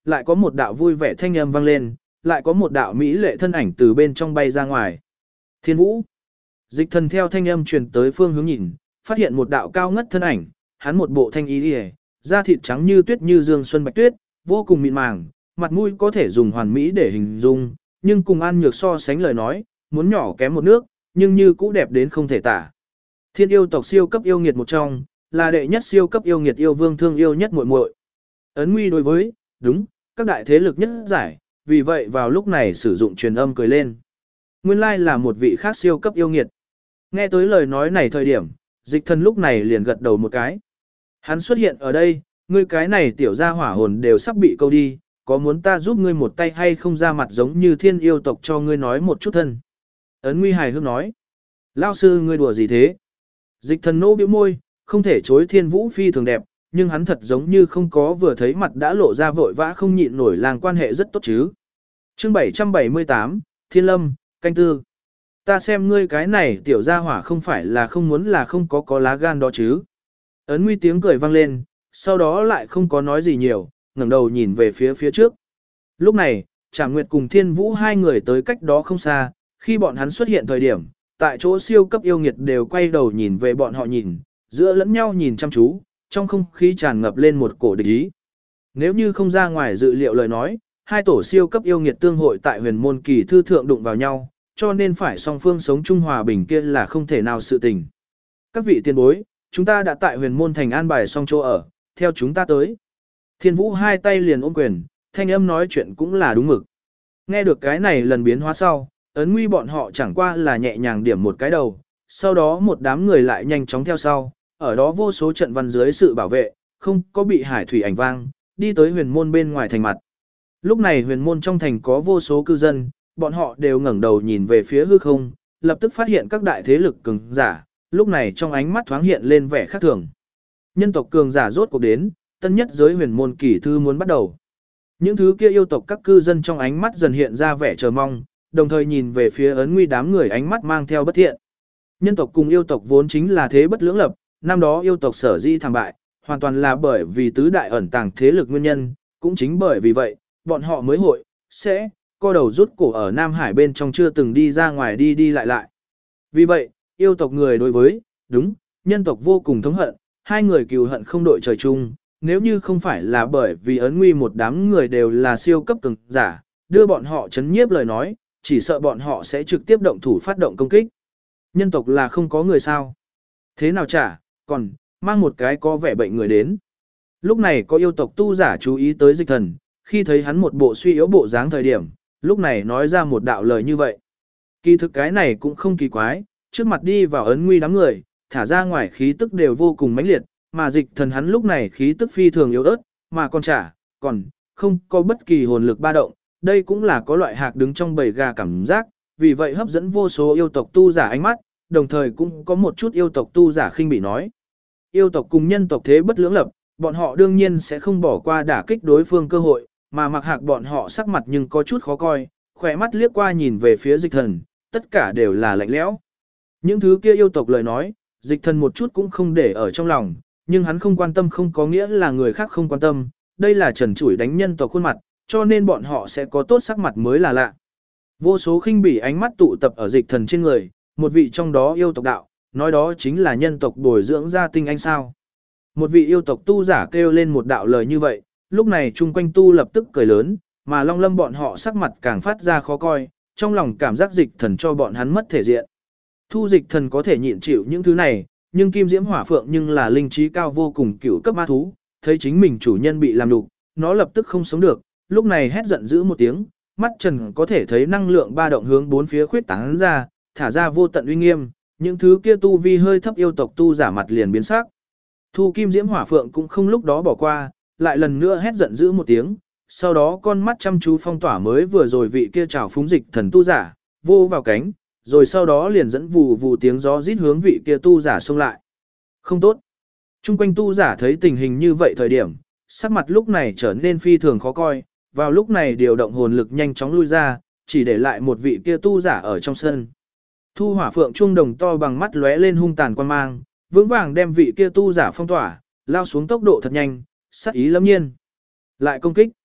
lại có một đạo vui vẻ thanh âm vang lên, lại có một đạo mỹ lệ thân ảnh từ bên trong bay ra ngoài. Thiên Vũ. Dịch thần theo thanh âm truyền tới phương hướng nhìn, phát hiện một đạo cao ngất thân ảnh, hắn một bộ thanh y liễu, da thịt trắng như tuyết như dương xuân bạch tuyết, vô cùng mịn màng, mặt mũi có thể dùng hoàn mỹ để hình dung, nhưng cùng An Nhược so sánh lời nói, muốn nhỏ kém một nước, nhưng như cũ đẹp đến không thể tả. Thiên yêu tộc siêu cấp yêu nghiệt một trong, là đệ nhất siêu cấp yêu nghiệt yêu vương thương yêu nhất muội muội. Ấn Nguy đối với, đúng, các đại thế lực nhất giải, vì vậy vào lúc này sử dụng truyền âm cười lên. Nguyên lai là một vị khác siêu cấp yêu nghiệt. Nghe tới lời nói này thời điểm, dịch thần lúc này liền gật đầu một cái. Hắn xuất hiện ở đây, ngươi cái này tiểu gia hỏa hồn đều sắp bị câu đi, có muốn ta giúp ngươi một tay hay không ra mặt giống như thiên yêu tộc cho ngươi nói một chút thân. Ấn Nguy hài hước nói. Lao sư ngươi đùa gì thế? Dịch thần nô bĩu môi, không thể chối thiên vũ phi thường đẹp, nhưng hắn thật giống như không có vừa thấy mặt đã lộ ra vội vã không nhịn nổi làng quan hệ rất tốt chứ. Chương 778, Thiên Lâm, canh tư. Ta xem ngươi cái này tiểu gia hỏa không phải là không muốn là không có lá gan đó chứ. Ấn Nguy tiếng cười vang lên, sau đó lại không có nói gì nhiều, ngẩng đầu nhìn về phía trước. Lúc này, Trảm Nguyệt cùng Thiên Vũ hai người tới cách đó không xa, khi bọn hắn xuất hiện thời điểm, tại chỗ siêu cấp yêu nghiệt đều quay đầu nhìn về bọn họ nhìn, giữa lẫn nhau nhìn chăm chú, trong không khí tràn ngập lên một cổ địch ý. Nếu như không ra ngoài dự liệu lời nói, hai tổ siêu cấp yêu nghiệt tương hội tại huyền môn kỳ thư thượng đụng vào nhau, cho nên phải song phương sống chung hòa bình kia là không thể nào sự tình. Các vị tiền bối, chúng ta đã tại huyền môn thành an bài xong chỗ ở, theo chúng ta tới. Thiên Vũ hai tay liền ôm quyền, thanh âm nói chuyện cũng là đúng mực. Nghe được cái này lần biến hóa sau, Ấn Nguy bọn họ chẳng qua là nhẹ nhàng điểm một cái đầu, sau đó một đám người lại nhanh chóng theo sau, ở đó vô số trận văn dưới sự bảo vệ, không có bị hải thủy ảnh vang, đi tới huyền môn bên ngoài thành mặt. Lúc này huyền môn trong thành có vô số cư dân, bọn họ đều ngẩng đầu nhìn về phía hư không, lập tức phát hiện các đại thế lực cường giả, lúc này trong ánh mắt thoáng hiện lên vẻ khác thường. Nhân tộc cường giả rốt cuộc đến, tân nhất giới huyền môn kỳ thư muốn bắt đầu. Những thứ kia yêu tộc các cư dân trong ánh mắt dần hiện ra vẻ chờ mong, đồng thời nhìn về phía Ấn Nguy đám người ánh mắt mang theo bất thiện. Nhân tộc cùng yêu tộc vốn chính là thế bất lưỡng lập, năm đó yêu tộc sở di thảm bại, hoàn toàn là bởi vì tứ đại ẩn tàng thế lực nguyên nhân, cũng chính bởi vì vậy, bọn họ mới sẽ co đầu rút cổ ở Nam Hải bên trong chưa từng đi ra ngoài đi đi lại lại. Vì vậy, yêu tộc người đối với, đúng, nhân tộc vô cùng thống hận, hai người cừu hận không đội trời chung, nếu như không phải là bởi vì Ấn Nguy một đám người đều là siêu cấp cường giả, đưa bọn họ chấn nhiếp lời nói, chỉ sợ bọn họ sẽ trực tiếp động thủ phát động công kích. Nhân tộc là không có người sao? Thế nào chả, còn, mang một cái có vẻ bệnh người đến. Lúc này có yêu tộc tu giả chú ý tới dịch thần, khi thấy hắn một bộ suy yếu bộ dáng thời điểm, lúc này nói ra một đạo lời như vậy. Kỳ thực cái này cũng không kỳ quái, trước mặt đi vào Ấn Nguy đám người, thả ra ngoài khí tức đều vô cùng mãnh liệt, mà dịch thần hắn lúc này khí tức phi thường yếu ớt, mà còn không có bất kỳ hồn lực ba động, đây cũng là có loại hạc đứng trong bầy gà cảm giác, vì vậy hấp dẫn vô số yêu tộc tu giả ánh mắt, đồng thời cũng có một chút yêu tộc tu giả khinh bị nói. Yêu tộc cùng nhân tộc thế bất lưỡng lập, bọn họ đương nhiên sẽ không bỏ qua đả kích đối phương cơ hội, mà mặc hạc bọn họ sắc mặt nhưng có chút khó coi, khỏe mắt liếc qua nhìn về phía dịch thần, tất cả đều là lạnh lẽo. Những thứ kia yêu tộc lời nói, dịch thần một chút cũng không để ở trong lòng, nhưng hắn không quan tâm không có nghĩa là người khác không quan tâm, đây là trần trụi đánh nhân tộc khuôn mặt, cho nên bọn họ sẽ có tốt sắc mặt mới là lạ. Vô số khinh bỉ ánh mắt tụ tập ở dịch thần trên người, một vị trong đó yêu tộc đạo, nói đó chính là nhân tộc bồi dưỡng ra tinh anh sao. Một vị yêu tộc tu giả kêu lên một đạo lời như vậy, lúc này chung quanh tu lập tức cười lớn, mà Long Lâm bọn họ sắc mặt càng phát ra khó coi, trong lòng cảm giác dịch thần cho bọn hắn mất thể diện. Thu dịch thần có thể nhịn chịu những thứ này, nhưng Kim Diễm Hỏa Phượng nhưng là linh trí cao vô cùng cửu cấp ma thú, thấy chính mình chủ nhân bị làm đục, nó lập tức không sống được, lúc này hét giận dữ một tiếng, mắt trần có thể thấy năng lượng ba động hướng bốn phía khuyết tán ra, thả ra vô tận uy nghiêm, những thứ kia tu vi hơi thấp yêu tộc tu giả mặt liền biến sắc. Thu Kim Diễm Hỏa Phượng cũng không lúc đó bỏ qua, lại lần nữa hét giận dữ một tiếng, sau đó con mắt chăm chú phong tỏa mới vừa rồi vị kia trào phúng dịch thần tu giả, vô vào cánh, rồi sau đó liền dẫn vù vù tiếng gió rít hướng vị kia tu giả xông lại. Không tốt. Trung quanh tu giả thấy tình hình như vậy thời điểm, sắc mặt lúc này trở nên phi thường khó coi, vào lúc này điều động hồn lực nhanh chóng lui ra, chỉ để lại một vị kia tu giả ở trong sân. Thu Hỏa Phượng trung đồng to bằng mắt lóe lên hung tàn quan mang, vững vàng đem vị kia tu giả phong tỏa, lao xuống tốc độ thật nhanh, sát ý lâm nhiên. Lại công kích.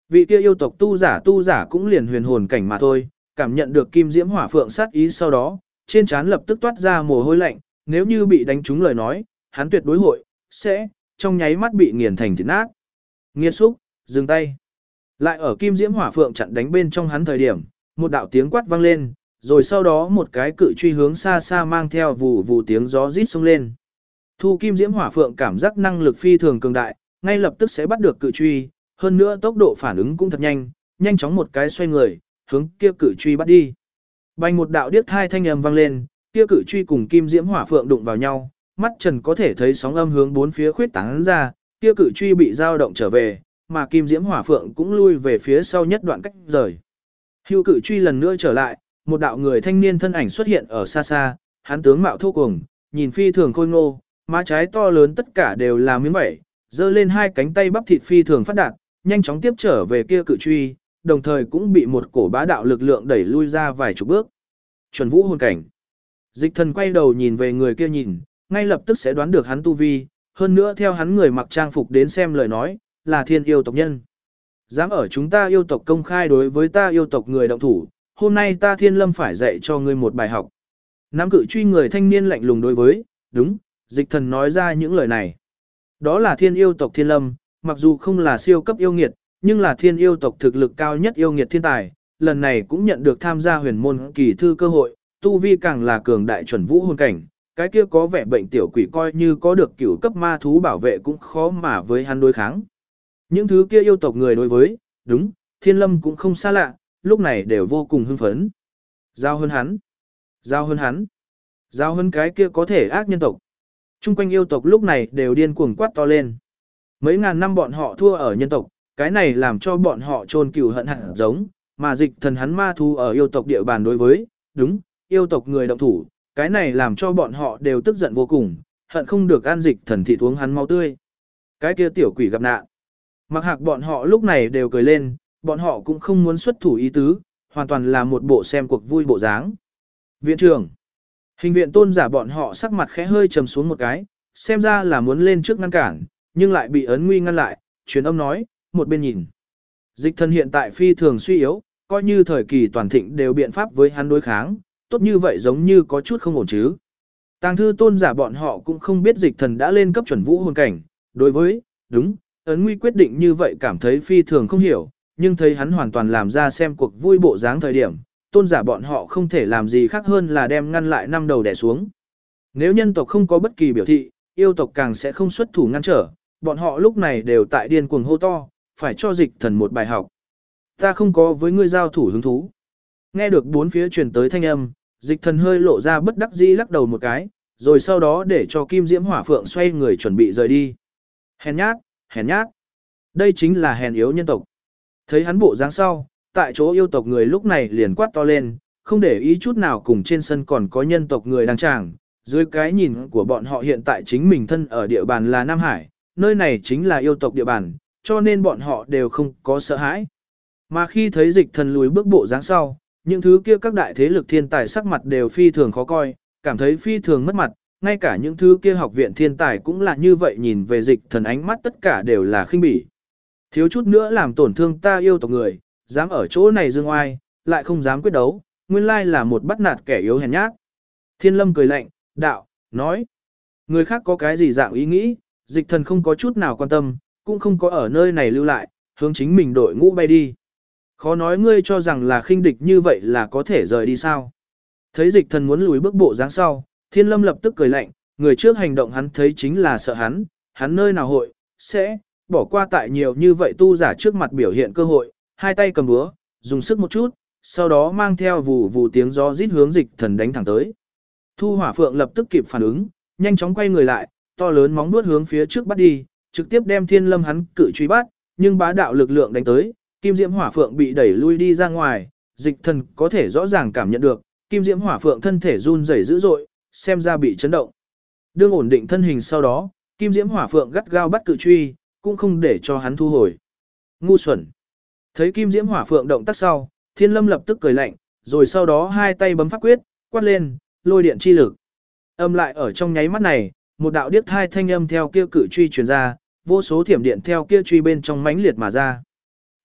Vị kia yêu tộc tu giả cũng liền huyền hồn cảnh mà thôi, cảm nhận được kim diễm hỏa phượng sát ý sau đó, trên trán lập tức toát ra mồ hôi lạnh, nếu như bị đánh trúng lời nói, hắn tuyệt đối sẽ trong nháy mắt bị nghiền thành thịt nát. Nghiệt xúc, dừng tay. Lại ở kim diễm hỏa phượng chặn đánh bên trong hắn thời điểm, một đạo tiếng quát vang lên, rồi sau đó một cái cự truy hướng xa xa mang theo vù vù tiếng gió rít xông lên. Thu kim diễm hỏa phượng cảm giác năng lực phi thường cường đại, ngay lập tức sẽ bắt được cự truy, hơn nữa tốc độ phản ứng cũng thật nhanh, nhanh chóng một cái xoay người, hướng kia cự truy bắt đi. Bành một đạo điếc thai thanh âm vang lên, kia cự truy cùng kim diễm hỏa phượng đụng vào nhau, mắt Trần có thể thấy sóng âm hướng bốn phía khuyết tán ra, kia cự truy bị dao động trở về, mà kim diễm hỏa phượng cũng lui về phía sau nhất đoạn cách rời. Hưu cự truy lần nữa trở lại, một đạo người thanh niên thân ảnh xuất hiện ở xa xa, hắn tướng mạo thô cuồng, nhìn phi thường khôi ngô, má trái to lớn tất cả đều là miếng vảy, giơ lên hai cánh tay bắp thịt phi thường phát đạt, nhanh chóng tiếp trở về kia cự truy, đồng thời cũng bị một cổ bá đạo lực lượng đẩy lui ra vài chục bước. Chuẩn vũ hồn cảnh. Dịch thần quay đầu nhìn về người kia nhìn, ngay lập tức sẽ đoán được hắn tu vi, hơn nữa theo hắn người mặc trang phục đến xem lời nói, là thiên yêu tộc nhân. Dám ở chúng ta yêu tộc công khai đối với ta yêu tộc người động thủ, hôm nay ta thiên lâm phải dạy cho ngươi một bài học. Nắm cự truy người thanh niên lạnh lùng đối với, đúng, dịch thần nói ra những lời này. Đó là thiên yêu tộc thiên lâm, mặc dù không là siêu cấp yêu nghiệt, nhưng là thiên yêu tộc thực lực cao nhất yêu nghiệt thiên tài, lần này cũng nhận được tham gia huyền môn kỳ thư cơ hội, tu vi càng là cường đại chuẩn vũ hồn cảnh, cái kia có vẻ bệnh tiểu quỷ coi như có được cửu cấp ma thú bảo vệ cũng khó mà với hắn đối kháng. Những thứ kia yêu tộc người đối với, đúng, thiên lâm cũng không xa lạ, lúc này đều vô cùng hưng phấn. Giao hơn hắn, giao hơn hắn, giao hơn cái kia có thể ác nhân tộc. Trung quanh yêu tộc lúc này đều điên cuồng quát to lên. Mấy ngàn năm bọn họ thua ở nhân tộc, cái này làm cho bọn họ trôn cừu hận hận giống, mà dịch thần hắn ma thú ở yêu tộc địa bàn đối với, đúng, yêu tộc người động thủ, cái này làm cho bọn họ đều tức giận vô cùng, hận không được ăn dịch thần thịt uống hắn máu tươi. Cái kia tiểu quỷ gặp nạn. Mặc hạc bọn họ lúc này đều cười lên, bọn họ cũng không muốn xuất thủ ý tứ, hoàn toàn là một bộ xem cuộc vui bộ dáng. Viện trưởng, hình viện tôn giả bọn họ sắc mặt khẽ hơi trầm xuống một cái, xem ra là muốn lên trước ngăn cản, nhưng lại bị ấn nguy ngăn lại, truyền âm nói, một bên nhìn. Dịch thần hiện tại phi thường suy yếu, coi như thời kỳ toàn thịnh đều biện pháp với hắn đối kháng, tốt như vậy giống như có chút không ổn chứ. Tàng thư tôn giả bọn họ cũng không biết dịch thần đã lên cấp chuẩn vũ hồn cảnh, đối với, đúng, ấn nguy quyết định như vậy cảm thấy phi thường không hiểu, nhưng thấy hắn hoàn toàn làm ra xem cuộc vui bộ dáng thời điểm, tôn giả bọn họ không thể làm gì khác hơn là đem ngăn lại năm đầu đè xuống. Nếu nhân tộc không có bất kỳ biểu thị, yêu tộc càng sẽ không xuất thủ ngăn trở, bọn họ lúc này đều tại điên cuồng hô to, phải cho dịch thần một bài học. Ta không có với ngươi giao thủ hứng thú. Nghe được bốn phía truyền tới thanh âm, dịch thần hơi lộ ra bất đắc dĩ lắc đầu một cái, rồi sau đó để cho kim diễm hỏa phượng xoay người chuẩn bị rời đi. Hèn nhát, hèn nhát. Đây chính là hèn yếu nhân tộc. Thấy hắn bộ dáng sau, tại chỗ yêu tộc người lúc này liền quát to lên, không để ý chút nào cùng trên sân còn có nhân tộc người đang tràng. Dưới cái nhìn của bọn họ hiện tại chính mình thân ở địa bàn là Nam Hải, nơi này chính là yêu tộc địa bàn, cho nên bọn họ đều không có sợ hãi. Mà khi thấy dịch thần lùi bước bộ dáng sau, những thứ kia các đại thế lực thiên tài sắc mặt đều phi thường khó coi, cảm thấy phi thường mất mặt, ngay cả những thứ kia học viện thiên tài cũng là như vậy nhìn về dịch thần ánh mắt tất cả đều là khinh bỉ. Thiếu chút nữa làm tổn thương ta yêu tộc người, dám ở chỗ này dương oai, lại không dám quyết đấu, nguyên lai là một bắt nạt kẻ yếu hèn nhát. Thiên lâm cười lạnh, đạo, nói, người khác có cái gì dạng ý nghĩ, dịch thần không có chút nào quan tâm, cũng không có ở nơi này lưu lại, hướng chính mình đội ngũ bay đi. Khó nói ngươi cho rằng là khinh địch như vậy là có thể rời đi sao. Thấy dịch thần muốn lùi bước bộ dáng sau, thiên lâm lập tức cười lạnh, người trước hành động hắn thấy chính là sợ hắn nơi nào hội, sẽ, bỏ qua tại nhiều như vậy tu giả trước mặt biểu hiện cơ hội, hai tay cầm búa, dùng sức một chút, sau đó mang theo vù vù tiếng gió rít hướng dịch thần đánh thẳng tới. Thu hỏa phượng lập tức kịp phản ứng, nhanh chóng quay người lại, to lớn móng vuốt hướng phía trước bắt đi, trực tiếp đem thiên lâm hắn cự truy bắt, nhưng bá đạo lực lượng đánh tới, kim diễm hỏa phượng bị đẩy lui đi ra ngoài, dịch thần có thể rõ ràng cảm nhận được, kim diễm hỏa phượng thân thể run rẩy dữ dội, xem ra bị chấn động. Đương ổn định thân hình sau đó, kim diễm hỏa phượng gắt gao bắt cự truy, cũng không để cho hắn thu hồi. Ngu xuẩn. Thấy kim diễm hỏa phượng động tác sau, thiên lâm lập tức cười lạnh, rồi sau đó hai tay bấm pháp quyết, quát lên, lôi điện chi lực. Âm lại ở trong nháy mắt này, một đạo điếc thai thanh âm theo kia cự truy truyền ra, vô số thiểm điện theo kia truy bên trong mãnh liệt mà ra.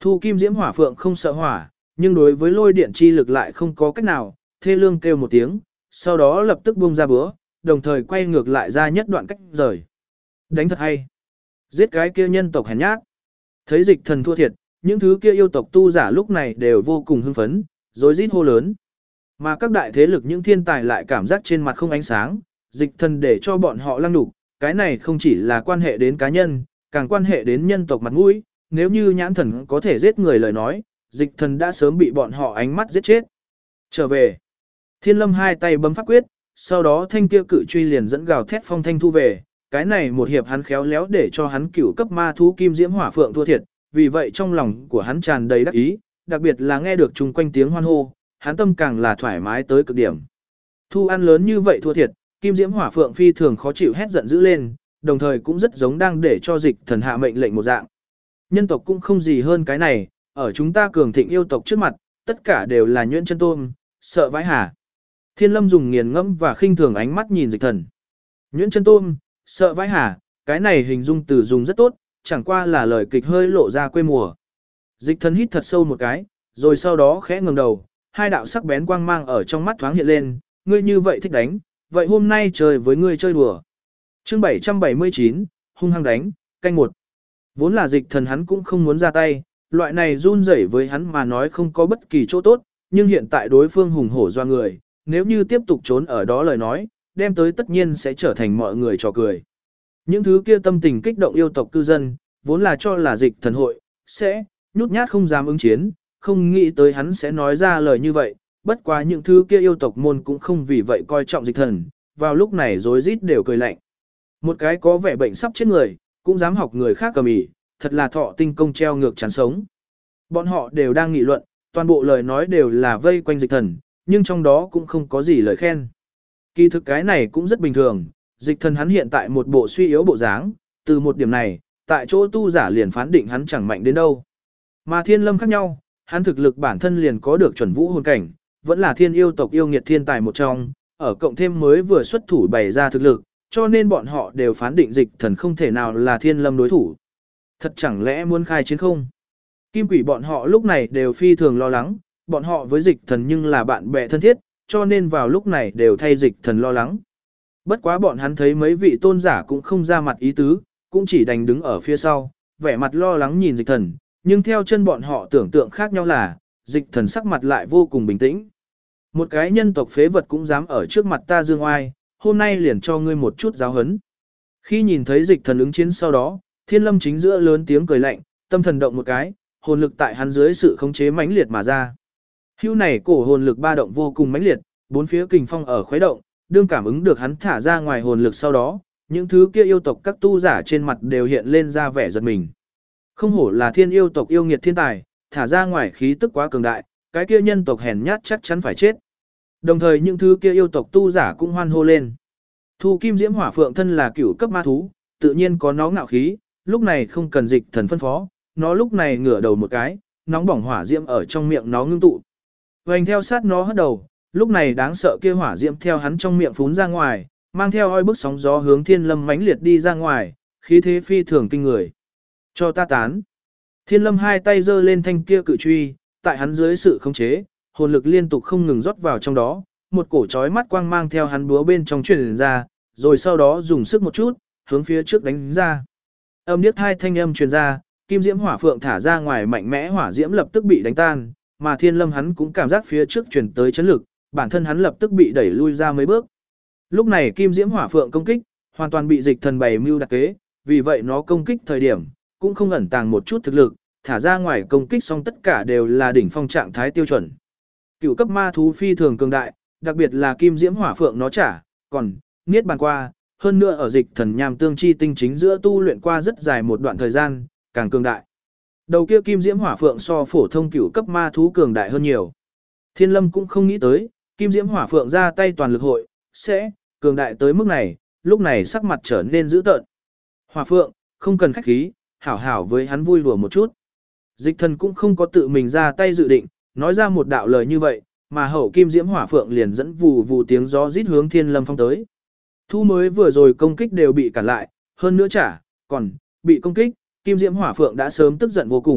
Thu kim diễm hỏa phượng không sợ hỏa, nhưng đối với lôi điện chi lực lại không có cách nào, thê lương kêu một tiếng, sau đó lập tức buông ra búa, đồng thời quay ngược lại ra nhất đoạn cách rời. Đánh thật hay. Giết cái kia nhân tộc hèn nhát. Thấy dịch thần thua thiệt, những thứ kia yêu tộc tu giả lúc này đều vô cùng hưng phấn, rối rít hô lớn. Mà các đại thế lực những thiên tài lại cảm giác trên mặt không ánh sáng, dịch thần để cho bọn họ lăng đục, cái này không chỉ là quan hệ đến cá nhân, càng quan hệ đến nhân tộc mặt mũi, nếu như nhãn thần có thể giết người lời nói, dịch thần đã sớm bị bọn họ ánh mắt giết chết. Trở về, Thiên Lâm hai tay bấm pháp quyết, sau đó thanh kia cự truy liền dẫn gào thét phong thanh thu về, cái này một hiệp hắn khéo léo để cho hắn cửu cấp ma thú kim diễm hỏa phượng thua thiệt, vì vậy trong lòng của hắn tràn đầy đắc ý, đặc biệt là nghe được chung quanh tiếng hoan hô, hắn tâm càng là thoải mái tới cực điểm. Thu ăn lớn như vậy thua thiệt, kim diễm hỏa phượng phi thường khó chịu hét giận dữ lên, đồng thời cũng rất giống đang để cho dịch thần hạ mệnh lệnh một dạng. Nhân tộc cũng không gì hơn cái này, ở chúng ta cường thịnh yêu tộc trước mặt, tất cả đều là nhuyễn chân tôm, sợ vãi hả. Thiên Lâm dùng nghiền ngẫm và khinh thường ánh mắt nhìn dịch thần. Nhuyễn chân tôm, sợ vãi hả, cái này hình dung từ dùng rất tốt, chẳng qua là lời kịch hơi lộ ra quê mùa. Dịch thần hít thật sâu một cái, rồi sau đó khẽ ngẩng đầu, hai đạo sắc bén quang mang ở trong mắt thoáng hiện lên, ngươi như vậy thích đánh, vậy hôm nay chơi với ngươi chơi đùa. Chương 779, hung hăng đánh, canh một. Vốn là dịch thần hắn cũng không muốn ra tay, loại này run rẩy với hắn mà nói không có bất kỳ chỗ tốt, nhưng hiện tại đối phương hùng hổ doa người, nếu như tiếp tục trốn ở đó lời nói, đem tới tất nhiên sẽ trở thành mọi người trò cười. Những thứ kia tâm tình kích động yêu tộc cư dân, vốn là cho là dịch thần hội, sẽ, nhút nhát không dám ứng chiến, không nghĩ tới hắn sẽ nói ra lời như vậy, bất quá những thứ kia yêu tộc môn cũng không vì vậy coi trọng dịch thần, vào lúc này rối rít đều cười lạnh. Một cái có vẻ bệnh sắp chết người, cũng dám học người khác cầm ỉ, thật là thọ tinh công treo ngược chán sống. Bọn họ đều đang nghị luận, toàn bộ lời nói đều là vây quanh dịch thần, nhưng trong đó cũng không có gì lời khen. Kỳ thực cái này cũng rất bình thường, dịch thần hắn hiện tại một bộ suy yếu bộ dáng, từ một điểm này, tại chỗ tu giả liền phán định hắn chẳng mạnh đến đâu. Mà Thiên Lâm khác nhau, hắn thực lực bản thân liền có được chuẩn vũ hồn cảnh, vẫn là thiên yêu tộc yêu nghiệt thiên tài một trong, ở cộng thêm mới vừa xuất thủ bày ra thực lực, cho nên bọn họ đều phán định dịch thần không thể nào là Thiên Lâm đối thủ. Thật chẳng lẽ muốn khai chiến không? Kim quỷ bọn họ lúc này đều phi thường lo lắng, bọn họ với dịch thần nhưng là bạn bè thân thiết, cho nên vào lúc này đều thay dịch thần lo lắng. Bất quá bọn hắn thấy mấy vị tôn giả cũng không ra mặt ý tứ, cũng chỉ đành đứng ở phía sau, vẻ mặt lo lắng nhìn dịch thần, nhưng theo chân bọn họ tưởng tượng khác nhau là, dịch thần sắc mặt lại vô cùng bình tĩnh. Một cái nhân tộc phế vật cũng dám ở trước mặt ta dương oai, hôm nay liền cho ngươi một chút giáo hấn. Khi nhìn thấy dịch thần ứng chiến sau đó, Thiên Lâm chính giữa lớn tiếng cười lạnh, tâm thần động một cái, hồn lực tại hắn dưới sự khống chế mãnh liệt mà ra. Hưu này cổ hồn lực ba động vô cùng mãnh liệt, bốn phía kình phong ở khuấy động, đương cảm ứng được hắn thả ra ngoài hồn lực sau đó, những thứ kia yêu tộc các tu giả trên mặt đều hiện lên ra vẻ giật mình. Không hổ là thiên yêu tộc yêu nghiệt thiên tài, thả ra ngoài khí tức quá cường đại, cái kia nhân tộc hèn nhát chắc chắn phải chết. Đồng thời những thứ kia yêu tộc tu giả cũng hoan hô lên. Thu kim diễm hỏa phượng thân là cửu cấp ma thú, tự nhiên có nó ngạo khí, lúc này không cần dịch thần phân phó, nó lúc này ngửa đầu một cái, nóng bỏng hỏa diễm ở trong miệng nó ngưng tụ. Vành theo sát nó hất đầu, lúc này đáng sợ kia hỏa diễm theo hắn trong miệng phún ra ngoài, mang theo oi bức sóng gió hướng Thiên Lâm mãnh liệt đi ra ngoài, khí thế phi thường kinh người. Cho ta tán. Thiên Lâm hai tay giơ lên thanh kia cự truy, tại hắn dưới sự khống chế, hồn lực liên tục không ngừng rót vào trong đó, một cổ chói mắt quang mang theo hắn búa bên trong truyền ra, rồi sau đó dùng sức một chút, hướng phía trước đánh ra. Âm điếc hai thanh âm truyền ra, kim diễm hỏa phượng thả ra ngoài mạnh mẽ hỏa diễm lập tức bị đánh tan, mà Thiên Lâm hắn cũng cảm giác phía trước truyền tới chấn lực, bản thân hắn lập tức bị đẩy lui ra mấy bước. Lúc này kim diễm hỏa phượng công kích, hoàn toàn bị dịch thần bày mưu đặc kế, vì vậy nó công kích thời điểm, cũng không ẩn tàng một chút thực lực, thả ra ngoài công kích xong tất cả đều là đỉnh phong trạng thái tiêu chuẩn. Cửu cấp ma thú phi thường cường đại, đặc biệt là kim diễm hỏa phượng nó trả, còn niết bàn qua, hơn nữa ở dịch thần nham tương chi tinh chính giữa tu luyện qua rất dài một đoạn thời gian, càng cường đại. Đầu kia kim diễm hỏa phượng so phổ thông cửu cấp ma thú cường đại hơn nhiều. Thiên Lâm cũng không nghĩ tới, kim diễm hỏa phượng ra tay toàn lực hội, sẽ cường đại tới mức này, lúc này sắc mặt trở nên dữ tợn. Hỏa phượng, không cần khách khí, hảo hảo với hắn vui đùa một chút. Dịch thần cũng không có tự mình ra tay dự định, nói ra một đạo lời như vậy, mà hậu kim diễm hỏa phượng liền dẫn vù vù tiếng gió rít hướng Thiên Lâm phong tới. Thu mới vừa rồi công kích đều bị cản lại, hơn nữa còn bị công kích, kim diễm hỏa phượng đã sớm tức giận vô cùng,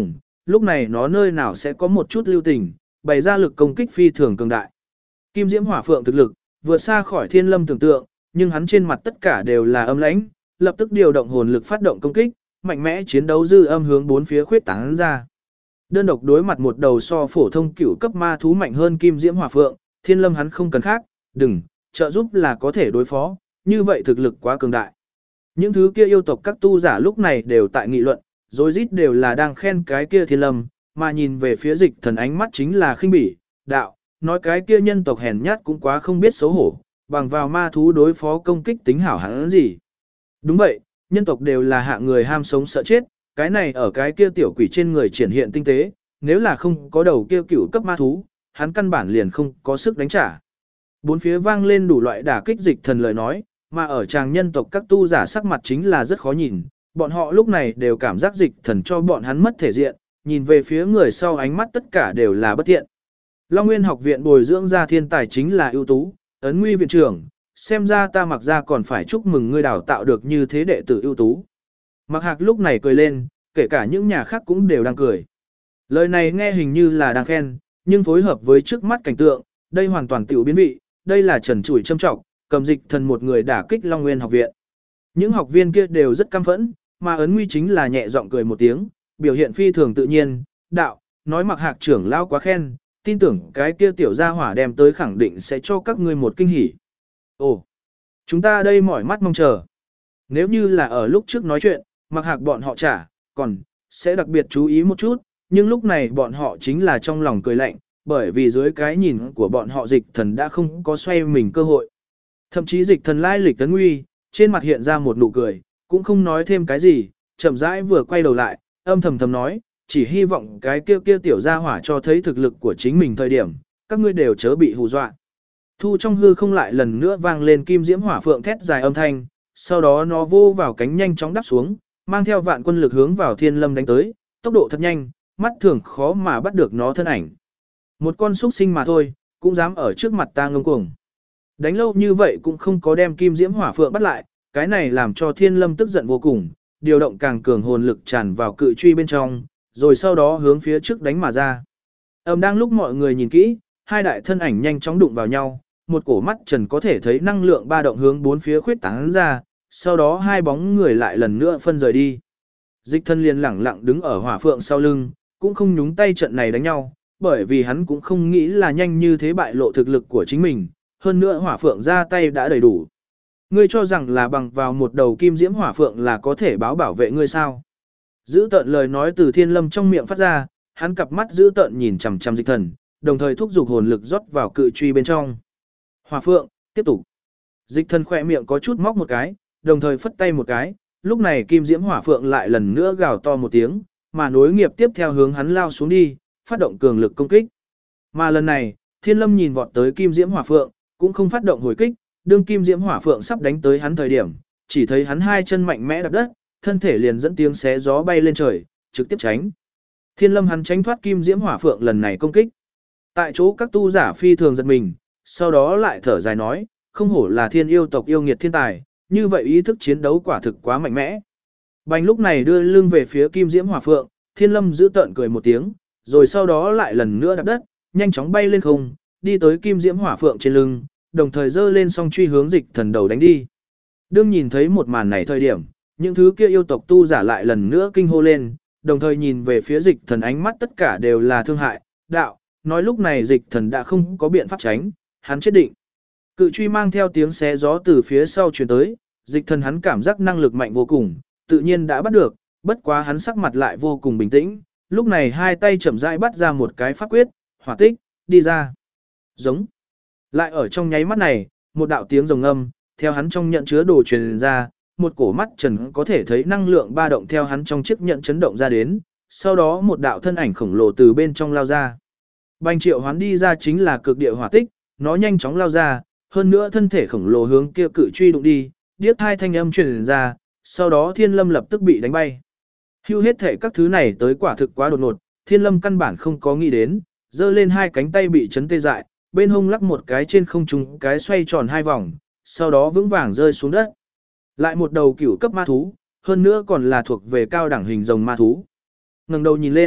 lúc này nó nơi nào sẽ có một chút lưu tình, bày ra lực công kích phi thường cường đại. Kim Diễm Hỏa Phượng thực lực vượt xa khỏi Thiên Lâm tưởng tượng, nhưng hắn trên mặt tất cả đều là âm lãnh, lập tức điều động hồn lực phát động công kích, mạnh mẽ chiến đấu dư âm hướng bốn phía khuyết tán ra. Đơn độc đối mặt một đầu so phổ thông cửu cấp ma thú mạnh hơn Kim Diễm Hỏa Phượng, Thiên Lâm hắn không cần khác, đừng, trợ giúp là có thể đối phó, như vậy thực lực quá cường đại. Những thứ kia yêu tộc các tu giả lúc này đều tại nghị luận, rối rít đều là đang khen cái kia Thiên Lâm, mà nhìn về phía Dịch Thần ánh mắt chính là khinh bỉ, đạo, nói cái kia nhân tộc hèn nhát cũng quá không biết xấu hổ, bằng vào ma thú đối phó công kích tính hảo hãn gì. Đúng vậy, nhân tộc đều là hạ người ham sống sợ chết, cái này ở cái kia tiểu quỷ trên người triển hiện tinh tế, nếu là không có đầu kia cửu cấp ma thú, hắn căn bản liền không có sức đánh trả. Bốn phía vang lên đủ loại đả kích Dịch Thần lời nói, mà ở tràng nhân tộc các tu giả sắc mặt chính là rất khó nhìn, bọn họ lúc này đều cảm giác Dịch Thần cho bọn hắn mất thể diện, nhìn về phía người sau ánh mắt tất cả đều là bất thiện. Long Nguyên học viện bồi dưỡng ra thiên tài chính là ưu tú, ấn nguy viện trưởng, xem ra ta Mặc ra còn phải chúc mừng ngươi đào tạo được như thế đệ tử ưu tú. Mặc Hạc lúc này cười lên, kể cả những nhà khác cũng đều đang cười. Lời này nghe hình như là đang khen, nhưng phối hợp với trước mắt cảnh tượng, đây hoàn toàn tiểu biến vị, đây là trần trụi châm trọng, cầm Dịch Thần một người đả kích Long Nguyên học viện. Những học viên kia đều rất căm phẫn, mà ấn nguy chính là nhẹ giọng cười một tiếng, biểu hiện phi thường tự nhiên, đạo, nói Mặc Hạc trưởng lao quá khen, tin tưởng cái kia tiểu gia hỏa đem tới khẳng định sẽ cho các ngươi một kinh hỉ. Ồ, chúng ta đây mỏi mắt mong chờ. Nếu như là ở lúc trước nói chuyện, Mặc Hạc bọn họ trả, còn sẽ đặc biệt chú ý một chút, nhưng lúc này bọn họ chính là trong lòng cười lạnh, bởi vì dưới cái nhìn của bọn họ Dịch Thần đã không có xoay mình cơ hội. Thậm chí Dịch Thần lai lịch tấn nguy, trên mặt hiện ra một nụ cười, cũng không nói thêm cái gì, chậm rãi vừa quay đầu lại, âm thầm thầm nói, chỉ hy vọng cái kia tiểu gia hỏa cho thấy thực lực của chính mình thời điểm, các ngươi đều chớ bị hù dọa. Thu trong hư không lại lần nữa vang lên Kim Diễm Hỏa Phượng thét dài âm thanh, sau đó nó vô vào cánh nhanh chóng đáp xuống, mang theo vạn quân lực hướng vào Thiên Lâm đánh tới, tốc độ thật nhanh, mắt thường khó mà bắt được nó thân ảnh. Một con súc sinh mà thôi, cũng dám ở trước mặt ta ngông cuồng. Đánh lâu như vậy cũng không có đem Kim Diễm Hỏa Phượng bắt lại, cái này làm cho Thiên Lâm tức giận vô cùng, điều động càng cường hồn lực tràn vào cự truy bên trong, rồi sau đó hướng phía trước đánh mà ra. Đang lúc mọi người nhìn kỹ, hai đại thân ảnh nhanh chóng đụng vào nhau, một cổ mắt trần có thể thấy năng lượng ba động hướng bốn phía khuyết tán ra, sau đó hai bóng người lại lần nữa phân rời đi. Dịch Thần liền lẳng lặng đứng ở Hỏa Phượng sau lưng, cũng không nhúng tay trận này đánh nhau, bởi vì hắn cũng không nghĩ là nhanh như thế bại lộ thực lực của chính mình, hơn nữa Hỏa Phượng ra tay đã đầy đủ. Ngươi cho rằng là bằng vào một đầu Kim Diễm Hỏa Phượng là có thể bảo vệ ngươi sao? Giữ tợn lời nói từ Thiên Lâm trong miệng phát ra, hắn cặp mắt giữ tợn nhìn chằm chằm Dịch Thần, đồng thời thúc giục hồn lực rót vào cự truy bên trong. Hỏa Phượng, tiếp tục. Dịch Thần khỏe miệng có chút móc một cái, đồng thời phất tay một cái, lúc này Kim Diễm Hỏa Phượng lại lần nữa gào to một tiếng, mà nối nghiệp tiếp theo hướng hắn lao xuống đi, phát động cường lực công kích. Mà lần này, Thiên Lâm nhìn vọt tới Kim Diễm Hỏa Phượng, cũng không phát động hồi kích, đương Kim Diễm Hỏa Phượng sắp đánh tới hắn thời điểm, chỉ thấy hắn hai chân mạnh mẽ đạp đất, thân thể liền dẫn tiếng xé gió bay lên trời, trực tiếp tránh. Thiên Lâm hắn tránh thoát Kim Diễm Hỏa Phượng lần này công kích. Tại chỗ các tu giả phi thường giật mình, sau đó lại thở dài nói, không hổ là thiên yêu tộc yêu nghiệt thiên tài, như vậy ý thức chiến đấu quả thực quá mạnh mẽ. Bành lúc này đưa lưng về phía Kim Diễm Hỏa Phượng, Thiên Lâm giữ tợn cười một tiếng, rồi sau đó lại lần nữa đạp đất, nhanh chóng bay lên không, đi tới Kim Diễm Hỏa Phượng trên lưng, đồng thời giơ lên song truy hướng Dịch Thần đầu đánh đi. Đương nhìn thấy một màn này thời điểm, những thứ kia yêu tộc tu giả lại lần nữa kinh hô lên, đồng thời nhìn về phía Dịch Thần ánh mắt tất cả đều là thương hại, đạo, nói lúc này Dịch Thần đã không có biện pháp tránh, hắn chết định. Cự truy mang theo tiếng xé gió từ phía sau truyền tới, Dịch Thần hắn cảm giác năng lực mạnh vô cùng, tự nhiên đã bắt được, bất quá hắn sắc mặt lại vô cùng bình tĩnh, lúc này hai tay chậm rãi bắt ra một cái pháp quyết, hỏa tích, đi ra. Giống. Lại ở trong nháy mắt này, một đạo tiếng rồng âm, theo hắn trong nhận chứa đồ truyền ra, một cổ mắt trần có thể thấy năng lượng ba động theo hắn trong chiếc nhận chấn động ra đến, sau đó một đạo thân ảnh khổng lồ từ bên trong lao ra. Bành Triệu Hoán đi ra chính là cực địa hỏa tích, nó nhanh chóng lao ra, hơn nữa thân thể khổng lồ hướng kia cự truy đụng đi, điếc hai thanh âm truyền ra, sau đó Thiên Lâm lập tức bị đánh bay. Hưu hết thể các thứ này tới quả thực quá đột ngột, Thiên Lâm căn bản không có nghĩ đến, giơ lên hai cánh tay bị chấn tê dại, bên hông lắc một cái trên không trung cái xoay tròn hai vòng, sau đó vững vàng rơi xuống đất. Lại một đầu cửu cấp ma thú, hơn nữa còn là thuộc về cao đẳng hình rồng ma thú. Ngẩng đầu nhìn lên,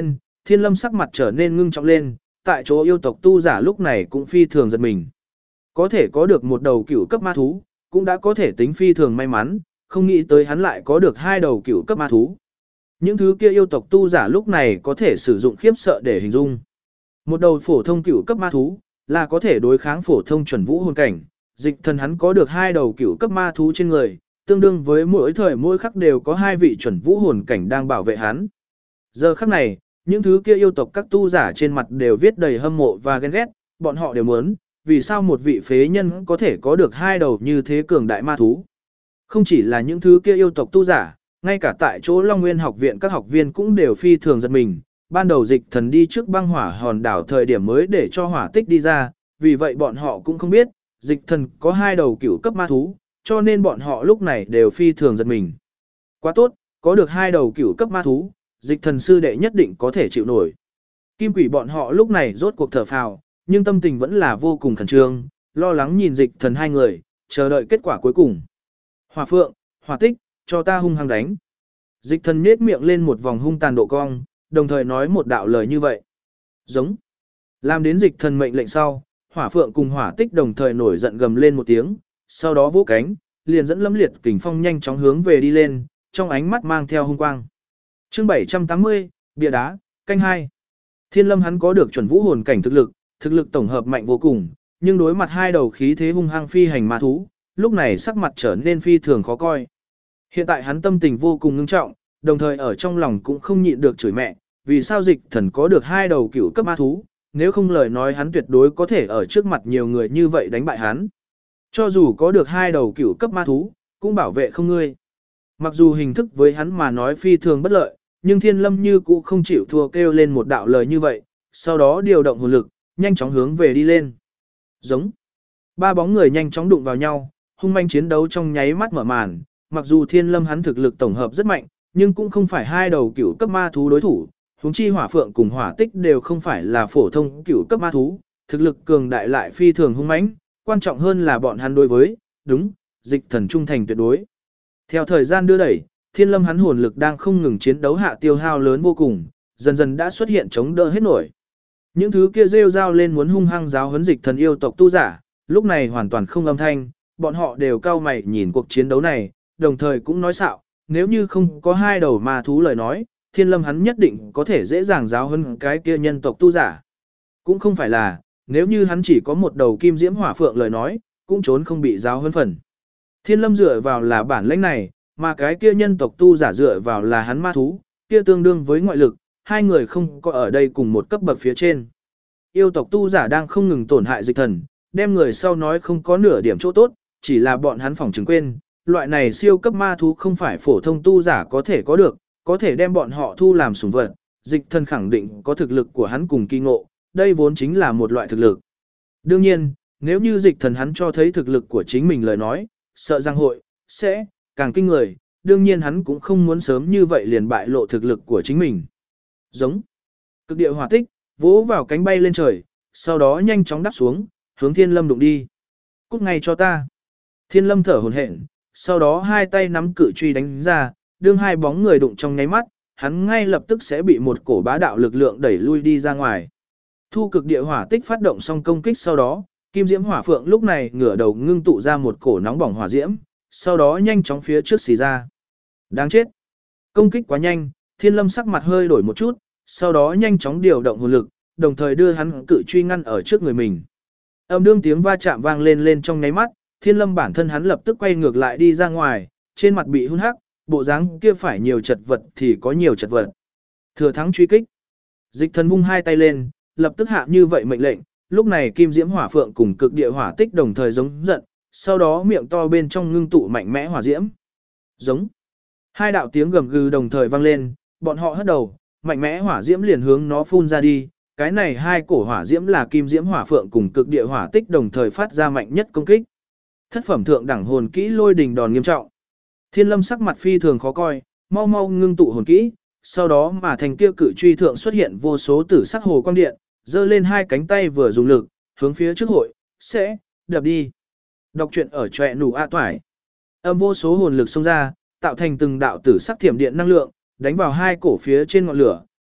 Thiên Lâm sắc mặt trở nên ngưng trọng lên, tại chỗ yêu tộc tu giả lúc này cũng phi thường giật mình. Có thể có được một đầu cửu cấp ma thú, cũng đã có thể tính phi thường may mắn, không nghĩ tới hắn lại có được hai đầu cửu cấp ma thú. Những thứ kia yêu tộc tu giả lúc này có thể sử dụng khiếp sợ để hình dung. Một đầu phổ thông cửu cấp ma thú là có thể đối kháng phổ thông chuẩn vũ hồn cảnh, Dịch Thần hắn có được hai đầu cửu cấp ma thú trên người, tương đương với mỗi thời mỗi khắc đều có hai vị chuẩn vũ hồn cảnh đang bảo vệ hắn. Giờ khắc này, những thứ kia yêu tộc các tu giả trên mặt đều viết đầy hâm mộ và ghen ghét, bọn họ đều muốn, vì sao một vị phế nhân có thể có được hai đầu như thế cường đại ma thú. Không chỉ là những thứ kia yêu tộc tu giả, ngay cả tại chỗ Long Nguyên học viện các học viên cũng đều phi thường giật mình. Ban đầu Dịch Thần đi trước băng hỏa hòn đảo thời điểm mới để cho hỏa tích đi ra, vì vậy bọn họ cũng không biết, Dịch Thần có hai đầu cửu cấp ma thú, cho nên bọn họ lúc này đều phi thường giật mình. Quá tốt, có được hai đầu cửu cấp ma thú, Dịch Thần sư đệ nhất định có thể chịu nổi. Kim Quỷ bọn họ lúc này rốt cuộc thở phào, nhưng tâm tình vẫn là vô cùng khẩn trương, lo lắng nhìn Dịch Thần hai người, chờ đợi kết quả cuối cùng. Hỏa Phượng, Hỏa Tích, cho ta hung hăng đánh. Dịch Thần nhếch miệng lên một vòng hung tàn độ cong, đồng thời nói một đạo lời như vậy. Giống. Làm đến Dịch Thần mệnh lệnh sau, Hỏa Phượng cùng Hỏa Tích đồng thời nổi giận gầm lên một tiếng, sau đó vỗ cánh, liền dẫn Lâm Liệt kình phong nhanh chóng hướng về đi lên, trong ánh mắt mang theo hung quang. Chương 780, bia đá, canh 2. Thiên Lâm hắn có được chuẩn vũ hồn cảnh thực lực tổng hợp mạnh vô cùng, nhưng đối mặt hai đầu khí thế hung hăng phi hành ma thú, lúc này sắc mặt trở nên phi thường khó coi. Hiện tại hắn tâm tình vô cùng ngưng trọng, đồng thời ở trong lòng cũng không nhịn được chửi mẹ, vì sao Dịch Thần có được hai đầu cửu cấp ma thú, nếu không lời nói hắn tuyệt đối có thể ở trước mặt nhiều người như vậy đánh bại hắn. Cho dù có được hai đầu cửu cấp ma thú, cũng bảo vệ không ngươi. Mặc dù hình thức với hắn mà nói phi thường bất lợi, nhưng Thiên Lâm như cũ không chịu thua kêu lên một đạo lời như vậy, sau đó điều động hồn lực, nhanh chóng hướng về đi lên. Giống. Ba bóng người nhanh chóng đụng vào nhau, hung manh chiến đấu trong nháy mắt mở màn, mặc dù Thiên Lâm hắn thực lực tổng hợp rất mạnh, nhưng cũng không phải hai đầu cửu cấp ma thú đối thủ, huống chi Hỏa Phượng cùng Hỏa Tích đều không phải là phổ thông cửu cấp ma thú, thực lực cường đại lại phi thường hung mãnh, quan trọng hơn là bọn hắn đối với, đúng, Dịch Thần trung thành tuyệt đối. Theo thời gian đưa đẩy, Thiên Lâm hắn hồn lực đang không ngừng chiến đấu hạ tiêu hao lớn vô cùng, dần dần đã xuất hiện chống đỡ hết nổi. Những thứ kia rêu rao lên muốn hung hăng giáo huấn Dịch Thần yêu tộc tu giả, lúc này hoàn toàn không âm thanh, bọn họ đều cau mày nhìn cuộc chiến đấu này, đồng thời cũng nói xạo, nếu như không có hai đầu ma thú lời nói, Thiên Lâm hắn nhất định có thể dễ dàng giáo huấn cái kia nhân tộc tu giả. Cũng không phải là, nếu như hắn chỉ có một đầu kim diễm hỏa phượng lời nói, cũng trốn không bị giáo huấn phần. Thiên Lâm dựa vào là bản lĩnh này, mà cái kia nhân tộc tu giả dựa vào là hắn ma thú, kia tương đương với ngoại lực, hai người không có ở đây cùng một cấp bậc phía trên. Yêu tộc tu giả đang không ngừng tổn hại Dịch Thần, đem người sau nói không có nửa điểm chỗ tốt, chỉ là bọn hắn phỏng chứng quên, loại này siêu cấp ma thú không phải phổ thông tu giả có thể có được, có thể đem bọn họ thu làm sủng vật. Dịch Thần khẳng định có thực lực của hắn cùng kỳ ngộ, đây vốn chính là một loại thực lực. Đương nhiên, nếu như Dịch Thần hắn cho thấy thực lực của chính mình lời nói, sợ rằng hội sẽ càng kinh người, đương nhiên hắn cũng không muốn sớm như vậy liền bại lộ thực lực của chính mình. Giống. Cực địa hỏa tích, vỗ vào cánh bay lên trời, sau đó nhanh chóng đáp xuống, hướng Thiên Lâm đụng đi. Cút ngay cho ta. Thiên Lâm thở hổn hển, sau đó hai tay nắm cự truy đánh ra, đương hai bóng người đụng trong nháy mắt, hắn ngay lập tức sẽ bị một cổ bá đạo lực lượng đẩy lui đi ra ngoài. Thu cực địa hỏa tích phát động xong công kích sau đó, Kim Diễm Hỏa Phượng lúc này ngửa đầu ngưng tụ ra một cổ nóng bỏng hỏa diễm, sau đó nhanh chóng phía trước xì ra. Đáng chết. Công kích quá nhanh, Thiên Lâm sắc mặt hơi đổi một chút, sau đó nhanh chóng điều động hồn lực, đồng thời đưa hắn cự truy ngăn ở trước người mình. Âm đương tiếng va chạm vang lên trong nháy mắt, Thiên Lâm bản thân hắn lập tức quay ngược lại đi ra ngoài, trên mặt bị hun hắc, bộ dáng kia phải nhiều chật vật thì có nhiều chật vật. Thừa thắng truy kích. Dịch Thần vung hai tay lên, lập tức hạ như vậy mệnh lệnh, lúc này Kim Diễm Hỏa Phượng cùng cực địa hỏa tích đồng thời giống giận, sau đó miệng to bên trong ngưng tụ mạnh mẽ hỏa diễm. Giống. Hai đạo tiếng gầm gừ đồng thời vang lên, bọn họ hất đầu, mạnh mẽ hỏa diễm liền hướng nó phun ra đi, cái này hai cổ hỏa diễm là Kim Diễm Hỏa Phượng cùng cực địa hỏa tích đồng thời phát ra mạnh nhất công kích. Thất phẩm thượng đẳng hồn kỹ lôi đình đòn nghiêm trọng. Thiên Lâm sắc mặt phi thường khó coi, mau mau ngưng tụ hồn kỹ, sau đó mà thành kia cự truy thượng xuất hiện vô số tử sắc hồ quang điện, giơ lên hai cánh tay vừa dùng lực, hướng phía trước hội, sẽ đập đi. Đọc truyện ở trọe nủ a toải. Âm vô số hồn lực xông ra, tạo thành từng đạo tử sắc thiểm điện năng lượng, đánh vào hai cổ phía trên ngọn lửa,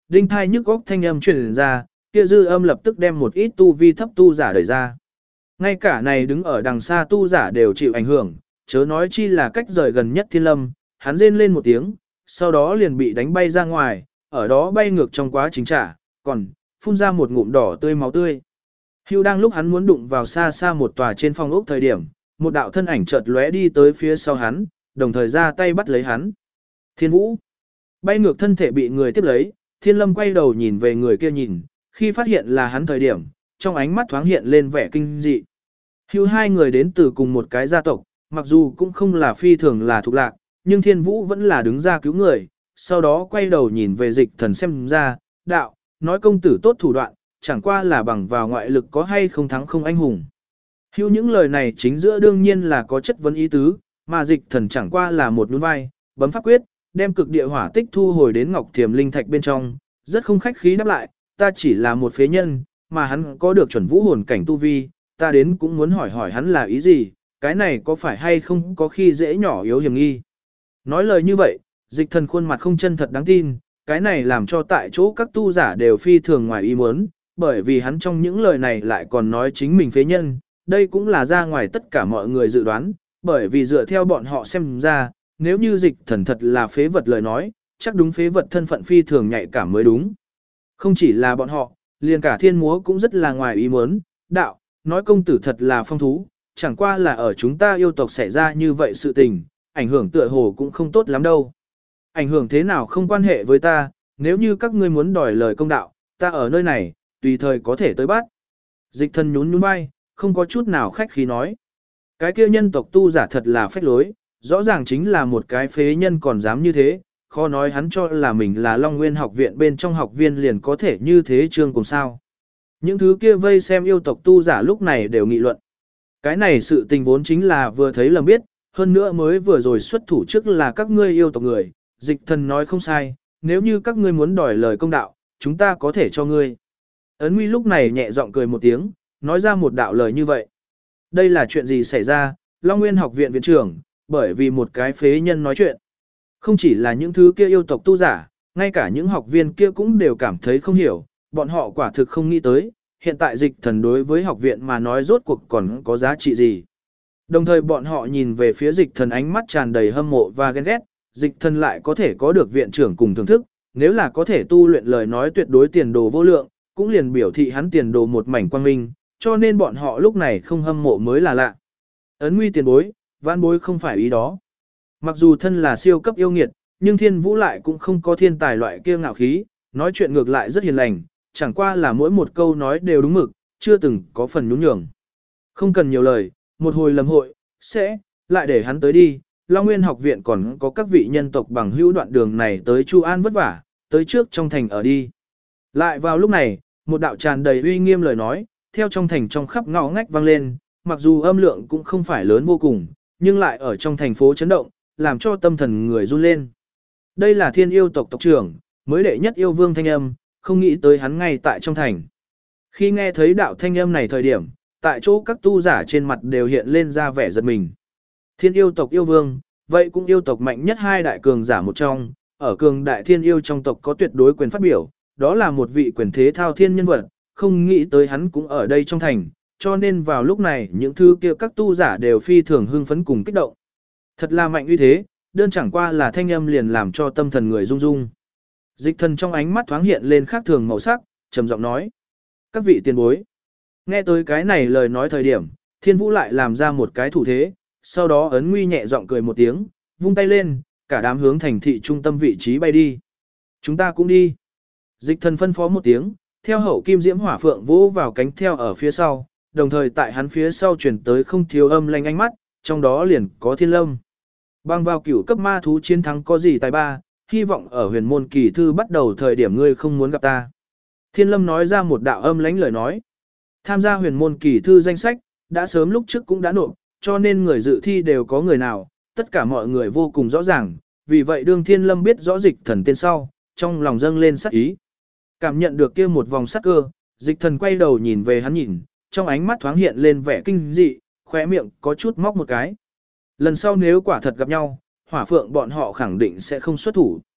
đinh thai nhức góc thanh âm truyền ra, kia dư âm lập tức đem một ít tu vi thấp tu giả đẩy ra. Ngay cả này đứng ở đằng xa tu giả đều chịu ảnh hưởng, chớ nói chi là cách rời gần nhất Thiên Lâm, hắn rên lên một tiếng, sau đó liền bị đánh bay ra ngoài, ở đó bay ngược trong quá trình trả, còn phun ra một ngụm đỏ tươi máu tươi. Hưu đang lúc hắn muốn đụng vào xa xa một tòa trên phong ốc thời điểm, một đạo thân ảnh chợt lóe đi tới phía sau hắn, đồng thời ra tay bắt lấy hắn. Thiên Vũ bay ngược thân thể bị người tiếp lấy, Thiên Lâm quay đầu nhìn về người kia nhìn, khi phát hiện là hắn thời điểm, trong ánh mắt thoáng hiện lên vẻ kinh dị. Hưu hai người đến từ cùng một cái gia tộc, mặc dù cũng không là phi thường là thuộc lạc, nhưng Thiên Vũ vẫn là đứng ra cứu người, sau đó quay đầu nhìn về Dịch Thần xem ra, đạo, nói công tử tốt thủ đoạn, chẳng qua là bằng vào ngoại lực có hay không thắng không anh hùng. Hưu những lời này chính giữa đương nhiên là có chất vấn ý tứ, mà Dịch Thần chẳng qua là một nhún vai, bấm pháp quyết, đem cực địa hỏa tích thu hồi đến Ngọc Thiềm linh thạch bên trong, rất không khách khí đáp lại, ta chỉ là một phế nhân, mà hắn có được chuẩn vũ hồn cảnh tu vi, ta đến cũng muốn hỏi hỏi hắn là ý gì, cái này có phải hay không có khi dễ nhỏ yếu hiểm nghi. Nói lời như vậy, Dịch Thần khuôn mặt không chân thật đáng tin, cái này làm cho tại chỗ các tu giả đều phi thường ngoài ý muốn, bởi vì hắn trong những lời này lại còn nói chính mình phế nhân, đây cũng là ra ngoài tất cả mọi người dự đoán, bởi vì dựa theo bọn họ xem ra, nếu như Dịch Thần thật là phế vật lời nói, chắc đúng phế vật thân phận phi thường nhạy cảm mới đúng. Không chỉ là bọn họ, liền cả thiên múa cũng rất là ngoài ý muốn, đạo, nói công tử thật là phong thú, chẳng qua là ở chúng ta yêu tộc xảy ra như vậy sự tình, ảnh hưởng tựa hồ cũng không tốt lắm đâu. Ảnh hưởng thế nào không quan hệ với ta, nếu như các ngươi muốn đòi lời công đạo, ta ở nơi này, tùy thời có thể tới bắt. Dịch Thần nhún nhún vai, không có chút nào khách khí nói. Cái kia nhân tộc tu giả thật là phách lối, rõ ràng chính là một cái phế nhân còn dám như thế, khó nói hắn cho là mình là Long Nguyên học viện bên trong học viên liền có thể như thế trương cùng sao. Những thứ kia vây xem yêu tộc tu giả lúc này đều nghị luận. Cái này sự tình vốn chính là vừa thấy lầm biết, hơn nữa mới vừa rồi xuất thủ trước là các ngươi yêu tộc người, Dịch Thần nói không sai, nếu như các ngươi muốn đòi lời công đạo, chúng ta có thể cho ngươi. Ấn Nguy lúc này nhẹ giọng cười một tiếng, nói ra một đạo lời như vậy. Đây là chuyện gì xảy ra, Long Nguyên học viện viện trưởng, bởi vì một cái phế nhân nói chuyện. Không chỉ là những thứ kia yêu tộc tu giả, ngay cả những học viên kia cũng đều cảm thấy không hiểu, bọn họ quả thực không nghĩ tới, hiện tại Dịch Thần đối với học viện mà nói rốt cuộc còn có giá trị gì. Đồng thời bọn họ nhìn về phía Dịch Thần ánh mắt tràn đầy hâm mộ và ghen ghét, Dịch Thần lại có thể có được viện trưởng cùng thưởng thức, nếu là có thể tu luyện lời nói tuyệt đối tiền đồ vô lượng, cũng liền biểu thị hắn tiền đồ một mảnh quang minh, cho nên bọn họ lúc này không hâm mộ mới là lạ. Ấn Nguy tiền bối, vãn bối không phải ý đó. Mặc dù thân là siêu cấp yêu nghiệt, nhưng Thiên Vũ lại cũng không có thiên tài loại kia ngạo khí, nói chuyện ngược lại rất hiền lành, chẳng qua là mỗi một câu nói đều đúng mực, chưa từng có phần nhún nhường. Không cần nhiều lời, một hồi lầm hội, sẽ, lại để hắn tới đi, Long Nguyên học viện còn có các vị nhân tộc bằng hữu đoạn đường này tới Chu An vất vả, tới trước trong thành ở đi. Lại vào lúc này, một đạo tràn đầy uy nghiêm lời nói, theo trong thành trong khắp ngõ ngách vang lên, mặc dù âm lượng cũng không phải lớn vô cùng, nhưng lại ở trong thành phố chấn động, làm cho tâm thần người run lên. Đây là Thiên yêu tộc tộc trưởng, mới đệ nhất yêu vương thanh âm, không nghĩ tới hắn ngay tại trong thành. Khi nghe thấy đạo thanh âm này thời điểm, tại chỗ các tu giả trên mặt đều hiện lên ra vẻ giật mình. Thiên yêu tộc yêu vương, vậy cũng yêu tộc mạnh nhất hai đại cường giả một trong, ở cường đại thiên yêu trong tộc có tuyệt đối quyền phát biểu, đó là một vị quyền thế thao thiên nhân vật, không nghĩ tới hắn cũng ở đây trong thành, cho nên vào lúc này những thứ kia các tu giả đều phi thường hưng phấn cùng kích động. Thật là mạnh uy thế, đơn chẳng qua là thanh âm liền làm cho tâm thần người rung rung. Dịch Thần trong ánh mắt thoáng hiện lên khác thường màu sắc, trầm giọng nói: "Các vị tiền bối." Nghe tới cái này lời nói thời điểm, Thiên Vũ lại làm ra một cái thủ thế, sau đó Ấn Nguy nhẹ giọng cười một tiếng, vung tay lên, cả đám hướng thành thị trung tâm vị trí bay đi. "Chúng ta cũng đi." Dịch Thần phân phó một tiếng, theo hậu kim diễm hỏa phượng vỗ vào cánh theo ở phía sau, đồng thời tại hắn phía sau truyền tới không thiếu âm lanh ánh mắt, trong đó liền có Thiên Lâm. Bằng vào cửu cấp ma thú chiến thắng có gì tài ba, hy vọng ở huyền môn kỳ thư bắt đầu thời điểm ngươi không muốn gặp ta. Thiên Lâm nói ra một đạo âm lãnh lời nói. Tham gia huyền môn kỳ thư danh sách, đã sớm lúc trước cũng đã nộp, cho nên người dự thi đều có người nào, tất cả mọi người vô cùng rõ ràng, vì vậy đương Thiên Lâm biết rõ Dịch Thần tên sau, trong lòng dâng lên sắc ý. Cảm nhận được kia một vòng sắc cơ, Dịch Thần quay đầu nhìn về hắn nhìn, trong ánh mắt thoáng hiện lên vẻ kinh dị, khóe miệng có chút móc một cái. Lần sau nếu quả thật gặp nhau, Hỏa Phượng bọn họ khẳng định sẽ không xuất thủ.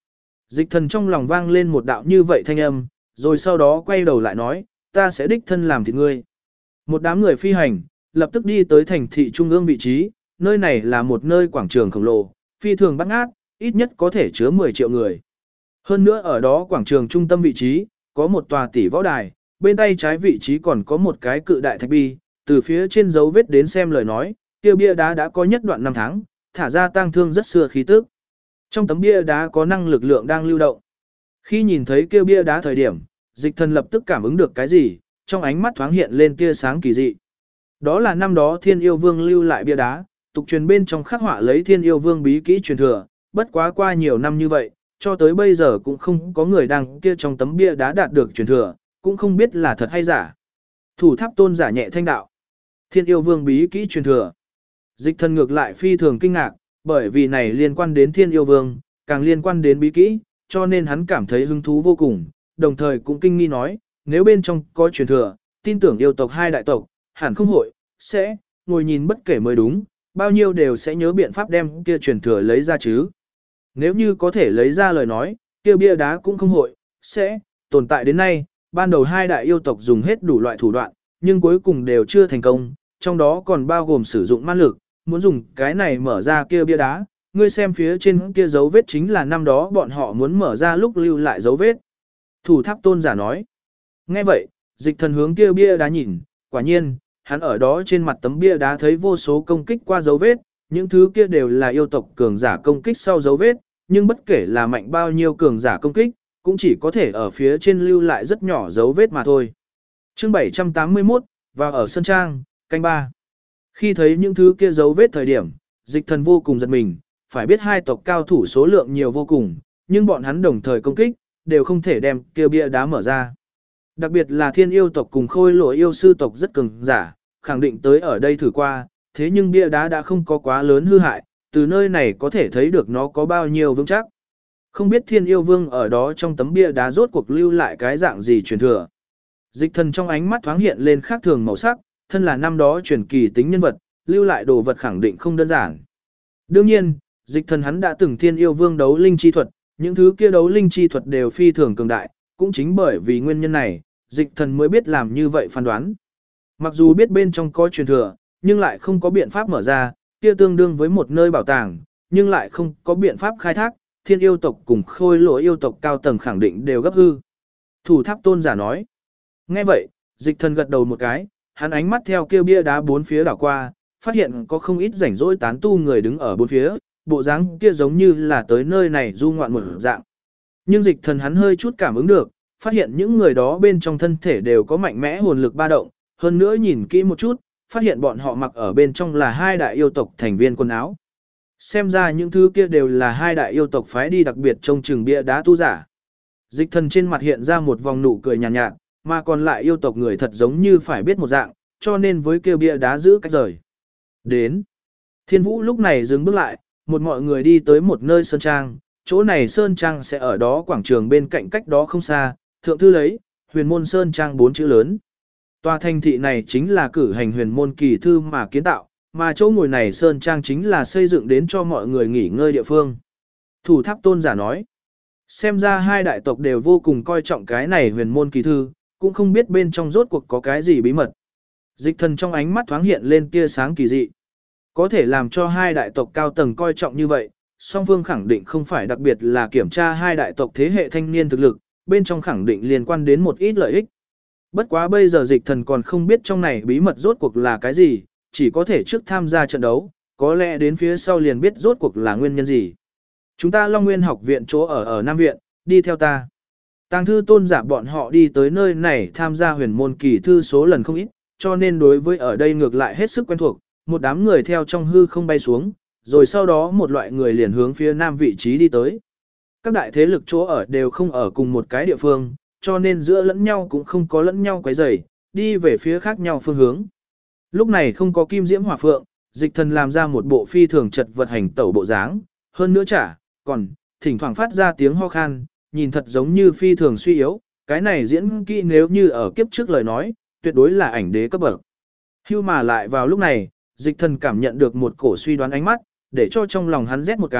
Dịch thần trong lòng vang lên một đạo như vậy thanh âm, rồi sau đó quay đầu lại nói, ta sẽ đích thân làm thịt ngươi. Một đám người phi hành, lập tức đi tới thành thị trung ương vị trí, nơi này là một nơi quảng trường khổng lồ, phi thường bắt ngát, ít nhất có thể chứa 10 triệu người. Hơn nữa ở đó quảng trường trung tâm vị trí, có một tòa tỷ võ đài, bên tay trái vị trí còn có một cái cự đại thạch bi, từ phía trên dấu vết đến xem lời nói, kia bia đá đã có nhất đoạn năm tháng, thả ra tang thương rất xưa khí tức. Trong tấm bia đá có năng lực lượng đang lưu động. Khi nhìn thấy kia bia đá thời điểm, Dịch thần lập tức cảm ứng được cái gì, trong ánh mắt thoáng hiện lên tia sáng kỳ dị. Đó là năm đó Thiên Yêu Vương lưu lại bia đá, tục truyền bên trong khắc họa lấy Thiên Yêu Vương bí kỹ truyền thừa, bất quá qua nhiều năm như vậy, cho tới bây giờ cũng không có người đang kia trong tấm bia đá đạt được truyền thừa, cũng không biết là thật hay giả. Thủ Tháp Tôn giả nhẹ thanh đạo. Thiên Yêu Vương bí kỹ truyền thừa. Dịch thần ngược lại phi thường kinh ngạc, bởi vì này liên quan đến Thiên Yêu Vương, càng liên quan đến bí kỹ, cho nên hắn cảm thấy hứng thú vô cùng, đồng thời cũng kinh nghi nói, nếu bên trong có truyền thừa, tin tưởng yêu tộc hai đại tộc, hẳn không hội, sẽ, ngồi nhìn bất kể mới đúng, bao nhiêu đều sẽ nhớ biện pháp đem kia truyền thừa lấy ra chứ. Nếu như có thể lấy ra lời nói, kia bia đá cũng không hội, sẽ, tồn tại đến nay, ban đầu hai đại yêu tộc dùng hết đủ loại thủ đoạn, nhưng cuối cùng đều chưa thành công, trong đó còn bao gồm sử dụng ma lực, muốn dùng cái này mở ra kia bia đá, ngươi xem phía trên kia dấu vết chính là năm đó bọn họ muốn mở ra lúc lưu lại dấu vết. Thủ Tháp Tôn giả nói. Nghe vậy, Dịch thần hướng kia bia đá nhìn, quả nhiên, hắn ở đó trên mặt tấm bia đá thấy vô số công kích qua dấu vết, những thứ kia đều là yêu tộc cường giả công kích sau dấu vết, nhưng bất kể là mạnh bao nhiêu cường giả công kích, cũng chỉ có thể ở phía trên lưu lại rất nhỏ dấu vết mà thôi. Chương 781, và ở Sơn Trang, canh 3. Khi thấy những thứ kia dấu vết thời điểm, Dịch thần vô cùng giật mình, phải biết hai tộc cao thủ số lượng nhiều vô cùng, nhưng bọn hắn đồng thời công kích, đều không thể đem kia bia đá mở ra. Đặc biệt là Thiên Yêu tộc cùng Khôi Lỗi yêu sư tộc rất cường giả, khẳng định tới ở đây thử qua, thế nhưng bia đá đã không có quá lớn hư hại, từ nơi này có thể thấy được nó có bao nhiêu vững chắc. Không biết Thiên Yêu Vương ở đó trong tấm bia đá rốt cuộc lưu lại cái dạng gì truyền thừa. Dịch thần trong ánh mắt thoáng hiện lên khác thường màu sắc, thân là năm đó truyền kỳ tính nhân vật, lưu lại đồ vật khẳng định không đơn giản. Đương nhiên, dịch thần hắn đã từng Thiên Yêu Vương đấu linh chi thuật, những thứ kia đấu linh chi thuật đều phi thường cường đại, cũng chính bởi vì nguyên nhân này, dịch thần mới biết làm như vậy phán đoán. Mặc dù biết bên trong có truyền thừa, nhưng lại không có biện pháp mở ra, kia tương đương với một nơi bảo tàng, nhưng lại không có biện pháp khai thác, Thiên Yêu tộc cùng Khôi Lỗi yêu tộc cao tầng khẳng định đều gấp hư. Thủ Tháp Tôn giả nói. Nghe vậy, dịch thần gật đầu một cái, hắn ánh mắt theo kia bia đá bốn phía đảo qua, phát hiện có không ít rảnh rỗi tán tu người đứng ở bốn phía, bộ dáng kia giống như là tới nơi này du ngoạn một dạng. Nhưng dịch thần hắn hơi chút cảm ứng được, phát hiện những người đó bên trong thân thể đều có mạnh mẽ hồn lực ba động, hơn nữa nhìn kỹ một chút, phát hiện bọn họ mặc ở bên trong là hai đại yêu tộc thành viên quần áo. Xem ra những thứ kia đều là hai đại yêu tộc phái đi đặc biệt trông chừng bia đá tu giả. Dịch thần trên mặt hiện ra một vòng nụ cười nhàn nhạt, mà còn lại yêu tộc người thật giống như phải biết một dạng, cho nên với kia bia đá giữ cách rời. Đến. Thiên Vũ lúc này dừng bước lại, một mọi người đi tới một nơi sơn trang, chỗ này sơn trang sẽ ở đó quảng trường bên cạnh cách đó không xa, thượng thư lấy, huyền môn sơn trang 4 chữ lớn. Tòa thành thị này chính là cử hành huyền môn kỳ thư mà kiến tạo, mà chỗ ngồi này sơn trang chính là xây dựng đến cho mọi người nghỉ ngơi địa phương. Thủ Tháp Tôn giả nói, xem ra hai đại tộc đều vô cùng coi trọng cái này huyền môn kỳ thư, cũng không biết bên trong rốt cuộc có cái gì bí mật. Dịch thần trong ánh mắt thoáng hiện lên tia sáng kỳ dị. Có thể làm cho hai đại tộc cao tầng coi trọng như vậy, song phương khẳng định không phải đặc biệt là kiểm tra hai đại tộc thế hệ thanh niên thực lực, bên trong khẳng định liên quan đến một ít lợi ích. Bất quá bây giờ dịch thần còn không biết trong này bí mật rốt cuộc là cái gì, chỉ có thể trước tham gia trận đấu, có lẽ đến phía sau liền biết rốt cuộc là nguyên nhân gì. Chúng ta Long Nguyên học viện chỗ ở Nam Viện, đi theo ta. Tàng thư tôn giả bọn họ đi tới nơi này tham gia huyền môn kỳ thư số lần không ít, cho nên đối với ở đây ngược lại hết sức quen thuộc, một đám người theo trong hư không bay xuống, rồi sau đó một loại người liền hướng phía nam vị trí đi tới. Các đại thế lực chỗ ở đều không ở cùng một cái địa phương, cho nên giữa lẫn nhau cũng không có lẫn nhau quấy rầy, đi về phía khác nhau phương hướng. Lúc này không có kim diễm hỏa phượng, dịch thần làm ra một bộ phi thường chật vật hành tẩu bộ dáng, hơn nữa còn thỉnh thoảng phát ra tiếng ho khan, nhìn thật giống như phi thường suy yếu, cái này diễn kỹ nếu như ở kiếp trước lời nói, tuyệt đối là ảnh đế cấp bậc. Hưu mà lại vào lúc này, dịch thần cảm nhận được một cổ suy đoán ánh mắt, để cho trong lòng hắn rét một cái,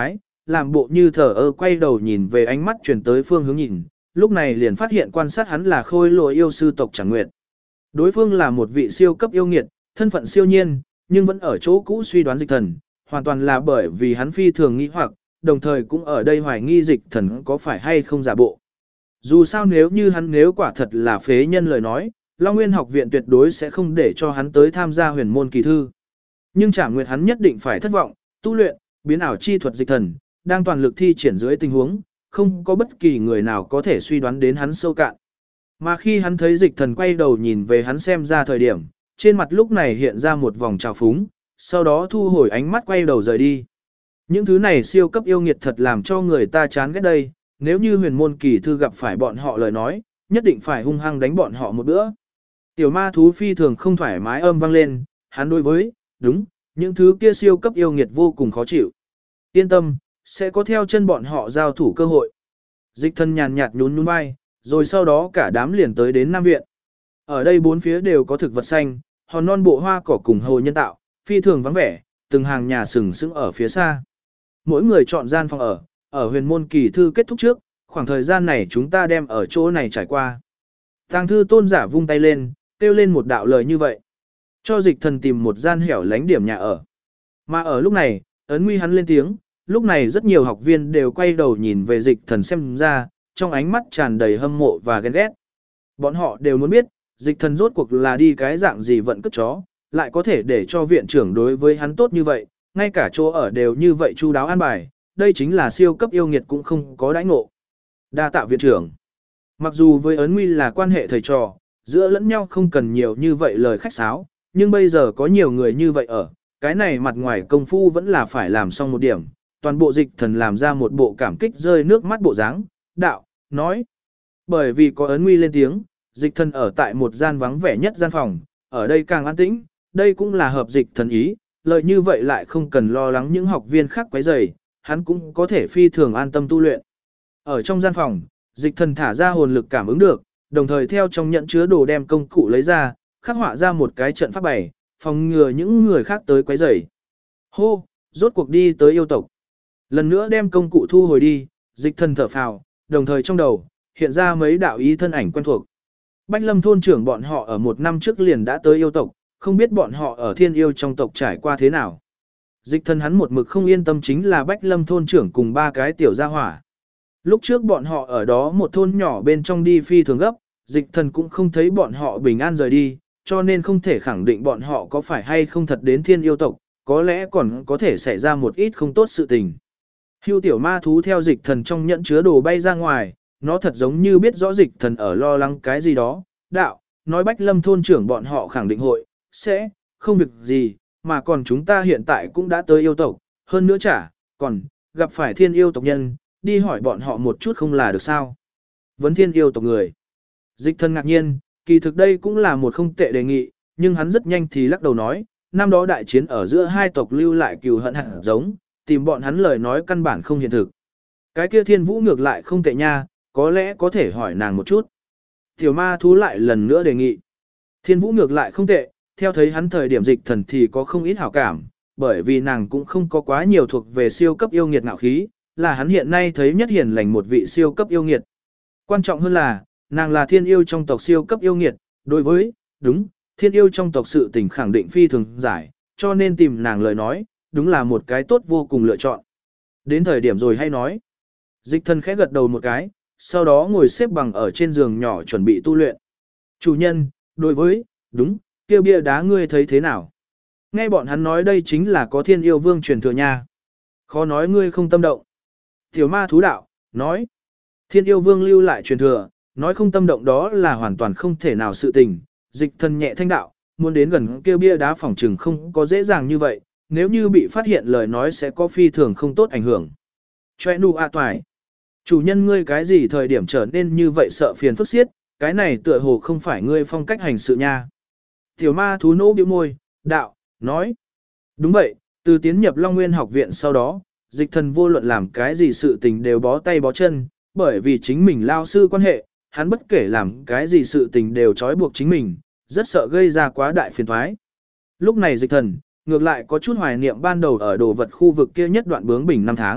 làm bộ như thờ ơ quay đầu nhìn về ánh mắt chuyển tới phương hướng nhìn, lúc này liền phát hiện quan sát hắn là khôi lỗi yêu sư tộc Trảm Nguyệt. Đối phương là một vị siêu cấp yêu nghiệt, thân phận siêu nhiên, nhưng vẫn ở chỗ cũ suy đoán Dịch Thần, hoàn toàn là bởi vì hắn phi thường nghi hoặc, đồng thời cũng ở đây hoài nghi Dịch Thần có phải hay không giả bộ. Dù sao nếu quả thật là phế nhân lời nói, Long Nguyên học viện tuyệt đối sẽ không để cho hắn tới tham gia huyền môn kỳ thư. Nhưng Trảm Nguyệt hắn nhất định phải thất vọng, tu luyện, biến ảo chi thuật Dịch Thần, đang toàn lực thi triển dưới tình huống, không có bất kỳ người nào có thể suy đoán đến hắn sâu cạn. Mà khi hắn thấy Dịch Thần quay đầu nhìn về hắn xem ra thời điểm, trên mặt lúc này hiện ra một vòng trào phúng, sau đó thu hồi ánh mắt quay đầu rời đi. Những thứ này siêu cấp yêu nghiệt thật làm cho người ta chán ghét đây, nếu như huyền môn kỳ thư gặp phải bọn họ lời nói, nhất định phải hung hăng đánh bọn họ một bữa. Tiểu ma thú phi thường không thoải mái âm vang lên, hắn đối với, đúng, những thứ kia siêu cấp yêu nghiệt vô cùng khó chịu. Yên tâm, sẽ có theo chân bọn họ giao thủ cơ hội. Dịch Thần nhàn nhạt nhún nhún vai, rồi sau đó cả đám liền tới đến Nam Viện. Ở đây bốn phía đều có thực vật xanh, hòn non bộ hoa cỏ cùng hồ nhân tạo, phi thường vắng vẻ, từng hàng nhà sừng sững ở phía xa. Mỗi người chọn gian phòng ở huyền môn kỳ thư kết thúc trước, khoảng thời gian này chúng ta đem ở chỗ này trải qua. Tàng thư tôn giả vung tay lên, kêu lên một đạo lời như vậy. Cho Dịch Thần tìm một gian hẻo lánh điểm nhà ở. Mà ở lúc này, ấn nguy hắn lên tiếng, lúc này rất nhiều học viên đều quay đầu nhìn về Dịch Thần xem ra, trong ánh mắt tràn đầy hâm mộ và ghen ghét. Bọn họ đều muốn biết, Dịch Thần rốt cuộc là đi cái dạng gì vận cất chó, lại có thể để cho viện trưởng đối với hắn tốt như vậy, ngay cả chỗ ở đều như vậy chu đáo an bài, đây chính là siêu cấp yêu nghiệt cũng không có đãi ngộ. Đa tạ viện trưởng. Mặc dù với ấn nguy là quan hệ thầy trò, giữa lẫn nhau không cần nhiều như vậy lời khách sáo, nhưng bây giờ có nhiều người như vậy ở, cái này mặt ngoài công phu vẫn là phải làm xong một điểm. Toàn bộ Dịch Thần làm ra một bộ cảm kích rơi nước mắt bộ dáng, đạo, nói. Bởi vì có ấn nguy lên tiếng, Dịch Thần ở tại một gian vắng vẻ nhất gian phòng, ở đây càng an tĩnh, đây cũng là hợp Dịch Thần ý, lợi như vậy lại không cần lo lắng những học viên khác quấy rầy, hắn cũng có thể phi thường an tâm tu luyện. Ở trong gian phòng, Dịch Thần thả ra hồn lực cảm ứng được, đồng thời theo trong nhận chứa đồ đem công cụ lấy ra, khắc họa ra một cái trận pháp bày, phòng ngừa những người khác tới quấy rầy. Hô, rốt cuộc đi tới yêu tộc. Lần nữa đem công cụ thu hồi đi, Dịch Thần thở phào, đồng thời trong đầu hiện ra mấy đạo ý thân ảnh quen thuộc. Bách Lâm thôn trưởng bọn họ ở một năm trước liền đã tới yêu tộc, không biết bọn họ ở thiên yêu trong tộc trải qua thế nào. Dịch Thần hắn một mực không yên tâm chính là Bách Lâm thôn trưởng cùng ba cái tiểu gia hỏa. Lúc trước bọn họ ở đó một thôn nhỏ bên trong đi phi thường gấp, Dịch Thần cũng không thấy bọn họ bình an rời đi, cho nên không thể khẳng định bọn họ có phải hay không thật đến thiên yêu tộc, có lẽ còn có thể xảy ra một ít không tốt sự tình. Hưu tiểu ma thú theo Dịch Thần trong nhẫn chứa đồ bay ra ngoài, nó thật giống như biết rõ Dịch Thần ở lo lắng cái gì đó, đạo, nói Bách Lâm thôn trưởng bọn họ khẳng định hội, sẽ, không việc gì, mà còn chúng ta hiện tại cũng đã tới yêu tộc, hơn nữa còn, gặp phải thiên yêu tộc nhân, đi hỏi bọn họ một chút không là được sao. Vấn thiên yêu tộc người. Dịch Thần ngạc nhiên, kỳ thực đây cũng là một không tệ đề nghị, nhưng hắn rất nhanh thì lắc đầu nói, năm đó đại chiến ở giữa hai tộc lưu lại cừu hận hẳn giống, tìm bọn hắn lời nói căn bản không hiện thực. Cái kia thiên vũ ngược lại không tệ nha, có lẽ có thể hỏi nàng một chút. Tiểu ma thú lại lần nữa đề nghị. Thiên vũ ngược lại không tệ, theo thấy hắn thời điểm Dịch Thần thì có không ít hảo cảm, bởi vì nàng cũng không có quá nhiều thuộc về siêu cấp yêu nghiệt ngạo khí, là hắn hiện nay thấy nhất hiền lành một vị siêu cấp yêu nghiệt. Quan trọng hơn là, nàng là thiên yêu trong tộc siêu cấp yêu nghiệt, đối với, đúng, thiên yêu trong tộc sự tình khẳng định phi thường giải, cho nên tìm nàng lời nói, đúng là một cái tốt vô cùng lựa chọn. Đến thời điểm rồi hay nói. Dịch Thần khẽ gật đầu một cái, sau đó ngồi xếp bằng ở trên giường nhỏ chuẩn bị tu luyện. Chủ nhân, đối với, đúng, kêu bia đá ngươi thấy thế nào? Nghe bọn hắn nói đây chính là có thiên yêu vương truyền thừa nha. Khó nói ngươi không tâm động. Tiểu ma thú đạo, nói. Thiên yêu vương lưu lại truyền thừa, nói không tâm động đó là hoàn toàn không thể nào sự tình. Dịch Thần nhẹ thanh đạo, muốn đến gần kêu bia đá phòng trừng không có dễ dàng như vậy, nếu như bị phát hiện lời nói sẽ có phi thường không tốt ảnh hưởng. Choe nu a toài. Chủ nhân ngươi cái gì thời điểm trở nên như vậy sợ phiền phức xiết, cái này tựa hồ không phải ngươi phong cách hành sự nha. Tiểu ma thú nỗ bĩu môi, đạo, nói. Đúng vậy, từ tiến nhập Long Nguyên học viện sau đó, Dịch Thần vô luận làm cái gì sự tình đều bó tay bó chân, bởi vì chính mình lao sư quan hệ, hắn bất kể làm cái gì sự tình đều trói buộc chính mình, rất sợ gây ra quá đại phiền toái. Lúc này Dịch Thần, ngược lại có chút hoài niệm ban đầu ở đồ vật khu vực kia nhất đoạn bướng bỉnh năm tháng,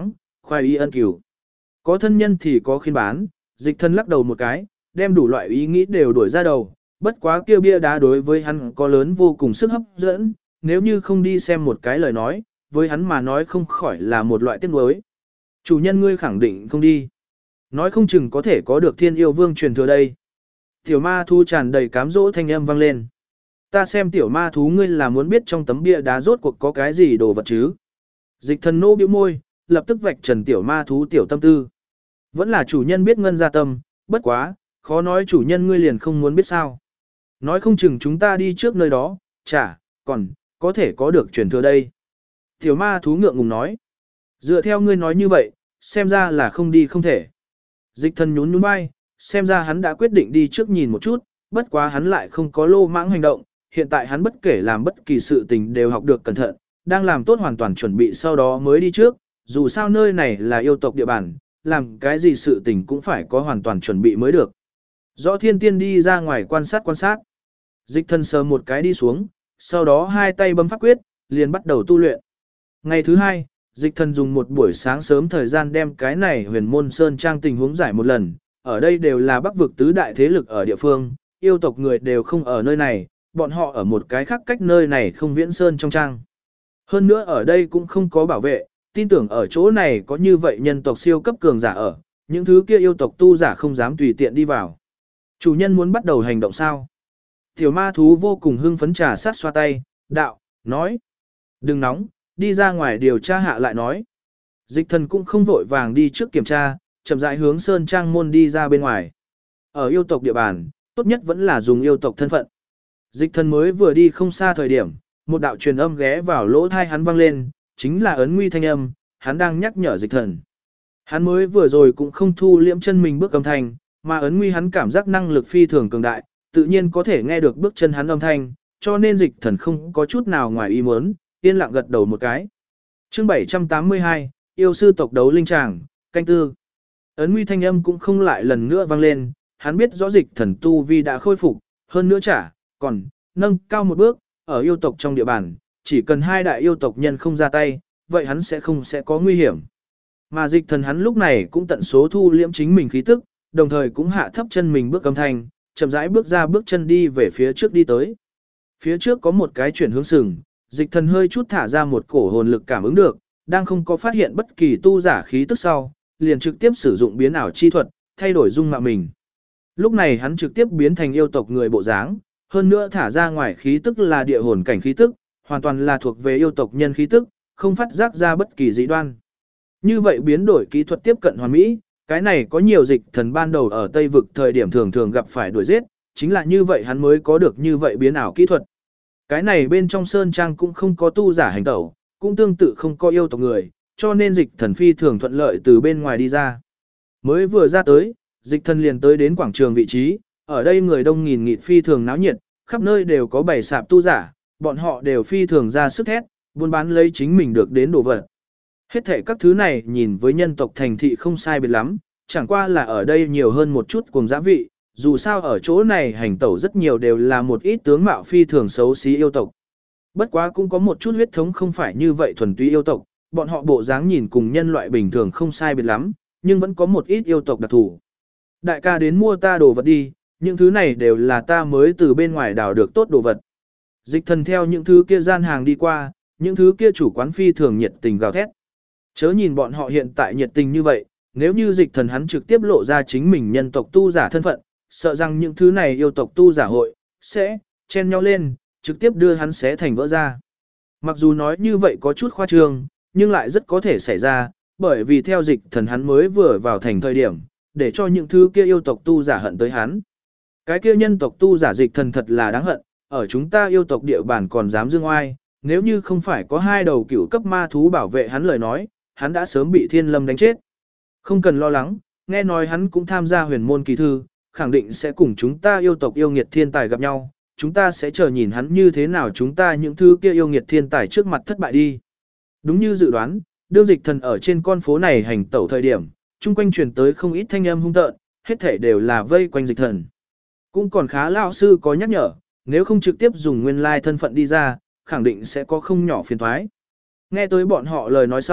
Khoai y ân cửu. Có thân nhân thì có khiên bán, dịch thần lắc đầu một cái, đem đủ loại ý nghĩ đều đuổi ra đầu, bất quá kia bia đá đối với hắn có lớn vô cùng sức hấp dẫn, nếu như không đi xem một cái lời nói, với hắn mà nói không khỏi là một loại tiếc nuối. Chủ nhân ngươi khẳng định không đi. Nói không chừng có thể có được thiên yêu vương truyền thừa đây. Tiểu ma thú tràn đầy cám dỗ thanh âm vang lên. Ta xem tiểu ma thú ngươi là muốn biết trong tấm bia đá rốt cuộc có cái gì đồ vật chứ. Dịch thần nô bĩu môi, lập tức vạch trần tiểu ma thú tiểu tâm tư. Vẫn là chủ nhân biết ngân ra tâm, bất quá, khó nói chủ nhân ngươi liền không muốn biết sao. Nói không chừng chúng ta đi trước nơi đó, còn, có thể có được truyền thừa đây. Tiểu ma thú ngượng ngùng nói. Dựa theo ngươi nói như vậy, xem ra là không đi không thể. Dịch thần nhún nhún vai, xem ra hắn đã quyết định đi trước nhìn một chút, bất quá hắn lại không có lô mãng hành động, hiện tại hắn bất kể làm bất kỳ sự tình đều học được cẩn thận, đang làm tốt hoàn toàn chuẩn bị sau đó mới đi trước, dù sao nơi này là yêu tộc địa bàn, làm cái gì sự tình cũng phải có hoàn toàn chuẩn bị mới được. Rõ thiên tiên đi ra ngoài quan sát. Dịch thần sờ một cái đi xuống, sau đó hai tay bấm pháp quyết, liền bắt đầu tu luyện. Ngày thứ hai, dịch thần dùng một buổi sáng sớm thời gian đem cái này huyền môn sơn trang tình huống giải một lần, ở đây đều là bắc vực tứ đại thế lực ở địa phương, yêu tộc người đều không ở nơi này, bọn họ ở một cái khác cách nơi này không viễn sơn trong trang. Hơn nữa ở đây cũng không có bảo vệ, tin tưởng ở chỗ này có như vậy nhân tộc siêu cấp cường giả ở, những thứ kia yêu tộc tu giả không dám tùy tiện đi vào. Chủ nhân muốn bắt đầu hành động sao? Tiểu ma thú vô cùng hưng phấn trà sát xoa tay, đạo, nói. Đừng nóng, đi ra ngoài điều tra hạ lại nói. Dịch thần cũng không vội vàng đi trước kiểm tra, chậm rãi hướng sơn trang môn đi ra bên ngoài. Ở yêu tộc địa bàn, tốt nhất vẫn là dùng yêu tộc thân phận. Dịch thần mới vừa đi không xa thời điểm, một đạo truyền âm ghé vào lỗ tai hắn vang lên, chính là ấn nguy thanh âm, hắn đang nhắc nhở dịch thần. Hắn mới vừa rồi cũng không thu liễm chân mình bước âm thanh, mà ấn nguy hắn cảm giác năng lực phi thường cường đại, tự nhiên có thể nghe được bước chân hắn âm thanh, cho nên dịch thần không có chút nào ngoài ý muốn, yên lặng gật đầu một cái. Chương 782, yêu sư tộc đấu linh tràng, canh tư. Ấn nguy thanh âm cũng không lại lần nữa vang lên, hắn biết rõ dịch thần tu vi đã khôi phục, hơn nữa còn nâng cao một bước, ở yêu tộc trong địa bàn, chỉ cần hai đại yêu tộc nhân không ra tay, vậy hắn sẽ có nguy hiểm. Mà dịch thần hắn lúc này cũng tận số thu liễm chính mình khí tức, đồng thời cũng hạ thấp chân mình bước âm thanh, chậm rãi bước ra bước chân đi về phía trước đi tới. Phía trước có một cái chuyển hướng sừng, dịch thần hơi chút thả ra một cổ hồn lực cảm ứng được, đang không có phát hiện bất kỳ tu giả khí tức sau, liền trực tiếp sử dụng biến ảo chi thuật, thay đổi dung mạo mình. Lúc này hắn trực tiếp biến thành yêu tộc người bộ dáng, hơn nữa thả ra ngoài khí tức là địa hồn cảnh khí tức, hoàn toàn là thuộc về yêu tộc nhân khí tức, không phát giác ra bất kỳ dị đoan. Như vậy biến đổi kỹ thuật tiếp cận hoàn mỹ, cái này có nhiều dịch thần ban đầu ở Tây vực thời điểm thường thường gặp phải đuổi giết, chính là như vậy hắn mới có được như vậy biến ảo kỹ thuật. Cái này bên trong sơn trang cũng không có tu giả hành tẩu, cũng tương tự không có yêu tộc người, cho nên dịch thần phi thường thuận lợi từ bên ngoài đi ra. Mới vừa ra tới, dịch thần liền tới đến quảng trường vị trí, ở đây người đông nghìn nghịt phi thường náo nhiệt, khắp nơi đều có bày sạp tu giả, bọn họ đều phi thường ra sức thét, buôn bán lấy chính mình được đến đồ vật. Hết thể các thứ này nhìn với nhân tộc thành thị không sai biệt lắm, chẳng qua là ở đây nhiều hơn một chút cùng giá vị, dù sao ở chỗ này hành tẩu rất nhiều đều là một ít tướng mạo phi thường xấu xí yêu tộc. Bất quá cũng có một chút huyết thống không phải như vậy thuần túy yêu tộc, bọn họ bộ dáng nhìn cùng nhân loại bình thường không sai biệt lắm, nhưng vẫn có một ít yêu tộc đặc thù. Đại ca đến mua ta đồ vật đi, những thứ này đều là ta mới từ bên ngoài đào được tốt đồ vật. Dịch thần theo những thứ kia gian hàng đi qua, những thứ kia chủ quán phi thường nhiệt tình gào thét. Chớ nhìn bọn họ hiện tại nhiệt tình như vậy, nếu như dịch thần hắn trực tiếp lộ ra chính mình nhân tộc tu giả thân phận, sợ rằng những thứ này yêu tộc tu giả hội, sẽ chen nhau lên, trực tiếp đưa hắn xé thành vỡ ra. Mặc dù nói như vậy có chút khoa trương, nhưng lại rất có thể xảy ra, bởi vì theo dịch thần hắn mới vừa vào thành thời điểm, để cho những thứ kia yêu tộc tu giả hận tới hắn. Cái kia nhân tộc tu giả dịch thần thật là đáng hận, ở chúng ta yêu tộc địa bàn còn dám dương oai, nếu như không phải có hai đầu cửu cấp ma thú bảo vệ hắn lời nói, hắn đã sớm bị thiên lâm đánh chết. Không cần lo lắng, nghe nói hắn cũng tham gia huyền môn kỳ thư, khẳng định sẽ cùng chúng ta yêu tộc yêu nghiệt thiên tài gặp nhau, chúng ta sẽ chờ nhìn hắn như thế nào chúng ta những thứ kia yêu nghiệt thiên tài trước mặt thất bại đi. Đúng như dự đoán, đương dịch thần ở trên con phố này hành tẩu thời điểm, chung quanh truyền tới không ít thanh âm hung tợn, hết thể đều là vây quanh dịch thần. Cũng còn khá lão sư có nhắc nhở, nếu không trực tiếp dùng nguyên lai thân phận đi ra, khẳng định sẽ có không nhỏ phiền toái. Nghe tới bọn họ lời nói sau,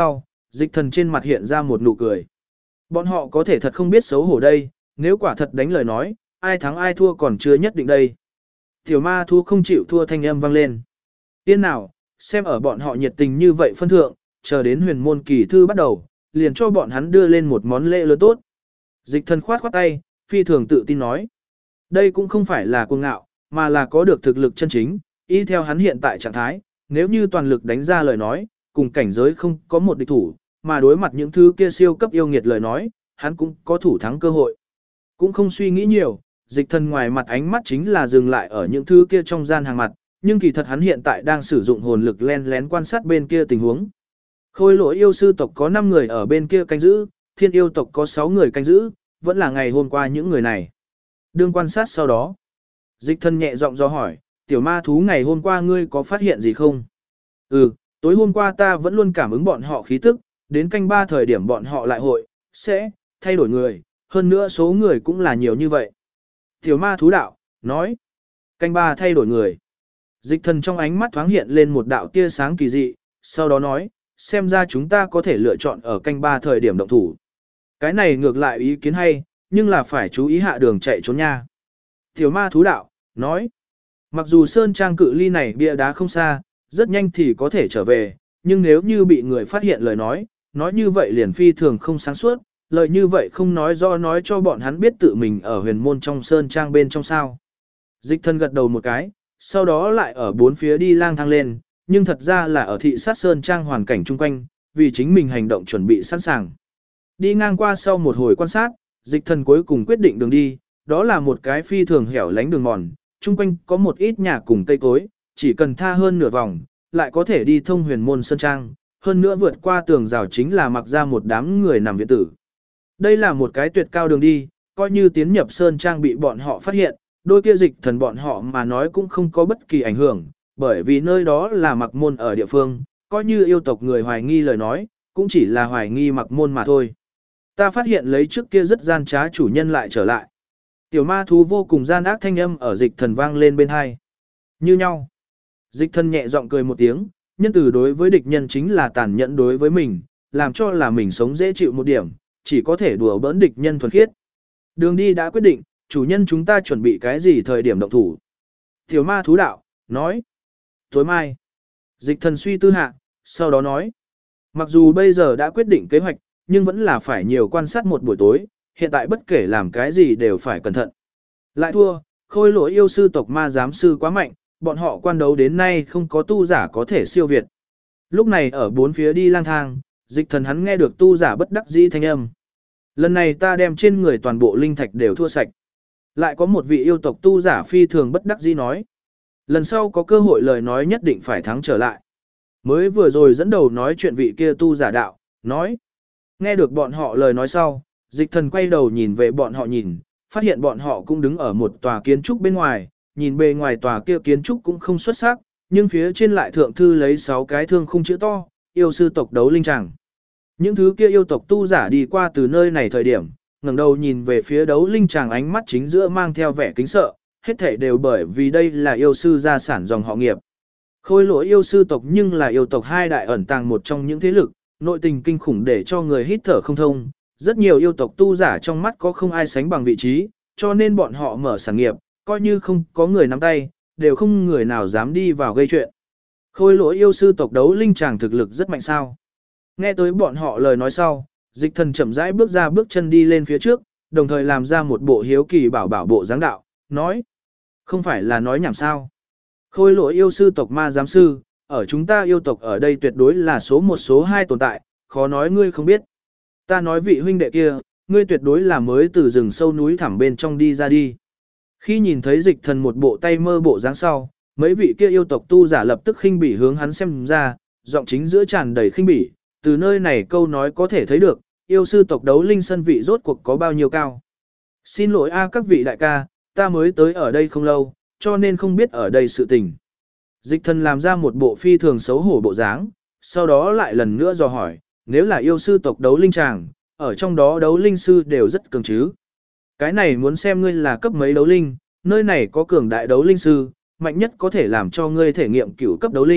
Dịch Thần trên mặt hiện ra một nụ cười. Bọn họ có thể thật không biết xấu hổ đây, nếu quả thật đánh lời nói, ai thắng ai thua còn chưa nhất định đây. Tiểu ma thú không chịu thua thanh âm vang lên. Tiên nào, xem ở bọn họ nhiệt tình như vậy phân thượng, chờ đến huyền môn kỳ thư bắt đầu, liền cho bọn hắn đưa lên một món lễ lớn tốt. Dịch Thần khoát khoát tay, phi thường tự tin nói. Đây cũng không phải là cuồng ngạo, mà là có được thực lực chân chính, y theo hắn hiện tại trạng thái, nếu như toàn lực đánh ra lời nói, cùng cảnh giới không có một địch thủ, mà đối mặt những thứ kia siêu cấp yêu nghiệt lời nói, hắn cũng có thủ thắng cơ hội. Cũng không suy nghĩ nhiều, Dịch Thần ngoài mặt ánh mắt chính là dừng lại ở những thứ kia trong gian hàng mặt, nhưng kỳ thật hắn hiện tại đang sử dụng hồn lực len lén quan sát bên kia tình huống. Khôi lỗi yêu sư tộc có 5 người ở bên kia canh giữ, thiên yêu tộc có 6 người canh giữ, vẫn là ngày hôm qua những người này. Đương quan sát sau đó, Dịch Thần nhẹ giọng do hỏi, tiểu ma thú ngày hôm qua ngươi có phát hiện gì không? Tối hôm qua ta vẫn luôn cảm ứng bọn họ khí tức, đến canh 3 thời điểm bọn họ lại hội, sẽ, thay đổi người, hơn nữa số người cũng là nhiều như vậy. Tiểu ma thú đạo, nói, canh 3 thay đổi người. Dịch Thần trong ánh mắt thoáng hiện lên một đạo tia sáng kỳ dị, sau đó nói, xem ra chúng ta có thể lựa chọn ở canh 3 thời điểm động thủ. Cái này ngược lại ý kiến hay, nhưng là phải chú ý hạ đường chạy trốn nha. Tiểu ma thú đạo, nói, mặc dù sơn trang cự ly này bia đá không xa, rất nhanh thì có thể trở về, nhưng nếu như bị người phát hiện lời nói như vậy liền phi thường không sáng suốt, lời như vậy không nói do nói cho bọn hắn biết tự mình ở huyền môn trong sơn trang bên trong sao. Dịch Thần gật đầu một cái, sau đó lại ở bốn phía đi lang thang lên, nhưng thật ra là ở thị sát sơn trang hoàn cảnh chung quanh, vì chính mình hành động chuẩn bị sẵn sàng. Đi ngang qua sau một hồi quan sát, Dịch Thần cuối cùng quyết định đường đi, đó là một cái phi thường hẻo lánh đường mòn, chung quanh có một ít nhà cùng cây cối, chỉ cần tha hơn nửa vòng, lại có thể đi thông huyền môn sơn trang, hơn nữa vượt qua tường rào chính là mặc ra một đám người nằm viện tử. Đây là một cái tuyệt cao đường đi, coi như tiến nhập sơn trang bị bọn họ phát hiện, đôi kia Dịch Thần bọn họ mà nói cũng không có bất kỳ ảnh hưởng, bởi vì nơi đó là mặc môn ở địa phương, coi như yêu tộc người hoài nghi lời nói, cũng chỉ là hoài nghi mặc môn mà thôi. Ta phát hiện lấy trước kia rất gian trá chủ nhân lại trở lại. Tiểu ma thú vô cùng gian ác thanh âm ở Dịch Thần vang lên bên hai. Như nhau. Dịch Thần nhẹ giọng cười một tiếng, nhân từ đối với địch nhân chính là tàn nhẫn đối với mình, làm cho là mình sống dễ chịu một điểm, chỉ có thể đùa bỡn địch nhân thuần khiết. Đường đi đã quyết định, chủ nhân chúng ta chuẩn bị cái gì thời điểm động thủ. Tiểu ma thú đạo, nói. Tối mai. Dịch Thần suy tư hạ, sau đó nói. Mặc dù bây giờ đã quyết định kế hoạch, nhưng vẫn là phải nhiều quan sát một buổi tối, hiện tại bất kể làm cái gì đều phải cẩn thận. Lại thua, khôi lỗi yêu sư tộc ma giám sư quá mạnh, bọn họ quan đấu đến nay không có tu giả có thể siêu việt. Lúc này ở bốn phía đi lang thang, Dịch Thần hắn nghe được tu giả bất đắc dĩ thanh âm. Lần này ta đem trên người toàn bộ linh thạch đều thua sạch. Lại có một vị yêu tộc tu giả phi thường bất đắc dĩ nói. Lần sau có cơ hội lời nói nhất định phải thắng trở lại. Mới vừa rồi dẫn đầu nói chuyện vị kia tu giả đạo, nói. Nghe được bọn họ lời nói sau, Dịch Thần quay đầu nhìn về bọn họ nhìn, phát hiện bọn họ cũng đứng ở một tòa kiến trúc bên ngoài, nhìn bề ngoài tòa kia kiến trúc cũng không xuất sắc, nhưng phía trên lại thượng thư lấy 6 cái thương khung chữ to, yêu sư tộc đấu linh tràng. Những thứ kia yêu tộc tu giả đi qua từ nơi này thời điểm, ngẩng đầu nhìn về phía đấu linh tràng ánh mắt chính giữa mang theo vẻ kính sợ, hết thảy đều bởi vì đây là yêu sư gia sản dòng họ nghiệp. Khôi lỗi yêu sư tộc nhưng là yêu tộc hai đại ẩn tàng một trong những thế lực, nội tình kinh khủng để cho người hít thở không thông. Rất nhiều yêu tộc tu giả trong mắt có không ai sánh bằng vị trí, cho nên bọn họ mở sản nghiệp, coi như không có người nắm tay, đều không người nào dám đi vào gây chuyện. Khôi lỗi yêu sư tộc đấu linh tràng thực lực rất mạnh sao. Nghe tới bọn họ lời nói sau, Dịch Thần chậm rãi bước ra bước chân đi lên phía trước, đồng thời làm ra một bộ hiếu kỳ bảo bảo bộ dáng đạo, nói. Không phải là nói nhảm sao. Khôi lỗi yêu sư tộc ma giám sư, ở chúng ta yêu tộc ở đây tuyệt đối là số 1 số 2 tồn tại, khó nói ngươi không biết. Ta nói vị huynh đệ kia, ngươi tuyệt đối là mới từ rừng sâu núi thẳm bên trong đi ra đi. Khi nhìn thấy Dịch Thần một bộ tay mơ bộ dáng sau, mấy vị kia yêu tộc tu giả lập tức khinh bỉ hướng hắn xem ra, giọng chính giữa tràn đầy khinh bỉ, từ nơi này câu nói có thể thấy được, yêu sư tộc đấu linh sân vị rốt cuộc có bao nhiêu cao. Xin lỗi a các vị đại ca, ta mới tới ở đây không lâu, cho nên không biết ở đây sự tình. Dịch Thần làm ra một bộ phi thường xấu hổ bộ dáng, sau đó lại lần nữa dò hỏi, nếu là yêu sư tộc đấu linh tràng, ở trong đó đấu linh sư đều rất cường chứ. Cái này muốn xem ngươi là cấp mấy đấu linh, nơi này có cường đại đấu linh sư, mạnh nhất có thể làm cho ngươi thể nghiệm cửu cấp đấu linh,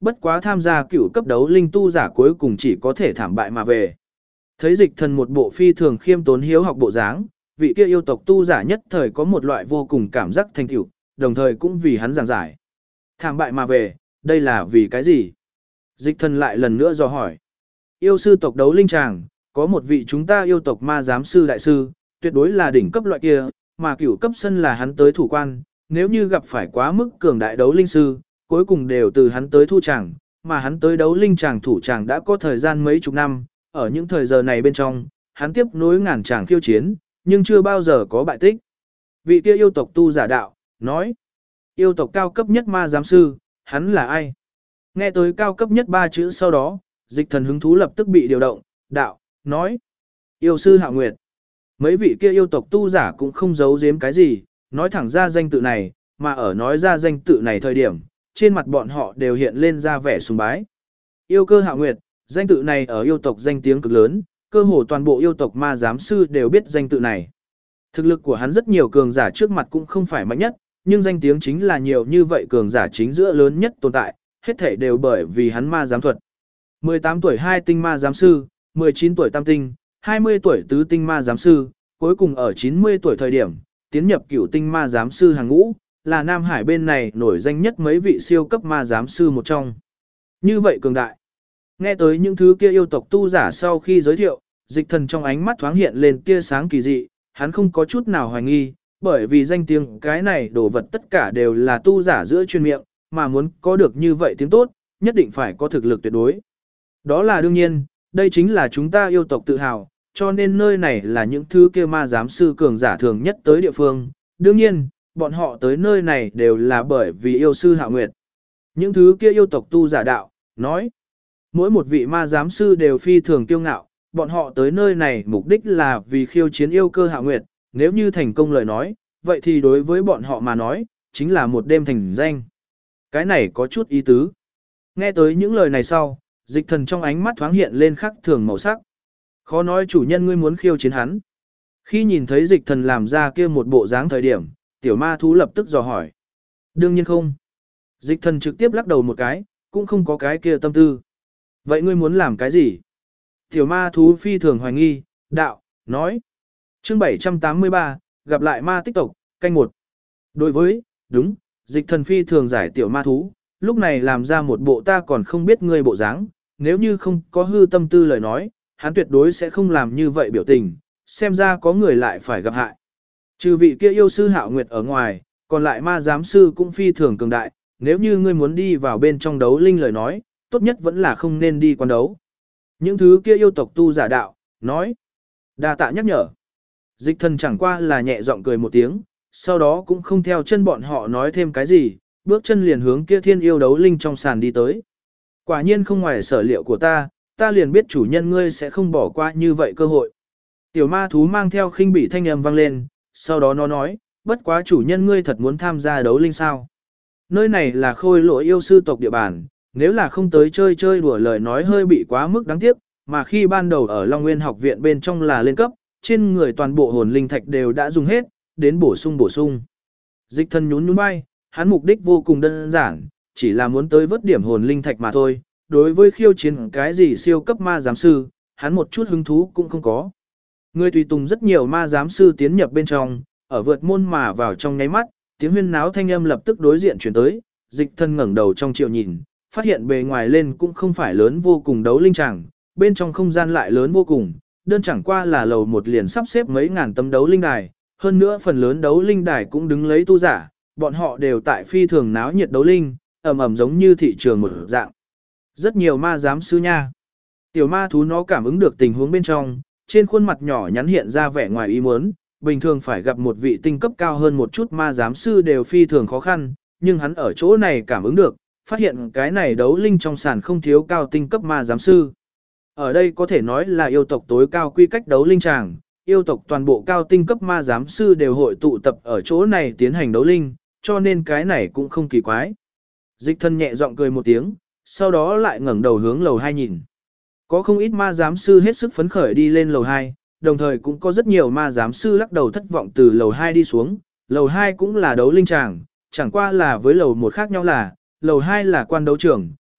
bất quá tham gia cửu cấp đấu linh tu giả cuối cùng chỉ có thể thảm bại mà về. Thấy Dịch Thần một bộ phi thường khiêm tốn hiếu học bộ dáng, vị kia yêu tộc tu giả nhất thời có một loại vô cùng cảm giác thành tựu, đồng thời cũng vì hắn giảng giải. Thảm bại mà về, đây là vì cái gì? Dịch Thần lại lần nữa dò hỏi. Yêu sư tộc đấu linh tràng, có một vị chúng ta yêu tộc ma giám sư đại sư, tuyệt đối là đỉnh cấp loại kia, mà cửu cấp sân là hắn tới thủ quan, nếu như gặp phải quá mức cường đại đấu linh sư, cuối cùng đều từ hắn tới thu tràng, mà hắn tới đấu linh tràng thủ tràng đã có thời gian mấy chục năm, ở những thời giờ này bên trong, hắn tiếp nối ngàn tràng khiêu chiến, nhưng chưa bao giờ có bại tích. Vị kia yêu tộc tu giả đạo, nói, yêu tộc cao cấp nhất ma giám sư, hắn là ai? Nghe tới cao cấp nhất 3 chữ sau đó, Dịch Thần hứng thú lập tức bị điều động, đạo, nói, yêu sư Hạo Nguyệt. Mấy vị kia yêu tộc tu giả cũng không giấu giếm cái gì, nói thẳng ra danh tự này, mà ở nói ra danh tự này thời điểm, trên mặt bọn họ đều hiện lên ra vẻ sùng bái. Yêu cơ Hạo Nguyệt, danh tự này ở yêu tộc danh tiếng cực lớn, cơ hồ toàn bộ yêu tộc ma giám sư đều biết danh tự này. Thực lực của hắn rất nhiều cường giả trước mặt cũng không phải mạnh nhất, nhưng danh tiếng chính là nhiều như vậy cường giả chính giữa lớn nhất tồn tại, hết thảy đều bởi vì hắn ma giám thuật. 18 tuổi 2 tinh ma giám sư, 19 tuổi tam tinh, 20 tuổi tứ tinh ma giám sư, cuối cùng ở 90 tuổi thời điểm, tiến nhập cửu tinh ma giám sư hàng ngũ, là Nam Hải bên này nổi danh nhất mấy vị siêu cấp ma giám sư một trong. Như vậy cường đại. Nghe tới những thứ kia yêu tộc tu giả sau khi giới thiệu, Dịch Thần trong ánh mắt thoáng hiện lên tia sáng kỳ dị, hắn không có chút nào hoài nghi, bởi vì danh tiếng cái này đồ vật tất cả đều là tu giả giữa chuyên miệng, mà muốn có được như vậy tiếng tốt, nhất định phải có thực lực tuyệt đối. Đó là đương nhiên, đây chính là chúng ta yêu tộc tự hào, cho nên nơi này là những thứ kia ma giám sư cường giả thường nhất tới địa phương. Đương nhiên, bọn họ tới nơi này đều là bởi vì yêu sư Hạo Nguyệt. Những thứ kia yêu tộc tu giả đạo, nói, mỗi một vị ma giám sư đều phi thường kiêu ngạo, bọn họ tới nơi này mục đích là vì khiêu chiến yêu cơ Hạo Nguyệt, nếu như thành công lời nói, vậy thì đối với bọn họ mà nói, chính là một đêm thành danh. Cái này có chút ý tứ. Nghe tới những lời này sau, Dịch Thần trong ánh mắt thoáng hiện lên khắc thường màu sắc. Khó nói chủ nhân ngươi muốn khiêu chiến hắn. Khi nhìn thấy Dịch Thần làm ra kia một bộ dáng thời điểm, tiểu ma thú lập tức dò hỏi. Đương nhiên không. Dịch Thần trực tiếp lắc đầu một cái, cũng không có cái kia tâm tư. Vậy ngươi muốn làm cái gì? Tiểu ma thú phi thường hoài nghi, đạo, nói. Chương 783, gặp lại ma tích tộc, canh 1. Đối với, đúng, Dịch Thần phi thường giải tiểu ma thú, lúc này làm ra một bộ ta còn không biết ngươi bộ dáng, nếu như không có hư tâm tư lời nói, hắn tuyệt đối sẽ không làm như vậy biểu tình, xem ra có người lại phải gặp hại. Trừ vị kia yêu sư Hạo Nguyệt ở ngoài, còn lại ma giám sư cũng phi thường cường đại, nếu như ngươi muốn đi vào bên trong đấu linh lời nói, tốt nhất vẫn là không nên đi quan đấu. Những thứ kia yêu tộc tu giả đạo, nói, đa tạ nhắc nhở. Dịch Thần chẳng qua là nhẹ giọng cười một tiếng, sau đó cũng không theo chân bọn họ nói thêm cái gì, bước chân liền hướng kia thiên yêu đấu linh trong sàn đi tới. Quả nhiên không ngoài sở liệu của ta liền biết chủ nhân ngươi sẽ không bỏ qua như vậy cơ hội. Tiểu ma thú mang theo khinh bỉ thanh âm vang lên, sau đó nó nói, bất quá chủ nhân ngươi thật muốn tham gia đấu linh sao. Nơi này là khôi lỗi yêu sư tộc địa bàn, nếu là không tới chơi chơi đùa lời nói hơi bị quá mức đáng tiếc, mà khi ban đầu ở Long Nguyên học viện bên trong là lên cấp, trên người toàn bộ hồn linh thạch đều đã dùng hết, đến bổ sung. Dịch Thần nhún nhún vai, hắn mục đích vô cùng đơn giản, chỉ là muốn tới vớt điểm hồn linh thạch mà thôi, đối với khiêu chiến cái gì siêu cấp ma giám sư, hắn một chút hứng thú cũng không có. Người tùy tùng rất nhiều ma giám sư tiến nhập bên trong, ở vượt môn mà vào trong nháy mắt, tiếng huyên náo thanh âm lập tức đối diện chuyển tới, Dịch Thần ngẩng đầu trong triệu nhìn, phát hiện bề ngoài lên cũng không phải lớn vô cùng đấu linh tràng, bên trong không gian lại lớn vô cùng, đơn chẳng qua là lầu một liền sắp xếp mấy ngàn tấm đấu linh đài, hơn nữa phần lớn đấu linh đài cũng đứng lấy tu giả, bọn họ đều tại phi thường náo nhiệt đấu linh, ầm ầm giống như thị trường một dạng. Rất nhiều ma giám sư nha. Tiểu ma thú nó cảm ứng được tình huống bên trong, trên khuôn mặt nhỏ nhắn hiện ra vẻ ngoài ý muốn, bình thường phải gặp một vị tinh cấp cao hơn một chút ma giám sư đều phi thường khó khăn, nhưng hắn ở chỗ này cảm ứng được, phát hiện cái này đấu linh trong sàn không thiếu cao tinh cấp ma giám sư. Ở đây có thể nói là yêu tộc tối cao quy cách đấu linh tràng, yêu tộc toàn bộ cao tinh cấp ma giám sư đều hội tụ tập ở chỗ này tiến hành đấu linh, cho nên cái này cũng không kỳ quái. Dịch Thần nhẹ giọng cười một tiếng, sau đó lại ngẩng đầu hướng lầu 2 nhìn. Có không ít ma giám sư hết sức phấn khởi đi lên lầu 2, đồng thời cũng có rất nhiều ma giám sư lắc đầu thất vọng từ lầu 2 đi xuống. Lầu 2 cũng là đấu linh tràng, chẳng qua là với lầu 1 khác nhau là, lầu 2 là quan đấu trường,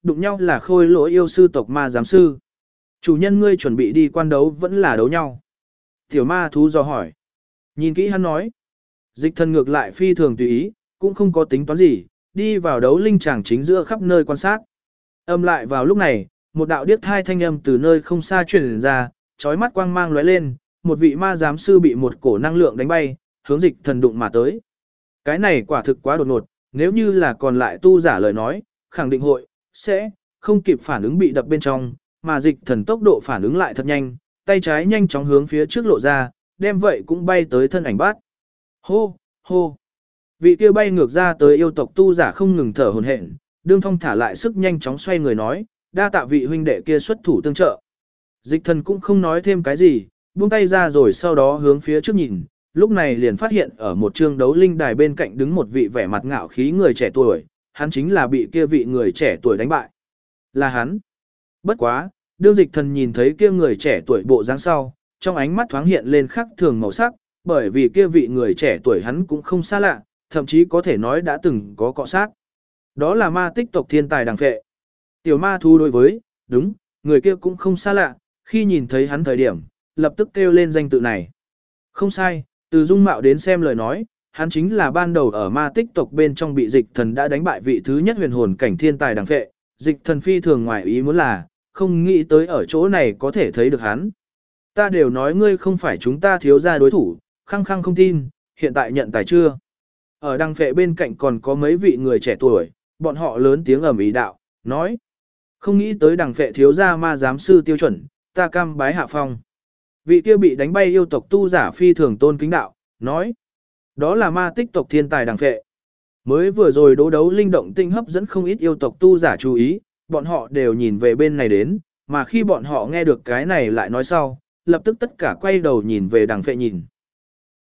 đụng nhau là khôi lỗi yêu sư tộc ma giám sư. Chủ nhân ngươi chuẩn bị đi quan đấu vẫn là đấu nhau. Tiểu ma thú dò hỏi. Nhìn kỹ hắn nói. Dịch thần ngược lại phi thường tùy ý, cũng không có tính toán gì, đi vào đấu linh tràng chính giữa khắp nơi quan sát. Âm lại vào lúc này, một đạo điếc thai thanh âm từ nơi không xa truyền ra, chói mắt quang mang lóe lên, một vị ma giám sư bị một cổ năng lượng đánh bay, hướng dịch thần đụng mà tới. Cái này quả thực quá đột ngột, nếu như là còn lại tu giả lời nói, khẳng định sẽ không kịp phản ứng bị đập bên trong, mà dịch thần tốc độ phản ứng lại thật nhanh, tay trái nhanh chóng hướng phía trước lộ ra, đem vậy cũng bay tới thân ảnh bát. Hô, hô. Vị kia bay ngược ra tới yêu tộc tu giả không ngừng thở hổn hển, đương thông thả lại sức nhanh chóng xoay người nói, đa tạ vị huynh đệ kia xuất thủ tương trợ. Dịch thần cũng không nói thêm cái gì, buông tay ra rồi sau đó hướng phía trước nhìn, lúc này liền phát hiện ở một trường đấu linh đài bên cạnh đứng một vị vẻ mặt ngạo khí người trẻ tuổi, hắn chính là bị kia vị người trẻ tuổi đánh bại. Là hắn. Bất quá, đương dịch thần nhìn thấy kia người trẻ tuổi bộ dáng sau, trong ánh mắt thoáng hiện lên khắc thường màu sắc, bởi vì kia vị người trẻ tuổi hắn cũng không xa lạ, thậm chí có thể nói đã từng có cọ sát. Đó là ma tích tộc thiên tài đằng phệ. Tiểu ma thú đối với, đúng, người kia cũng không xa lạ, khi nhìn thấy hắn thời điểm, lập tức kêu lên danh tự này. Không sai, từ dung mạo đến xem lời nói, hắn chính là ban đầu ở ma tích tộc bên trong bị dịch thần đã đánh bại vị thứ nhất huyền hồn cảnh thiên tài đằng phệ. Dịch thần phi thường ngoài ý muốn là, không nghĩ tới ở chỗ này có thể thấy được hắn. Ta đều nói ngươi không phải chúng ta thiếu gia đối thủ, khăng khăng không tin, hiện tại nhận tài chưa. Ở đằng phệ bên cạnh còn có mấy vị người trẻ tuổi, bọn họ lớn tiếng ầm ĩ đạo, nói. Không nghĩ tới đằng phệ thiếu gia ma giám sư tiêu chuẩn, ta cam bái hạ phong. Vị kia bị đánh bay yêu tộc tu giả phi thường tôn kính đạo, nói. Đó là ma tích tộc thiên tài đằng phệ. Mới vừa rồi đấu đấu linh động tinh hấp dẫn không ít yêu tộc tu giả chú ý, bọn họ đều nhìn về bên này đến, mà khi bọn họ nghe được cái này lại nói sau, lập tức tất cả quay đầu nhìn về đằng phệ nhìn.